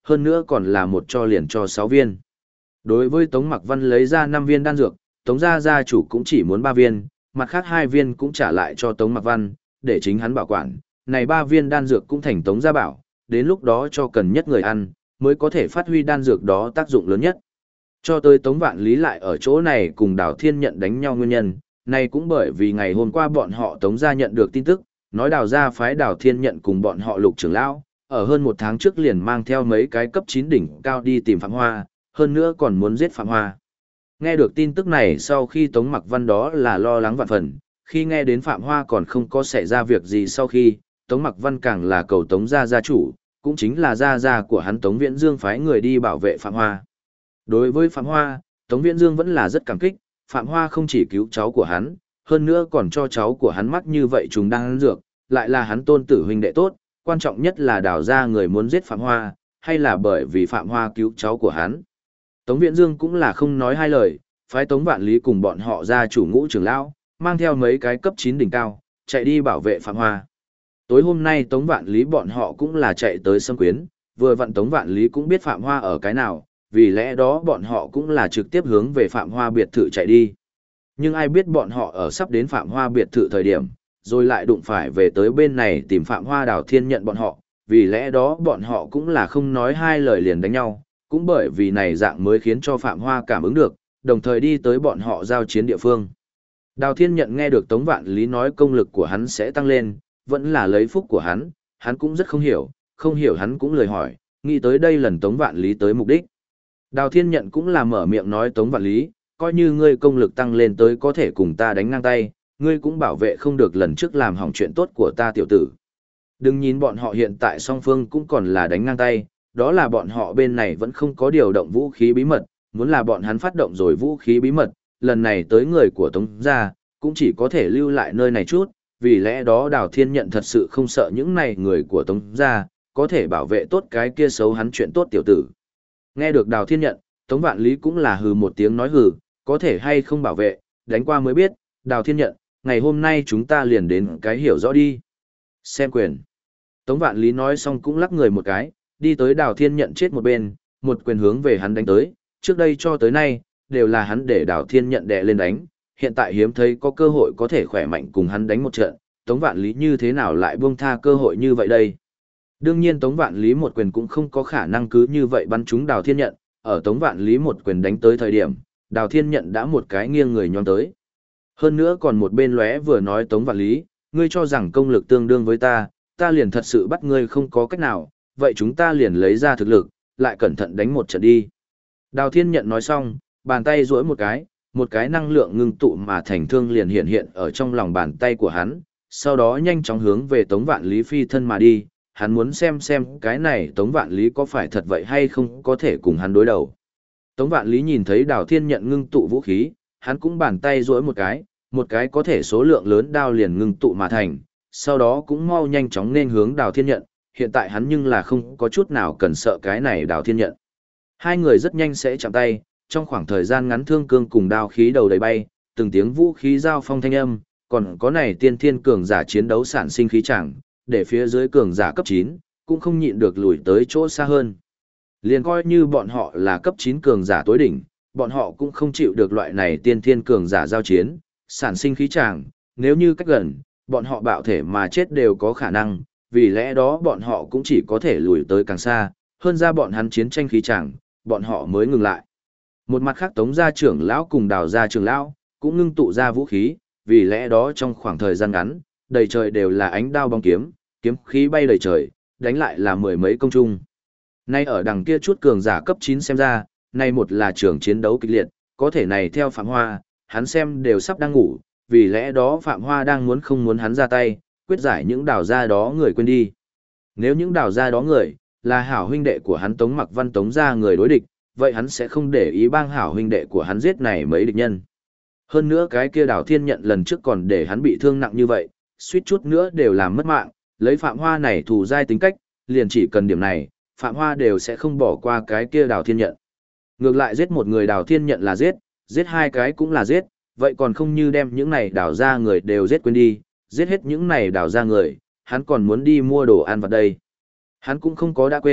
Speaker 1: hơn nữa còn là một cho liền cho 6 viên. Đối với Tống Mặc Văn lấy ra 5 viên đan dược, Tống gia chủ cũng chỉ muốn 3 viên, mặt khác 2 viên cũng trả lại cho Tống Mặc Văn, để chính hắn bảo quản. Này 3 viên đan dược cũng thành Tống gia bảo, đến lúc đó cho cần nhất người ăn, mới có thể phát huy đan dược đó tác dụng lớn nhất. Cho tới Tống Vạn Lý lại ở chỗ này cùng Đào Thiên Nhận đánh nhau nguyên nhân, này cũng bởi vì ngày hôm qua bọn họ Tống gia nhận được tin tức, nói Đào gia phái Đào Thiên Nhận cùng bọn họ Lục trưởng lão, ở hơn 1 tháng trước liền mang theo mấy cái cấp 9 đỉnh cao đi tìm Phạm Hoa, hơn nữa còn muốn giết Phạm Hoa. Nghe được tin tức này sau khi Tống Mặc Văn đó là lo lắng vạn phần, khi nghe đến Phạm Hoa còn không có xảy ra việc gì sau khi, Tống Mặc Văn càng là cầu Tống gia chủ, cũng chính là gia của hắn Tống Viễn Dương phái người đi bảo vệ Phạm Hoa. Đối với Phạm Hoa, Tống Viễn Dương vẫn là rất cảm kích, Phạm Hoa không chỉ cứu cháu của hắn, hơn nữa còn cho cháu của hắn mắc như vậy chúng đang ăn dược, lại là hắn tôn tử huynh đệ tốt, quan trọng nhất là Đào gia người muốn giết Phạm Hoa, hay là bởi vì Phạm Hoa cứu cháu của hắn. Tống Viễn Dương cũng là không nói hai lời, phái Tống Vạn Lý cùng bọn họ gia chủ Ngũ trưởng lão, mang theo mấy cái cấp 9 đỉnh cao, chạy đi bảo vệ Phạm Hoa. Tối hôm nay Tống Vạn Lý bọn họ cũng là chạy tới Sâm Quyến, vừa vặn Tống Vạn Lý cũng biết Phạm Hoa ở cái nào, vì lẽ đó bọn họ cũng là trực tiếp hướng về Phạm Hoa biệt thự chạy đi. Nhưng ai biết bọn họ ở sắp đến Phạm Hoa biệt thự thời điểm, rồi lại đụng phải về tới bên này tìm Phạm Hoa Đào Thiên Nhận bọn họ, vì lẽ đó bọn họ cũng là không nói hai lời liền đánh nhau, cũng bởi vì này dạng mới khiến cho Phạm Hoa cảm ứng được, đồng thời đi tới bọn họ giao chiến địa phương. Đào Thiên Nhận nghe được Tống Vạn Lý nói công lực của hắn sẽ tăng lên, vẫn là lấy phúc của hắn cũng rất không hiểu hắn cũng lời hỏi, nghĩ tới đây lần Tống Vạn Lý tới mục đích. Đào Thiên Nhận cũng là mở miệng nói Tống Vạn Lý, coi như ngươi công lực tăng lên tới có thể cùng ta đánh ngang tay, ngươi cũng bảo vệ không được lần trước làm hỏng chuyện tốt của ta tiểu tử. Đừng nhìn bọn họ hiện tại song phương cũng còn là đánh ngang tay, đó là bọn họ bên này vẫn không có điều động vũ khí bí mật, muốn là bọn hắn phát động rồi vũ khí bí mật, lần này tới người của Tống gia, cũng chỉ có thể lưu lại nơi này chút, vì lẽ đó Đào Thiên Nhận thật sự không sợ những này người của Tống gia, có thể bảo vệ tốt cái kia xấu hắn chuyện tốt tiểu tử. Nghe được Đào Thiên Nhận, Tống Vạn Lý cũng là hừ một tiếng nói hừ, có thể hay không bảo vệ, đánh qua mới biết, Đào Thiên Nhận, ngày hôm nay chúng ta liền đến cái hiểu rõ đi. Xem quyền. Tống Vạn Lý nói xong cũng lắc người một cái, đi tới Đào Thiên Nhận chết một bên, một quyền hướng về hắn đánh tới, trước đây cho tới nay, đều là hắn để Đào Thiên Nhận đè lên đánh, hiện tại hiếm thấy có cơ hội có thể khỏe mạnh cùng hắn đánh một trận, Tống Vạn Lý như thế nào lại buông tha cơ hội như vậy đây? Đương nhiên Tống Vạn Lý một quyền cũng không có khả năng cứ như vậy bắn trúng Đào Thiên Nhận, ở Tống Vạn Lý một quyền đánh tới thời điểm, Đào Thiên Nhận đã một cái nghiêng người nhón tới. Hơn nữa còn một bên lóe vừa nói Tống Vạn Lý, ngươi cho rằng công lực tương đương với ta liền thật sự bắt ngươi không có cách nào, vậy chúng ta liền lấy ra thực lực, lại cẩn thận đánh một trận đi. Đào Thiên Nhận nói xong, bàn tay duỗi một cái năng lượng ngưng tụ mà thành thương liền hiện hiện ở trong lòng bàn tay của hắn, sau đó nhanh chóng hướng về Tống Vạn Lý phi thân mà đi, hắn muốn xem cái này Tống Vạn Lý có phải thật vậy hay không có thể cùng hắn đối đầu. Tống Vạn Lý nhìn thấy Đào Thiên Nhận ngưng tụ vũ khí, hắn cũng bàn tay duỗi một cái có thể số lượng lớn đao liền ngưng tụ mà thành, sau đó cũng mau nhanh chóng nên hướng Đào Thiên Nhận, hiện tại hắn nhưng là không có chút nào cần sợ cái này Đào Thiên Nhận. Hai người rất nhanh sẽ chạm tay, trong khoảng thời gian ngắn thương cương cùng đao khí đầu đầy bay, từng tiếng vũ khí giao phong thanh âm, còn có này tiên thiên cường giả chiến đấu sản sinh khí chẳng, để phía dưới cường giả cấp 9, cũng không nhịn được lùi tới chỗ xa hơn. Liền coi như bọn họ là cấp 9 cường giả tối đỉnh, bọn họ cũng không chịu được loại này tiên thiên cường giả giao chiến, sản sinh khí tràng, nếu như cách gần, bọn họ bạo thể mà chết đều có khả năng, vì lẽ đó bọn họ cũng chỉ có thể lùi tới càng xa, hơn ra bọn hắn chiến tranh khí tràng, bọn họ mới ngừng lại. Một mặt khác Tống gia trưởng lão cùng Đào gia trưởng lão, cũng ngưng tụ ra vũ khí, vì lẽ đó trong khoảng thời gian ngắn, đầy trời đều là ánh đao bóng kiếm, kiếm khí bay đầy trời, đánh lại là mười mấy công trung. Nay ở đằng kia chút cường giả cấp 9 xem ra, nay một là trường chiến đấu kịch liệt, có thể này theo Phạm Hoa, hắn xem đều sắp đang ngủ, vì lẽ đó Phạm Hoa đang muốn không muốn hắn ra tay, quyết giải những Đào gia đó người quên đi. Nếu những Đào gia đó người, là hảo huynh đệ của hắn Tống Mặc Văn Tống gia người đối địch, vậy hắn sẽ không để ý bang hảo huynh đệ của hắn giết này mấy địch nhân. Hơn nữa cái kia Đào Thiên Nhận lần trước còn để hắn bị thương nặng như vậy, suýt chút nữa đều làm mất mạng, lấy Phạm Hoa này thù dai tính cách, liền chỉ cần điểm này, Phạm Hoa đều sẽ không bỏ qua cái kia Đào Thiên Nhận. Ngược lại giết một người Đào Thiên Nhận là giết hai cái cũng là giết, vậy còn không như đem những này Đào ra người đều giết quên đi, giết hết những này Đào ra người, hắn còn muốn đi mua đồ ăn vào đây. Hắn cũng không có đã quên,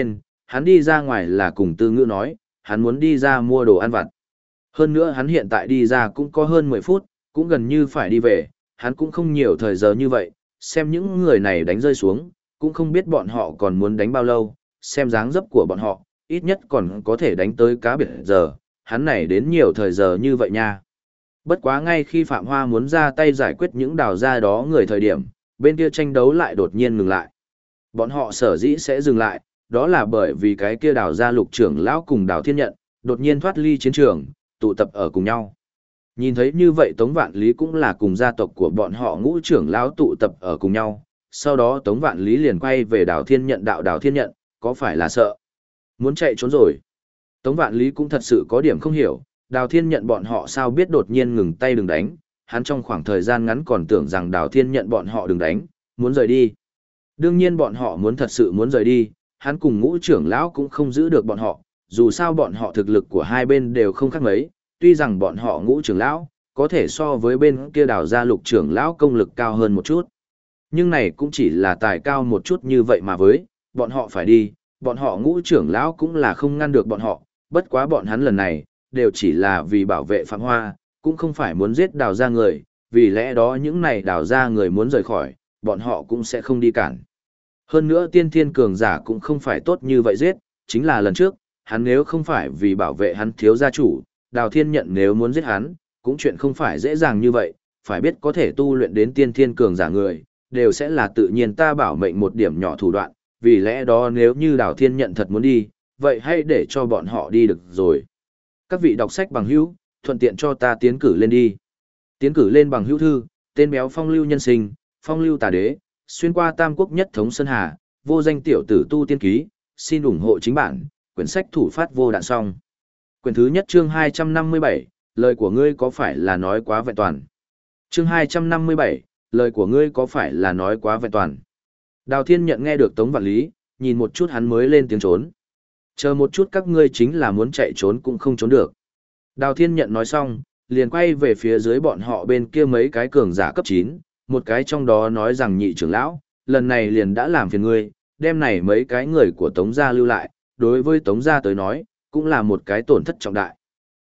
Speaker 1: hắn đi ra ngoài là cùng Tư Ngữ nói, hắn muốn đi ra mua đồ ăn vặt. Hơn nữa hắn hiện tại đi ra cũng có hơn 10 phút, cũng gần như phải đi về, hắn cũng không nhiều thời giờ như vậy, xem những người này đánh rơi xuống, cũng không biết bọn họ còn muốn đánh bao lâu, xem dáng dấp của bọn họ, ít nhất còn có thể đánh tới cá biệt giờ, hắn này đến nhiều thời giờ như vậy nha. Bất quá ngay khi Phạm Hoa muốn ra tay giải quyết những đào ra đó người thời điểm, bên kia tranh đấu lại đột nhiên ngừng lại. Bọn họ sở dĩ sẽ dừng lại, đó là bởi vì cái kia đào ra Lục trưởng lão cùng Đào Thiên Nhận, đột nhiên thoát ly chiến trường, tụ tập ở cùng nhau. Nhìn thấy như vậy Tống Vạn Lý cũng là cùng gia tộc của bọn họ Ngũ trưởng lão tụ tập ở cùng nhau, sau đó Tống Vạn Lý liền quay về Đào Thiên Nhận đạo Đào Thiên Nhận, có phải là sợ? Muốn chạy trốn rồi. Tống Vạn Lý cũng thật sự có điểm không hiểu, Đào Thiên Nhận bọn họ sao biết đột nhiên ngừng tay đừng đánh, hắn trong khoảng thời gian ngắn còn tưởng rằng Đào Thiên Nhận bọn họ đừng đánh, muốn rời đi. Đương nhiên bọn họ muốn thật sự muốn rời đi, hắn cùng Ngũ trưởng lão cũng không giữ được bọn họ, dù sao bọn họ thực lực của hai bên đều không khác mấy, tuy rằng bọn họ Ngũ trưởng lão có thể so với bên kia Đào gia Lục trưởng lão công lực cao hơn một chút. Nhưng này cũng chỉ là tài cao một chút như vậy mà với, bọn họ phải đi, bọn họ Ngũ trưởng lão cũng là không ngăn được bọn họ, bất quá bọn hắn lần này đều chỉ là vì bảo vệ Phạm Hoa, cũng không phải muốn giết Đào gia người, vì lẽ đó những này Đào gia người muốn rời khỏi, bọn họ cũng sẽ không đi cản. Hơn nữa tiên thiên cường giả cũng không phải tốt như vậy giết, chính là lần trước, hắn nếu không phải vì bảo vệ hắn thiếu gia chủ, Đào Thiên Nhận nếu muốn giết hắn, cũng chuyện không phải dễ dàng như vậy, phải biết có thể tu luyện đến tiên thiên cường giả người, đều sẽ là tự nhiên ta bảo mệnh một điểm nhỏ thủ đoạn, vì lẽ đó nếu như Đào Thiên Nhận thật muốn đi, vậy hãy để cho bọn họ đi được rồi. Các vị đọc sách bằng hữu, thuận tiện cho ta tiến cử lên đi. Tiến cử lên bằng hữu thư, tên béo phong lưu nhân sinh, phong lưu tà đế, xuyên qua tam quốc nhất thống Sơn Hà, vô danh tiểu tử tu tiên ký, xin ủng hộ chính bản, quyển sách thủ phát vô đạn xong. Quyển thứ nhất chương 257, lời của ngươi có phải là nói quá vẹn toàn. Chương 257, lời của ngươi có phải là nói quá vẹn toàn. Đào Thiên Nhận nghe được Tống Vạn Lý, nhìn một chút hắn mới lên tiếng trốn. Chờ một chút các ngươi chính là muốn chạy trốn cũng không trốn được. Đào Thiên Nhận nói xong, liền quay về phía dưới bọn họ bên kia mấy cái cường giả cấp 9, một cái trong đó nói rằng nhị trưởng lão, lần này liền đã làm phiền ngươi, đem này mấy cái người của Tống gia lưu lại, đối với Tống gia tới nói, cũng là một cái tổn thất trọng đại.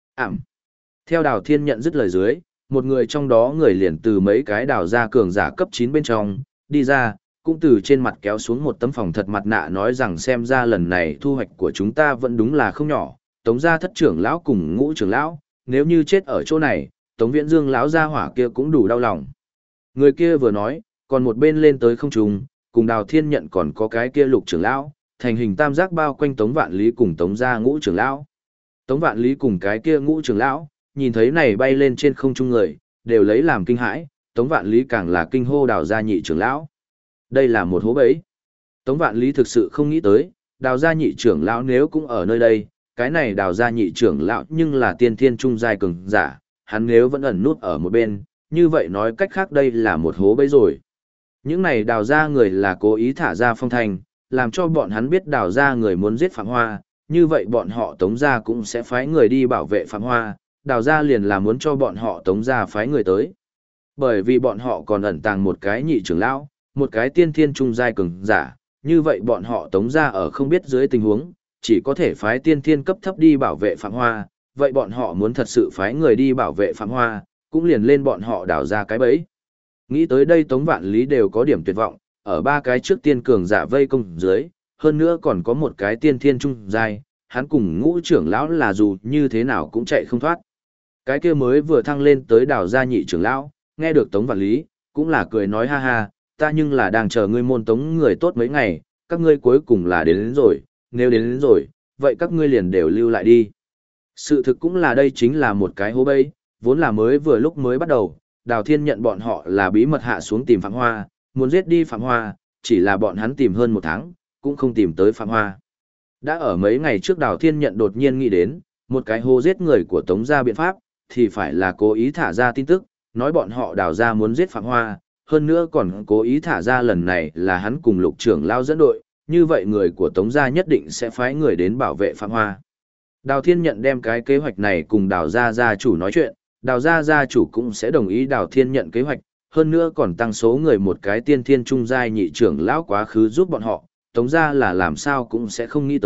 Speaker 1: Theo Đào Thiên Nhận dứt lời dưới, một người trong đó người liền từ mấy cái đào gia cường giả cấp 9 bên trong, đi ra, cũng từ trên mặt kéo xuống một tấm phòng thật mặt nạ nói rằng xem ra lần này thu hoạch của chúng ta vẫn đúng là không nhỏ, Tống gia thất trưởng lão cùng Ngũ trưởng lão, nếu như chết ở chỗ này, Tống Viễn Dương lão gia hỏa kia cũng đủ đau lòng. Người kia vừa nói, còn một bên lên tới không trung, cùng Đào Thiên Nhận còn có cái kia Lục trưởng lão, thành hình tam giác bao quanh Tống Vạn Lý cùng Tống gia Ngũ trưởng lão. Tống Vạn Lý cùng cái kia Ngũ trưởng lão, nhìn thấy này bay lên trên không trung người, đều lấy làm kinh hãi, Tống Vạn Lý càng là kinh hô Đào gia nhị trưởng lão. Đây là một hố bẫy. Tống Vạn Lý thực sự không nghĩ tới, Đào gia nhị trưởng lão nếu cũng ở nơi đây, cái này Đào gia nhị trưởng lão nhưng là tiên thiên trung giai cường giả, hắn nếu vẫn ẩn nút ở một bên, như vậy nói cách khác đây là một hố bẫy rồi. Những này Đào gia người là cố ý thả ra phong thanh, làm cho bọn hắn biết Đào gia người muốn giết Phạm Hoa, như vậy bọn họ Tống gia cũng sẽ phái người đi bảo vệ Phạm Hoa, Đào gia liền là muốn cho bọn họ Tống gia phái người tới. Bởi vì bọn họ còn ẩn tàng một cái nhị trưởng lão, một cái tiên thiên trung giai cường giả, như vậy bọn họ Tống gia ở không biết dưới tình huống, chỉ có thể phái tiên thiên cấp thấp đi bảo vệ Phạm Hoa, vậy bọn họ muốn thật sự phái người đi bảo vệ Phạm Hoa, cũng liền lên bọn họ đào ra cái bẫy. Nghĩ tới đây Tống Vạn Lý đều có điểm tuyệt vọng, ở ba cái trước tiên cường giả vây công dưới, hơn nữa còn có một cái tiên thiên trung giai, hắn cùng Ngũ trưởng lão là dù như thế nào cũng chạy không thoát. Cái kia mới vừa thăng lên tới đào gia nhị trưởng lão, nghe được Tống Vạn Lý, cũng là cười nói ha ha, ta nhưng là đang chờ ngươi môn Tống người tốt mấy ngày, các ngươi cuối cùng là đến rồi, nếu đến rồi, vậy các ngươi liền đều lưu lại đi. Sự thực cũng là đây chính là một cái hố bẫy, vốn là mới vừa lúc mới bắt đầu, Đào Thiên Nhận bọn họ là bí mật hạ xuống tìm Phạm Hoa, muốn giết đi Phạm Hoa, chỉ là bọn hắn tìm hơn một tháng, cũng không tìm tới Phạm Hoa. Đã ở mấy ngày trước Đào Thiên Nhận đột nhiên nghĩ đến, một cái hô giết người của Tống gia biện pháp, thì phải là cố ý thả ra tin tức, nói bọn họ Đào gia muốn giết Phạm Hoa, hơn nữa còn cố ý thả ra lần này là hắn cùng Lục trưởng lao dẫn đội, như vậy người của Tống gia nhất định sẽ phái người đến bảo vệ Phạm Hoa. Đào Thiên Nhận đem cái kế hoạch này cùng Đào gia gia chủ nói chuyện, Đào gia gia chủ cũng sẽ đồng ý Đào Thiên Nhận kế hoạch, hơn nữa còn tăng số người một cái tiên thiên trung giai nhị trưởng lão quá khứ giúp bọn họ, Tống gia là làm sao cũng sẽ không nghĩ tới,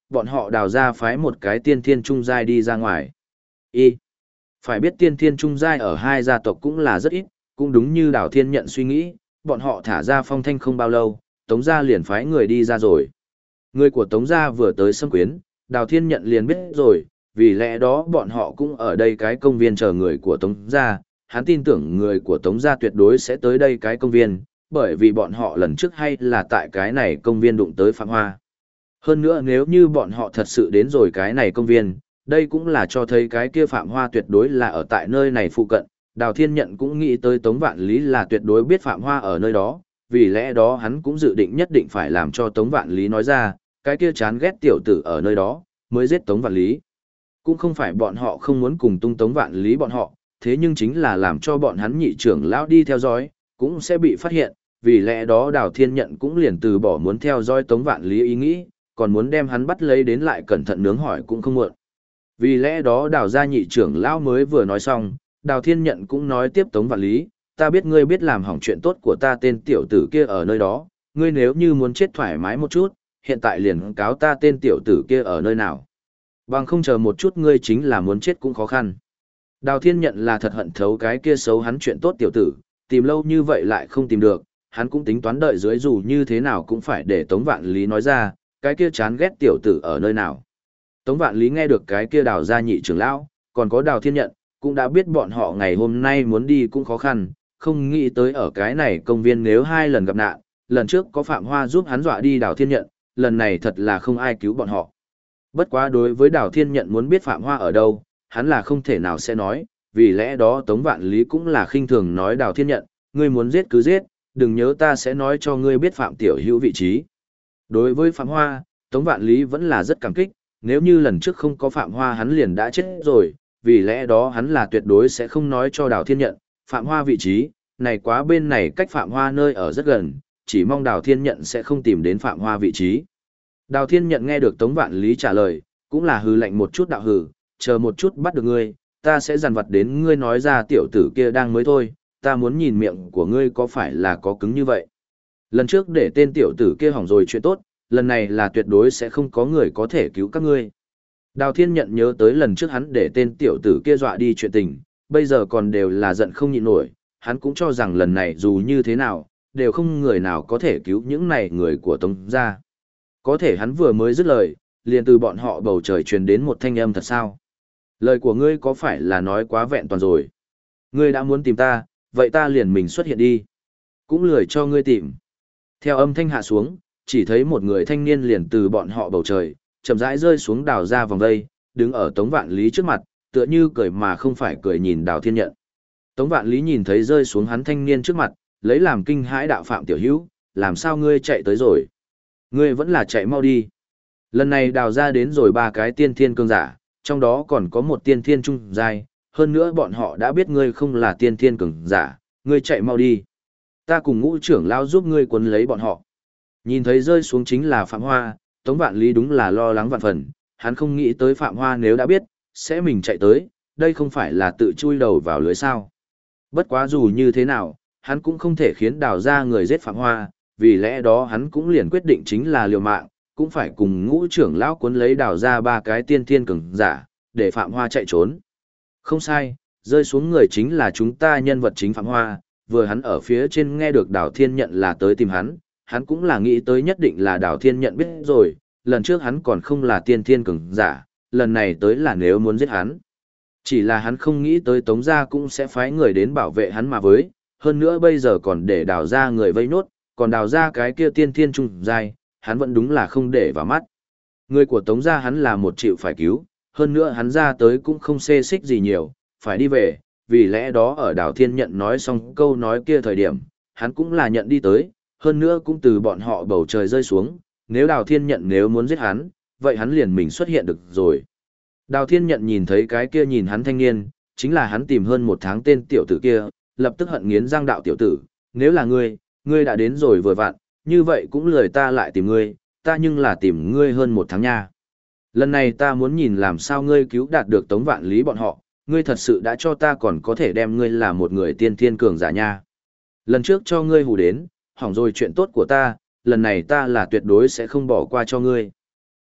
Speaker 1: bọn họ đào ra phái một cái tiên thiên trung giai đi ra ngoài. Y. Phải biết tiên thiên trung giai ở hai gia tộc cũng là rất ít, cũng đúng như Đào Thiên Nhận suy nghĩ, bọn họ thả ra Phong Thanh không bao lâu, Tống gia liền phái người đi ra rồi. Người của Tống gia vừa tới xâm quyến, Đào Thiên Nhận liền biết rồi, vì lẽ đó bọn họ cũng ở đây cái công viên chờ người của Tống gia, hắn tin tưởng người của Tống gia tuyệt đối sẽ tới đây cái công viên, bởi vì bọn họ lần trước hay là tại cái này công viên đụng tới Phạm Hoa. Hơn nữa nếu như bọn họ thật sự đến rồi cái này công viên, đây cũng là cho thấy cái kia Phạm Hoa tuyệt đối là ở tại nơi này phụ cận. Đào Thiên Nhận cũng nghĩ tới Tống Vạn Lý là tuyệt đối biết Phạm Hoa ở nơi đó, vì lẽ đó hắn cũng dự định nhất định phải làm cho Tống Vạn Lý nói ra, cái kia chán ghét tiểu tử ở nơi đó, mới giết Tống Vạn Lý. Cũng không phải bọn họ không muốn cùng tung Tống Vạn Lý bọn họ, thế nhưng chính là làm cho bọn hắn nhị trưởng lão đi theo dõi, cũng sẽ bị phát hiện, vì lẽ đó Đào Thiên Nhận cũng liền từ bỏ muốn theo dõi Tống Vạn Lý ý nghĩ, còn muốn đem hắn bắt lấy đến lại cẩn thận nướng hỏi cũng không muộn. Vì lẽ đó Đào gia nhị trưởng lão mới vừa nói xong, Đào Thiên Nhận cũng nói tiếp Tống Vạn Lý, ta biết ngươi biết làm hỏng chuyện tốt của ta tên tiểu tử kia ở nơi đó, ngươi nếu như muốn chết thoải mái một chút, hiện tại liền cáo ta tên tiểu tử kia ở nơi nào. Bằng không chờ một chút ngươi chính là muốn chết cũng khó khăn. Đào Thiên Nhận là thật hận thấu cái kia xấu hắn chuyện tốt tiểu tử, tìm lâu như vậy lại không tìm được, hắn cũng tính toán đợi dưới dù như thế nào cũng phải để Tống Vạn Lý nói ra, cái kia chán ghét tiểu tử ở nơi nào. Tống Vạn Lý nghe được cái kia Đào gia nhị trưởng lão, còn có Đào Thiên Nhận, cũng đã biết bọn họ ngày hôm nay muốn đi cũng khó khăn, không nghĩ tới ở cái này công viên nếu hai lần gặp nạn, lần trước có Phạm Hoa giúp hắn dọa đi Đào Thiên Nhận, lần này thật là không ai cứu bọn họ. Bất quá đối với Đào Thiên Nhận muốn biết Phạm Hoa ở đâu, hắn là không thể nào sẽ nói, vì lẽ đó Tống Vạn Lý cũng là khinh thường nói Đào Thiên Nhận, ngươi muốn giết cứ giết, đừng nhớ ta sẽ nói cho ngươi biết Phạm Tiểu Hữu vị trí. Đối với Phạm Hoa, Tống Vạn Lý vẫn là rất cảm kích, nếu như lần trước không có Phạm Hoa hắn liền đã chết rồi, vì lẽ đó hắn là tuyệt đối sẽ không nói cho Đào Thiên Nhận, Phạm Hoa vị trí, này quá bên này cách Phạm Hoa nơi ở rất gần, chỉ mong Đào Thiên Nhận sẽ không tìm đến Phạm Hoa vị trí. Đào Thiên Nhận nghe được Tống Vạn Lý trả lời, cũng là hừ lạnh một chút đạo hừ, chờ một chút bắt được ngươi, ta sẽ dằn vặt đến ngươi nói ra tiểu tử kia đang mới thôi, ta muốn nhìn miệng của ngươi có phải là có cứng như vậy. Lần trước để tên tiểu tử kia hỏng rồi chuyện tốt, lần này là tuyệt đối sẽ không có người có thể cứu các ngươi. Đào Thiên Nhận nhớ tới lần trước hắn để tên tiểu tử kia dọa đi chuyện tình, bây giờ còn đều là giận không nhịn nổi, hắn cũng cho rằng lần này dù như thế nào, đều không người nào có thể cứu những này người của Tống gia. Có thể hắn vừa mới dứt lời, liền từ bọn họ bầu trời truyền đến một thanh âm thật sao. Lời của ngươi có phải là nói quá vẹn toàn rồi? Ngươi đã muốn tìm ta, vậy ta liền mình xuất hiện đi. Cũng lười cho ngươi tìm. Theo âm thanh hạ xuống, chỉ thấy một người thanh niên liền từ bọn họ bầu trời, chậm rãi rơi xuống đào ra vòng đây, đứng ở Tống Vạn Lý trước mặt, tựa như cười mà không phải cười nhìn Đào Thiên Nhận. Tống Vạn Lý nhìn thấy rơi xuống hắn thanh niên trước mặt, lấy làm kinh hãi đạo Phạm Tiểu Hữu, làm sao ngươi chạy tới rồi? Ngươi vẫn là chạy mau đi. Lần này đào ra đến rồi ba cái tiên thiên cường giả, trong đó còn có một tiên thiên trung giai, hơn nữa bọn họ đã biết ngươi không là tiên thiên cường giả, ngươi chạy mau đi. Ta cùng Ngũ trưởng lão giúp ngươi quấn lấy bọn họ. Nhìn thấy rơi xuống chính là Phạm Hoa, Tống Vạn Lý đúng là lo lắng vạn phần, hắn không nghĩ tới Phạm Hoa nếu đã biết, sẽ mình chạy tới, đây không phải là tự chui đầu vào lưới sao. Bất quá dù như thế nào, hắn cũng không thể khiến đào ra người giết Phạm Hoa, vì lẽ đó hắn cũng liền quyết định chính là liều mạng, cũng phải cùng Ngũ trưởng lão cuốn lấy đào ra ba cái tiên thiên cường giả, để Phạm Hoa chạy trốn. Không sai, rơi xuống người chính là chúng ta nhân vật chính Phạm Hoa, vừa hắn ở phía trên nghe được Đào Thiên Nhận là tới tìm hắn cũng là nghĩ tới nhất định là Đào Thiên Nhận biết rồi, lần trước hắn còn không là tiên thiên cường giả, lần này tới là nếu muốn giết hắn. Chỉ là hắn không nghĩ tới Tống gia cũng sẽ phái người đến bảo vệ hắn mà với, hơn nữa bây giờ còn để đào ra người vây nốt, còn đào ra cái kia tiên thiên trung giai, hắn vẫn đúng là không để vào mắt. Người của Tống gia hắn là một triệu phải cứu, hơn nữa hắn ra tới cũng không xê xích gì nhiều, phải đi về, vì lẽ đó ở Đào Thiên Nhận nói xong câu nói kia thời điểm, hắn cũng là nhận đi tới, hơn nữa cũng từ bọn họ bầu trời rơi xuống, nếu Đào Thiên Nhận nếu muốn giết hắn, vậy hắn liền mình xuất hiện được rồi. Đào Thiên Nhận nhìn thấy cái kia nhìn hắn thanh niên, chính là hắn tìm hơn một tháng tên tiểu tử kia, lập tức hận nghiến răng đạo tiểu tử, nếu là ngươi đã đến rồi vừa vặn, như vậy cũng lười ta lại tìm ngươi, ta nhưng là tìm ngươi hơn một tháng nha. Lần này ta muốn nhìn làm sao ngươi cứu đạt được Tống Vạn Lý bọn họ, ngươi thật sự đã cho ta còn có thể đem ngươi là một người tiên thiên cường giả nha. Lần trước cho ngươi hù đến, hỏng rồi chuyện tốt của ta, lần này ta là tuyệt đối sẽ không bỏ qua cho ngươi.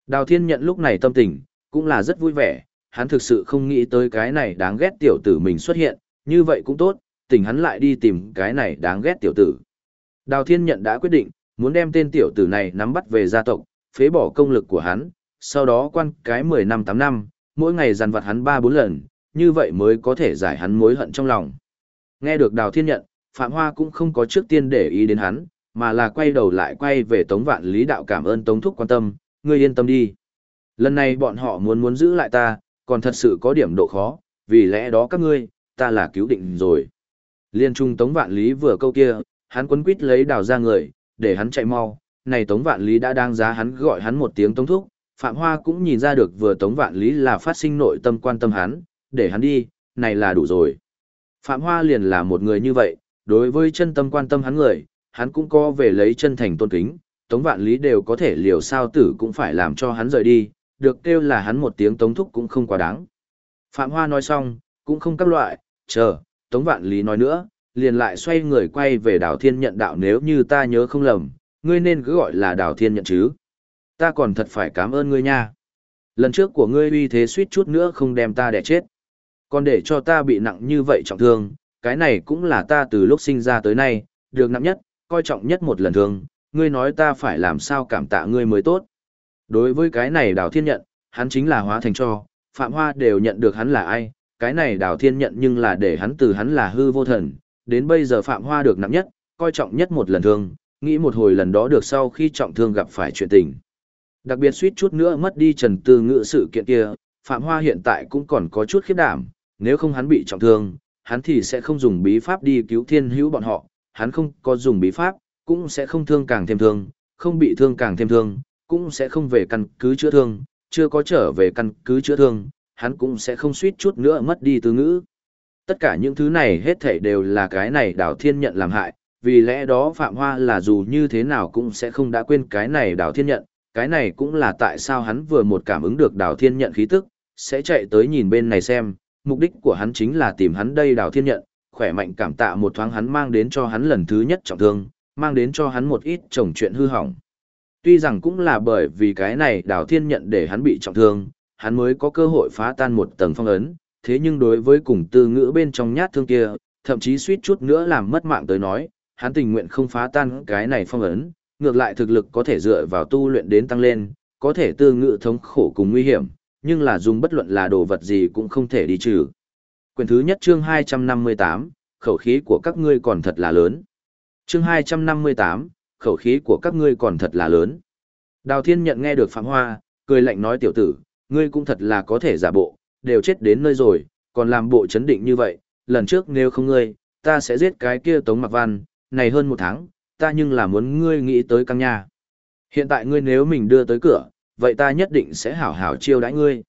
Speaker 1: Đào Thiên Nhận lúc này tâm tình, cũng là rất vui vẻ, hắn thực sự không nghĩ tới cái này đáng ghét tiểu tử mình xuất hiện, như vậy cũng tốt, tỉnh hắn lại đi tìm cái này đáng ghét tiểu tử. Đào Thiên Nhận đã quyết định, muốn đem tên tiểu tử này nắm bắt về gia tộc, phế bỏ công lực của hắn, sau đó quan cái 10 năm 8 năm, mỗi ngày dằn vặt hắn 3-4 lần, như vậy mới có thể giải hắn mối hận trong lòng. Nghe được Đào Thiên Nhận, Phạm Hoa cũng không có trước tiên để ý đến hắn, mà là quay đầu lại quay về Tống Vạn Lý đạo cảm ơn Tống thúc quan tâm, ngươi yên tâm đi. Lần này bọn họ muốn giữ lại ta, còn thật sự có điểm độ khó, vì lẽ đó các ngươi, ta là cứu định rồi. Liên trung Tống Vạn Lý vừa câu kia, hắn quấn quýt lấy Đào ra người, để hắn chạy mau, này Tống Vạn Lý đã đang giá hắn gọi hắn một tiếng Tống thúc, Phạm Hoa cũng nhìn ra được vừa Tống Vạn Lý là phát sinh nội tâm quan tâm hắn, để hắn đi, này là đủ rồi. Phạm Hoa liền là một người như vậy, đối với chân tâm quan tâm hắn người, hắn cũng có về lấy chân thành tôn kính, Tống Vạn Lý đều có thể liều sao tử cũng phải làm cho hắn rời đi, được kêu là hắn một tiếng Tống thúc cũng không quá đáng. Phạm Hoa nói xong, cũng không các loại, chờ, Tống Vạn Lý nói nữa, liền lại xoay người quay về Đào Thiên Nhận đạo nếu như ta nhớ không lầm, ngươi nên cứ gọi là Đào Thiên Nhận chứ. Ta còn thật phải cảm ơn ngươi nha. Lần trước của ngươi uy thế suýt chút nữa không đem ta đẻ chết. Còn để cho ta bị nặng như vậy trọng thương, cái này cũng là ta từ lúc sinh ra tới nay, được nặng nhất, coi trọng nhất một lần thương, ngươi nói ta phải làm sao cảm tạ ngươi mới tốt. Đối với cái này Đào Thiên Nhận, hắn chính là hóa thành cho, Phạm Hoa đều nhận được hắn là ai, cái này Đào Thiên Nhận nhưng là để hắn từ hắn là hư vô thần, đến bây giờ Phạm Hoa được nặng nhất, coi trọng nhất một lần thương, nghĩ một hồi lần đó được sau khi trọng thương gặp phải chuyện tình. Đặc biệt suýt chút nữa mất đi Trần Tư Ngữ sự kiện kia, Phạm Hoa hiện tại cũng còn có chút khiếp đảm, nếu không hắn bị trọng thương, hắn thì sẽ không dùng bí pháp đi cứu thiên hữu bọn họ, hắn không có dùng bí pháp, cũng sẽ không thương càng thêm thương, không bị thương càng thêm thương, cũng sẽ không về căn cứ chữa thương, chưa có trở về căn cứ chữa thương, hắn cũng sẽ không suýt chút nữa mất đi Tư Ngữ. Tất cả những thứ này hết thảy đều là cái này Đào Thiên Nhận làm hại, vì lẽ đó Phạm Hoa là dù như thế nào cũng sẽ không đã quên cái này Đào Thiên Nhận, cái này cũng là tại sao hắn vừa một cảm ứng được Đào Thiên Nhận khí tức, sẽ chạy tới nhìn bên này xem, mục đích của hắn chính là tìm hắn đây Đào Thiên Nhận, khỏe mạnh cảm tạ một thoáng hắn mang đến cho hắn lần thứ nhất trọng thương, mang đến cho hắn một ít chồng chuyện hư hỏng. Tuy rằng cũng là bởi vì cái này Đào Thiên Nhận để hắn bị trọng thương, hắn mới có cơ hội phá tan một tầng phong ấn, thế nhưng đối với cùng Tư Ngữ bên trong nhát thương kia, thậm chí suýt chút nữa làm mất mạng tới nói, hắn tình nguyện không phá tan cái này phong ấn, ngược lại thực lực có thể dựa vào tu luyện đến tăng lên, có thể Tư Ngữ thống khổ cùng nguy hiểm, nhưng là dùng bất luận là đồ vật gì cũng không thể đi trừ. Quyển thứ nhất chương 258, khẩu khí của các ngươi còn thật là lớn. Chương 258, khẩu khí của các ngươi còn thật là lớn. Đào Thiên Nhận nghe được Phạm Hoa, cười lạnh nói tiểu tử, ngươi cũng thật là có thể giả bộ, đều chết đến nơi rồi, còn làm bộ chấn định như vậy, lần trước nếu không ngươi, ta sẽ giết cái kia Tống Mặc Văn, này hơn một tháng, ta nhưng là muốn ngươi nghĩ tới căng nha. Hiện tại ngươi nếu mình đưa tới cửa, vậy ta nhất định sẽ hảo hảo chiêu đãi ngươi.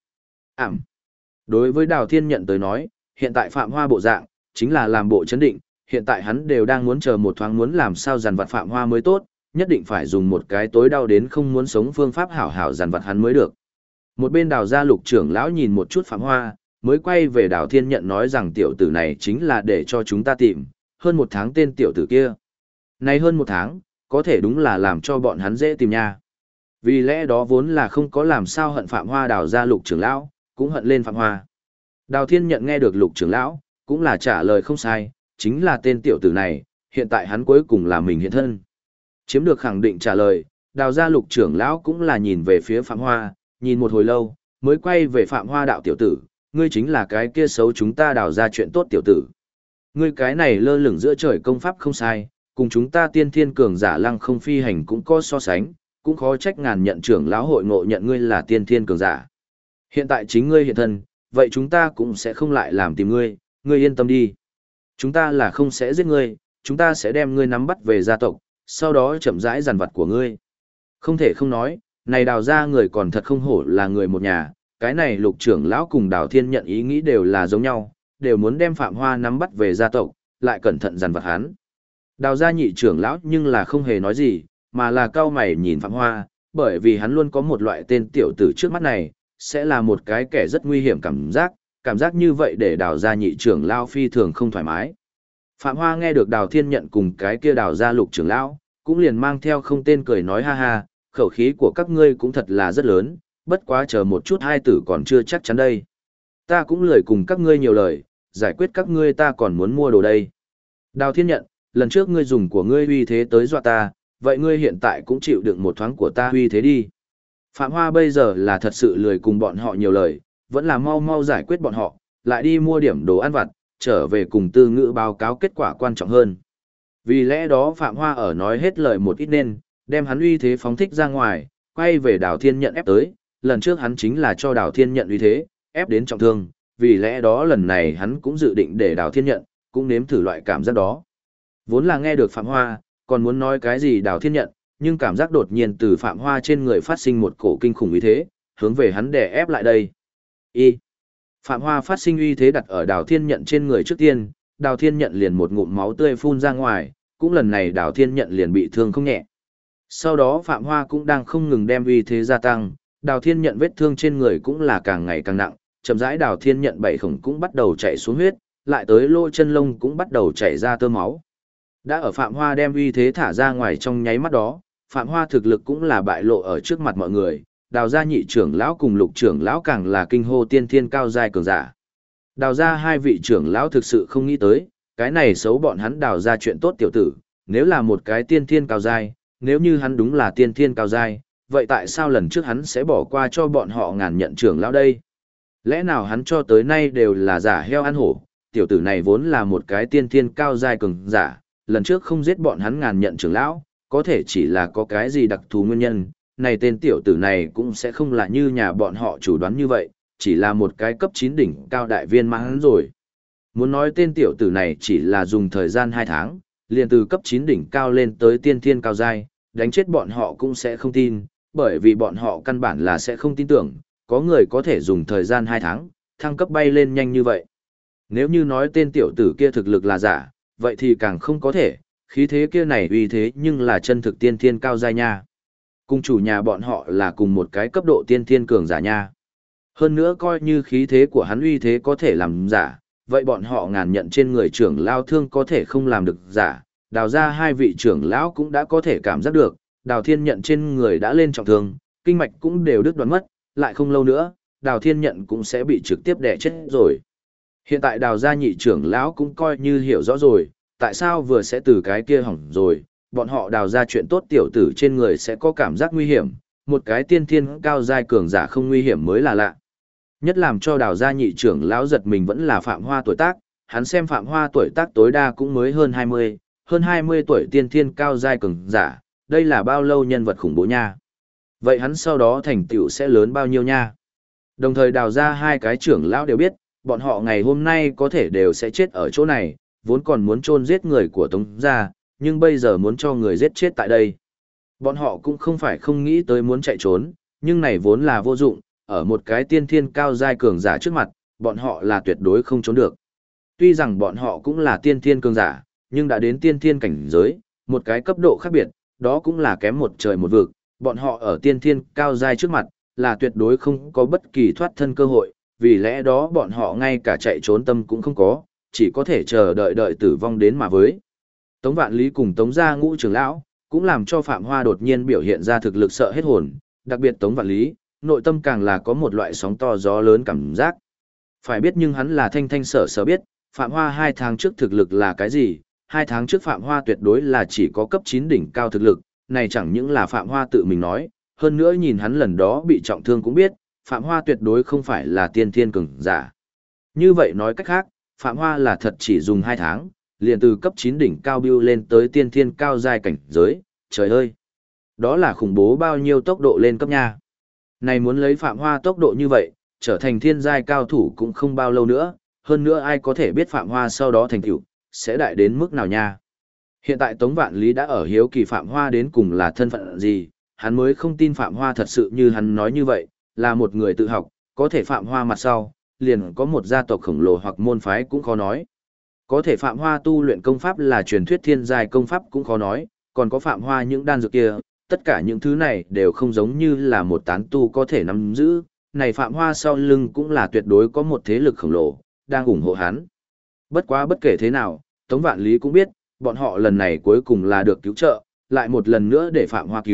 Speaker 1: Đối với Đào Thiên Nhận tới nói, hiện tại Phạm Hoa bộ dạng, chính là làm bộ chấn định, hiện tại hắn đều đang muốn chờ một thoáng muốn làm sao dằn vặt Phạm Hoa mới tốt, nhất định phải dùng một cái tối đau đến không muốn sống phương pháp hảo hảo dằn vặt hắn mới được. Một bên Đào gia Lục trưởng lão nhìn một chút Phạm Hoa, mới quay về Đào Thiên Nhận nói rằng tiểu tử này chính là để cho chúng ta tìm, hơn một tháng tên tiểu tử kia. Này hơn một tháng, có thể đúng là làm cho bọn hắn dễ tìm nha. Vì lẽ đó vốn là không có làm sao hận Phạm Hoa Đào gia Lục trưởng lão, cũng hận lên Phạm Hoa. Đào Thiên Nhận nghe được Lục trưởng lão, cũng là trả lời không sai, chính là tên tiểu tử này, hiện tại hắn cuối cùng là mình hiện thân. Chiếm được khẳng định trả lời, Đào gia Lục trưởng lão cũng là nhìn về phía Phạm Hoa, nhìn một hồi lâu, mới quay về Phạm Hoa đạo tiểu tử, ngươi chính là cái kia xấu chúng ta Đào ra chuyện tốt tiểu tử. Ngươi cái này lơ lửng giữa trời công pháp không sai, cùng chúng ta tiên thiên cường giả lăng không phi hành cũng có so sánh, cũng khó trách ngàn nhận trưởng lão hội ngộ nhận ngươi là tiên thiên cường giả. Hiện tại chính ngươi hiện thân, vậy chúng ta cũng sẽ không lại làm tìm ngươi, ngươi yên tâm đi. Chúng ta là không sẽ giết ngươi, chúng ta sẽ đem ngươi nắm bắt về gia tộc, sau đó chậm rãi giàn vặt của ngươi. Không thể không nói, này Đào ra người còn thật không hổ là người một nhà, cái này Lục trưởng lão cùng Đào Thiên Nhận ý nghĩ đều là giống nhau, đều muốn đem Phạm Hoa nắm bắt về gia tộc, lại cẩn thận giàn vặt hắn. Đào gia nhị trưởng lão nhưng là không hề nói gì, mà là cau mày nhìn Phạm Hoa, bởi vì hắn luôn có một loại tên tiểu tử trước mắt này, sẽ là một cái kẻ rất nguy hiểm cảm giác như vậy để Đào gia nhị trưởng lão phi thường không thoải mái. Phạm Hoa nghe được Đào Thiên Nhận cùng cái kia Đào gia Lục trưởng lão, cũng liền mang theo không tên cười nói ha ha, khẩu khí của các ngươi cũng thật là rất lớn, bất quá chờ một chút hai tử còn chưa chắc chắn đây. Ta cũng lười cùng các ngươi nhiều lời, giải quyết các ngươi ta còn muốn mua đồ đây. Đào Thiên Nhận, lần trước ngươi dùng của ngươi uy thế tới dọa ta, vậy ngươi hiện tại cũng chịu đựng một thoáng của ta uy thế đi. Phạm Hoa bây giờ là thật sự lười cùng bọn họ nhiều lời, vẫn là mau mau giải quyết bọn họ, lại đi mua điểm đồ ăn vặt, trở về cùng Tư Ngữ báo cáo kết quả quan trọng hơn. Vì lẽ đó Phạm Hoa ở nói hết lời một ít nên, đem hắn uy thế phóng thích ra ngoài, quay về Đào Thiên Nhận ép tới, lần trước hắn chính là cho Đào Thiên Nhận uy thế, ép đến trọng thương, vì lẽ đó lần này hắn cũng dự định để Đào Thiên Nhận, cũng nếm thử loại cảm giác đó. Vốn là nghe được Phạm Hoa, còn muốn nói cái gì Đào Thiên Nhận, nhưng cảm giác đột nhiên từ Phạm Hoa trên người phát sinh một cổ kinh khủng uy thế, hướng về hắn đè ép lại đây. Phạm Hoa phát sinh uy thế đặt ở Đào Thiên Nhận trên người trước tiên, Đào Thiên Nhận liền một ngụm máu tươi phun ra ngoài, cũng lần này Đào Thiên Nhận liền bị thương không nhẹ. Sau đó Phạm Hoa cũng đang không ngừng đem uy thế gia tăng, Đào Thiên Nhận vết thương trên người cũng là càng ngày càng nặng, chậm rãi Đào Thiên Nhận bảy khổng cũng bắt đầu chảy xuống huyết, lại tới lỗ chân lông cũng bắt đầu chảy ra tơ máu. Đã ở Phạm Hoa đem uy thế thả ra ngoài trong nháy mắt đó, Phạm Hoa thực lực cũng là bại lộ ở trước mặt mọi người, Đào gia nhị trưởng lão cùng Lục trưởng lão càng là kinh hô tiên thiên cao giai cường giả. Đào gia hai vị trưởng lão thực sự không nghĩ tới, cái này xấu bọn hắn Đào gia chuyện tốt tiểu tử, nếu là một cái tiên thiên cao giai, nếu như hắn đúng là tiên thiên cao giai, vậy tại sao lần trước hắn sẽ bỏ qua cho bọn họ ngàn nhận trưởng lão đây? Lẽ nào hắn cho tới nay đều là giả heo ăn hổ, tiểu tử này vốn là một cái tiên thiên cao giai cường giả, lần trước không giết bọn hắn ngàn nhận trưởng lão, có thể chỉ là có cái gì đặc thù nguyên nhân, này tên tiểu tử này cũng sẽ không là như nhà bọn họ chủ đoán như vậy, chỉ là một cái cấp 9 đỉnh cao đại viên mãn rồi. Muốn nói tên tiểu tử này chỉ là dùng thời gian 2 tháng, liền từ cấp 9 đỉnh cao lên tới tiên thiên cao giai, đánh chết bọn họ cũng sẽ không tin, bởi vì bọn họ căn bản là sẽ không tin tưởng, có người có thể dùng thời gian 2 tháng, thăng cấp bay lên nhanh như vậy. Nếu như nói tên tiểu tử kia thực lực là giả, vậy thì càng không có thể, khí thế kia này uy thế nhưng là chân thực tiên thiên cao giai nha. Cùng chủ nhà bọn họ là cùng một cái cấp độ tiên thiên cường giả nha. Hơn nữa coi như khí thế của hắn uy thế có thể làm giả, vậy bọn họ ngàn nhận trên người trưởng lao thương có thể không làm được giả. Đào ra hai vị trưởng lão cũng đã có thể cảm giác được, Đào Thiên Nhận trên người đã lên trọng thương, kinh mạch cũng đều đứt đoạn mất, lại không lâu nữa, Đào Thiên Nhận cũng sẽ bị trực tiếp đè chết rồi. Hiện tại Đào gia nhị trưởng lão cũng coi như hiểu rõ rồi, tại sao vừa sẽ từ cái kia hỏng rồi, bọn họ Đào ra chuyện tốt tiểu tử trên người sẽ có cảm giác nguy hiểm, một cái tiên thiên cao giai cường giả không nguy hiểm mới là lạ. Nhất làm cho Đào gia nhị trưởng lão giật mình vẫn là Phạm Hoa tuổi tác, hắn xem Phạm Hoa tuổi tác tối đa cũng mới hơn 20 tuổi tiên thiên cao giai cường giả, đây là bao lâu nhân vật khủng bố nha. Vậy hắn sau đó thành tựu sẽ lớn bao nhiêu nha. Đồng thời Đào ra hai cái trưởng lão đều biết, bọn họ ngày hôm nay có thể đều sẽ chết ở chỗ này, vốn còn muốn chôn giết người của Tống gia, nhưng bây giờ muốn cho người giết chết tại đây. Bọn họ cũng không phải không nghĩ tới muốn chạy trốn, nhưng này vốn là vô dụng, ở một cái tiên thiên cao giai cường giả trước mặt, bọn họ là tuyệt đối không trốn được. Tuy rằng bọn họ cũng là tiên thiên cường giả, nhưng đã đến tiên thiên cảnh giới, một cái cấp độ khác biệt, đó cũng là kém một trời một vực, bọn họ ở tiên thiên cao giai trước mặt, là tuyệt đối không có bất kỳ thoát thân cơ hội, vì lẽ đó bọn họ ngay cả chạy trốn tâm cũng không có, chỉ có thể chờ đợi tử vong đến mà với. Tống Vạn Lý cùng Tống gia ngũ trưởng lão, cũng làm cho Phạm Hoa đột nhiên biểu hiện ra thực lực sợ hết hồn, đặc biệt Tống Vạn Lý, nội tâm càng là có một loại sóng to gió lớn cảm giác. Phải biết nhưng hắn là thanh thanh sở sở biết, Phạm Hoa 2 tháng trước thực lực là cái gì, 2 tháng trước Phạm Hoa tuyệt đối là chỉ có cấp 9 đỉnh cao thực lực, này chẳng những là Phạm Hoa tự mình nói, hơn nữa nhìn hắn lần đó bị trọng thương cũng biết, Phạm Hoa tuyệt đối không phải là tiên thiên cường giả. Như vậy nói cách khác, Phạm Hoa là thật chỉ dùng 2 tháng, liền từ cấp 9 đỉnh cao biêu lên tới tiên thiên cao giai cảnh giới, trời ơi! Đó là khủng bố bao nhiêu tốc độ lên cấp nha. Này muốn lấy Phạm Hoa tốc độ như vậy, trở thành thiên giai cao thủ cũng không bao lâu nữa, hơn nữa ai có thể biết Phạm Hoa sau đó thành tựu sẽ đại đến mức nào nha. Hiện tại Tống Vạn Lý đã ở hiếu kỳ Phạm Hoa đến cùng là thân phận gì, hắn mới không tin Phạm Hoa thật sự như hắn nói như vậy, là một người tự học, có thể Phạm Hoa mặt sau, liền có một gia tộc khổng lồ hoặc môn phái cũng khó nói. Có thể Phạm Hoa tu luyện công pháp là truyền thuyết thiên giai công pháp cũng khó nói, còn có Phạm Hoa những đan dược kia, tất cả những thứ này đều không giống như là một tán tu có thể nắm giữ, này Phạm Hoa sau lưng cũng là tuyệt đối có một thế lực khổng lồ, đang ủng hộ hắn. Bất quá bất kể thế nào, Tống Vạn Lý cũng biết, bọn họ lần này cuối cùng là được cứu trợ, lại một lần nữa để Phạm Hoa cứu,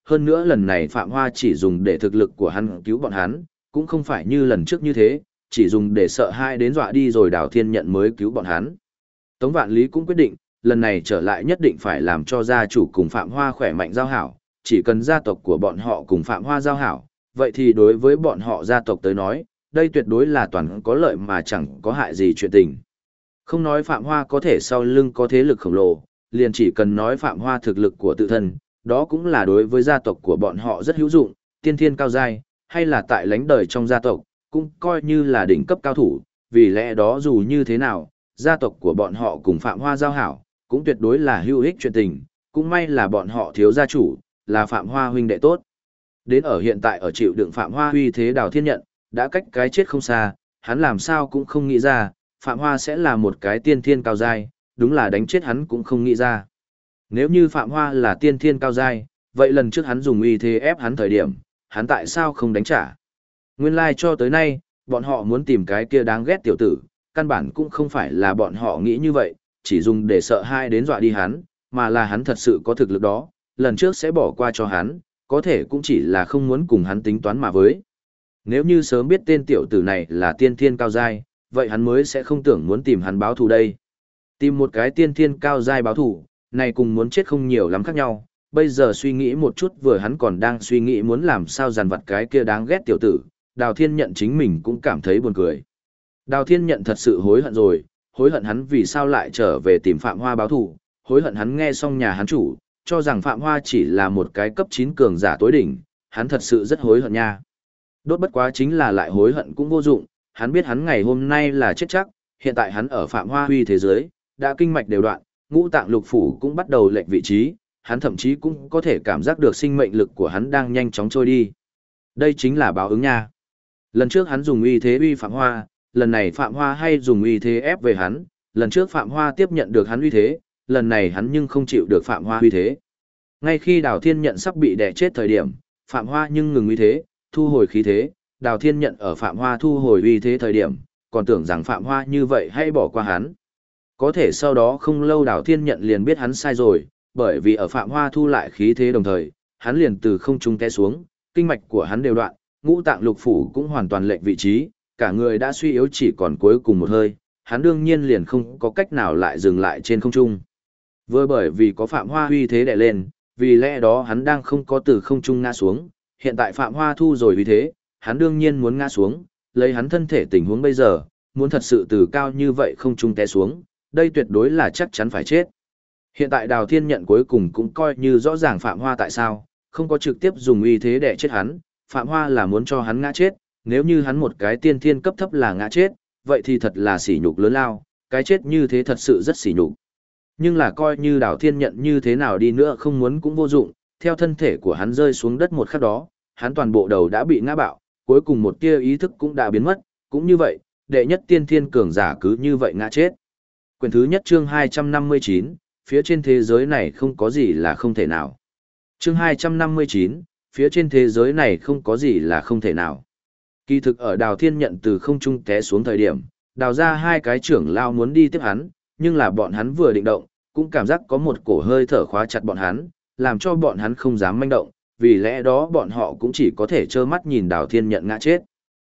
Speaker 1: hơn nữa lần này Phạm Hoa chỉ dùng để thực lực của hắn cứu bọn hắn, cũng không phải như lần trước như thế, chỉ dùng để sợ hai đến dọa đi rồi Đào Thiên Nhận mới cứu bọn hắn. Tống Vạn Lý cũng quyết định, lần này trở lại nhất định phải làm cho gia chủ cùng Phạm Hoa khỏe mạnh giao hảo, chỉ cần gia tộc của bọn họ cùng Phạm Hoa giao hảo, vậy thì đối với bọn họ gia tộc tới nói, đây tuyệt đối là toàn có lợi mà chẳng có hại gì chuyện tình. Không nói Phạm Hoa có thể sau lưng có thế lực khổng lồ, liền chỉ cần nói Phạm Hoa thực lực của tự thân, đó cũng là đối với gia tộc của bọn họ rất hữu dụng, tiên thiên cao giai, hay là tại lãnh đời trong gia tộc, cũng coi như là đỉnh cấp cao thủ, vì lẽ đó dù như thế nào, gia tộc của bọn họ cùng Phạm Hoa giao hảo, cũng tuyệt đối là hữu ích chuyện tình, cũng may là bọn họ thiếu gia chủ, là Phạm Hoa huynh đệ tốt. Đến ở hiện tại ở chịu đựng Phạm Hoa uy thế Đào Thiên Nhận, đã cách cái chết không xa, hắn làm sao cũng không nghĩ ra, Phạm Hoa sẽ là một cái tiên thiên cao giai, đúng là đánh chết hắn cũng không nghĩ ra. Nếu như Phạm Hoa là tiên thiên cao giai, vậy lần trước hắn dùng uy thế ép hắn thời điểm, hắn tại sao không đánh trả? Nguyên lai cho tới nay, bọn họ muốn tìm cái kia đáng ghét tiểu tử, căn bản cũng không phải là bọn họ nghĩ như vậy, chỉ dùng để sợ hai đến dọa đi hắn, mà là hắn thật sự có thực lực đó, lần trước sẽ bỏ qua cho hắn, có thể cũng chỉ là không muốn cùng hắn tính toán mà với. Nếu như sớm biết tên tiểu tử này là tiên thiên cao giai, vậy hắn mới sẽ không tưởng muốn tìm hắn báo thù đây. Tìm một cái tiên thiên cao giai báo thù, này cùng muốn chết không nhiều lắm khác nhau, bây giờ suy nghĩ một chút vừa hắn còn đang suy nghĩ muốn làm sao dằn vặt cái kia đáng ghét tiểu tử, Đào Thiên Nhận chính mình cũng cảm thấy buồn cười. Đào Thiên Nhận thật sự hối hận rồi, hối hận hắn vì sao lại trở về tìm Phạm Hoa báo thù, hối hận hắn nghe xong nhà hắn chủ, cho rằng Phạm Hoa chỉ là một cái cấp 9 cường giả tối đỉnh, hắn thật sự rất hối hận nha. Đốt bất quá chính là lại hối hận cũng vô dụng, hắn biết hắn ngày hôm nay là chết chắc, hiện tại hắn ở Phạm Hoa huy thế giới, đã kinh mạch đều đoạn, ngũ tạng lục phủ cũng bắt đầu lệch vị trí, hắn thậm chí cũng có thể cảm giác được sinh mệnh lực của hắn đang nhanh chóng trôi đi. Đây chính là báo ứng nha. Lần trước hắn dùng uy thế uy Phạm Hoa, lần này Phạm Hoa hay dùng uy thế ép về hắn, lần trước Phạm Hoa tiếp nhận được hắn uy thế, lần này hắn nhưng không chịu được Phạm Hoa uy thế. Ngay khi Đào Thiên Nhận sắp bị đè chết thời điểm, Phạm Hoa nhưng ngừng uy thế, thu hồi khí thế, Đào Thiên Nhận ở Phạm Hoa thu hồi uy thế thời điểm, còn tưởng rằng Phạm Hoa như vậy hay bỏ qua hắn. Có thể sau đó không lâu Đào Thiên Nhận liền biết hắn sai rồi, bởi vì ở Phạm Hoa thu lại khí thế đồng thời, hắn liền từ không trung té xuống, kinh mạch của hắn đều đoạn, ngũ tạng lục phủ cũng hoàn toàn lệch vị trí, cả người đã suy yếu chỉ còn cuối cùng một hơi, hắn đương nhiên liền không có cách nào lại dừng lại trên không trung. Vừa bởi vì có Phạm Hoa uy thế đè lên, vì lẽ đó hắn đang không có từ không trung ngã xuống, hiện tại Phạm Hoa thu rồi uy thế, hắn đương nhiên muốn ngã xuống, lấy hắn thân thể tình huống bây giờ, muốn thật sự từ cao như vậy không trung té xuống, đây tuyệt đối là chắc chắn phải chết. Hiện tại Đào Thiên Nhận cuối cùng cũng coi như rõ ràng Phạm Hoa tại sao, không có trực tiếp dùng uy thế để chết hắn, Phạm Hoa là muốn cho hắn ngã chết, nếu như hắn một cái tiên thiên cấp thấp là ngã chết, vậy thì thật là sỉ nhục lớn lao, cái chết như thế thật sự rất sỉ nhục. Nhưng là coi như Đào Thiên Nhận như thế nào đi nữa không muốn cũng vô dụng, theo thân thể của hắn rơi xuống đất một khắc đó, hắn toàn bộ đầu đã bị ngã bạo, cuối cùng một tia ý thức cũng đã biến mất, cũng như vậy, đệ nhất tiên thiên cường giả cứ như vậy ngã chết. Quyển thứ nhất chương 259, phía trên thế giới này không có gì là không thể nào. Chương 259, phía trên thế giới này không có gì là không thể nào. Kỳ thực ở Đào Thiên Nhận từ không trung té xuống thời điểm, đào ra hai cái trưởng lao muốn đi tiếp hắn, nhưng là bọn hắn vừa định động, cũng cảm giác có một cổ hơi thở khóa chặt bọn hắn, làm cho bọn hắn không dám manh động, vì lẽ đó bọn họ cũng chỉ có thể trơ mắt nhìn Đào Thiên Nhận ngã chết.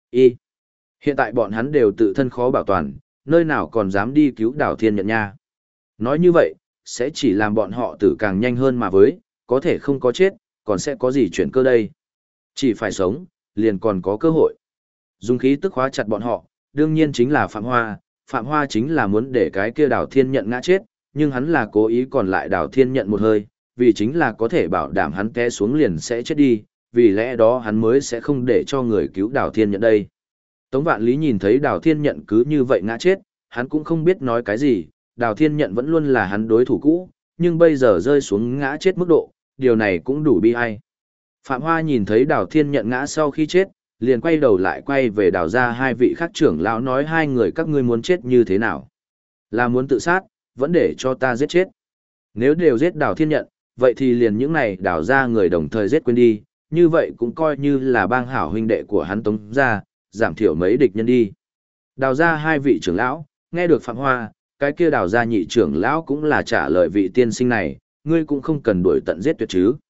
Speaker 1: Hiện tại bọn hắn đều tự thân khó bảo toàn, nơi nào còn dám đi cứu Đào Thiên Nhận nha. Nói như vậy, sẽ chỉ làm bọn họ tử càng nhanh hơn mà với, có thể không có chết, còn sẽ có gì chuyển cơ đây. Chỉ phải sống, liền còn có cơ hội. Dùng khí tức khóa chặt bọn họ, đương nhiên chính là Phạm Hoa. Phạm Hoa chính là muốn để cái kia Đào Thiên Nhận ngã chết, nhưng hắn là cố ý còn lại Đào Thiên Nhận một hơi, vì chính là có thể bảo đảm hắn té xuống liền sẽ chết đi, vì lẽ đó hắn mới sẽ không để cho người cứu Đào Thiên Nhận đây. Tống Vạn Lý nhìn thấy Đào Thiên Nhận cứ như vậy ngã chết, hắn cũng không biết nói cái gì, Đào Thiên Nhận vẫn luôn là hắn đối thủ cũ, nhưng bây giờ rơi xuống ngã chết mức độ, điều này cũng đủ bi ai. Phạm Hoa nhìn thấy Đào Thiên Nhận ngã sau khi chết, liền quay đầu lại quay về Đào ra hai vị khác trưởng lão nói hai người các ngươi muốn chết như thế nào. Là muốn tự sát, vẫn để cho ta giết chết. Nếu đều giết Đào Thiên Nhận, vậy thì liền những này Đào ra người đồng thời giết quên đi, như vậy cũng coi như là bang hảo huynh đệ của hắn Tống ra, giảm thiểu mấy địch nhân đi. Đào ra hai vị trưởng lão, nghe được Phạm Hoa, cái kia Đào ra nhị trưởng lão cũng là trả lời vị tiên sinh này, ngươi cũng không cần đuổi tận giết tuyệt chứ.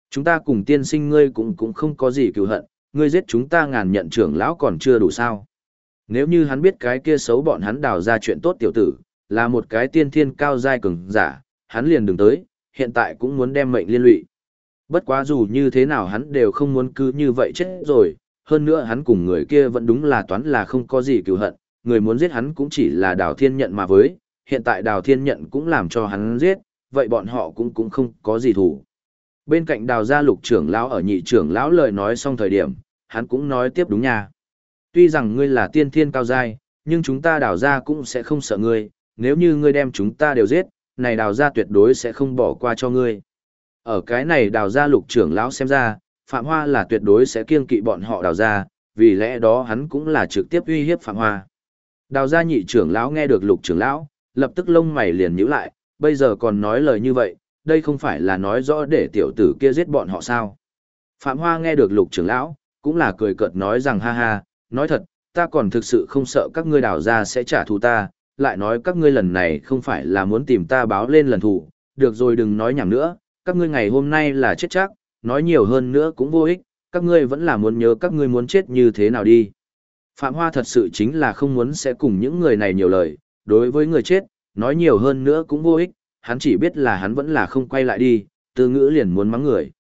Speaker 1: Chúng ta cùng tiên sinh ngươi cũng không có gì cừu hận, ngươi giết chúng ta ngàn nhận trưởng lão còn chưa đủ sao. Nếu như hắn biết cái kia xấu bọn hắn đào ra chuyện tốt tiểu tử, là một cái tiên thiên cao giai cường giả, hắn liền đừng tới, hiện tại cũng muốn đem mệnh liên lụy. Bất quá dù như thế nào hắn đều không muốn cứ như vậy chết rồi, hơn nữa hắn cùng người kia vẫn đúng là toán là không có gì cừu hận, người muốn giết hắn cũng chỉ là Đào Thiên Nhận mà với, hiện tại Đào Thiên Nhận cũng làm cho hắn giết, vậy bọn họ cũng không có gì thủ. Bên cạnh Đào gia Lục trưởng lão ở nhị trưởng lão lời nói xong thời điểm, hắn cũng nói tiếp đúng nha. Tuy rằng ngươi là tiên thiên cao giai, nhưng chúng ta Đào gia cũng sẽ không sợ ngươi, nếu như ngươi đem chúng ta đều giết, này Đào gia tuyệt đối sẽ không bỏ qua cho ngươi. Ở cái này Đào gia Lục trưởng lão xem ra, Phạm Hoa là tuyệt đối sẽ kiêng kỵ bọn họ Đào gia, vì lẽ đó hắn cũng là trực tiếp uy hiếp Phạm Hoa. Đào gia nhị trưởng lão nghe được Lục trưởng lão, lập tức lông mày liền nhíu lại, bây giờ còn nói lời như vậy, đây không phải là nói rõ để tiểu tử kia giết bọn họ sao. Phạm Hoa nghe được Lục trưởng lão, cũng là cười cợt nói rằng ha ha, nói thật, ta còn thực sự không sợ các ngươi Đào gia sẽ trả thù ta, lại nói các ngươi lần này không phải là muốn tìm ta báo lên lần thù, được rồi đừng nói nhảm nữa, các ngươi ngày hôm nay là chết chắc, nói nhiều hơn nữa cũng vô ích, các ngươi vẫn là muốn nhớ các ngươi muốn chết như thế nào đi. Phạm Hoa thật sự chính là không muốn sẽ cùng những người này nhiều lời, đối với người chết, nói nhiều hơn nữa cũng vô ích, hắn chỉ biết là hắn vẫn là không quay lại đi, từ ngữ liền muốn mắng người.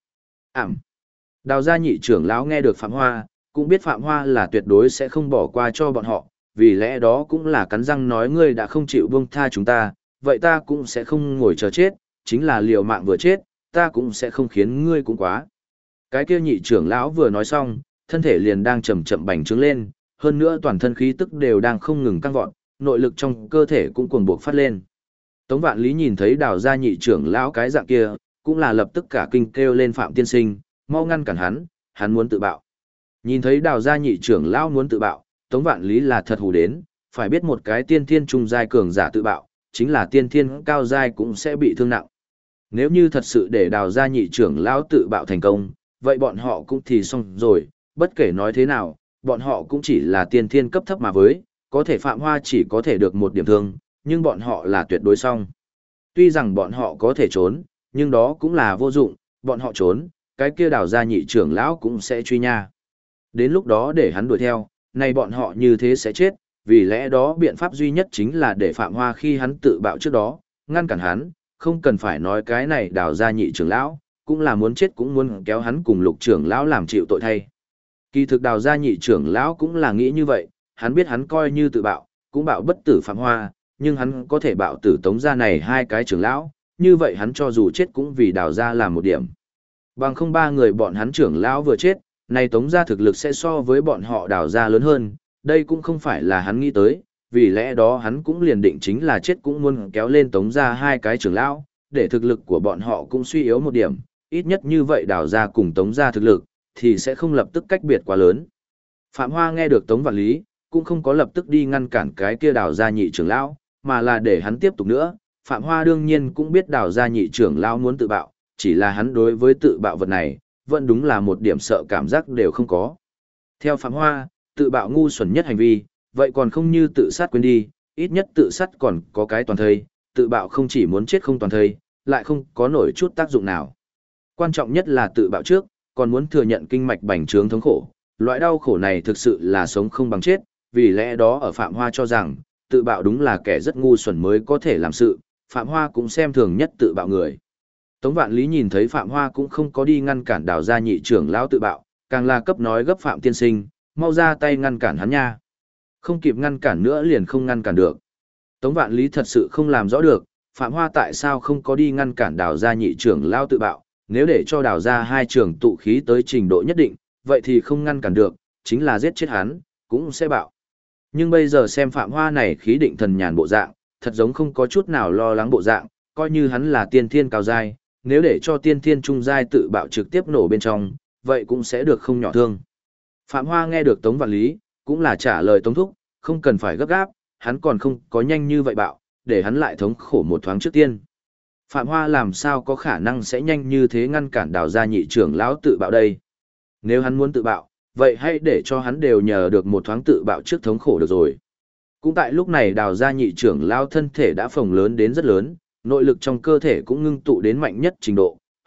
Speaker 1: Đào gia nhị trưởng lão nghe được Phạm Hoa, cũng biết Phạm Hoa là tuyệt đối sẽ không bỏ qua cho bọn họ, vì lẽ đó cũng là cắn răng nói ngươi đã không chịu buông tha chúng ta, vậy ta cũng sẽ không ngồi chờ chết, chính là liều mạng vừa chết, ta cũng sẽ không khiến ngươi cũng quá. Cái kia nhị trưởng lão vừa nói xong, thân thể liền đang chậm chậm bành trướng lên, hơn nữa toàn thân khí tức đều đang không ngừng tăng vọt, nội lực trong cơ thể cũng cuồng bộc phát lên. Tống Vạn Lý nhìn thấy Đào gia nhị trưởng lão cái dạng kia, cũng là lập tức cả kinh kêu lên Phạm tiên sinh, mau ngăn cản hắn muốn tự bạo. Nhìn thấy Đào gia nhị trưởng lão muốn tự bạo, Tống Vạn Lý là thật hù đến, phải biết một cái tiên thiên trung giai cường giả tự bạo, chính là tiên thiên cao giai cũng sẽ bị thương nặng. Nếu như thật sự để Đào gia nhị trưởng lão tự bạo thành công, vậy bọn họ cũng thì xong rồi, bất kể nói thế nào, bọn họ cũng chỉ là tiên thiên cấp thấp mà với, có thể Phạm Hoa chỉ có thể được một điểm thương, nhưng bọn họ là tuyệt đối xong. Tuy rằng bọn họ có thể trốn, nhưng đó cũng là vô dụng, bọn họ trốn, cái kia Đào gia nhị trưởng lão cũng sẽ truy nha. Đến lúc đó để hắn đuổi theo, nay bọn họ như thế sẽ chết, vì lẽ đó biện pháp duy nhất chính là để Phạm Hoa khi hắn tự bạo trước đó, ngăn cản hắn, không cần phải nói cái này Đào gia nhị trưởng lão, cũng là muốn chết cũng muốn kéo hắn cùng Lục trưởng lão làm chịu tội thay. Kỳ thực Đào gia nhị trưởng lão cũng là nghĩ như vậy, hắn biết hắn coi như tự bạo, cũng bạo bất tử Phạm Hoa, nhưng hắn có thể bạo tử Tống gia này hai cái trưởng lão, như vậy hắn cho dù chết cũng vì Đào gia làm một điểm. Bằng không ba người bọn hắn trưởng lão vừa chết, này Tống gia thực lực sẽ so với bọn họ Đào gia lớn hơn, đây cũng không phải là hắn nghĩ tới, vì lẽ đó hắn cũng liền định chính là chết cũng muốn kéo lên Tống gia hai cái trưởng lão, để thực lực của bọn họ cũng suy yếu một điểm, ít nhất như vậy Đào gia cùng Tống gia thực lực, thì sẽ không lập tức cách biệt quá lớn. Phạm Hoa nghe được Tống Vạn Lý, cũng không có lập tức đi ngăn cản cái kia Đào gia nhị trưởng lão, mà là để hắn tiếp tục nữa. Phạm Hoa đương nhiên cũng biết Đào gia nhị trưởng lão muốn tự bạo, chỉ là hắn đối với tự bạo vật này, vẫn đúng là một điểm sợ cảm giác đều không có. Theo Phạm Hoa, tự bạo ngu xuẩn nhất hành vi, vậy còn không như tự sát quên đi, ít nhất tự sát còn có cái toàn thây, tự bạo không chỉ muốn chết không toàn thây, lại không có nổi chút tác dụng nào. Quan trọng nhất là tự bạo trước, còn muốn thừa nhận kinh mạch bành trướng thống khổ, loại đau khổ này thực sự là sống không bằng chết, vì lẽ đó ở Phạm Hoa cho rằng, tự bạo đúng là kẻ rất ngu xuẩn mới có thể làm sự, Phạm Hoa cũng xem thường nhất tự bạo người. Tống Vạn Lý nhìn thấy Phạm Hoa cũng không có đi ngăn cản Đào gia nhị trưởng lão tự bạo, càng là cấp nói gấp Phạm tiên sinh, mau ra tay ngăn cản hắn nha. Không kịp ngăn cản nữa liền không ngăn cản được. Tống Vạn Lý thật sự không làm rõ được, Phạm Hoa tại sao không có đi ngăn cản Đào gia nhị trưởng lão tự bạo, nếu để cho Đào gia hai trưởng tụ khí tới trình độ nhất định, vậy thì không ngăn cản được, chính là giết chết hắn, cũng sẽ bạo. Nhưng bây giờ xem Phạm Hoa này khí định thần nhàn bộ dạng, thật giống không có chút nào lo lắng bộ dạng, coi như hắn là tiên thiên cao giai, nếu để cho tiên thiên trung giai tự bạo trực tiếp nổ bên trong, vậy cũng sẽ được không nhỏ thương. Phạm Hoa nghe được Tống Vạn Lý, cũng là trả lời Tống Thúc, không cần phải gấp gáp, hắn còn không có nhanh như vậy bạo, để hắn lại thống khổ một thoáng trước tiên. Phạm Hoa làm sao có khả năng sẽ nhanh như thế ngăn cản Đào gia nhị trưởng lão tự bạo đây. Nếu hắn muốn tự bạo, vậy hãy để cho hắn đều nhờ được một thoáng tự bạo trước thống khổ được rồi. Cũng tại lúc này Đào gia nhị trưởng lão thân thể đã phồng lớn đến rất lớn, nội lực trong cơ thể cũng ngưng tụ đến mạnh nhất trình độ,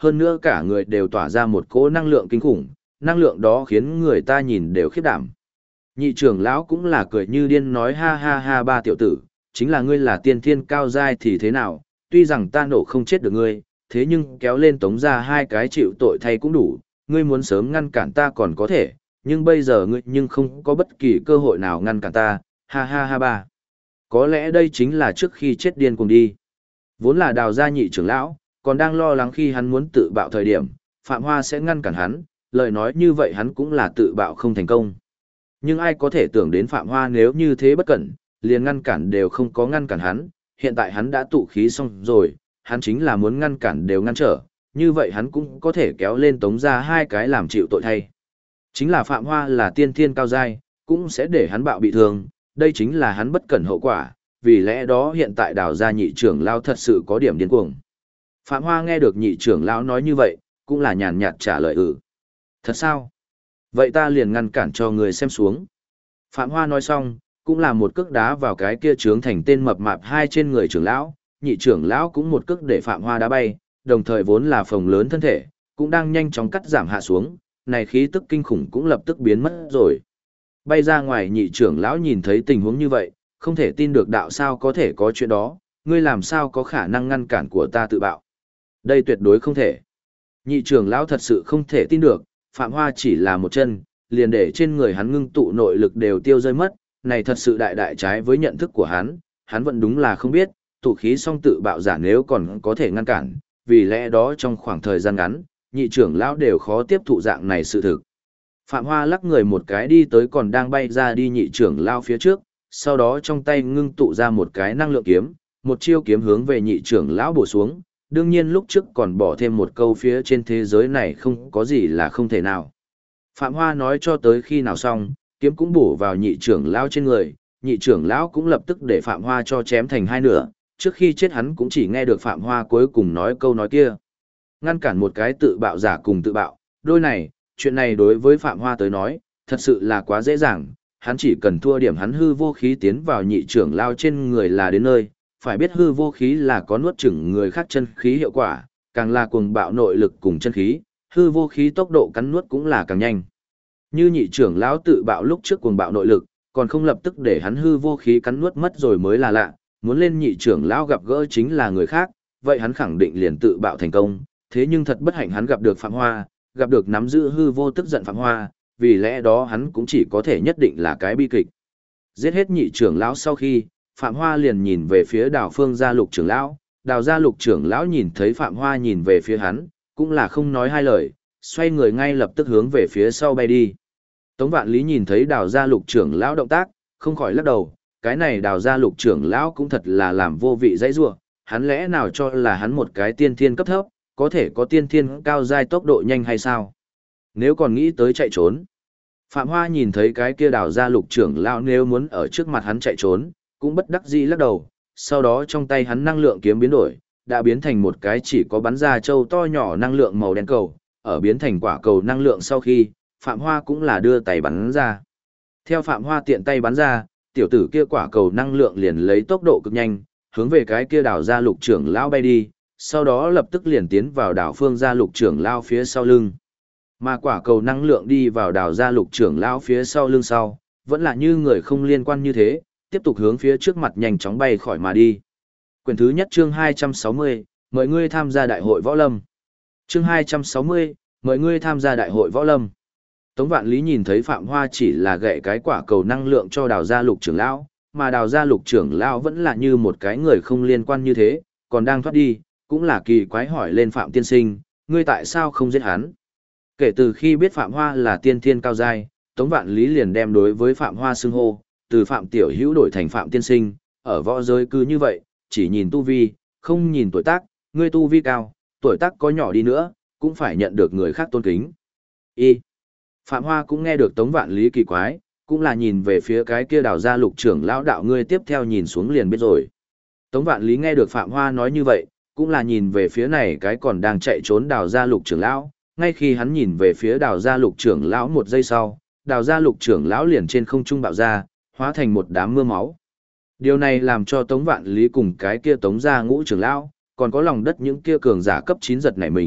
Speaker 1: hơn nữa cả người đều tỏa ra một cỗ năng lượng kinh khủng, năng lượng đó khiến người ta nhìn đều khiếp đảm. Nhị trưởng lão cũng là cười như điên nói ha ha ha ba tiểu tử, chính là ngươi là tiên thiên cao giai thì thế nào, tuy rằng ta nổ không chết được ngươi, thế nhưng kéo lên tống ra hai cái chịu tội thay cũng đủ, ngươi muốn sớm ngăn cản ta còn có thể, nhưng bây giờ ngươi nhưng không có bất kỳ cơ hội nào ngăn cản ta, ha ha ha ba. Có lẽ đây chính là trước khi chết điên cùng đi. Vốn là Đào gia nhị trưởng lão, còn đang lo lắng khi hắn muốn tự bạo thời điểm, Phạm Hoa sẽ ngăn cản hắn, lời nói như vậy hắn cũng là tự bạo không thành công. Nhưng ai có thể tưởng đến Phạm Hoa nếu như thế bất cẩn, liền ngăn cản đều không có ngăn cản hắn, hiện tại hắn đã tụ khí xong rồi, hắn chính là muốn ngăn cản đều ngăn trở, như vậy hắn cũng có thể kéo lên tống ra hai cái làm chịu tội thay. Chính là Phạm Hoa là tiên thiên cao giai, cũng sẽ để hắn bạo bị thương, đây chính là hắn bất cẩn hậu quả, vì lẽ đó hiện tại Đào gia nhị trưởng lão thật sự có điểm điên cuồng. Phạm Hoa nghe được nhị trưởng lão nói như vậy, cũng là nhàn nhạt trả lời Thật sao? Vậy ta liền ngăn cản cho người xem xuống. Phạm Hoa nói xong, cũng là một cước đá vào cái kia trướng thành tên mập mạp hai trên người trưởng lão, nhị trưởng lão cũng một cước để Phạm Hoa đá bay, đồng thời vốn là phồng lớn thân thể, cũng đang nhanh chóng cắt giảm hạ xuống, này khí tức kinh khủng cũng lập tức biến mất rồi. Bay ra ngoài nhị trưởng lão nhìn thấy tình huống như vậy, không thể tin được đạo sao có thể có chuyện đó, ngươi làm sao có khả năng ngăn cản của ta tự bạo. Đây tuyệt đối không thể. Nhị trưởng lão thật sự không thể tin được, Phạm Hoa chỉ là một chân, liền để trên người hắn ngưng tụ nội lực đều tiêu rơi mất, này thật sự đại đại trái với nhận thức của hắn vẫn đúng là không biết, tụ khí song tự bạo giả nếu còn có thể ngăn cản, vì lẽ đó trong khoảng thời gian ngắn, nhị trưởng lão đều khó tiếp thụ dạng này sự thực. Phạm Hoa lắc người một cái đi tới còn đang bay ra đi nhị trưởng lão phía trước, sau đó trong tay ngưng tụ ra một cái năng lượng kiếm, một chiêu kiếm hướng về nhị trưởng lão bổ xuống, đương nhiên lúc trước còn bỏ thêm một câu phía trên thế giới này không có gì là không thể nào. Phạm Hoa nói cho tới khi nào xong, kiếm cũng bổ vào nhị trưởng lão trên người, nhị trưởng lão cũng lập tức để Phạm Hoa cho chém thành hai nửa, trước khi chết hắn cũng chỉ nghe được Phạm Hoa cuối cùng nói câu nói kia. Ngăn cản một cái tự bạo giả cùng tự bạo, đôi này, chuyện này đối với Phạm Hoa tới nói, thật sự là quá dễ dàng, hắn chỉ cần thua điểm hắn hư vô khí tiến vào nhị trưởng lão trên người là đến nơi, phải biết hư vô khí là có nuốt chửng người khác chân khí hiệu quả, càng là cuồng bạo nội lực cùng chân khí, hư vô khí tốc độ cắn nuốt cũng là càng nhanh. Như nhị trưởng lão tự bạo lúc trước cuồng bạo nội lực, còn không lập tức để hắn hư vô khí cắn nuốt mất rồi mới là lạ, muốn lên nhị trưởng lão gặp gỡ chính là người khác, vậy hắn khẳng định liền tự bạo thành công, thế nhưng thật bất hạnh hắn gặp được Phạm Hoa, gặp được nắm giữ hư vô tức giận Phạm Hoa, vì lẽ đó hắn cũng chỉ có thể nhất định là cái bi kịch. Giết hết nhị trưởng lão sau khi, Phạm Hoa liền nhìn về phía Đào Phương gia Lục trưởng lão, Đào gia Lục trưởng lão nhìn thấy Phạm Hoa nhìn về phía hắn, cũng là không nói hai lời, xoay người ngay lập tức hướng về phía sau bay đi. Tống Vạn Lý nhìn thấy Đào gia Lục trưởng lão động tác, không khỏi lắc đầu, cái này Đào gia Lục trưởng lão cũng thật là làm vô vị dãy rủa, hắn lẽ nào cho là hắn một cái tiên thiên cấp thấp, có thể có tiên thiên cao giai tốc độ nhanh hay sao? Nếu còn nghĩ tới chạy trốn. Phạm Hoa nhìn thấy cái kia Đào gia Lục trưởng lão nếu muốn ở trước mặt hắn chạy trốn, cũng bất đắc dĩ lắc đầu, sau đó trong tay hắn năng lượng kiếm biến đổi, đã biến thành một cái chỉ có bắn ra châu to nhỏ năng lượng màu đen cầu, ở biến thành quả cầu năng lượng sau khi, Phạm Hoa cũng là đưa tay bắn ra. Theo Phạm Hoa tiện tay bắn ra, tiểu tử kia quả cầu năng lượng liền lấy tốc độ cực nhanh, hướng về cái kia Đào gia Lục trưởng lão bay đi, sau đó lập tức liền tiến vào Đào Phương gia Lục trưởng lão phía sau lưng. Mà quả cầu năng lượng đi vào Đào gia Lục trưởng lão phía sau lưng sau, vẫn là như người không liên quan như thế, tiếp tục hướng phía trước mặt nhanh chóng bay khỏi mà đi. Quyển thứ nhất chương 260, mời ngươi tham gia đại hội võ lâm. Chương 260, mời ngươi tham gia đại hội võ lâm. Tống Vạn Lý nhìn thấy Phạm Hoa chỉ là gậy cái quả cầu năng lượng cho Đào gia Lục trưởng lão, mà Đào gia Lục trưởng lão vẫn là như một cái người không liên quan như thế, còn đang thoát đi, cũng là kỳ quái hỏi lên Phạm tiên sinh, ngươi tại sao không giết hắn? Kể từ khi biết Phạm Hoa là tiên thiên cao giai, Tống Vạn Lý liền đem đối với Phạm Hoa xưng hô, từ Phạm Tiểu Hữu đổi thành Phạm Tiên Sinh, ở võ giới cứ như vậy, chỉ nhìn tu vi, không nhìn tuổi tác, ngươi tu vi cao, tuổi tác có nhỏ đi nữa, cũng phải nhận được người khác tôn kính. Phạm Hoa cũng nghe được Tống Vạn Lý kỳ quái, cũng là nhìn về phía cái kia Đào gia Lục trưởng lão đạo ngươi tiếp theo nhìn xuống liền biết rồi. Tống Vạn Lý nghe được Phạm Hoa nói như vậy, cũng là nhìn về phía này cái còn đang chạy trốn Đào gia Lục trưởng lão, ngay khi hắn nhìn về phía Đào gia Lục trưởng lão một giây sau, Đào gia Lục trưởng lão liền trên không trung bạo ra, hóa thành một đám mưa máu. Điều này làm cho Tống Vạn Lý cùng cái kia Tống gia Ngũ trưởng lão, còn có lòng đất những kia cường giả cấp 9 giật nảy mình,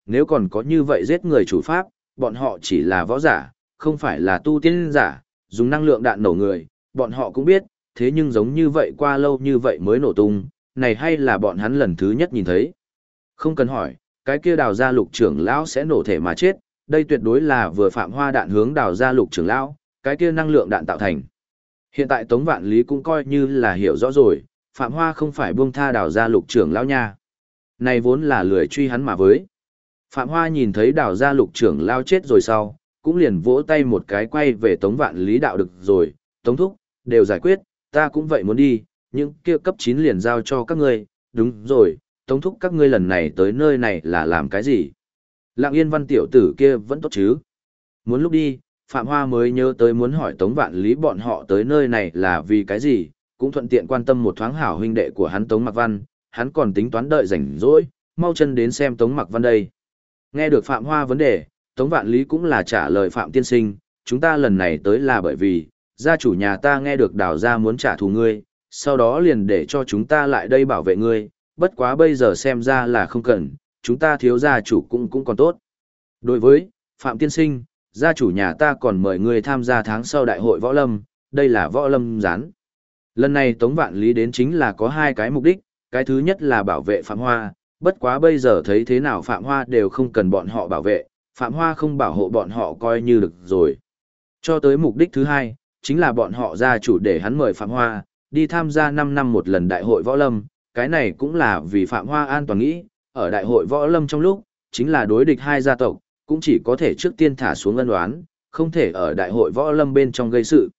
Speaker 1: nếu còn có như vậy giết người chủ pháp, bọn họ chỉ là võ giả, không phải là tu tiên giả, dùng năng lượng đạn nổ người, bọn họ cũng biết, thế nhưng giống như vậy qua lâu như vậy mới nổ tung, này hay là bọn hắn lần thứ nhất nhìn thấy. Không cần hỏi, cái kia Đào gia Lục trưởng lão sẽ nổ thể mà chết, đây tuyệt đối là vừa Phạm Hoa đạn hướng Đào gia Lục trưởng lão, cái kia năng lượng đạn tạo thành. Hiện tại Tống Vạn Lý cũng coi như là hiểu rõ rồi, Phạm Hoa không phải buông tha Đào gia Lục trưởng lão nha. Này vốn là lười truy hắn mà với. Phạm Hoa nhìn thấy Đào gia Lục trưởng lão chết rồi sau, cũng liền vỗ tay một cái quay về Tống Vạn Lý đạo được rồi, Tống Thúc, đều giải quyết, ta cũng vậy muốn đi, nhưng kia cấp 9 liền giao cho các ngươi, đúng rồi, Tống Thúc các ngươi lần này tới nơi này là làm cái gì? Lặng Yên Văn tiểu tử kia vẫn tốt chứ? Muốn lúc đi, Phạm Hoa mới nhớ tới muốn hỏi Tống Vạn Lý bọn họ tới nơi này là vì cái gì, cũng thuận tiện quan tâm một thoáng hảo huynh đệ của hắn Tống Mặc Văn, hắn còn tính toán đợi rảnh rỗi, mau chân đến xem Tống Mặc Văn đây. Nghe được Phạm Hoa vấn đề, Tống Vạn Lý cũng là trả lời Phạm tiên sinh, chúng ta lần này tới là bởi vì, gia chủ nhà ta nghe được Đào gia muốn trả thù ngươi, sau đó liền để cho chúng ta lại đây bảo vệ ngươi, bất quá bây giờ xem ra là không cần, chúng ta thiếu gia chủ cũng còn tốt. Đối với, Phạm tiên sinh, gia chủ nhà ta còn mời ngươi tham gia tháng sau đại hội võ lâm, đây là võ lâm gián. Lần này Tống Vạn Lý đến chính là có hai cái mục đích, cái thứ nhất là bảo vệ Phạm Hoa, bất quá bây giờ thấy thế nào Phạm Hoa đều không cần bọn họ bảo vệ, Phạm Hoa không bảo hộ bọn họ coi như được rồi. Cho tới mục đích thứ hai, chính là bọn họ gia chủ để hắn mời Phạm Hoa, đi tham gia 5 năm một lần đại hội võ lâm, cái này cũng là vì Phạm Hoa an toàn nghĩ, ở đại hội võ lâm trong lúc, chính là đối địch hai gia tộc, cũng chỉ có thể trước tiên thả xuống ân oán, không thể ở đại hội võ lâm bên trong gây sự.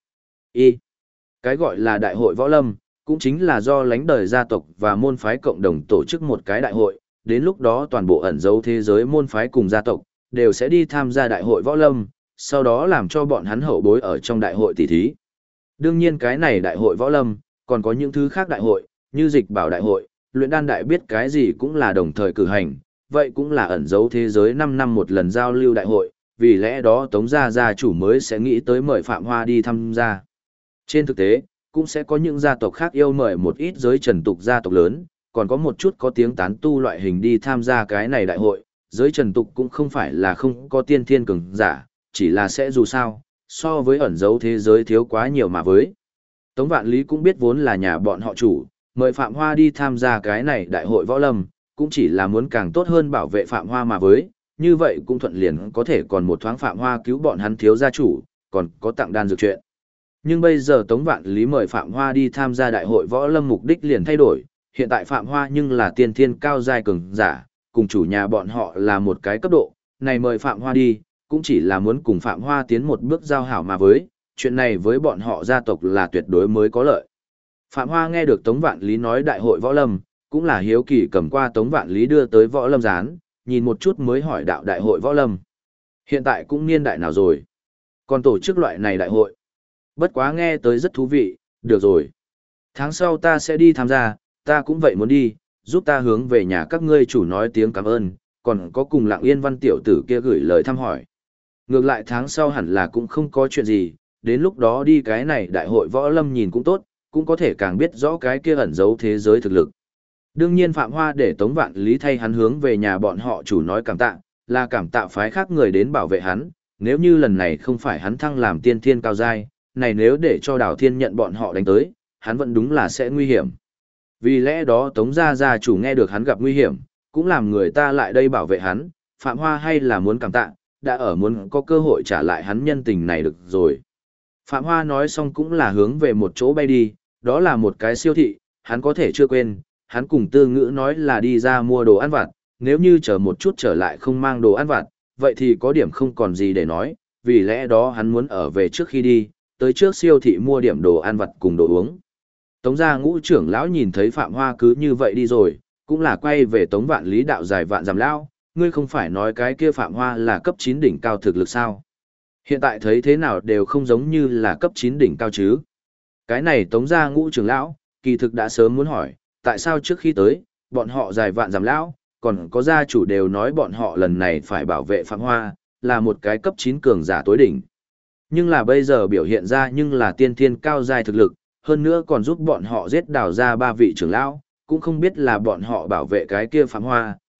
Speaker 1: Cái gọi là đại hội võ lâm, cũng chính là do lãnh đời gia tộc và môn phái cộng đồng tổ chức một cái đại hội, đến lúc đó toàn bộ ẩn dấu thế giới môn phái cùng gia tộc, đều sẽ đi tham gia đại hội võ lâm, sau đó làm cho bọn hắn hậu bối ở trong đại hội tỷ thí. Đương nhiên cái này đại hội võ lâm, còn có những thứ khác đại hội, như dịch bảo đại hội, luyện đan đại biết cái gì cũng là đồng thời cử hành, vậy cũng là ẩn dấu thế giới 5 năm một lần giao lưu đại hội, vì lẽ đó Tống gia gia chủ mới sẽ nghĩ tới mời Phạm Hoa đi tham gia. Trên thực tế, cũng sẽ có những gia tộc khác yêu mời một ít giới trần tục gia tộc lớn, còn có một chút có tiếng tán tu loại hình đi tham gia cái này đại hội, giới trần tục cũng không phải là không có tiên thiên cường giả, chỉ là sẽ dù sao, so với ẩn dấu thế giới thiếu quá nhiều mà với. Tống Vạn Lý cũng biết vốn là nhà bọn họ chủ, mời Phạm Hoa đi tham gia cái này đại hội võ lâm, cũng chỉ là muốn càng tốt hơn bảo vệ Phạm Hoa mà với, như vậy cũng thuận liền có thể còn một thoáng Phạm Hoa cứu bọn hắn thiếu gia chủ, còn có tặng đan dược chuyện. Nhưng bây giờ Tống Vạn Lý mời Phạm Hoa đi tham gia đại hội võ lâm mục đích liền thay đổi, hiện tại Phạm Hoa nhưng là tiên thiên cao giai cường giả, cùng chủ nhà bọn họ là một cái cấp độ, này mời Phạm Hoa đi, cũng chỉ là muốn cùng Phạm Hoa tiến một bước giao hảo mà với, chuyện này với bọn họ gia tộc là tuyệt đối mới có lợi. Phạm Hoa nghe được Tống Vạn Lý nói đại hội võ lâm, cũng là hiếu kỳ cầm qua Tống Vạn Lý đưa tới võ lâm gián, nhìn một chút mới hỏi đạo đại hội võ lâm. Hiện tại cũng niên đại nào rồi? Còn tổ chức loại này đại hội? Bất quá nghe tới rất thú vị, được rồi. Tháng sau ta sẽ đi tham gia, ta cũng vậy muốn đi, giúp ta hướng về nhà các ngươi chủ nói tiếng cảm ơn, còn có cùng Lặng Yên Văn tiểu tử kia gửi lời thăm hỏi. Ngược lại tháng sau hẳn là cũng không có chuyện gì, đến lúc đó đi cái này đại hội võ lâm nhìn cũng tốt, cũng có thể càng biết rõ cái kia ẩn giấu thế giới thực lực. Đương nhiên Phạm Hoa để Tống Vạn Lý thay hắn hướng về nhà bọn họ chủ nói cảm tạ, là cảm tạ phái khác người đến bảo vệ hắn, nếu như lần này không phải hắn thăng làm tiên thiên cao giai, này nếu để cho Đào Thiên nhận bọn họ đánh tới, hắn vẫn đúng là sẽ nguy hiểm. Vì lẽ đó Tống gia chủ nghe được hắn gặp nguy hiểm, cũng làm người ta lại đây bảo vệ hắn, Phạm Hoa hay là muốn cảm tạ, đã ở muốn có cơ hội trả lại hắn nhân tình này được rồi. Phạm Hoa nói xong cũng là hướng về một chỗ bay đi, đó là một cái siêu thị, hắn có thể chưa quên, hắn cùng Tư Ngữ nói là đi ra mua đồ ăn vặt, nếu như chờ một chút trở lại không mang đồ ăn vặt, vậy thì có điểm không còn gì để nói, vì lẽ đó hắn muốn ở về trước khi đi, tới trước siêu thị mua điểm đồ ăn vặt cùng đồ uống. Tống gia Ngũ trưởng lão nhìn thấy Phạm Hoa cứ như vậy đi rồi, cũng là quay về Tống Vạn Lý đạo dài vạn dặm lão, ngươi không phải nói cái kia Phạm Hoa là cấp 9 đỉnh cao thực lực sao? Hiện tại thấy thế nào đều không giống như là cấp 9 đỉnh cao chứ. Cái này Tống gia Ngũ trưởng lão, kỳ thực đã sớm muốn hỏi, tại sao trước khi tới, bọn họ dài vạn dặm lão, còn có gia chủ đều nói bọn họ lần này phải bảo vệ Phạm Hoa, là một cái cấp 9 cường giả tối đỉnh. Nhưng là bây giờ biểu hiện ra nhưng là tiên thiên cao giai thực lực, hơn nữa còn giúp bọn họ giết đào ra 3 vị trưởng lão, cũng không biết là bọn họ bảo vệ cái kia Phạm Hoa,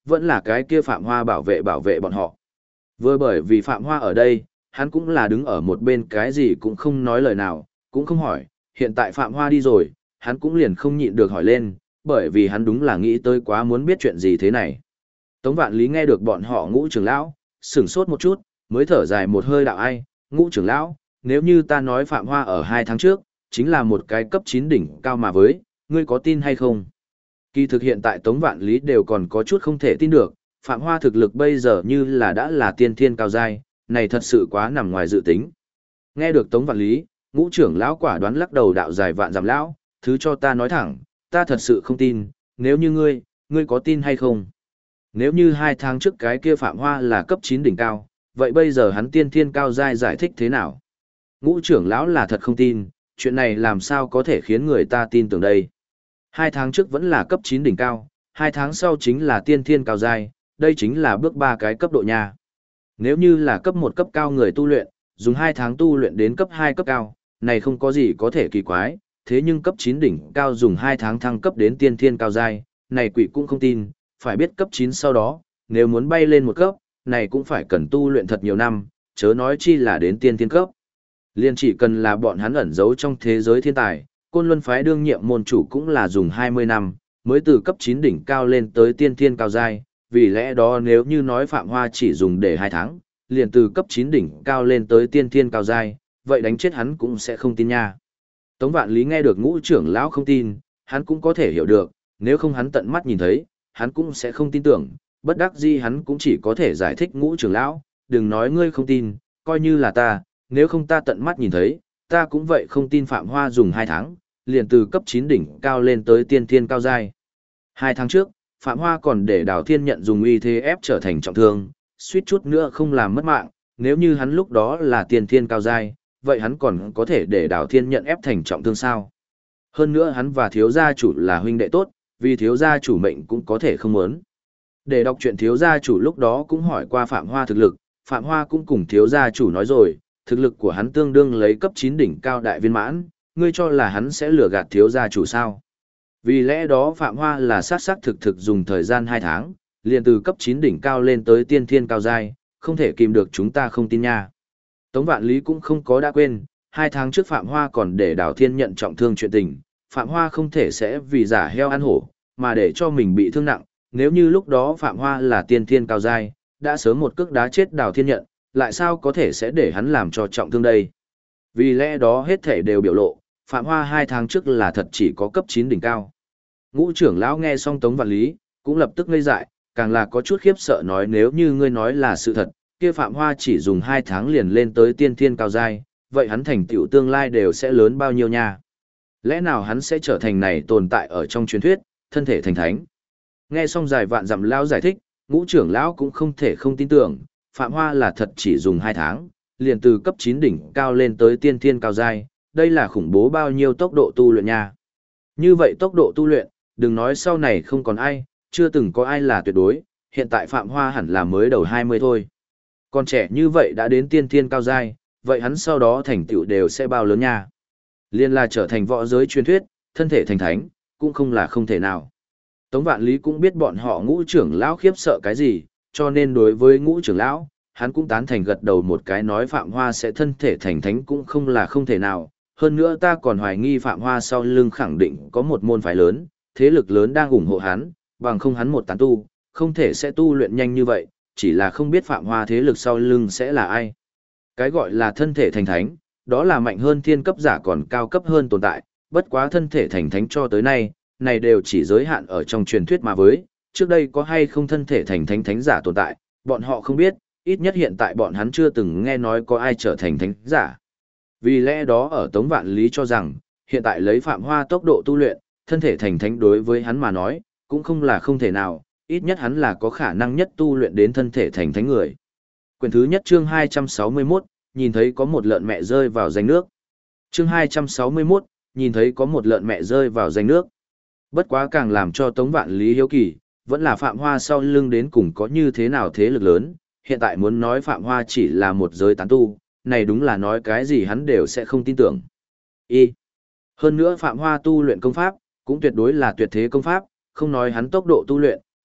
Speaker 1: vẫn là cái kia Phạm Hoa bảo vệ bọn họ. Vừa bởi vì Phạm Hoa ở đây, hắn cũng là đứng ở một bên cái gì cũng không nói lời nào, cũng không hỏi, hiện tại Phạm Hoa đi rồi, hắn cũng liền không nhịn được hỏi lên, bởi vì hắn đúng là nghĩ tới quá muốn biết chuyện gì thế này. Tống Vạn Lý nghe được bọn họ Ngũ trưởng lão, sửng sốt một chút, mới thở dài một hơi đạo ai, Ngũ trưởng lão, nếu như ta nói Phạm Hoa ở 2 tháng trước, chính là một cái cấp 9 đỉnh cao mà với, ngươi có tin hay không? Kỳ thực hiện tại Tống Vạn Lý đều còn có chút không thể tin được, Phạm Hoa thực lực bây giờ như là đã là tiên thiên cao giai, này thật sự quá nằm ngoài dự tính. Nghe được Tống Vạn Lý, Ngũ trưởng lão quả đoán lắc đầu đạo dài vạn dặm lão, thứ cho ta nói thẳng, ta thật sự không tin, nếu như ngươi có tin hay không? Nếu như 2 tháng trước cái kia Phạm Hoa là cấp 9 đỉnh cao, vậy bây giờ hắn tiên thiên cao giai giải thích thế nào? Ngũ trưởng lão là thật không tin, chuyện này làm sao có thể khiến người ta tin tưởng đây? 2 tháng trước vẫn là cấp 9 đỉnh cao, 2 tháng sau chính là tiên thiên cao giai, đây chính là bước 3 cái cấp độ nha. Nếu như là cấp 1 cấp cao người tu luyện, dùng 2 tháng tu luyện đến cấp 2 cấp cao, này không có gì có thể kỳ quái, thế nhưng cấp 9 đỉnh cao dùng 2 tháng thăng cấp đến tiên thiên cao giai, này quỷ cũng không tin, phải biết cấp 9 sau đó, nếu muốn bay lên một cấp, này cũng phải cần tu luyện thật nhiều năm, chớ nói chi là đến tiên thiên cấp. Liên chỉ cần là bọn hắn ẩn giấu trong thế giới thiên tài, Côn Luân phái đương nhiệm môn chủ cũng là dùng 20 năm, mới từ cấp 9 đỉnh cao lên tới tiên thiên cao giai, vì lẽ đó nếu như nói Phạm Hoa chỉ dùng để 2 tháng, liền từ cấp 9 đỉnh cao lên tới tiên thiên cao giai, vậy đánh chết hắn cũng sẽ không tin nha. Tống Vạn Lý nghe được Ngũ trưởng lão không tin, hắn cũng có thể hiểu được, nếu không hắn tận mắt nhìn thấy, hắn cũng sẽ không tin tưởng, bất đắc dĩ hắn cũng chỉ có thể giải thích Ngũ trưởng lão, đừng nói ngươi không tin, coi như là ta, nếu không ta tận mắt nhìn thấy, ta cũng vậy không tin Phạm Hoa dùng 2 tháng, liền từ cấp 9 đỉnh cao lên tới tiên thiên cao giai. 2 tháng trước, Phạm Hoa còn để Đào Thiên Nhận dùng uy thế ép trở thành trọng thương, suýt chút nữa không làm mất mạng, nếu như hắn lúc đó là tiên thiên cao giai, vậy hắn còn có thể để Đào Thiên Nhận ép thành trọng thương sao? Hơn nữa hắn và thiếu gia chủ là huynh đệ tốt, vì thiếu gia chủ mệnh cũng có thể không muốn. Để đọc chuyện thiếu gia chủ lúc đó cũng hỏi qua Phạm Hoa thực lực, Phạm Hoa cũng cùng thiếu gia chủ nói rồi, thực lực của hắn tương đương lấy cấp 9 đỉnh cao đại viên mãn, ngươi cho là hắn sẽ lừa gạt thiếu gia chủ sao? Vì lẽ đó Phạm Hoa là sát thực dùng thời gian 2 tháng, liền từ cấp 9 đỉnh cao lên tới tiên thiên cao giai, không thể kìm được chúng ta không tin nha. Tống Vạn Lý cũng không có đã quên, 2 tháng trước Phạm Hoa còn để Đào Thiên Nhận trọng thương chuyện tình, Phạm Hoa không thể sẽ vì giả heo ăn hổ, mà để cho mình bị thương nặng, nếu như lúc đó Phạm Hoa là tiên thiên cao giai, đã sớm một cước đá chết Đào Thiên Nhận, lại sao có thể sẽ để hắn làm cho trọng thương đây. Vì lẽ đó hết thể đều biểu lộ, Phạm Hoa 2 tháng trước là thật chỉ có cấp 9 đỉnh cao. Ngũ trưởng lão nghe xong Tống Vạn Lý, cũng lập tức ngây dại, càng là có chút khiếp sợ nói nếu như ngươi nói là sự thật, kia Phạm Hoa chỉ dùng 2 tháng liền lên tới tiên thiên cao giai, vậy hắn thành tựu tương lai đều sẽ lớn bao nhiêu nha? Lẽ nào hắn sẽ trở thành này tồn tại ở trong truyền thuyết, thân thể thành thánh? Nghe xong dài vạn dặm lão giải thích, Ngũ trưởng lão cũng không thể không tin tưởng, Phạm Hoa là thật chỉ dùng 2 tháng, liền từ cấp 9 đỉnh cao lên tới tiên thiên cao giai, đây là khủng bố bao nhiêu tốc độ tu luyện nha. Như vậy tốc độ tu luyện, đừng nói sau này không còn ai, chưa từng có ai là tuyệt đối, hiện tại Phạm Hoa hẳn là mới đầu 20 thôi. Còn trẻ như vậy đã đến tiên thiên cao giai, vậy hắn sau đó thành tựu đều sẽ bao lớn nha. Liên là trở thành võ giới truyền thuyết, thân thể thành thánh, cũng không là không thể nào. Tống Vạn Lý cũng biết bọn họ Ngũ trưởng lão khiếp sợ cái gì, cho nên đối với Ngũ trưởng lão, hắn cũng tán thành gật đầu một cái nói Phạm Hoa sẽ thân thể thành thánh cũng không là không thể nào. Hơn nữa ta còn hoài nghi Phạm Hoa sau lưng khẳng định có một môn phái lớn, thế lực lớn đang ủng hộ hắn, bằng không hắn một tán tu, không thể sẽ tu luyện nhanh như vậy, chỉ là không biết Phạm Hoa thế lực sau lưng sẽ là ai. Cái gọi là thân thể thành thánh, đó là mạnh hơn thiên cấp giả còn cao cấp hơn tồn tại, bất quá thân thể thành thánh cho tới nay, này đều chỉ giới hạn ở trong truyền thuyết mà với, trước đây có hay không thân thể thành thánh thánh giả tồn tại, bọn họ không biết, ít nhất hiện tại bọn hắn chưa từng nghe nói có ai trở thành thánh giả. Vì lẽ đó ở Tống Vạn Lý cho rằng, hiện tại lấy Phạm Hoa tốc độ tu luyện, thân thể thành thánh đối với hắn mà nói, cũng không là không thể nào, ít nhất hắn là có khả năng nhất tu luyện đến thân thể thành thánh người. Quyển thứ nhất chương 261, nhìn thấy có một lợn mẹ rơi vào rãnh nước. Chương 261, nhìn thấy có một lợn mẹ rơi vào rãnh nước. Bất quá càng làm cho Tống Vạn Lý hiếu kỳ, vẫn là Phạm Hoa sau lưng đến cùng có như thế nào thế lực lớn, hiện tại muốn nói Phạm Hoa chỉ là một giới tán tu, này đúng là nói cái gì hắn đều sẽ không tin tưởng. Hơn nữa Phạm Hoa tu luyện công pháp, cũng tuyệt đối là tuyệt thế công pháp, không nói hắn tốc độ tu luyện,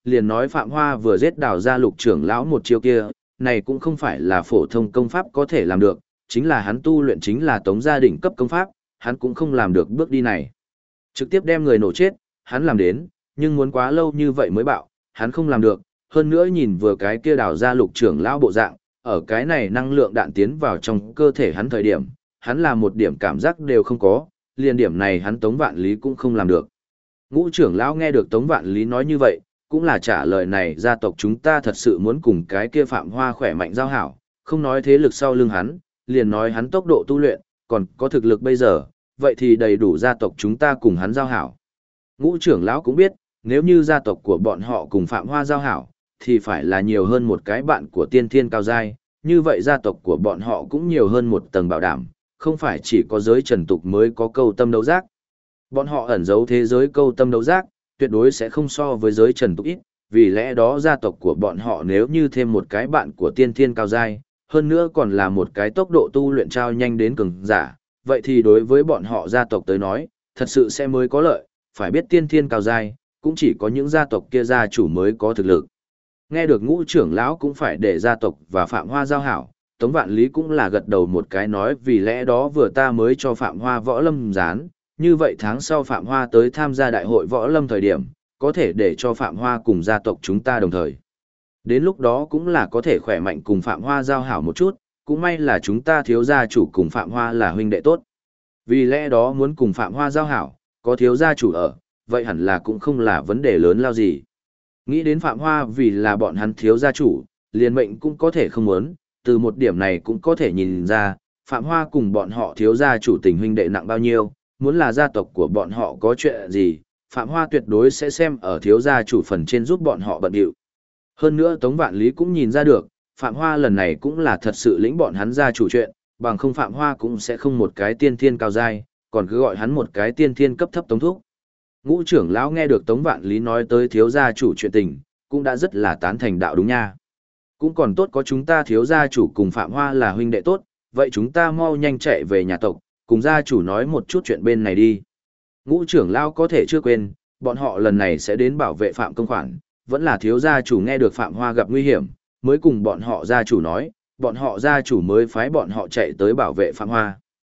Speaker 1: liền nói Phạm Hoa vừa giết Đào gia Lục trưởng lão một chiêu kia, này cũng không phải là phổ thông công pháp có thể làm được, chính là hắn tu luyện chính là Tống gia đỉnh cấp công pháp, hắn cũng không làm được bước đi này. Trực tiếp đem người nổ chết, hắn làm đến, nhưng muốn quá lâu như vậy mới bạo, hắn không làm được, hơn nữa nhìn vừa cái kia Đào gia Lục trưởng lão bộ dạng, ở cái này năng lượng đạn tiến vào trong cơ thể hắn thời điểm, hắn là một điểm cảm giác đều không có, liền điểm này hắn Tống Vạn Lý cũng không làm được. Ngũ trưởng lão nghe được Tống Vạn Lý nói như vậy, cũng là trả lời này gia tộc chúng ta thật sự muốn cùng cái kia Phạm Hoa khỏe mạnh giao hảo, không nói thế lực sau lưng hắn, liền nói hắn tốc độ tu luyện, còn có thực lực bây giờ, vậy thì đầy đủ gia tộc chúng ta cùng hắn giao hảo. Ngũ trưởng lão cũng biết, nếu như gia tộc của bọn họ cùng Phạm Hoa giao hảo, thì phải là nhiều hơn một cái bạn của tiên thiên cao giai, như vậy gia tộc của bọn họ cũng nhiều hơn một tầng bảo đảm, không phải chỉ có giới trần tục mới có câu tâm đấu giác. Bọn họ ẩn giấu thế giới câu tâm đấu giác, tuyệt đối sẽ không so với giới trần tục ít, vì lẽ đó gia tộc của bọn họ nếu như thêm một cái bạn của tiên thiên cao giai, hơn nữa còn là một cái tốc độ tu luyện trao nhanh đến cường giả, vậy thì đối với bọn họ gia tộc tới nói, thật sự sẽ mới có lợi, phải biết tiên thiên cao giai, cũng chỉ có những gia tộc kia gia chủ mới có thực lực. Nghe được Ngũ trưởng lão cũng phải để gia tộc và Phạm Hoa giao hảo, Tống Vạn Lý cũng là gật đầu một cái nói vì lẽ đó vừa ta mới cho Phạm Hoa võ lâm dán, như vậy tháng sau Phạm Hoa tới tham gia đại hội võ lâm thời điểm, có thể để cho Phạm Hoa cùng gia tộc chúng ta đồng thời. Đến lúc đó cũng là có thể khỏe mạnh cùng Phạm Hoa giao hảo một chút, cũng may là chúng ta thiếu gia chủ cùng Phạm Hoa là huynh đệ tốt. Vì lẽ đó muốn cùng Phạm Hoa giao hảo, có thiếu gia chủ ở, vậy hẳn là cũng không là vấn đề lớn lao gì. Nghĩ đến Phạm Hoa vì là bọn hắn thiếu gia chủ, liền mệnh cũng có thể không muốn, từ một điểm này cũng có thể nhìn ra, Phạm Hoa cùng bọn họ thiếu gia chủ tình huynh đệ nặng bao nhiêu, muốn là gia tộc của bọn họ có chuyện gì, Phạm Hoa tuyệt đối sẽ xem ở thiếu gia chủ phần trên giúp bọn họ bận điệu. Hơn nữa Tống Vạn Lý cũng nhìn ra được, Phạm Hoa lần này cũng là thật sự lĩnh bọn hắn gia chủ chuyện, bằng không Phạm Hoa cũng sẽ không một cái tiên thiên cao giai, còn cứ gọi hắn một cái tiên thiên cấp thấp Tống Thúc. Ngũ trưởng lão nghe được Tống Vạn Lý nói tới thiếu gia chủ chuyện tình, cũng đã rất là tán thành đạo đúng nha. Cũng còn tốt có chúng ta thiếu gia chủ cùng Phạm Hoa là huynh đệ tốt, vậy chúng ta mau nhanh chạy về nhà tộc, cùng gia chủ nói một chút chuyện bên này đi. Ngũ trưởng lão có thể chưa quên, bọn họ lần này sẽ đến bảo vệ Phạm Công Khoản, vẫn là thiếu gia chủ nghe được Phạm Hoa gặp nguy hiểm, mới cùng bọn họ gia chủ nói, bọn họ gia chủ mới phái bọn họ chạy tới bảo vệ Phạm Hoa.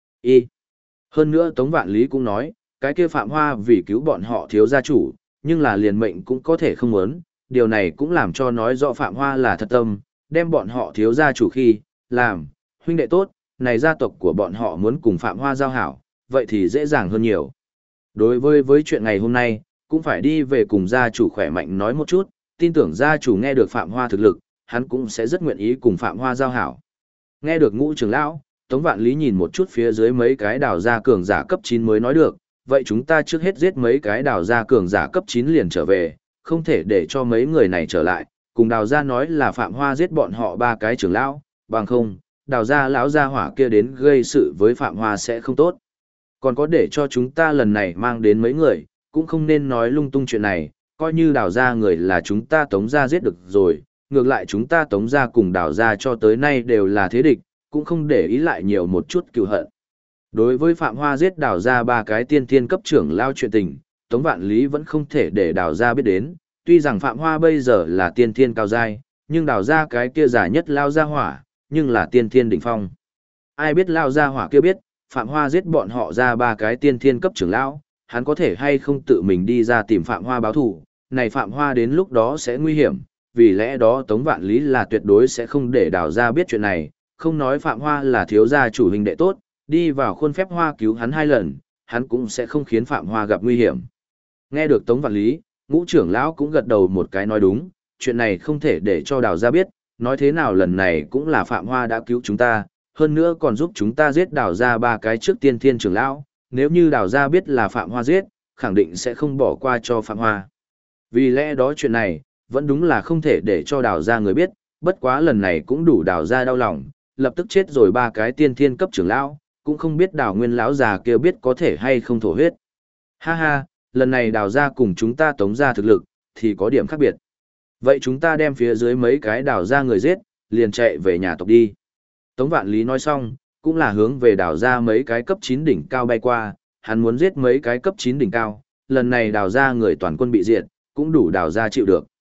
Speaker 1: Hơn nữa Tống Vạn Lý cũng nói, cái kia Phạm Hoa vì cứu bọn họ thiếu gia chủ, nhưng là liền mệnh cũng có thể không muốn, điều này cũng làm cho nói rõ Phạm Hoa là thật tâm, đem bọn họ thiếu gia chủ khi, làm, huynh đệ tốt, này gia tộc của bọn họ muốn cùng Phạm Hoa giao hảo, vậy thì dễ dàng hơn nhiều. Đối với chuyện ngày hôm nay, cũng phải đi về cùng gia chủ khỏe mạnh nói một chút, tin tưởng gia chủ nghe được Phạm Hoa thực lực, hắn cũng sẽ rất nguyện ý cùng Phạm Hoa giao hảo. Nghe được Ngũ trưởng lão, Tống Vạn Lý nhìn một chút phía dưới mấy cái đào gia cường giả cấp 9 mới nói được, vậy chúng ta trước hết giết mấy cái đào gia cường giả cấp 9 liền trở về, không thể để cho mấy người này trở lại, cùng đào gia nói là Phạm Hoa giết bọn họ ba cái trưởng lão, bằng không, đào gia lão gia hỏa kia đến gây sự với Phạm Hoa sẽ không tốt. Còn có để cho chúng ta lần này mang đến mấy người, cũng không nên nói lung tung chuyện này, coi như đào gia người là chúng ta Tống gia giết được rồi, ngược lại chúng ta Tống gia cùng đào gia cho tới nay đều là thế địch, cũng không để ý lại nhiều một chút cừu hận. Đối với Phạm Hoa giết đào gia ba cái tiên thiên cấp trưởng lao chuyện tình, Tống Vạn Lý vẫn không thể để đào gia biết đến, tuy rằng Phạm Hoa bây giờ là tiên thiên cao giai, nhưng đào gia cái kia giả nhất lao gia hỏa, nhưng là tiên thiên đỉnh phong. Ai biết lao gia hỏa kia biết, Phạm Hoa giết bọn họ ra ba cái tiên thiên cấp trưởng lão, hắn có thể hay không tự mình đi ra tìm Phạm Hoa báo thù, này Phạm Hoa đến lúc đó sẽ nguy hiểm, vì lẽ đó Tống Vạn Lý là tuyệt đối sẽ không để đào gia biết chuyện này, không nói Phạm Hoa là thiếu gia chủ huynh đệ tốt, đi vào khuôn phép Hoa cứu hắn 2 lần, hắn cũng sẽ không khiến Phạm Hoa gặp nguy hiểm. Nghe được Tống Vạn Lý, Ngũ trưởng lão cũng gật đầu một cái nói đúng, chuyện này không thể để cho đào gia biết, nói thế nào lần này cũng là Phạm Hoa đã cứu chúng ta, hơn nữa còn giúp chúng ta giết đào gia ba cái trước tiên thiên trưởng lão, nếu như đào gia biết là Phạm Hoa giết, khẳng định sẽ không bỏ qua cho Phạm Hoa. Vì lẽ đó chuyện này, vẫn đúng là không thể để cho đào gia người biết, bất quá lần này cũng đủ đào gia đau lòng, lập tức chết rồi ba cái tiên thiên cấp trưởng lão, cũng không biết đào nguyên lão già kia biết có thể hay không thổ huyết. Ha ha, lần này đào gia cùng chúng ta Tống gia thực lực, thì có điểm khác biệt. Vậy chúng ta đem phía dưới mấy cái đào gia người giết, liền chạy về nhà tộc đi. Tống Vạn Lý nói xong, cũng là hướng về đào gia mấy cái cấp 9 đỉnh cao bay qua, hắn muốn giết mấy cái cấp 9 đỉnh cao, lần này đào gia người toàn quân bị diệt, cũng đủ đào gia chịu được.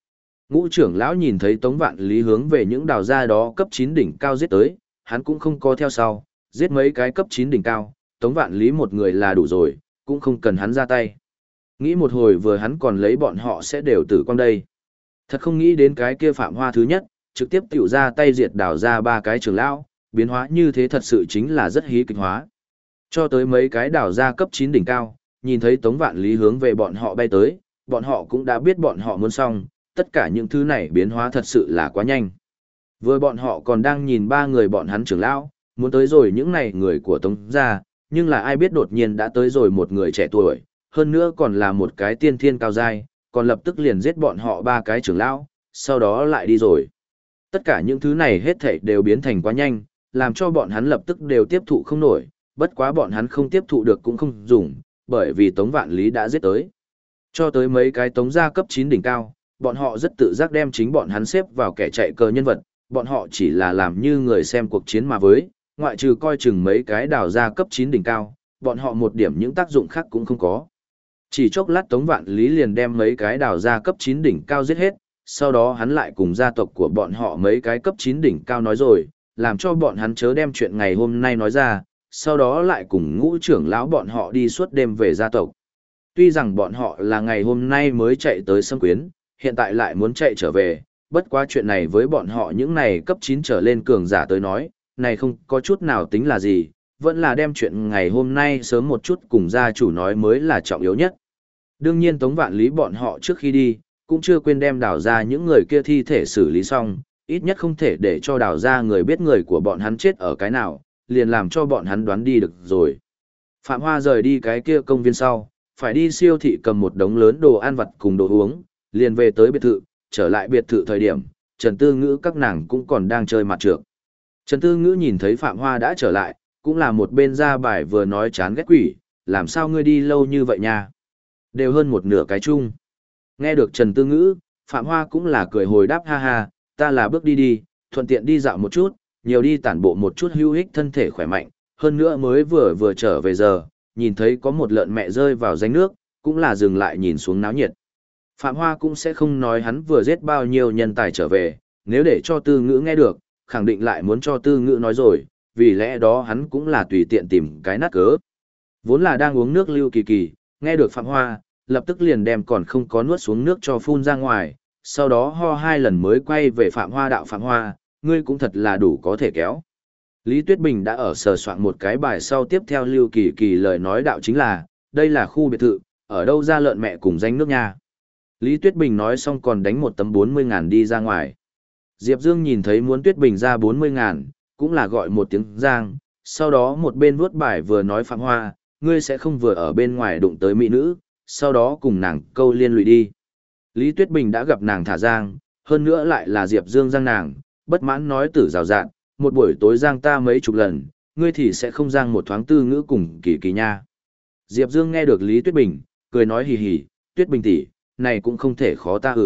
Speaker 1: Ngũ trưởng lão nhìn thấy Tống Vạn Lý hướng về những đào gia đó cấp 9 đỉnh cao giết tới, hắn cũng không có theo sau, giết mấy cái cấp 9 đỉnh cao, Tống Vạn Lý một người là đủ rồi, cũng không cần hắn ra tay. Nghĩ một hồi vừa hắn còn lấy bọn họ sẽ đều tử quang đây. Thật không nghĩ đến cái kia Phạm Hoa thứ nhất, trực tiếp tiểu ra tay diệt đào ra 3 cái trưởng lão, biến hóa như thế thật sự chính là rất hí kịch hóa. Cho tới mấy cái đào ra cấp 9 đỉnh cao, nhìn thấy Tống Vạn Lý hướng về bọn họ bay tới, bọn họ cũng đã biết bọn họ muốn xong, tất cả những thứ này biến hóa thật sự là quá nhanh. Vừa bọn họ còn đang nhìn 3 người bọn hắn trưởng lão, muốn tới rồi những này người của Tống gia, nhưng là ai biết đột nhiên đã tới rồi một người trẻ tuổi, hơn nữa còn là một cái tiên thiên cao giai, còn lập tức liền giết bọn họ 3 cái trưởng lão, sau đó lại đi rồi. Tất cả những thứ này hết thảy đều biến thành quá nhanh, làm cho bọn hắn lập tức đều tiếp thụ không nổi, bất quá bọn hắn không tiếp thụ được cũng không dùng, bởi vì Tống Vạn Lý đã giết tới. Cho tới mấy cái Tống gia cấp 9 đỉnh cao, bọn họ rất tự giác đem chính bọn hắn xếp vào kẻ chạy cờ nhân vật, bọn họ chỉ là làm như người xem cuộc chiến mà với, ngoại trừ coi chừng mấy cái đào gia cấp 9 đỉnh cao, bọn họ một điểm những tác dụng khác cũng không có. Chỉ chốc lát Tống Vạn Lý liền đem mấy cái đào gia cấp 9 đỉnh cao giết hết, sau đó hắn lại cùng gia tộc của bọn họ mấy cái cấp 9 đỉnh cao nói rồi, làm cho bọn hắn chớ đem chuyện ngày hôm nay nói ra, sau đó lại cùng Ngũ trưởng lão bọn họ đi suốt đêm về gia tộc. Tuy rằng bọn họ là ngày hôm nay mới chạy tới Sâm Quyến, hiện tại lại muốn chạy trở về, bất quá chuyện này với bọn họ những này cấp 9 trở lên cường giả tới nói, này không có chút nào tính là gì, vẫn là đem chuyện ngày hôm nay sớm một chút cùng gia chủ nói mới là trọng yếu nhất. Đương nhiên Tống Vạn Lý bọn họ trước khi đi, cũng chưa quên đem đào ra những người kia thi thể xử lý xong, ít nhất không thể để cho đào ra người biết người của bọn hắn chết ở cái nào, liền làm cho bọn hắn đoán đi được rồi. Phạm Hoa rời đi cái kia công viên sau, phải đi siêu thị cầm một đống lớn đồ ăn vặt cùng đồ uống, liền về tới biệt thự, trở lại biệt thự thời điểm, Trần Tư Ngữ các nàng cũng còn đang chơi mặt trược. Trần Tư Ngữ nhìn thấy Phạm Hoa đã trở lại, cũng là một bên ra bài vừa nói chán ghét quỷ, làm sao ngươi đi lâu như vậy nha? Đều hơn một nửa cái chung. Nghe được Trần Tư Ngữ, Phạm Hoa cũng là cười hồi đáp ha ha, ta là bước đi đi, thuận tiện đi dạo một chút, nhiều đi tản bộ một chút hữu ích thân thể khỏe mạnh, hơn nữa mới vừa trở về giờ, nhìn thấy có một lợn mẹ rơi vào rãnh nước, cũng là dừng lại nhìn xuống náo nhiệt. Phạm Hoa cũng sẽ không nói hắn vừa giết bao nhiêu nhân tài trở về, nếu để cho Tư Ngữ nghe được, khẳng định lại muốn cho Tư Ngữ nói rồi, vì lẽ đó hắn cũng là tùy tiện tìm cái nát cớ. Vốn là đang uống nước Lưu Kỳ Kỳ, nghe được Phạm Hoa, lập tức liền đem còn không có nuốt xuống nước cho phun ra ngoài, sau đó ho 2 lần mới quay về Phạm Hoa đạo Phạm Hoa, ngươi cũng thật là đủ có thể kéo. Lý Tuyết Bình đã ở sờ soạn một cái bài sau tiếp theo Lưu Kỳ Kỳ lời nói đạo chính là, đây là khu biệt thự, ở đâu ra lợn mẹ cùng danh nước nha. Lý Tuyết Bình nói xong còn đánh một tấm 40.000 đi ra ngoài. Diệp Dương nhìn thấy muốn Tuyết Bình ra 40.000, cũng là gọi một tiếng giang, sau đó một bên vuốt bài vừa nói Phạm Hoa, ngươi sẽ không vừa ở bên ngoài đụng tới mỹ nữ, sau đó cùng nàng câu liên lụy đi. Lý Tuyết Bình đã gặp nàng thả giang, hơn nữa lại là Diệp Dương giang nàng, bất mãn nói tử rào rạn, một buổi tối giang ta mấy chục lần, ngươi thì sẽ không giang một thoáng Tư Ngữ cùng Kỳ Kỳ nha. Diệp Dương nghe được Lý Tuyết Bình, cười nói hì hì, Tuyết Bình tỷ, này cũng không thể khó ta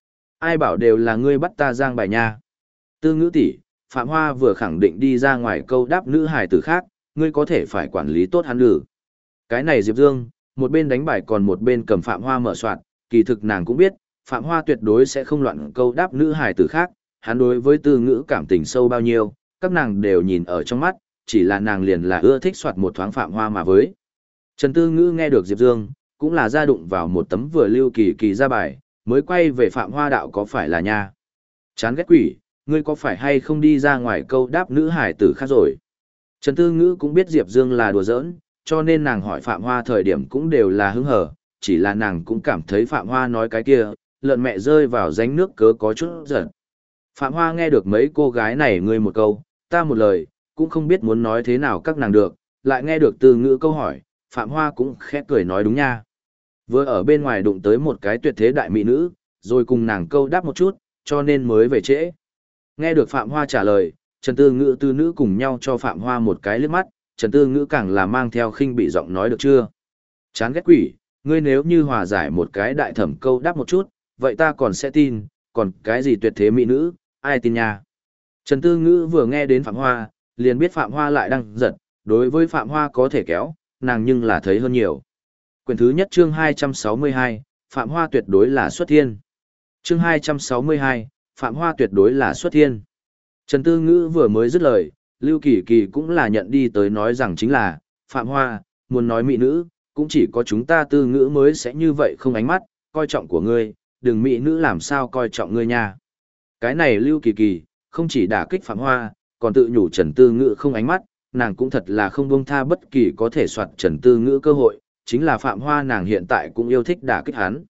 Speaker 1: ai bảo đều là ngươi bắt ta giang bài nha. Tư Ngữ tỷ, Phạm Hoa vừa khẳng định đi ra ngoài câu đáp nữ hài tử khác, ngươi có thể phải quản lý tốt hắn Cái này Diệp Dương, một bên đánh bài còn một bên cầm Phạm Hoa mở soạn, kỳ thực nàng cũng biết, Phạm Hoa tuyệt đối sẽ không loạn câu đáp nữ hài tử khác, hắn đối với Tư Ngữ cảm tình sâu bao nhiêu, các nàng đều nhìn ở trong mắt, chỉ là nàng liền là ưa thích soạt một thoáng Phạm Hoa mà với. Trần Tư Ngữ nghe được Diệp Dương, cũng là ra đụng vào một tấm vừa Lưu Kỳ Kỳ ra bài, mới quay về Phạm Hoa đạo có phải là nha. Chán ghét quỷ, ngươi có phải hay không đi ra ngoài câu đáp nữ hải tử khác rồi. Trần Tư Ngữ cũng biết Diệp Dương là đùa giỡn, cho nên nàng hỏi Phạm Hoa thời điểm cũng đều là hứng hở, chỉ là nàng cũng cảm thấy Phạm Hoa nói cái kia, lợn mẹ rơi vào rãnh nước cớ có chút giận. Phạm Hoa nghe được mấy cô gái này ngươi một câu, ta một lời, cũng không biết muốn nói thế nào các nàng được, lại nghe được Tư Ngữ câu hỏi, Phạm Hoa cũng khẽ cười nói đúng nha. Vừa ở bên ngoài đụng tới một cái tuyệt thế đại mỹ nữ, rồi cùng nàng câu đáp một chút, cho nên mới về trễ. Nghe được Phạm Hoa trả lời, Trần Tư Ngữ Tư Nữ cùng nhau cho Phạm Hoa một cái liếc mắt, Trần Tư Ngữ càng là mang theo khinh bị giọng nói được chưa. Chán ghét quỷ, ngươi nếu như hòa giải một cái đại thẩm câu đáp một chút, vậy ta còn sẽ tin, còn cái gì tuyệt thế mỹ nữ, ai tin nha. Trần Tư Ngữ vừa nghe đến Phạm Hoa, liền biết Phạm Hoa lại đang giật, đối với Phạm Hoa có thể kéo, nàng nhưng là thấy hơn nhiều. Quyển thứ nhất chương 262, Phạm Hoa tuyệt đối là xuất thiên. Chương 262, Phạm Hoa tuyệt đối là xuất thiên. Trần Tư Ngữ vừa mới dứt lời, Lưu Kỳ Kỳ cũng là nhận đi tới nói rằng chính là, Phạm Hoa, muốn nói mỹ nữ, cũng chỉ có chúng ta Tư Ngữ mới sẽ như vậy không ánh mắt, coi trọng của ngươi, đừng mỹ nữ làm sao coi trọng ngươi nha. Cái này Lưu Kỳ Kỳ, không chỉ đả kích Phạm Hoa, còn tự nhủ Trần Tư Ngữ không ánh mắt, nàng cũng thật là không buông tha bất kỳ có thể soạt Trần Tư Ngữ cơ hội, chính là Phạm Hoa nàng hiện tại cũng yêu thích đả kích hắn.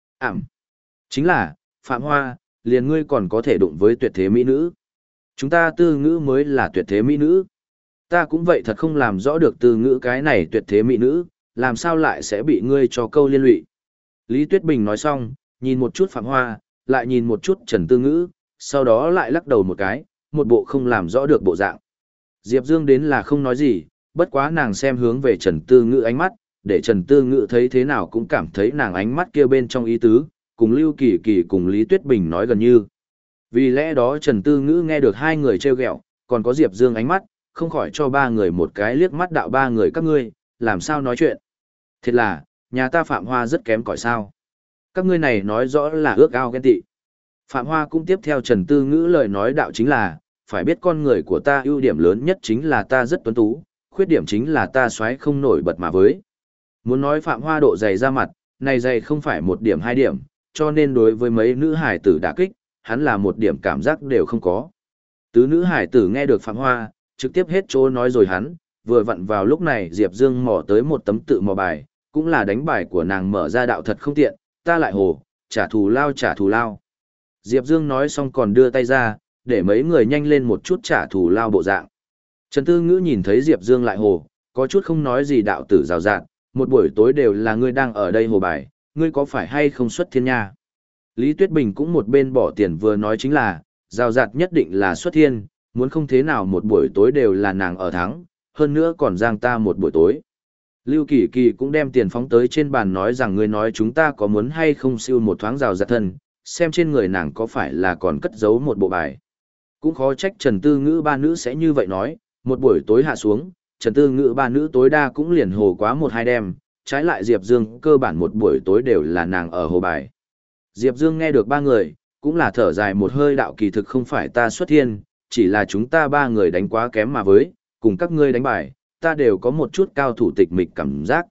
Speaker 1: Chính là, Phạm Hoa, liền ngươi còn có thể đụng với tuyệt thế mỹ nữ. Chúng ta Tư Ngữ mới là tuyệt thế mỹ nữ. Ta cũng vậy thật không làm rõ được Tư Ngữ cái này tuyệt thế mỹ nữ, làm sao lại sẽ bị ngươi cho câu liên lụy. Lý Tuyết Bình nói xong, nhìn một chút Phạm Hoa, lại nhìn một chút Trần Tư Ngữ, sau đó lại lắc đầu một cái, một bộ không làm rõ được bộ dạng. Diệp Dương đến là không nói gì, bất quá nàng xem hướng về Trần Tư Ngữ ánh mắt, để Trần Tư Ngữ thấy thế nào cũng cảm thấy nàng ánh mắt kia bên trong ý tứ, cùng Lưu Kỳ Kỳ cùng Lý Tuyết Bình nói gần như. Vì lẽ đó Trần Tư Ngữ nghe được hai người trêu ghẹo, còn có Diệp Dương ánh mắt, không khỏi cho ba người một cái liếc mắt đạo ba người các ngươi, làm sao nói chuyện. Thật là, nhà ta Phạm Hoa rất kém cỏi sao. Các ngươi này nói rõ là ước ao ghen tị. Phạm Hoa cũng tiếp theo Trần Tư Ngữ lời nói đạo chính là, phải biết con người của ta ưu điểm lớn nhất chính là ta rất tuấn tú, khuyết điểm chính là ta xoáy không nổi bật mà với. Muốn nói Phạm Hoa độ dày ra mặt, này dày không phải một điểm hai điểm, cho nên đối với mấy nữ hải tử đả kích, hắn là một điểm cảm giác đều không có. Tứ nữ hải tử nghe được Phạm Hoa, trực tiếp hết chỗ nói rồi hắn, vừa vặn vào lúc này Diệp Dương mò tới một tấm tự mò bài, cũng là đánh bài của nàng mở ra đạo thật không tiện, ta lại hồ, trả thù lao trả thù lao. Diệp Dương nói xong còn đưa tay ra, để mấy người nhanh lên một chút trả thù lao bộ dạng. Trần Tư Ngữ nhìn thấy Diệp Dương lại hồ, có chút không nói gì đạo tử rào rạt, một buổi tối đều là ngươi đang ở đây hồ bài, ngươi có phải hay không xuất thiên nha. Lý Tuyết Bình cũng một bên bỏ tiền vừa nói chính là, rào rạt nhất định là xuất thiên, muốn không thế nào một buổi tối đều là nàng ở thắng, hơn nữa còn giang ta một buổi tối. Lưu Kỳ Kỳ cũng đem tiền phóng tới trên bàn nói rằng ngươi nói chúng ta có muốn hay không siêu một thoáng rào rạt thân, xem trên người nàng có phải là còn cất giấu một bộ bài. Cũng khó trách Trần Tư Ngữ ba nữ sẽ như vậy nói, một buổi tối hạ xuống, Trần Tư Ngữ ba nữ tối đa cũng liền hồ quá một hai đêm, trái lại Diệp Dương cơ bản một buổi tối đều là nàng ở hồ bài. Diệp Dương nghe được ba người, cũng là thở dài một hơi đạo kỳ thực không phải ta xuất thiên, chỉ là chúng ta ba người đánh quá kém mà với, cùng các ngươi đánh bài, ta đều có một chút cao thủ tịch mịch cảm giác.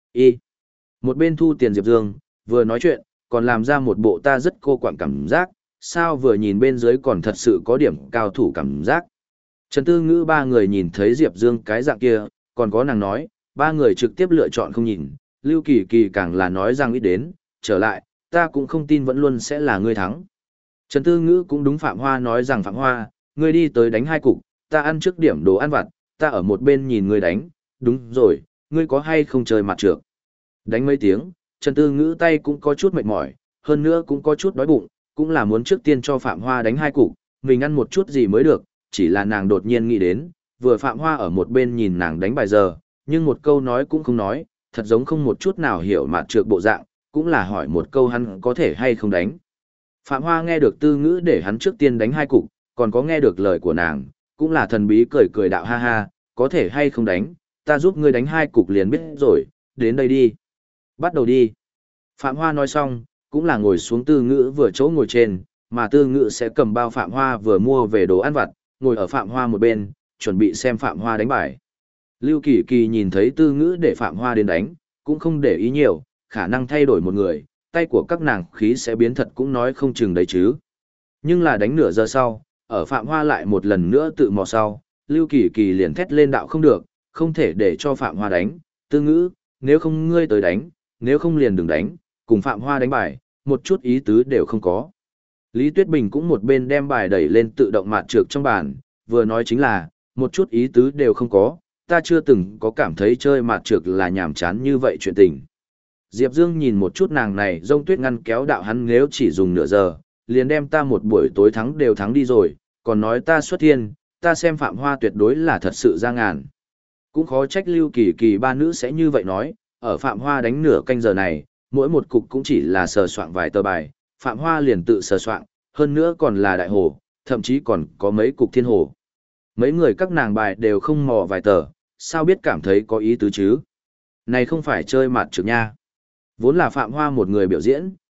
Speaker 1: Một bên thu tiền Diệp Dương, vừa nói chuyện, còn làm ra một bộ ta rất cô quạng cảm giác, sao vừa nhìn bên dưới còn thật sự có điểm cao thủ cảm giác. Trần Tư Ngữ ba người nhìn thấy Diệp Dương cái dạng kia, còn có nàng nói, ba người trực tiếp lựa chọn không nhìn, Lưu Kỳ Kỳ càng là nói rằng ít đến, trở lại, ta cũng không tin vẫn luôn sẽ là ngươi thắng. Trần Tư Ngữ cũng đúng Phạm Hoa nói rằng Phạm Hoa, ngươi đi tới đánh hai cục, ta ăn trước điểm đồ ăn vặt, ta ở một bên nhìn ngươi đánh, đúng rồi, ngươi có hay không chơi mặt trược. Đánh mấy tiếng, Trần Tư Ngữ tay cũng có chút mệt mỏi, hơn nữa cũng có chút đói bụng, cũng là muốn trước tiên cho Phạm Hoa đánh hai cục, mình ăn một chút gì mới được, chỉ là nàng đột nhiên nghĩ đến, vừa Phạm Hoa ở một bên nhìn nàng đánh bài giờ, nhưng một câu nói cũng không nói, thật giống không một chút nào hiểu mặt trược bộ dạng, cũng là hỏi một câu hắn có thể hay không đánh. Phạm Hoa nghe được Tư Ngữ để hắn trước tiên đánh hai cục, còn có nghe được lời của nàng, cũng là thần bí cười cười đạo ha ha, có thể hay không đánh, ta giúp ngươi đánh hai cục liền biết rồi, đến đây đi. Bắt đầu đi. Phạm Hoa nói xong, cũng là ngồi xuống Tư Ngữ vừa chỗ ngồi trên, mà Tư Ngữ sẽ cầm bao Phạm Hoa vừa mua về đồ ăn vặt, ngồi ở Phạm Hoa một bên, chuẩn bị xem Phạm Hoa đánh bài. Lưu Kỳ Kỳ nhìn thấy Tư Ngữ để Phạm Hoa đến đánh, cũng không để ý nhiều, khả năng thay đổi một người, tay của các nàng khí sẽ biến thật cũng nói không chừng đấy chứ. Nhưng là đánh nửa giờ sau, ở Phạm Hoa lại một lần nữa tự mò sau, Lưu Kỳ Kỳ liền thét lên đạo không được, không thể để cho Phạm Hoa đánh, Tư Ngữ, nếu không ngươi tới đánh, nếu không liền đừng đánh, cùng Phạm Hoa đánh bài, một chút ý tứ đều không có. Lý Tuyết Bình cũng một bên đem bài đẩy lên tự động mạt trược trong bàn, vừa nói chính là, một chút ý tứ đều không có, ta chưa từng có cảm thấy chơi mạt trược là nhàm chán như vậy chuyện tình. Diệp Dương nhìn một chút nàng này rông tuyết ngăn kéo đạo hắn nếu chỉ dùng nửa giờ, liền đem ta một buổi tối thắng đều thắng đi rồi, còn nói ta xuất thiên, ta xem Phạm Hoa tuyệt đối là thật sự ra ngàn. Cũng khó trách Lưu Kỳ Kỳ ba nữ sẽ như vậy nói, ở Phạm Hoa đánh nửa canh giờ này, mỗi một cục cũng chỉ là sờ soạn vài tờ bài, Phạm Hoa liền tự sờ soạn, hơn nữa còn là đại hồ, thậm chí còn có mấy cục thiên hồ. Mấy người các nàng bài đều không mò vài tờ, sao biết cảm thấy có ý tứ chứ? Này không phải chơi mặt trược nha. Vốn là Phạm Hoa một người biểu diễn,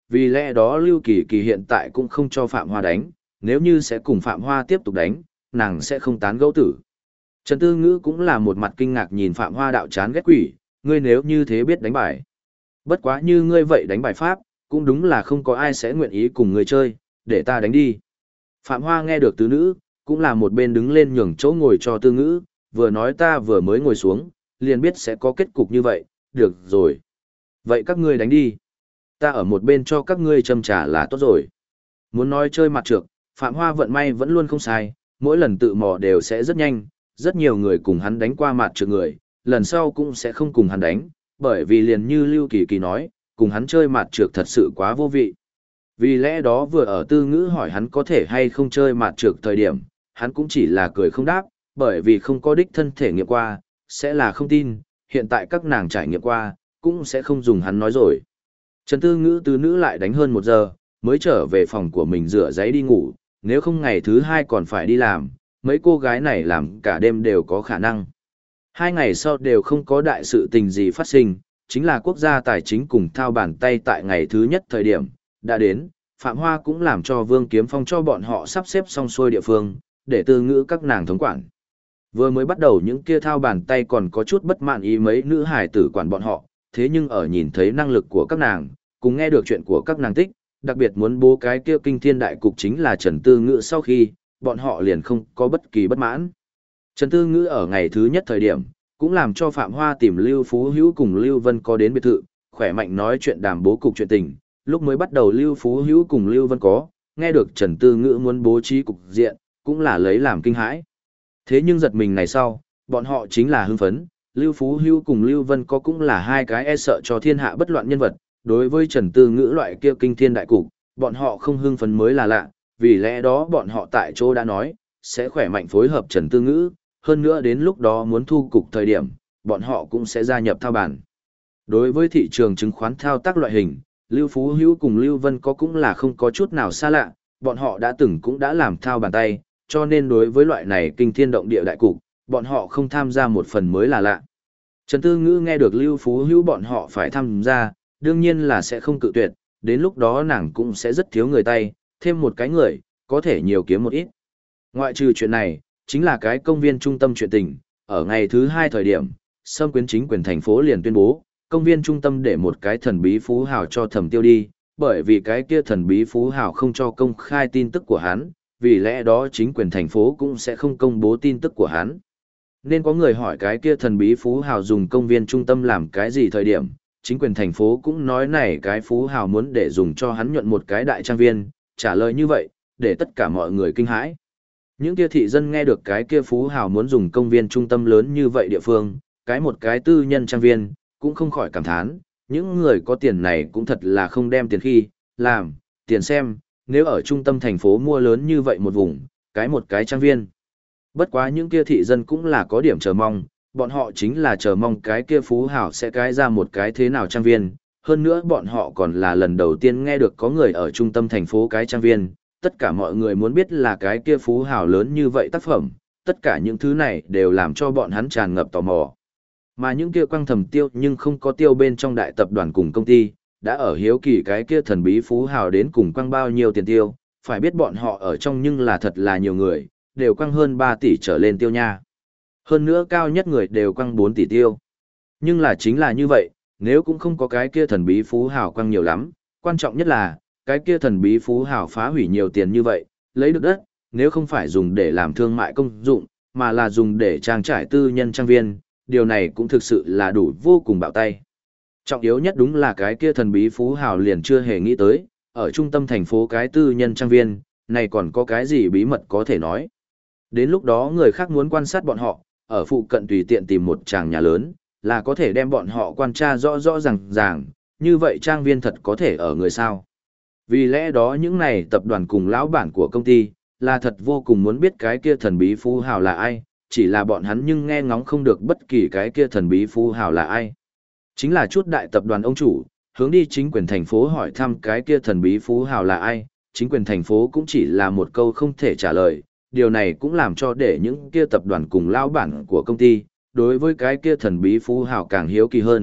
Speaker 1: Vì lẽ đó Lưu Kỳ Kỳ hiện tại cũng không cho Phạm Hoa đánh, nếu như sẽ cùng Phạm Hoa tiếp tục đánh, nàng sẽ không tán gẫu tử. Trần Tư Ngữ cũng là một mặt kinh ngạc nhìn Phạm Hoa đạo chán ghét quỷ, ngươi nếu như thế biết đánh bài. Bất quá như ngươi vậy đánh bài pháp, cũng đúng là không có ai sẽ nguyện ý cùng ngươi chơi, để ta đánh đi. Phạm Hoa nghe được Tư Nữ, cũng là một bên đứng lên nhường chỗ ngồi cho Tư Ngữ, vừa nói ta vừa mới ngồi xuống, liền biết sẽ có kết cục như vậy, được rồi. Vậy các ngươi đánh đi. Ta ở một bên cho các ngươi châm trà là tốt rồi. Muốn nói chơi mặt trược, Phạm Hoa vận may vẫn luôn không sai, mỗi lần tự mò đều sẽ rất nhanh, rất nhiều người cùng hắn đánh qua mặt trược người, lần sau cũng sẽ không cùng hắn đánh, bởi vì liền như Lưu Kỳ Kỳ nói, cùng hắn chơi mặt trược thật sự quá vô vị. Vì lẽ đó vừa ở Tư Ngữ hỏi hắn có thể hay không chơi mặt trược thời điểm, hắn cũng chỉ là cười không đáp, bởi vì không có đích thân thể nghiệm qua, sẽ là không tin, hiện tại các nàng trải nghiệm qua, cũng sẽ không dùng hắn nói rồi. Trần Tư Ngữ Tư Nữ lại đánh hơn 1 giờ, mới trở về phòng của mình rửa giấy đi ngủ, nếu không ngày thứ 2 còn phải đi làm, mấy cô gái này làm cả đêm đều có khả năng. 2 ngày sau đều không có đại sự tình gì phát sinh, chính là quốc gia tài chính cùng thao bàn tay tại ngày thứ nhất thời điểm, đã đến, Phạm Hoa cũng làm cho Vương Kiếm Phong cho bọn họ sắp xếp xong xuôi địa phương, để Tư Ngữ các nàng thống quản. Vừa mới bắt đầu những kia thao bàn tay còn có chút bất mãn ý mấy nữ hài tử quản bọn họ, thế nhưng ở nhìn thấy năng lực của các nàng, cùng nghe được chuyện của các nàng tích, đặc biệt muốn bố cái kia kinh thiên đại cục chính là Trần Tư Ngữ sau khi, bọn họ liền không có bất kỳ bất mãn. Trần Tư Ngữ ở ngày thứ nhất thời điểm, cũng làm cho Phạm Hoa tìm Lưu Phú Hữu cùng Lưu Vân có đến biệt thự, khỏe mạnh nói chuyện đàm bố cục chuyện tình. Lúc mới bắt đầu Lưu Phú Hữu cùng Lưu Vân có, nghe được Trần Tư Ngữ muốn bố trí cục diện, cũng là lấy làm kinh hãi. Thế nhưng giật mình này sau, bọn họ chính là hưng phấn, Lưu Phú Hữu cùng Lưu Vân có cũng là hai cái e sợ cho thiên hạ bất loạn nhân vật, đối với Trần Tư Ngữ loại kia kinh thiên đại cục, bọn họ không hưng phấn mới là lạ, vì lẽ đó bọn họ tại chỗ đã nói, sẽ khỏe mạnh phối hợp Trần Tư Ngữ, hơn nữa đến lúc đó muốn thu cục thời điểm, bọn họ cũng sẽ gia nhập thao bàn. Đối với thị trường chứng khoán thao tác loại hình, Lưu Phú Hữu cùng Lưu Vân có cũng là không có chút nào xa lạ, bọn họ đã từng cũng đã làm thao bàn tay, cho nên đối với loại này kinh thiên động địa đại cục, bọn họ không tham gia một phần mới là lạ. Trần Tư Ngữ nghe được Lưu Phú Hữu bọn họ phải tham gia, đương nhiên là sẽ không cự tuyệt, đến lúc đó nàng cũng sẽ rất thiếu người tay, thêm một cái người, có thể nhiều kiếm một ít. Ngoại trừ chuyện này, chính là cái công viên trung tâm chuyện tình, ở ngày thứ 2 thời điểm, Sâm Quyến chính quyền thành phố liền tuyên bố, công viên trung tâm để một cái thần bí phú hào cho Thẩm Tiêu đi, bởi vì cái kia thần bí phú hào không cho công khai tin tức của hắn, vì lẽ đó chính quyền thành phố cũng sẽ không công bố tin tức của hắn. Nên có người hỏi cái kia thần bí phú hào dùng công viên trung tâm làm cái gì thời điểm, chính quyền thành phố cũng nói này cái phú hào muốn để dùng cho hắn nhuận một cái đại trang viên, trả lời như vậy, để tất cả mọi người kinh hãi. Những kia thị dân nghe được cái kia phú hào muốn dùng công viên trung tâm lớn như vậy địa phương, cái một cái tư nhân trang viên, cũng không khỏi cảm thán, những người có tiền này cũng thật là không đem tiền khi, làm, tiền xem, nếu ở trung tâm thành phố mua lớn như vậy một vùng, cái một cái trang viên. Bất quá những kia thị dân cũng là có điểm chờ mong, bọn họ chính là chờ mong cái kia phú hào sẽ cái ra một cái thế nào trang viên, hơn nữa bọn họ còn là lần đầu tiên nghe được có người ở trung tâm thành phố cái trang viên, tất cả mọi người muốn biết là cái kia phú hào lớn như vậy tác phẩm, tất cả những thứ này đều làm cho bọn hắn tràn ngập tò mò. Mà những kia quăng thầm tiêu nhưng không có tiêu bên trong đại tập đoàn cùng công ty, đã ở hiếu kỳ cái kia thần bí phú hào đến cùng quăng bao nhiêu tiền tiêu, phải biết bọn họ ở trong nhưng là thật là nhiều người, đều quăng hơn 3 tỷ trở lên tiêu nha. Hơn nữa cao nhất người đều quăng 4 tỷ tiêu. Nhưng là chính là như vậy, nếu cũng không có cái kia thần bí phú hào quăng nhiều lắm, quan trọng nhất là, cái kia thần bí phú hào phá hủy nhiều tiền như vậy, lấy được đất, nếu không phải dùng để làm thương mại công dụng, mà là dùng để trang trải tư nhân trang viên, điều này cũng thực sự là đủ vô cùng bạo tay. Trọng yếu nhất đúng là cái kia thần bí phú hào liền chưa hề nghĩ tới, ở trung tâm thành phố cái tư nhân trang viên, này còn có cái gì bí mật có thể nói. Đến lúc đó người khác muốn quan sát bọn họ, ở phụ cận tùy tiện tìm một tràng nhà lớn, là có thể đem bọn họ quan tra rõ rõ ràng, như vậy trang viên thật có thể ở người sao. Vì lẽ đó những này tập đoàn cùng lão bản của công ty, là thật vô cùng muốn biết cái kia thần bí phú hào là ai, chỉ là bọn hắn nhưng nghe ngóng không được bất kỳ cái kia thần bí phú hào là ai. Chính là chút đại tập đoàn ông chủ, hướng đi chính quyền thành phố hỏi thăm cái kia thần bí phú hào là ai, chính quyền thành phố cũng chỉ là một câu không thể trả lời, điều này cũng làm cho để những kia tập đoàn cùng lão bản của công ty, đối với cái kia thần bí phú hào càng hiếu kỳ hơn,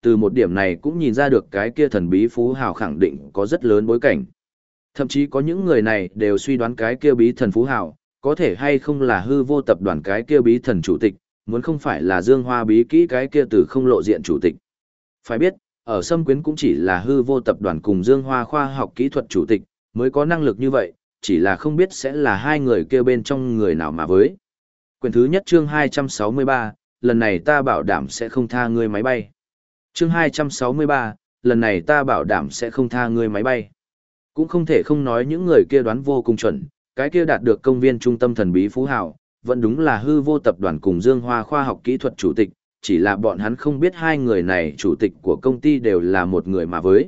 Speaker 1: từ một điểm này cũng nhìn ra được cái kia thần bí phú hào khẳng định có rất lớn bối cảnh. Thậm chí có những người này đều suy đoán cái kia bí thần phú hào, có thể hay không là hư vô tập đoàn cái kia bí thần chủ tịch, muốn không phải là Dương Hoa bí kỹ cái kia từ không lộ diện chủ tịch. Phải biết, ở Sâm Quyến cũng chỉ là hư vô tập đoàn cùng Dương Hoa khoa học kỹ thuật chủ tịch, mới có năng lực như vậy, chỉ là không biết sẽ là hai người kia bên trong người nào mà với. Quyển thứ nhất chương 263, lần này ta bảo đảm sẽ không tha ngươi máy bay. Chương 263, lần này ta bảo đảm sẽ không tha ngươi máy bay. Cũng không thể không nói những người kia đoán vô cùng chuẩn, cái kia đạt được công viên trung tâm thần bí phú hào, vẫn đúng là hư vô tập đoàn cùng Dương Hoa khoa học kỹ thuật chủ tịch, chỉ là bọn hắn không biết hai người này chủ tịch của công ty đều là một người mà với.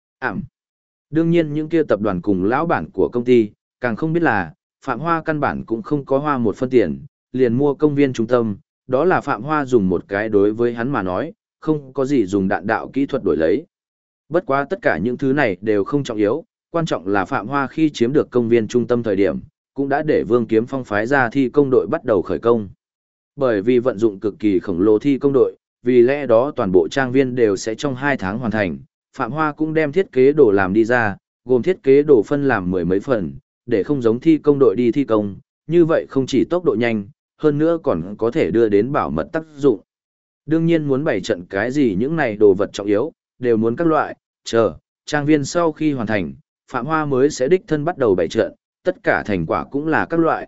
Speaker 1: Đương nhiên những kia tập đoàn cùng lão bản của công ty, càng không biết là, Phạm Hoa căn bản cũng không có hoa một phân tiền, liền mua công viên trung tâm, đó là Phạm Hoa dùng một cái đối với hắn mà nói, không có gì dùng đạn đạo kỹ thuật đổi lấy. Bất quá tất cả những thứ này đều không trọng yếu, quan trọng là Phạm Hoa khi chiếm được công viên trung tâm thời điểm, cũng đã để Vương Kiếm Phong phái ra thi công đội bắt đầu khởi công. Bởi vì vận dụng cực kỳ khổng lồ thi công đội, vì lẽ đó toàn bộ trang viên đều sẽ trong 2 tháng hoàn thành. Phạm Hoa cũng đem thiết kế đồ làm đi ra, gồm thiết kế đồ phân làm 10 mấy phần, để không giống thi công đội đi thi công, như vậy không chỉ tốc độ nhanh, hơn nữa còn có thể đưa đến bảo mật tác dụng. Đương nhiên muốn bày trận cái gì những này đồ vật trọng yếu, đều muốn các loại, trang viên sau khi hoàn thành, Phạm Hoa mới sẽ đích thân bắt đầu bày trận, tất cả thành quả cũng là các loại,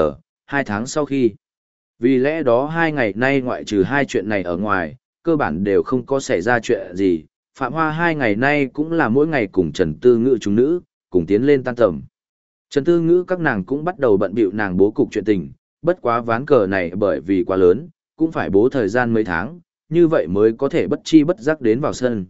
Speaker 1: 2 tháng sau khi. Vì lẽ đó 2 ngày nay ngoại trừ 2 chuyện này ở ngoài, cơ bản đều không có xảy ra chuyện gì. Phạm Hoa 2 ngày nay cũng là mỗi ngày cùng Trần Tư Ngữ chúng nữ, cùng tiến lên tan tầm. Trần Tư Ngữ các nàng cũng bắt đầu bận bịu nàng bố cục chuyện tình, bất quá ván cờ này bởi vì quá lớn, cũng phải bố thời gian mấy tháng, như vậy mới có thể bất chi bất giác đến vào sân.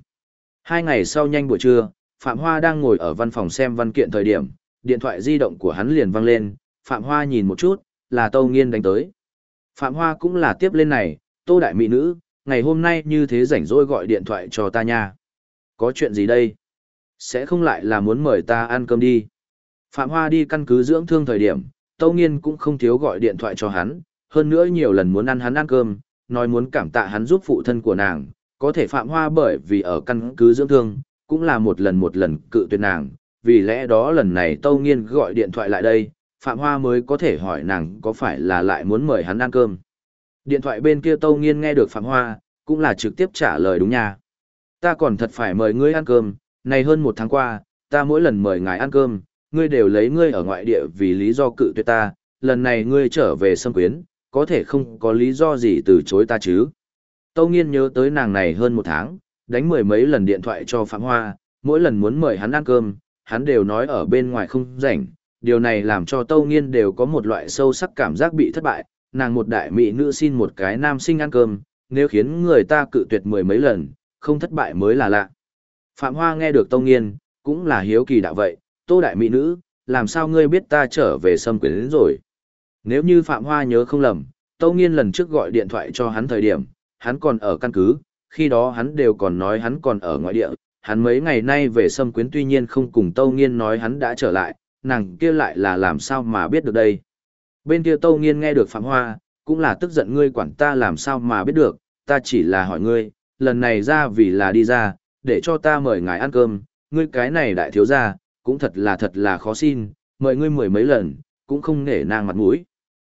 Speaker 1: 2 ngày sau nhanh buổi trưa, Phạm Hoa đang ngồi ở văn phòng xem văn kiện thời điểm, điện thoại di động của hắn liền vang lên, Phạm Hoa nhìn một chút, là Tâu Nghiên đánh tới. Phạm Hoa cũng là tiếp lên này, Tô đại mỹ nữ, ngày hôm nay như thế rảnh rỗi gọi điện thoại cho ta nha. Có chuyện gì đây? Sẽ không lại là muốn mời ta ăn cơm đi. Phạm Hoa đi căn cứ dưỡng thương thời điểm, Tâu Nghiên cũng không thiếu gọi điện thoại cho hắn, hơn nữa nhiều lần muốn ăn hắn ăn cơm, nói muốn cảm tạ hắn giúp phụ thân của nàng, có thể Phạm Hoa bởi vì ở căn cứ dưỡng thương, cũng là một lần cự tuyệt nàng, vì lẽ đó lần này Tâu Nghiên gọi điện thoại lại đây, Phạm Hoa mới có thể hỏi nàng có phải là lại muốn mời hắn ăn cơm. Điện thoại bên kia Tâu Nghiên nghe được Phạm Hoa, cũng là trực tiếp trả lời đúng nha. Ta còn thật phải mời ngươi ăn cơm, này hơn 1 tháng qua, ta mỗi lần mời ngài ăn cơm, ngươi đều lấy ngươi ở ngoại địa vì lý do cự tuyệt ta, lần này ngươi trở về Sâm Quyến, có thể không có lý do gì từ chối ta chứ. Tâu Nghiên nhớ tới nàng này hơn 1 tháng, đánh 10 mấy lần điện thoại cho Phạm Hoa, mỗi lần muốn mời hắn ăn cơm, hắn đều nói ở bên ngoài không rảnh. Điều này làm cho Tâu Nghiên đều có một loại sâu sắc cảm giác bị thất bại, nàng một đại mỹ nữ xin một cái nam sinh ăn cơm, nếu khiến người ta cự tuyệt 10 mấy lần, không thất bại mới là lạ. Phạm Hoa nghe được Tâu Nghiên, cũng là hiếu kỳ đạo vậy, Tô đại mỹ nữ, làm sao ngươi biết ta trở về Sâm Quyến đến rồi? Nếu như Phạm Hoa nhớ không lầm, Tâu Nghiên lần trước gọi điện thoại cho hắn thời điểm, hắn còn ở căn cứ, khi đó hắn đều còn nói hắn còn ở ngoại địa, hắn mấy ngày nay về Sâm Quyến tuy nhiên không cùng Tâu Nghiên nói hắn đã trở lại, nàng kia lại là làm sao mà biết được đây. Bên kia Tâu Nghiên nghe được Phạm Hoa, cũng là tức giận ngươi quản ta làm sao mà biết được, ta chỉ là hỏi ngươi, lần này ra vì là đi ra, để cho ta mời ngài ăn cơm, ngươi cái này đại thiếu gia, cũng thật là khó xin, mời ngươi 10 mấy lần, cũng không nể nàng mặt mũi.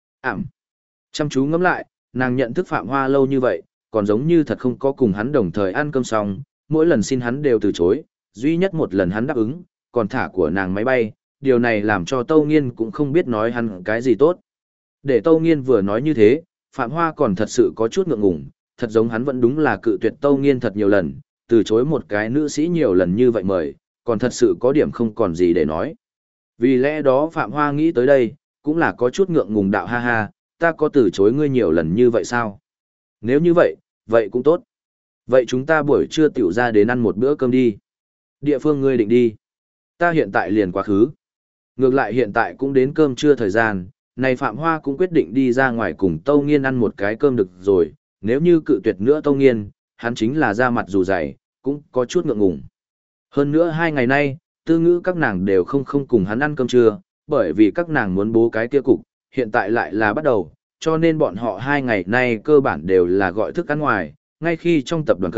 Speaker 1: Chăm chú ngẫm lại, nàng nhận thức Phạm Hoa lâu như vậy, còn giống như thật không có cùng hắn đồng thời ăn cơm xong, mỗi lần xin hắn đều từ chối, duy nhất một lần hắn đáp ứng, còn thả của nàng máy bay, điều này làm cho Tâu Nghiên cũng không biết nói hắn cái gì tốt. Để Tâu Nghiên vừa nói như thế, Phạm Hoa còn thật sự có chút ngượng ngùng, thật giống hắn vẫn đúng là cự tuyệt Tâu Nghiên thật nhiều lần, từ chối một cái nữ sĩ nhiều lần như vậy mời, còn thật sự có điểm không còn gì để nói. Vì lẽ đó Phạm Hoa nghĩ tới đây, cũng là có chút ngượng ngùng đạo ha ha, ta có từ chối ngươi nhiều lần như vậy sao? Nếu như vậy, vậy cũng tốt. Vậy chúng ta buổi trưa tiểu ra đến ăn một bữa cơm đi. Địa phương ngươi định đi. Ta hiện tại liền quá khứ. Ngược lại hiện tại cũng đến cơm trưa thời gian, này Phạm Hoa cũng quyết định đi ra ngoài cùng Tâu Nghiên ăn một cái cơm được rồi, nếu như cự tuyệt nữa Tâu Nghiên, hắn chính là ra mặt dù dày, cũng có chút ngượng ngùng. Hơn nữa 2 ngày nay, Tư Ngữ các nàng đều không cùng hắn ăn cơm trưa, bởi vì các nàng muốn bố cái kia cục, hiện tại lại là bắt đầu, cho nên bọn họ 2 ngày nay cơ bản đều là gọi thức ăn ngoài, ngay khi trong tập đoàn cận,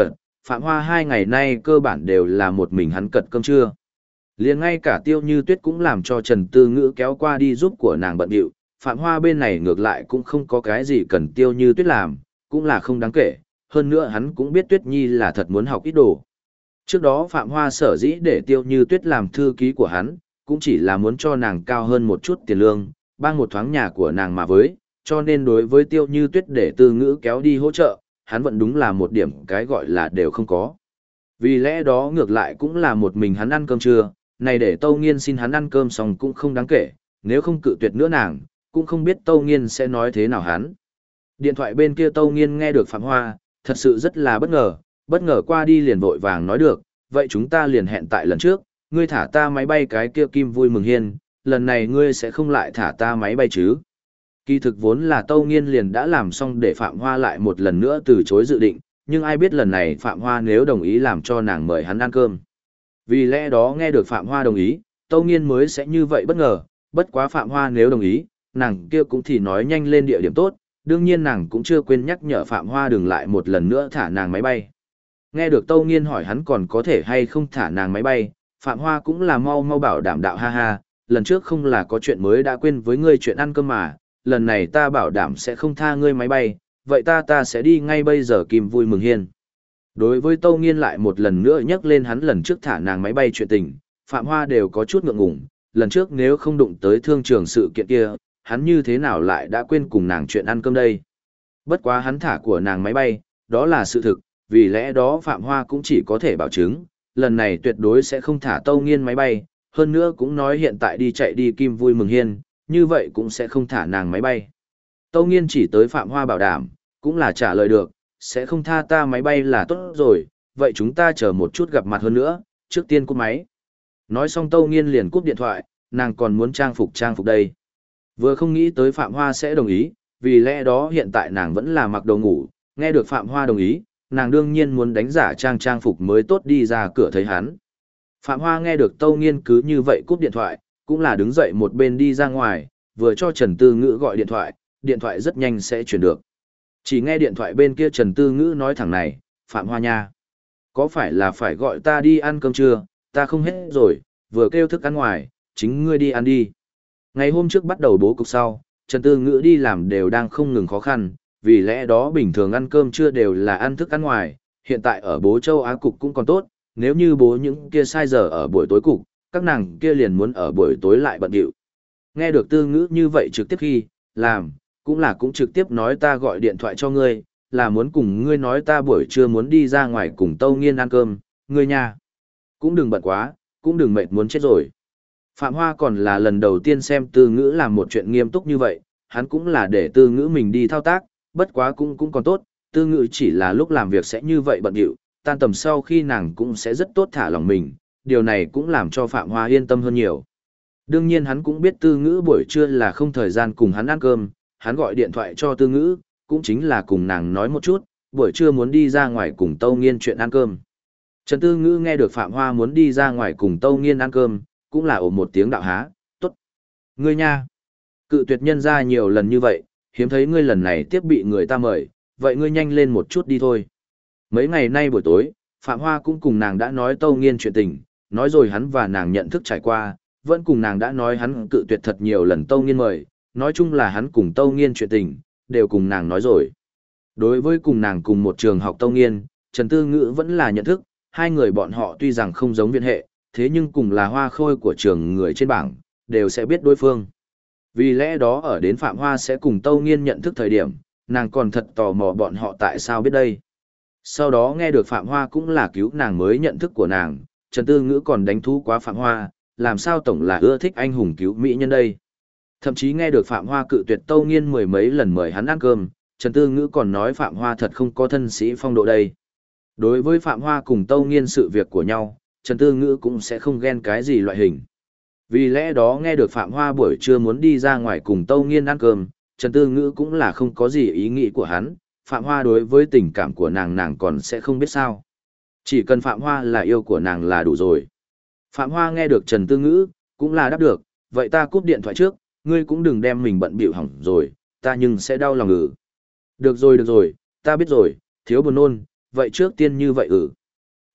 Speaker 1: Phạm Hoa 2 ngày nay cơ bản đều là một mình hắn cật cơm trưa. Liền ngay cả Tiêu Như Tuyết cũng làm cho Trần Tư Ngữ kéo qua đi giúp của nàng bận điệu, Phạm Hoa bên này ngược lại cũng không có cái gì cần Tiêu Như Tuyết làm, cũng là không đáng kể, hơn nữa hắn cũng biết Tuyết Nhi là thật muốn học ít đồ. Trước đó Phạm Hoa sở dĩ để Tiêu Như Tuyết làm thư ký của hắn, cũng chỉ là muốn cho nàng cao hơn một chút tiền lương, bang một thoáng nhà của nàng mà với, cho nên đối với Tiêu Như Tuyết để Tư Ngữ kéo đi hỗ trợ, hắn vẫn đúng là một điểm cái gọi là đều không có. Vì lẽ đó ngược lại cũng là một mình hắn ăn cơm trưa, này để Tâu Nghiên xin hắn ăn cơm xong cũng không đáng kể, nếu không cự tuyệt nữa nàng, cũng không biết Tâu Nghiên sẽ nói thế nào hắn. Điện thoại bên kia Tâu Nghiên nghe được Phạm Hoa, thật sự rất là bất ngờ qua đi liền vội vàng nói được, vậy chúng ta liền hẹn tại lần trước, ngươi thả ta máy bay cái kia Kim Vui Mừng Hiên, lần này ngươi sẽ không lại thả ta máy bay chứ. Kỳ thực vốn là Tâu Nghiên liền đã làm xong để Phạm Hoa lại một lần nữa từ chối dự định, nhưng ai biết lần này Phạm Hoa nếu đồng ý làm cho nàng mời hắn ăn cơm. Vì lẽ đó nghe được Phạm Hoa đồng ý, Tâu Nghiên mới sẽ như vậy bất ngờ, bất quá Phạm Hoa nếu đồng ý, nàng kia cũng thì nói nhanh lên địa điểm tốt, đương nhiên nàng cũng chưa quên nhắc nhở Phạm Hoa đừng lại một lần nữa thả nàng máy bay. Nghe được Tâu Nghiên hỏi hắn còn có thể hay không thả nàng máy bay, Phạm Hoa cũng là mau mau bảo đảm đạo ha ha, lần trước không là có chuyện mới đã quên với ngươi chuyện ăn cơm mà, lần này ta bảo đảm sẽ không tha ngươi máy bay, vậy ta sẽ đi ngay bây giờ Kim Vui Mừng Hiên. Đối với Tâu Nghiên lại một lần nữa nhắc lên hắn lần trước thả nàng máy bay chuyện tình, Phạm Hoa đều có chút ngượng ngùng, lần trước nếu không đụng tới thương trường sự kiện kia, hắn như thế nào lại đã quên cùng nàng chuyện ăn cơm đây. Bất quá hắn thả của nàng máy bay, đó là sự thực, vì lẽ đó Phạm Hoa cũng chỉ có thể bảo chứng, lần này tuyệt đối sẽ không thả Tâu Nghiên máy bay, hơn nữa cũng nói hiện tại đi chạy đi Kim Vui Mừng Hiên, như vậy cũng sẽ không thả nàng máy bay. Tâu Nghiên chỉ tới Phạm Hoa bảo đảm, cũng là trả lời được, sẽ không tha ta máy bay là tốt rồi, vậy chúng ta chờ một chút gặp mặt hơn nữa, trước tiên cúp máy. Nói xong Tâu Nghiên liền cúp điện thoại, nàng còn muốn trang phục đây. Vừa không nghĩ tới Phạm Hoa sẽ đồng ý, vì lẽ đó hiện tại nàng vẫn là mặc đồ ngủ, nghe được Phạm Hoa đồng ý, nàng đương nhiên muốn đánh giả trang phục mới tốt đi ra cửa thấy hắn. Phạm Hoa nghe được Tâu Nghiên cứ như vậy cúp điện thoại, cũng là đứng dậy một bên đi ra ngoài, vừa cho Trần Tư Ngữ gọi điện thoại rất nhanh sẽ chuyển được. Chỉ nghe điện thoại bên kia Trần Tư Ngữ nói thẳng này, Phạm Hoa nha. Có phải là phải gọi ta đi ăn cơm trưa, ta không hết rồi, vừa kêu thức ăn ngoài, chính ngươi đi ăn đi. Ngày hôm trước bắt đầu bố cục sau, Trần Tư Ngữ đi làm đều đang không ngừng khó khăn, vì lẽ đó bình thường ăn cơm trưa đều là ăn thức ăn ngoài, hiện tại ở bố châu Á cục cũng còn tốt, nếu như bố những kia sai giờ ở buổi tối cục, các nàng kia liền muốn ở buổi tối lại bận điệu. Nghe được Tư Ngữ như vậy trực tiếp khi, làm, cũng trực tiếp nói ta gọi điện thoại cho ngươi, là muốn cùng ngươi nói ta buổi trưa muốn đi ra ngoài cùng Tâu Nghiên ăn cơm, ngươi nha. Cũng đừng bận quá, cũng đừng mệt muốn chết rồi. Phạm Hoa còn là lần đầu tiên xem Tư Ngữ làm một chuyện nghiêm túc như vậy, hắn cũng là để Tư Ngữ mình đi thao tác, bất quá cũng còn tốt, Tư Ngữ chỉ là lúc làm việc sẽ như vậy bận điệu, tan tầm sau khi nàng cũng sẽ rất tốt thả lòng mình, điều này cũng làm cho Phạm Hoa yên tâm hơn nhiều. Đương nhiên hắn cũng biết Tư Ngữ buổi trưa là không thời gian cùng hắn ăn cơm, hắn gọi điện thoại cho Tư Ngữ, cũng chính là cùng nàng nói một chút, buổi trưa muốn đi ra ngoài cùng Tâu Nghiên chuyện ăn cơm. Trần Tư Ngữ nghe được Phạm Hoa muốn đi ra ngoài cùng Tâu Nghiên ăn cơm, cũng là ồ một tiếng đạo há, tốt. Ngươi nha, cự tuyệt nhân ra nhiều lần như vậy, hiếm thấy ngươi lần này tiếp bị người ta mời, vậy ngươi nhanh lên một chút đi thôi. Mấy ngày nay buổi tối, Phạm Hoa cũng cùng nàng đã nói Tâu Nghiên chuyện tình, nói rồi hắn và nàng nhận thức trải qua, vẫn cùng nàng đã nói hắn cự tuyệt thật nhiều lần Tâu Nghiên mời, nói chung là hắn cùng Tâu Nghiên chuyện tình, đều cùng nàng nói rồi. Đối với cùng nàng cùng một trường học Tâu Nghiên, Trần Tư Ngữ vẫn là nhận thức, hai người bọn họ tuy rằng không giống viện hệ, thế nhưng cùng là hoa khôi của trường người trên bảng, đều sẽ biết đối phương. Vì lẽ đó ở đến Phạm Hoa sẽ cùng Tâu Nghiên nhận thức thời điểm, nàng còn thật tò mò bọn họ tại sao biết đây. Sau đó nghe được Phạm Hoa cũng là cứu nàng mới nhận thức của nàng, Trần Tư Ngữ còn đánh thú quá Phạm Hoa, làm sao tổng là ưa thích anh hùng cứu mỹ nhân đây. Thậm chí nghe được Phạm Hoa cự tuyệt Tâu Nghiên mười mấy lần mời hắn ăn cơm, Trần Tư Ngữ còn nói Phạm Hoa thật không có thân sĩ phong độ đây. Đối với Phạm Hoa cùng Tâu Nghiên sự việc của nhau, Trần Tư Ngữ cũng sẽ không ghen cái gì loại hình. Vì lẽ đó nghe được Phạm Hoa buổi trưa muốn đi ra ngoài cùng Tâu Nghiên ăn cơm, Trần Tư Ngữ cũng là không có gì ý nghĩ của hắn, Phạm Hoa đối với tình cảm của nàng còn sẽ không biết sao. Chỉ cần Phạm Hoa là yêu của nàng là đủ rồi. Phạm Hoa nghe được Trần Tư Ngữ, cũng là đáp được, vậy ta cúp điện thoại trước, ngươi cũng đừng đem mình bận bịu hỏng rồi, ta nhưng sẽ đau lòng. Được rồi, ta biết rồi, thiếu buồn nôn, vậy trước tiên như vậy.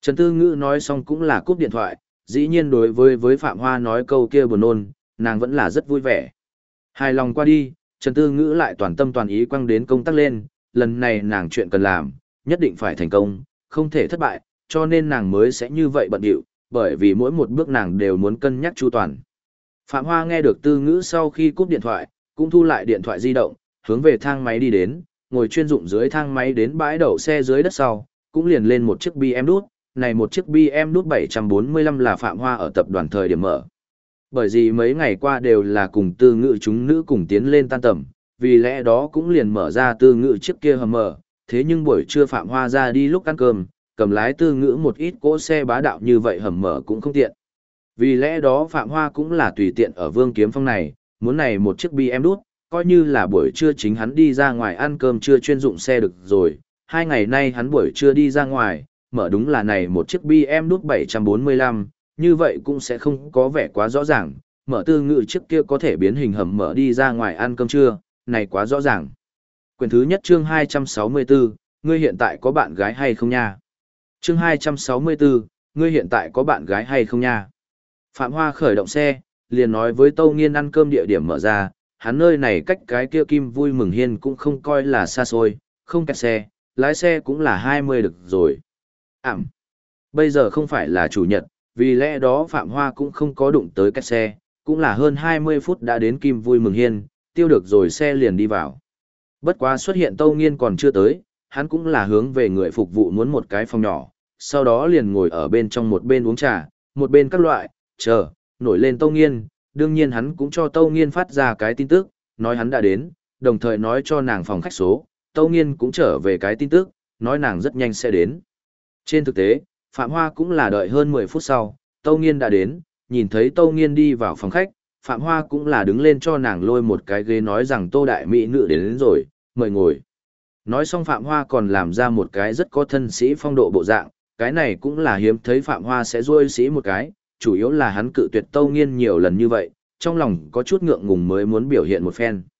Speaker 1: Trần Tư Ngữ nói xong cũng là cúp điện thoại, dĩ nhiên đối với Phạm Hoa nói câu kia buồn nôn, nàng vẫn là rất vui vẻ. Hài lòng qua đi, Trần Tư Ngữ lại toàn tâm toàn ý quăng đến công tác lên, lần này nàng chuyện cần làm, nhất định phải thành công, không thể thất bại, cho nên nàng mới sẽ như vậy bận điệu, bởi vì mỗi một bước nàng đều muốn cân nhắc chu toàn. Phạm Hoa nghe được Tư Ngữ sau khi cúp điện thoại, cũng thu lại điện thoại di động, hướng về thang máy đi đến, ngồi chuyên dụng dưới thang máy đến bãi đậu xe dưới đất sau, cũng liền lên một chiếc BM đút, này một chiếc BM đút 745 là Phạm Hoa ở tập đoàn thời điểm mở. Bởi vì mấy ngày qua đều là cùng Tư Ngữ chúng nữ cùng tiến lên tan tầm, vì lẽ đó cũng liền mở ra Tư Ngữ chiếc kia hầm mở, thế nhưng buổi trưa Phạm Hoa ra đi lúc ăn cơm, cầm lái Tư Ngữ một ít cỗ xe bá đạo như vậy hầm mở cũng không tiện. Vì lẽ đó Phạm Hoa cũng là tùy tiện ở Vương Kiếm Phong này, muốn này một chiếc BM đút, coi như là buổi trưa chính hắn đi ra ngoài ăn cơm trưa chuyên dụng xe được rồi. 2 ngày nay hắn buổi trưa đi ra ngoài, mở đúng là này một chiếc BM đút 745, như vậy cũng sẽ không có vẻ quá rõ ràng, mở Tư Ngữ chiếc kia có thể biến hình hầm mở đi ra ngoài ăn cơm trưa, này quá rõ ràng. Quyển thứ nhất chương 264, ngươi hiện tại có bạn gái hay không nha? Chương 264, ngươi hiện tại có bạn gái hay không nha? Phạm Hoa khởi động xe, liền nói với Tâu Nghiên ăn cơm địa điểm mở ra, hắn nơi này cách cái kia Kim Vui Mừng Hiên cũng không coi là xa xôi, không kẹt xe, lái xe cũng là 20 được rồi. Bây giờ không phải là chủ nhật, vì lẽ đó Phạm Hoa cũng không có đụng tới kẹt xe, cũng là hơn 20 phút đã đến Kim Vui Mừng Hiên, tiêu được rồi xe liền đi vào. Bất quá xuất hiện Tâu Nghiên còn chưa tới, hắn cũng là hướng về người phục vụ muốn một cái phòng nhỏ, sau đó liền ngồi ở bên trong một bên uống trà, một bên các loại, chờ, nổi lên Tâu Nghiên, đương nhiên hắn cũng cho Tâu Nghiên phát ra cái tin tức, nói hắn đã đến, đồng thời nói cho nàng phòng khách số, Tâu Nghiên cũng trở về cái tin tức, nói nàng rất nhanh sẽ đến. Trên thực tế, Phạm Hoa cũng là đợi hơn 10 phút sau, Tâu Nghiên đã đến, nhìn thấy Tâu Nghiên đi vào phòng khách, Phạm Hoa cũng là đứng lên cho nàng lôi một cái ghế nói rằng Tô Đại Mỹ Nữ đến rồi, mời ngồi. Nói xong Phạm Hoa còn làm ra một cái rất có thân sĩ phong độ bộ dạng, cái này cũng là hiếm thấy Phạm Hoa sẽ rôi sĩ một cái, chủ yếu là hắn cự tuyệt Tâu Nghiên nhiều lần như vậy, trong lòng có chút ngượng ngùng mới muốn biểu hiện một phen.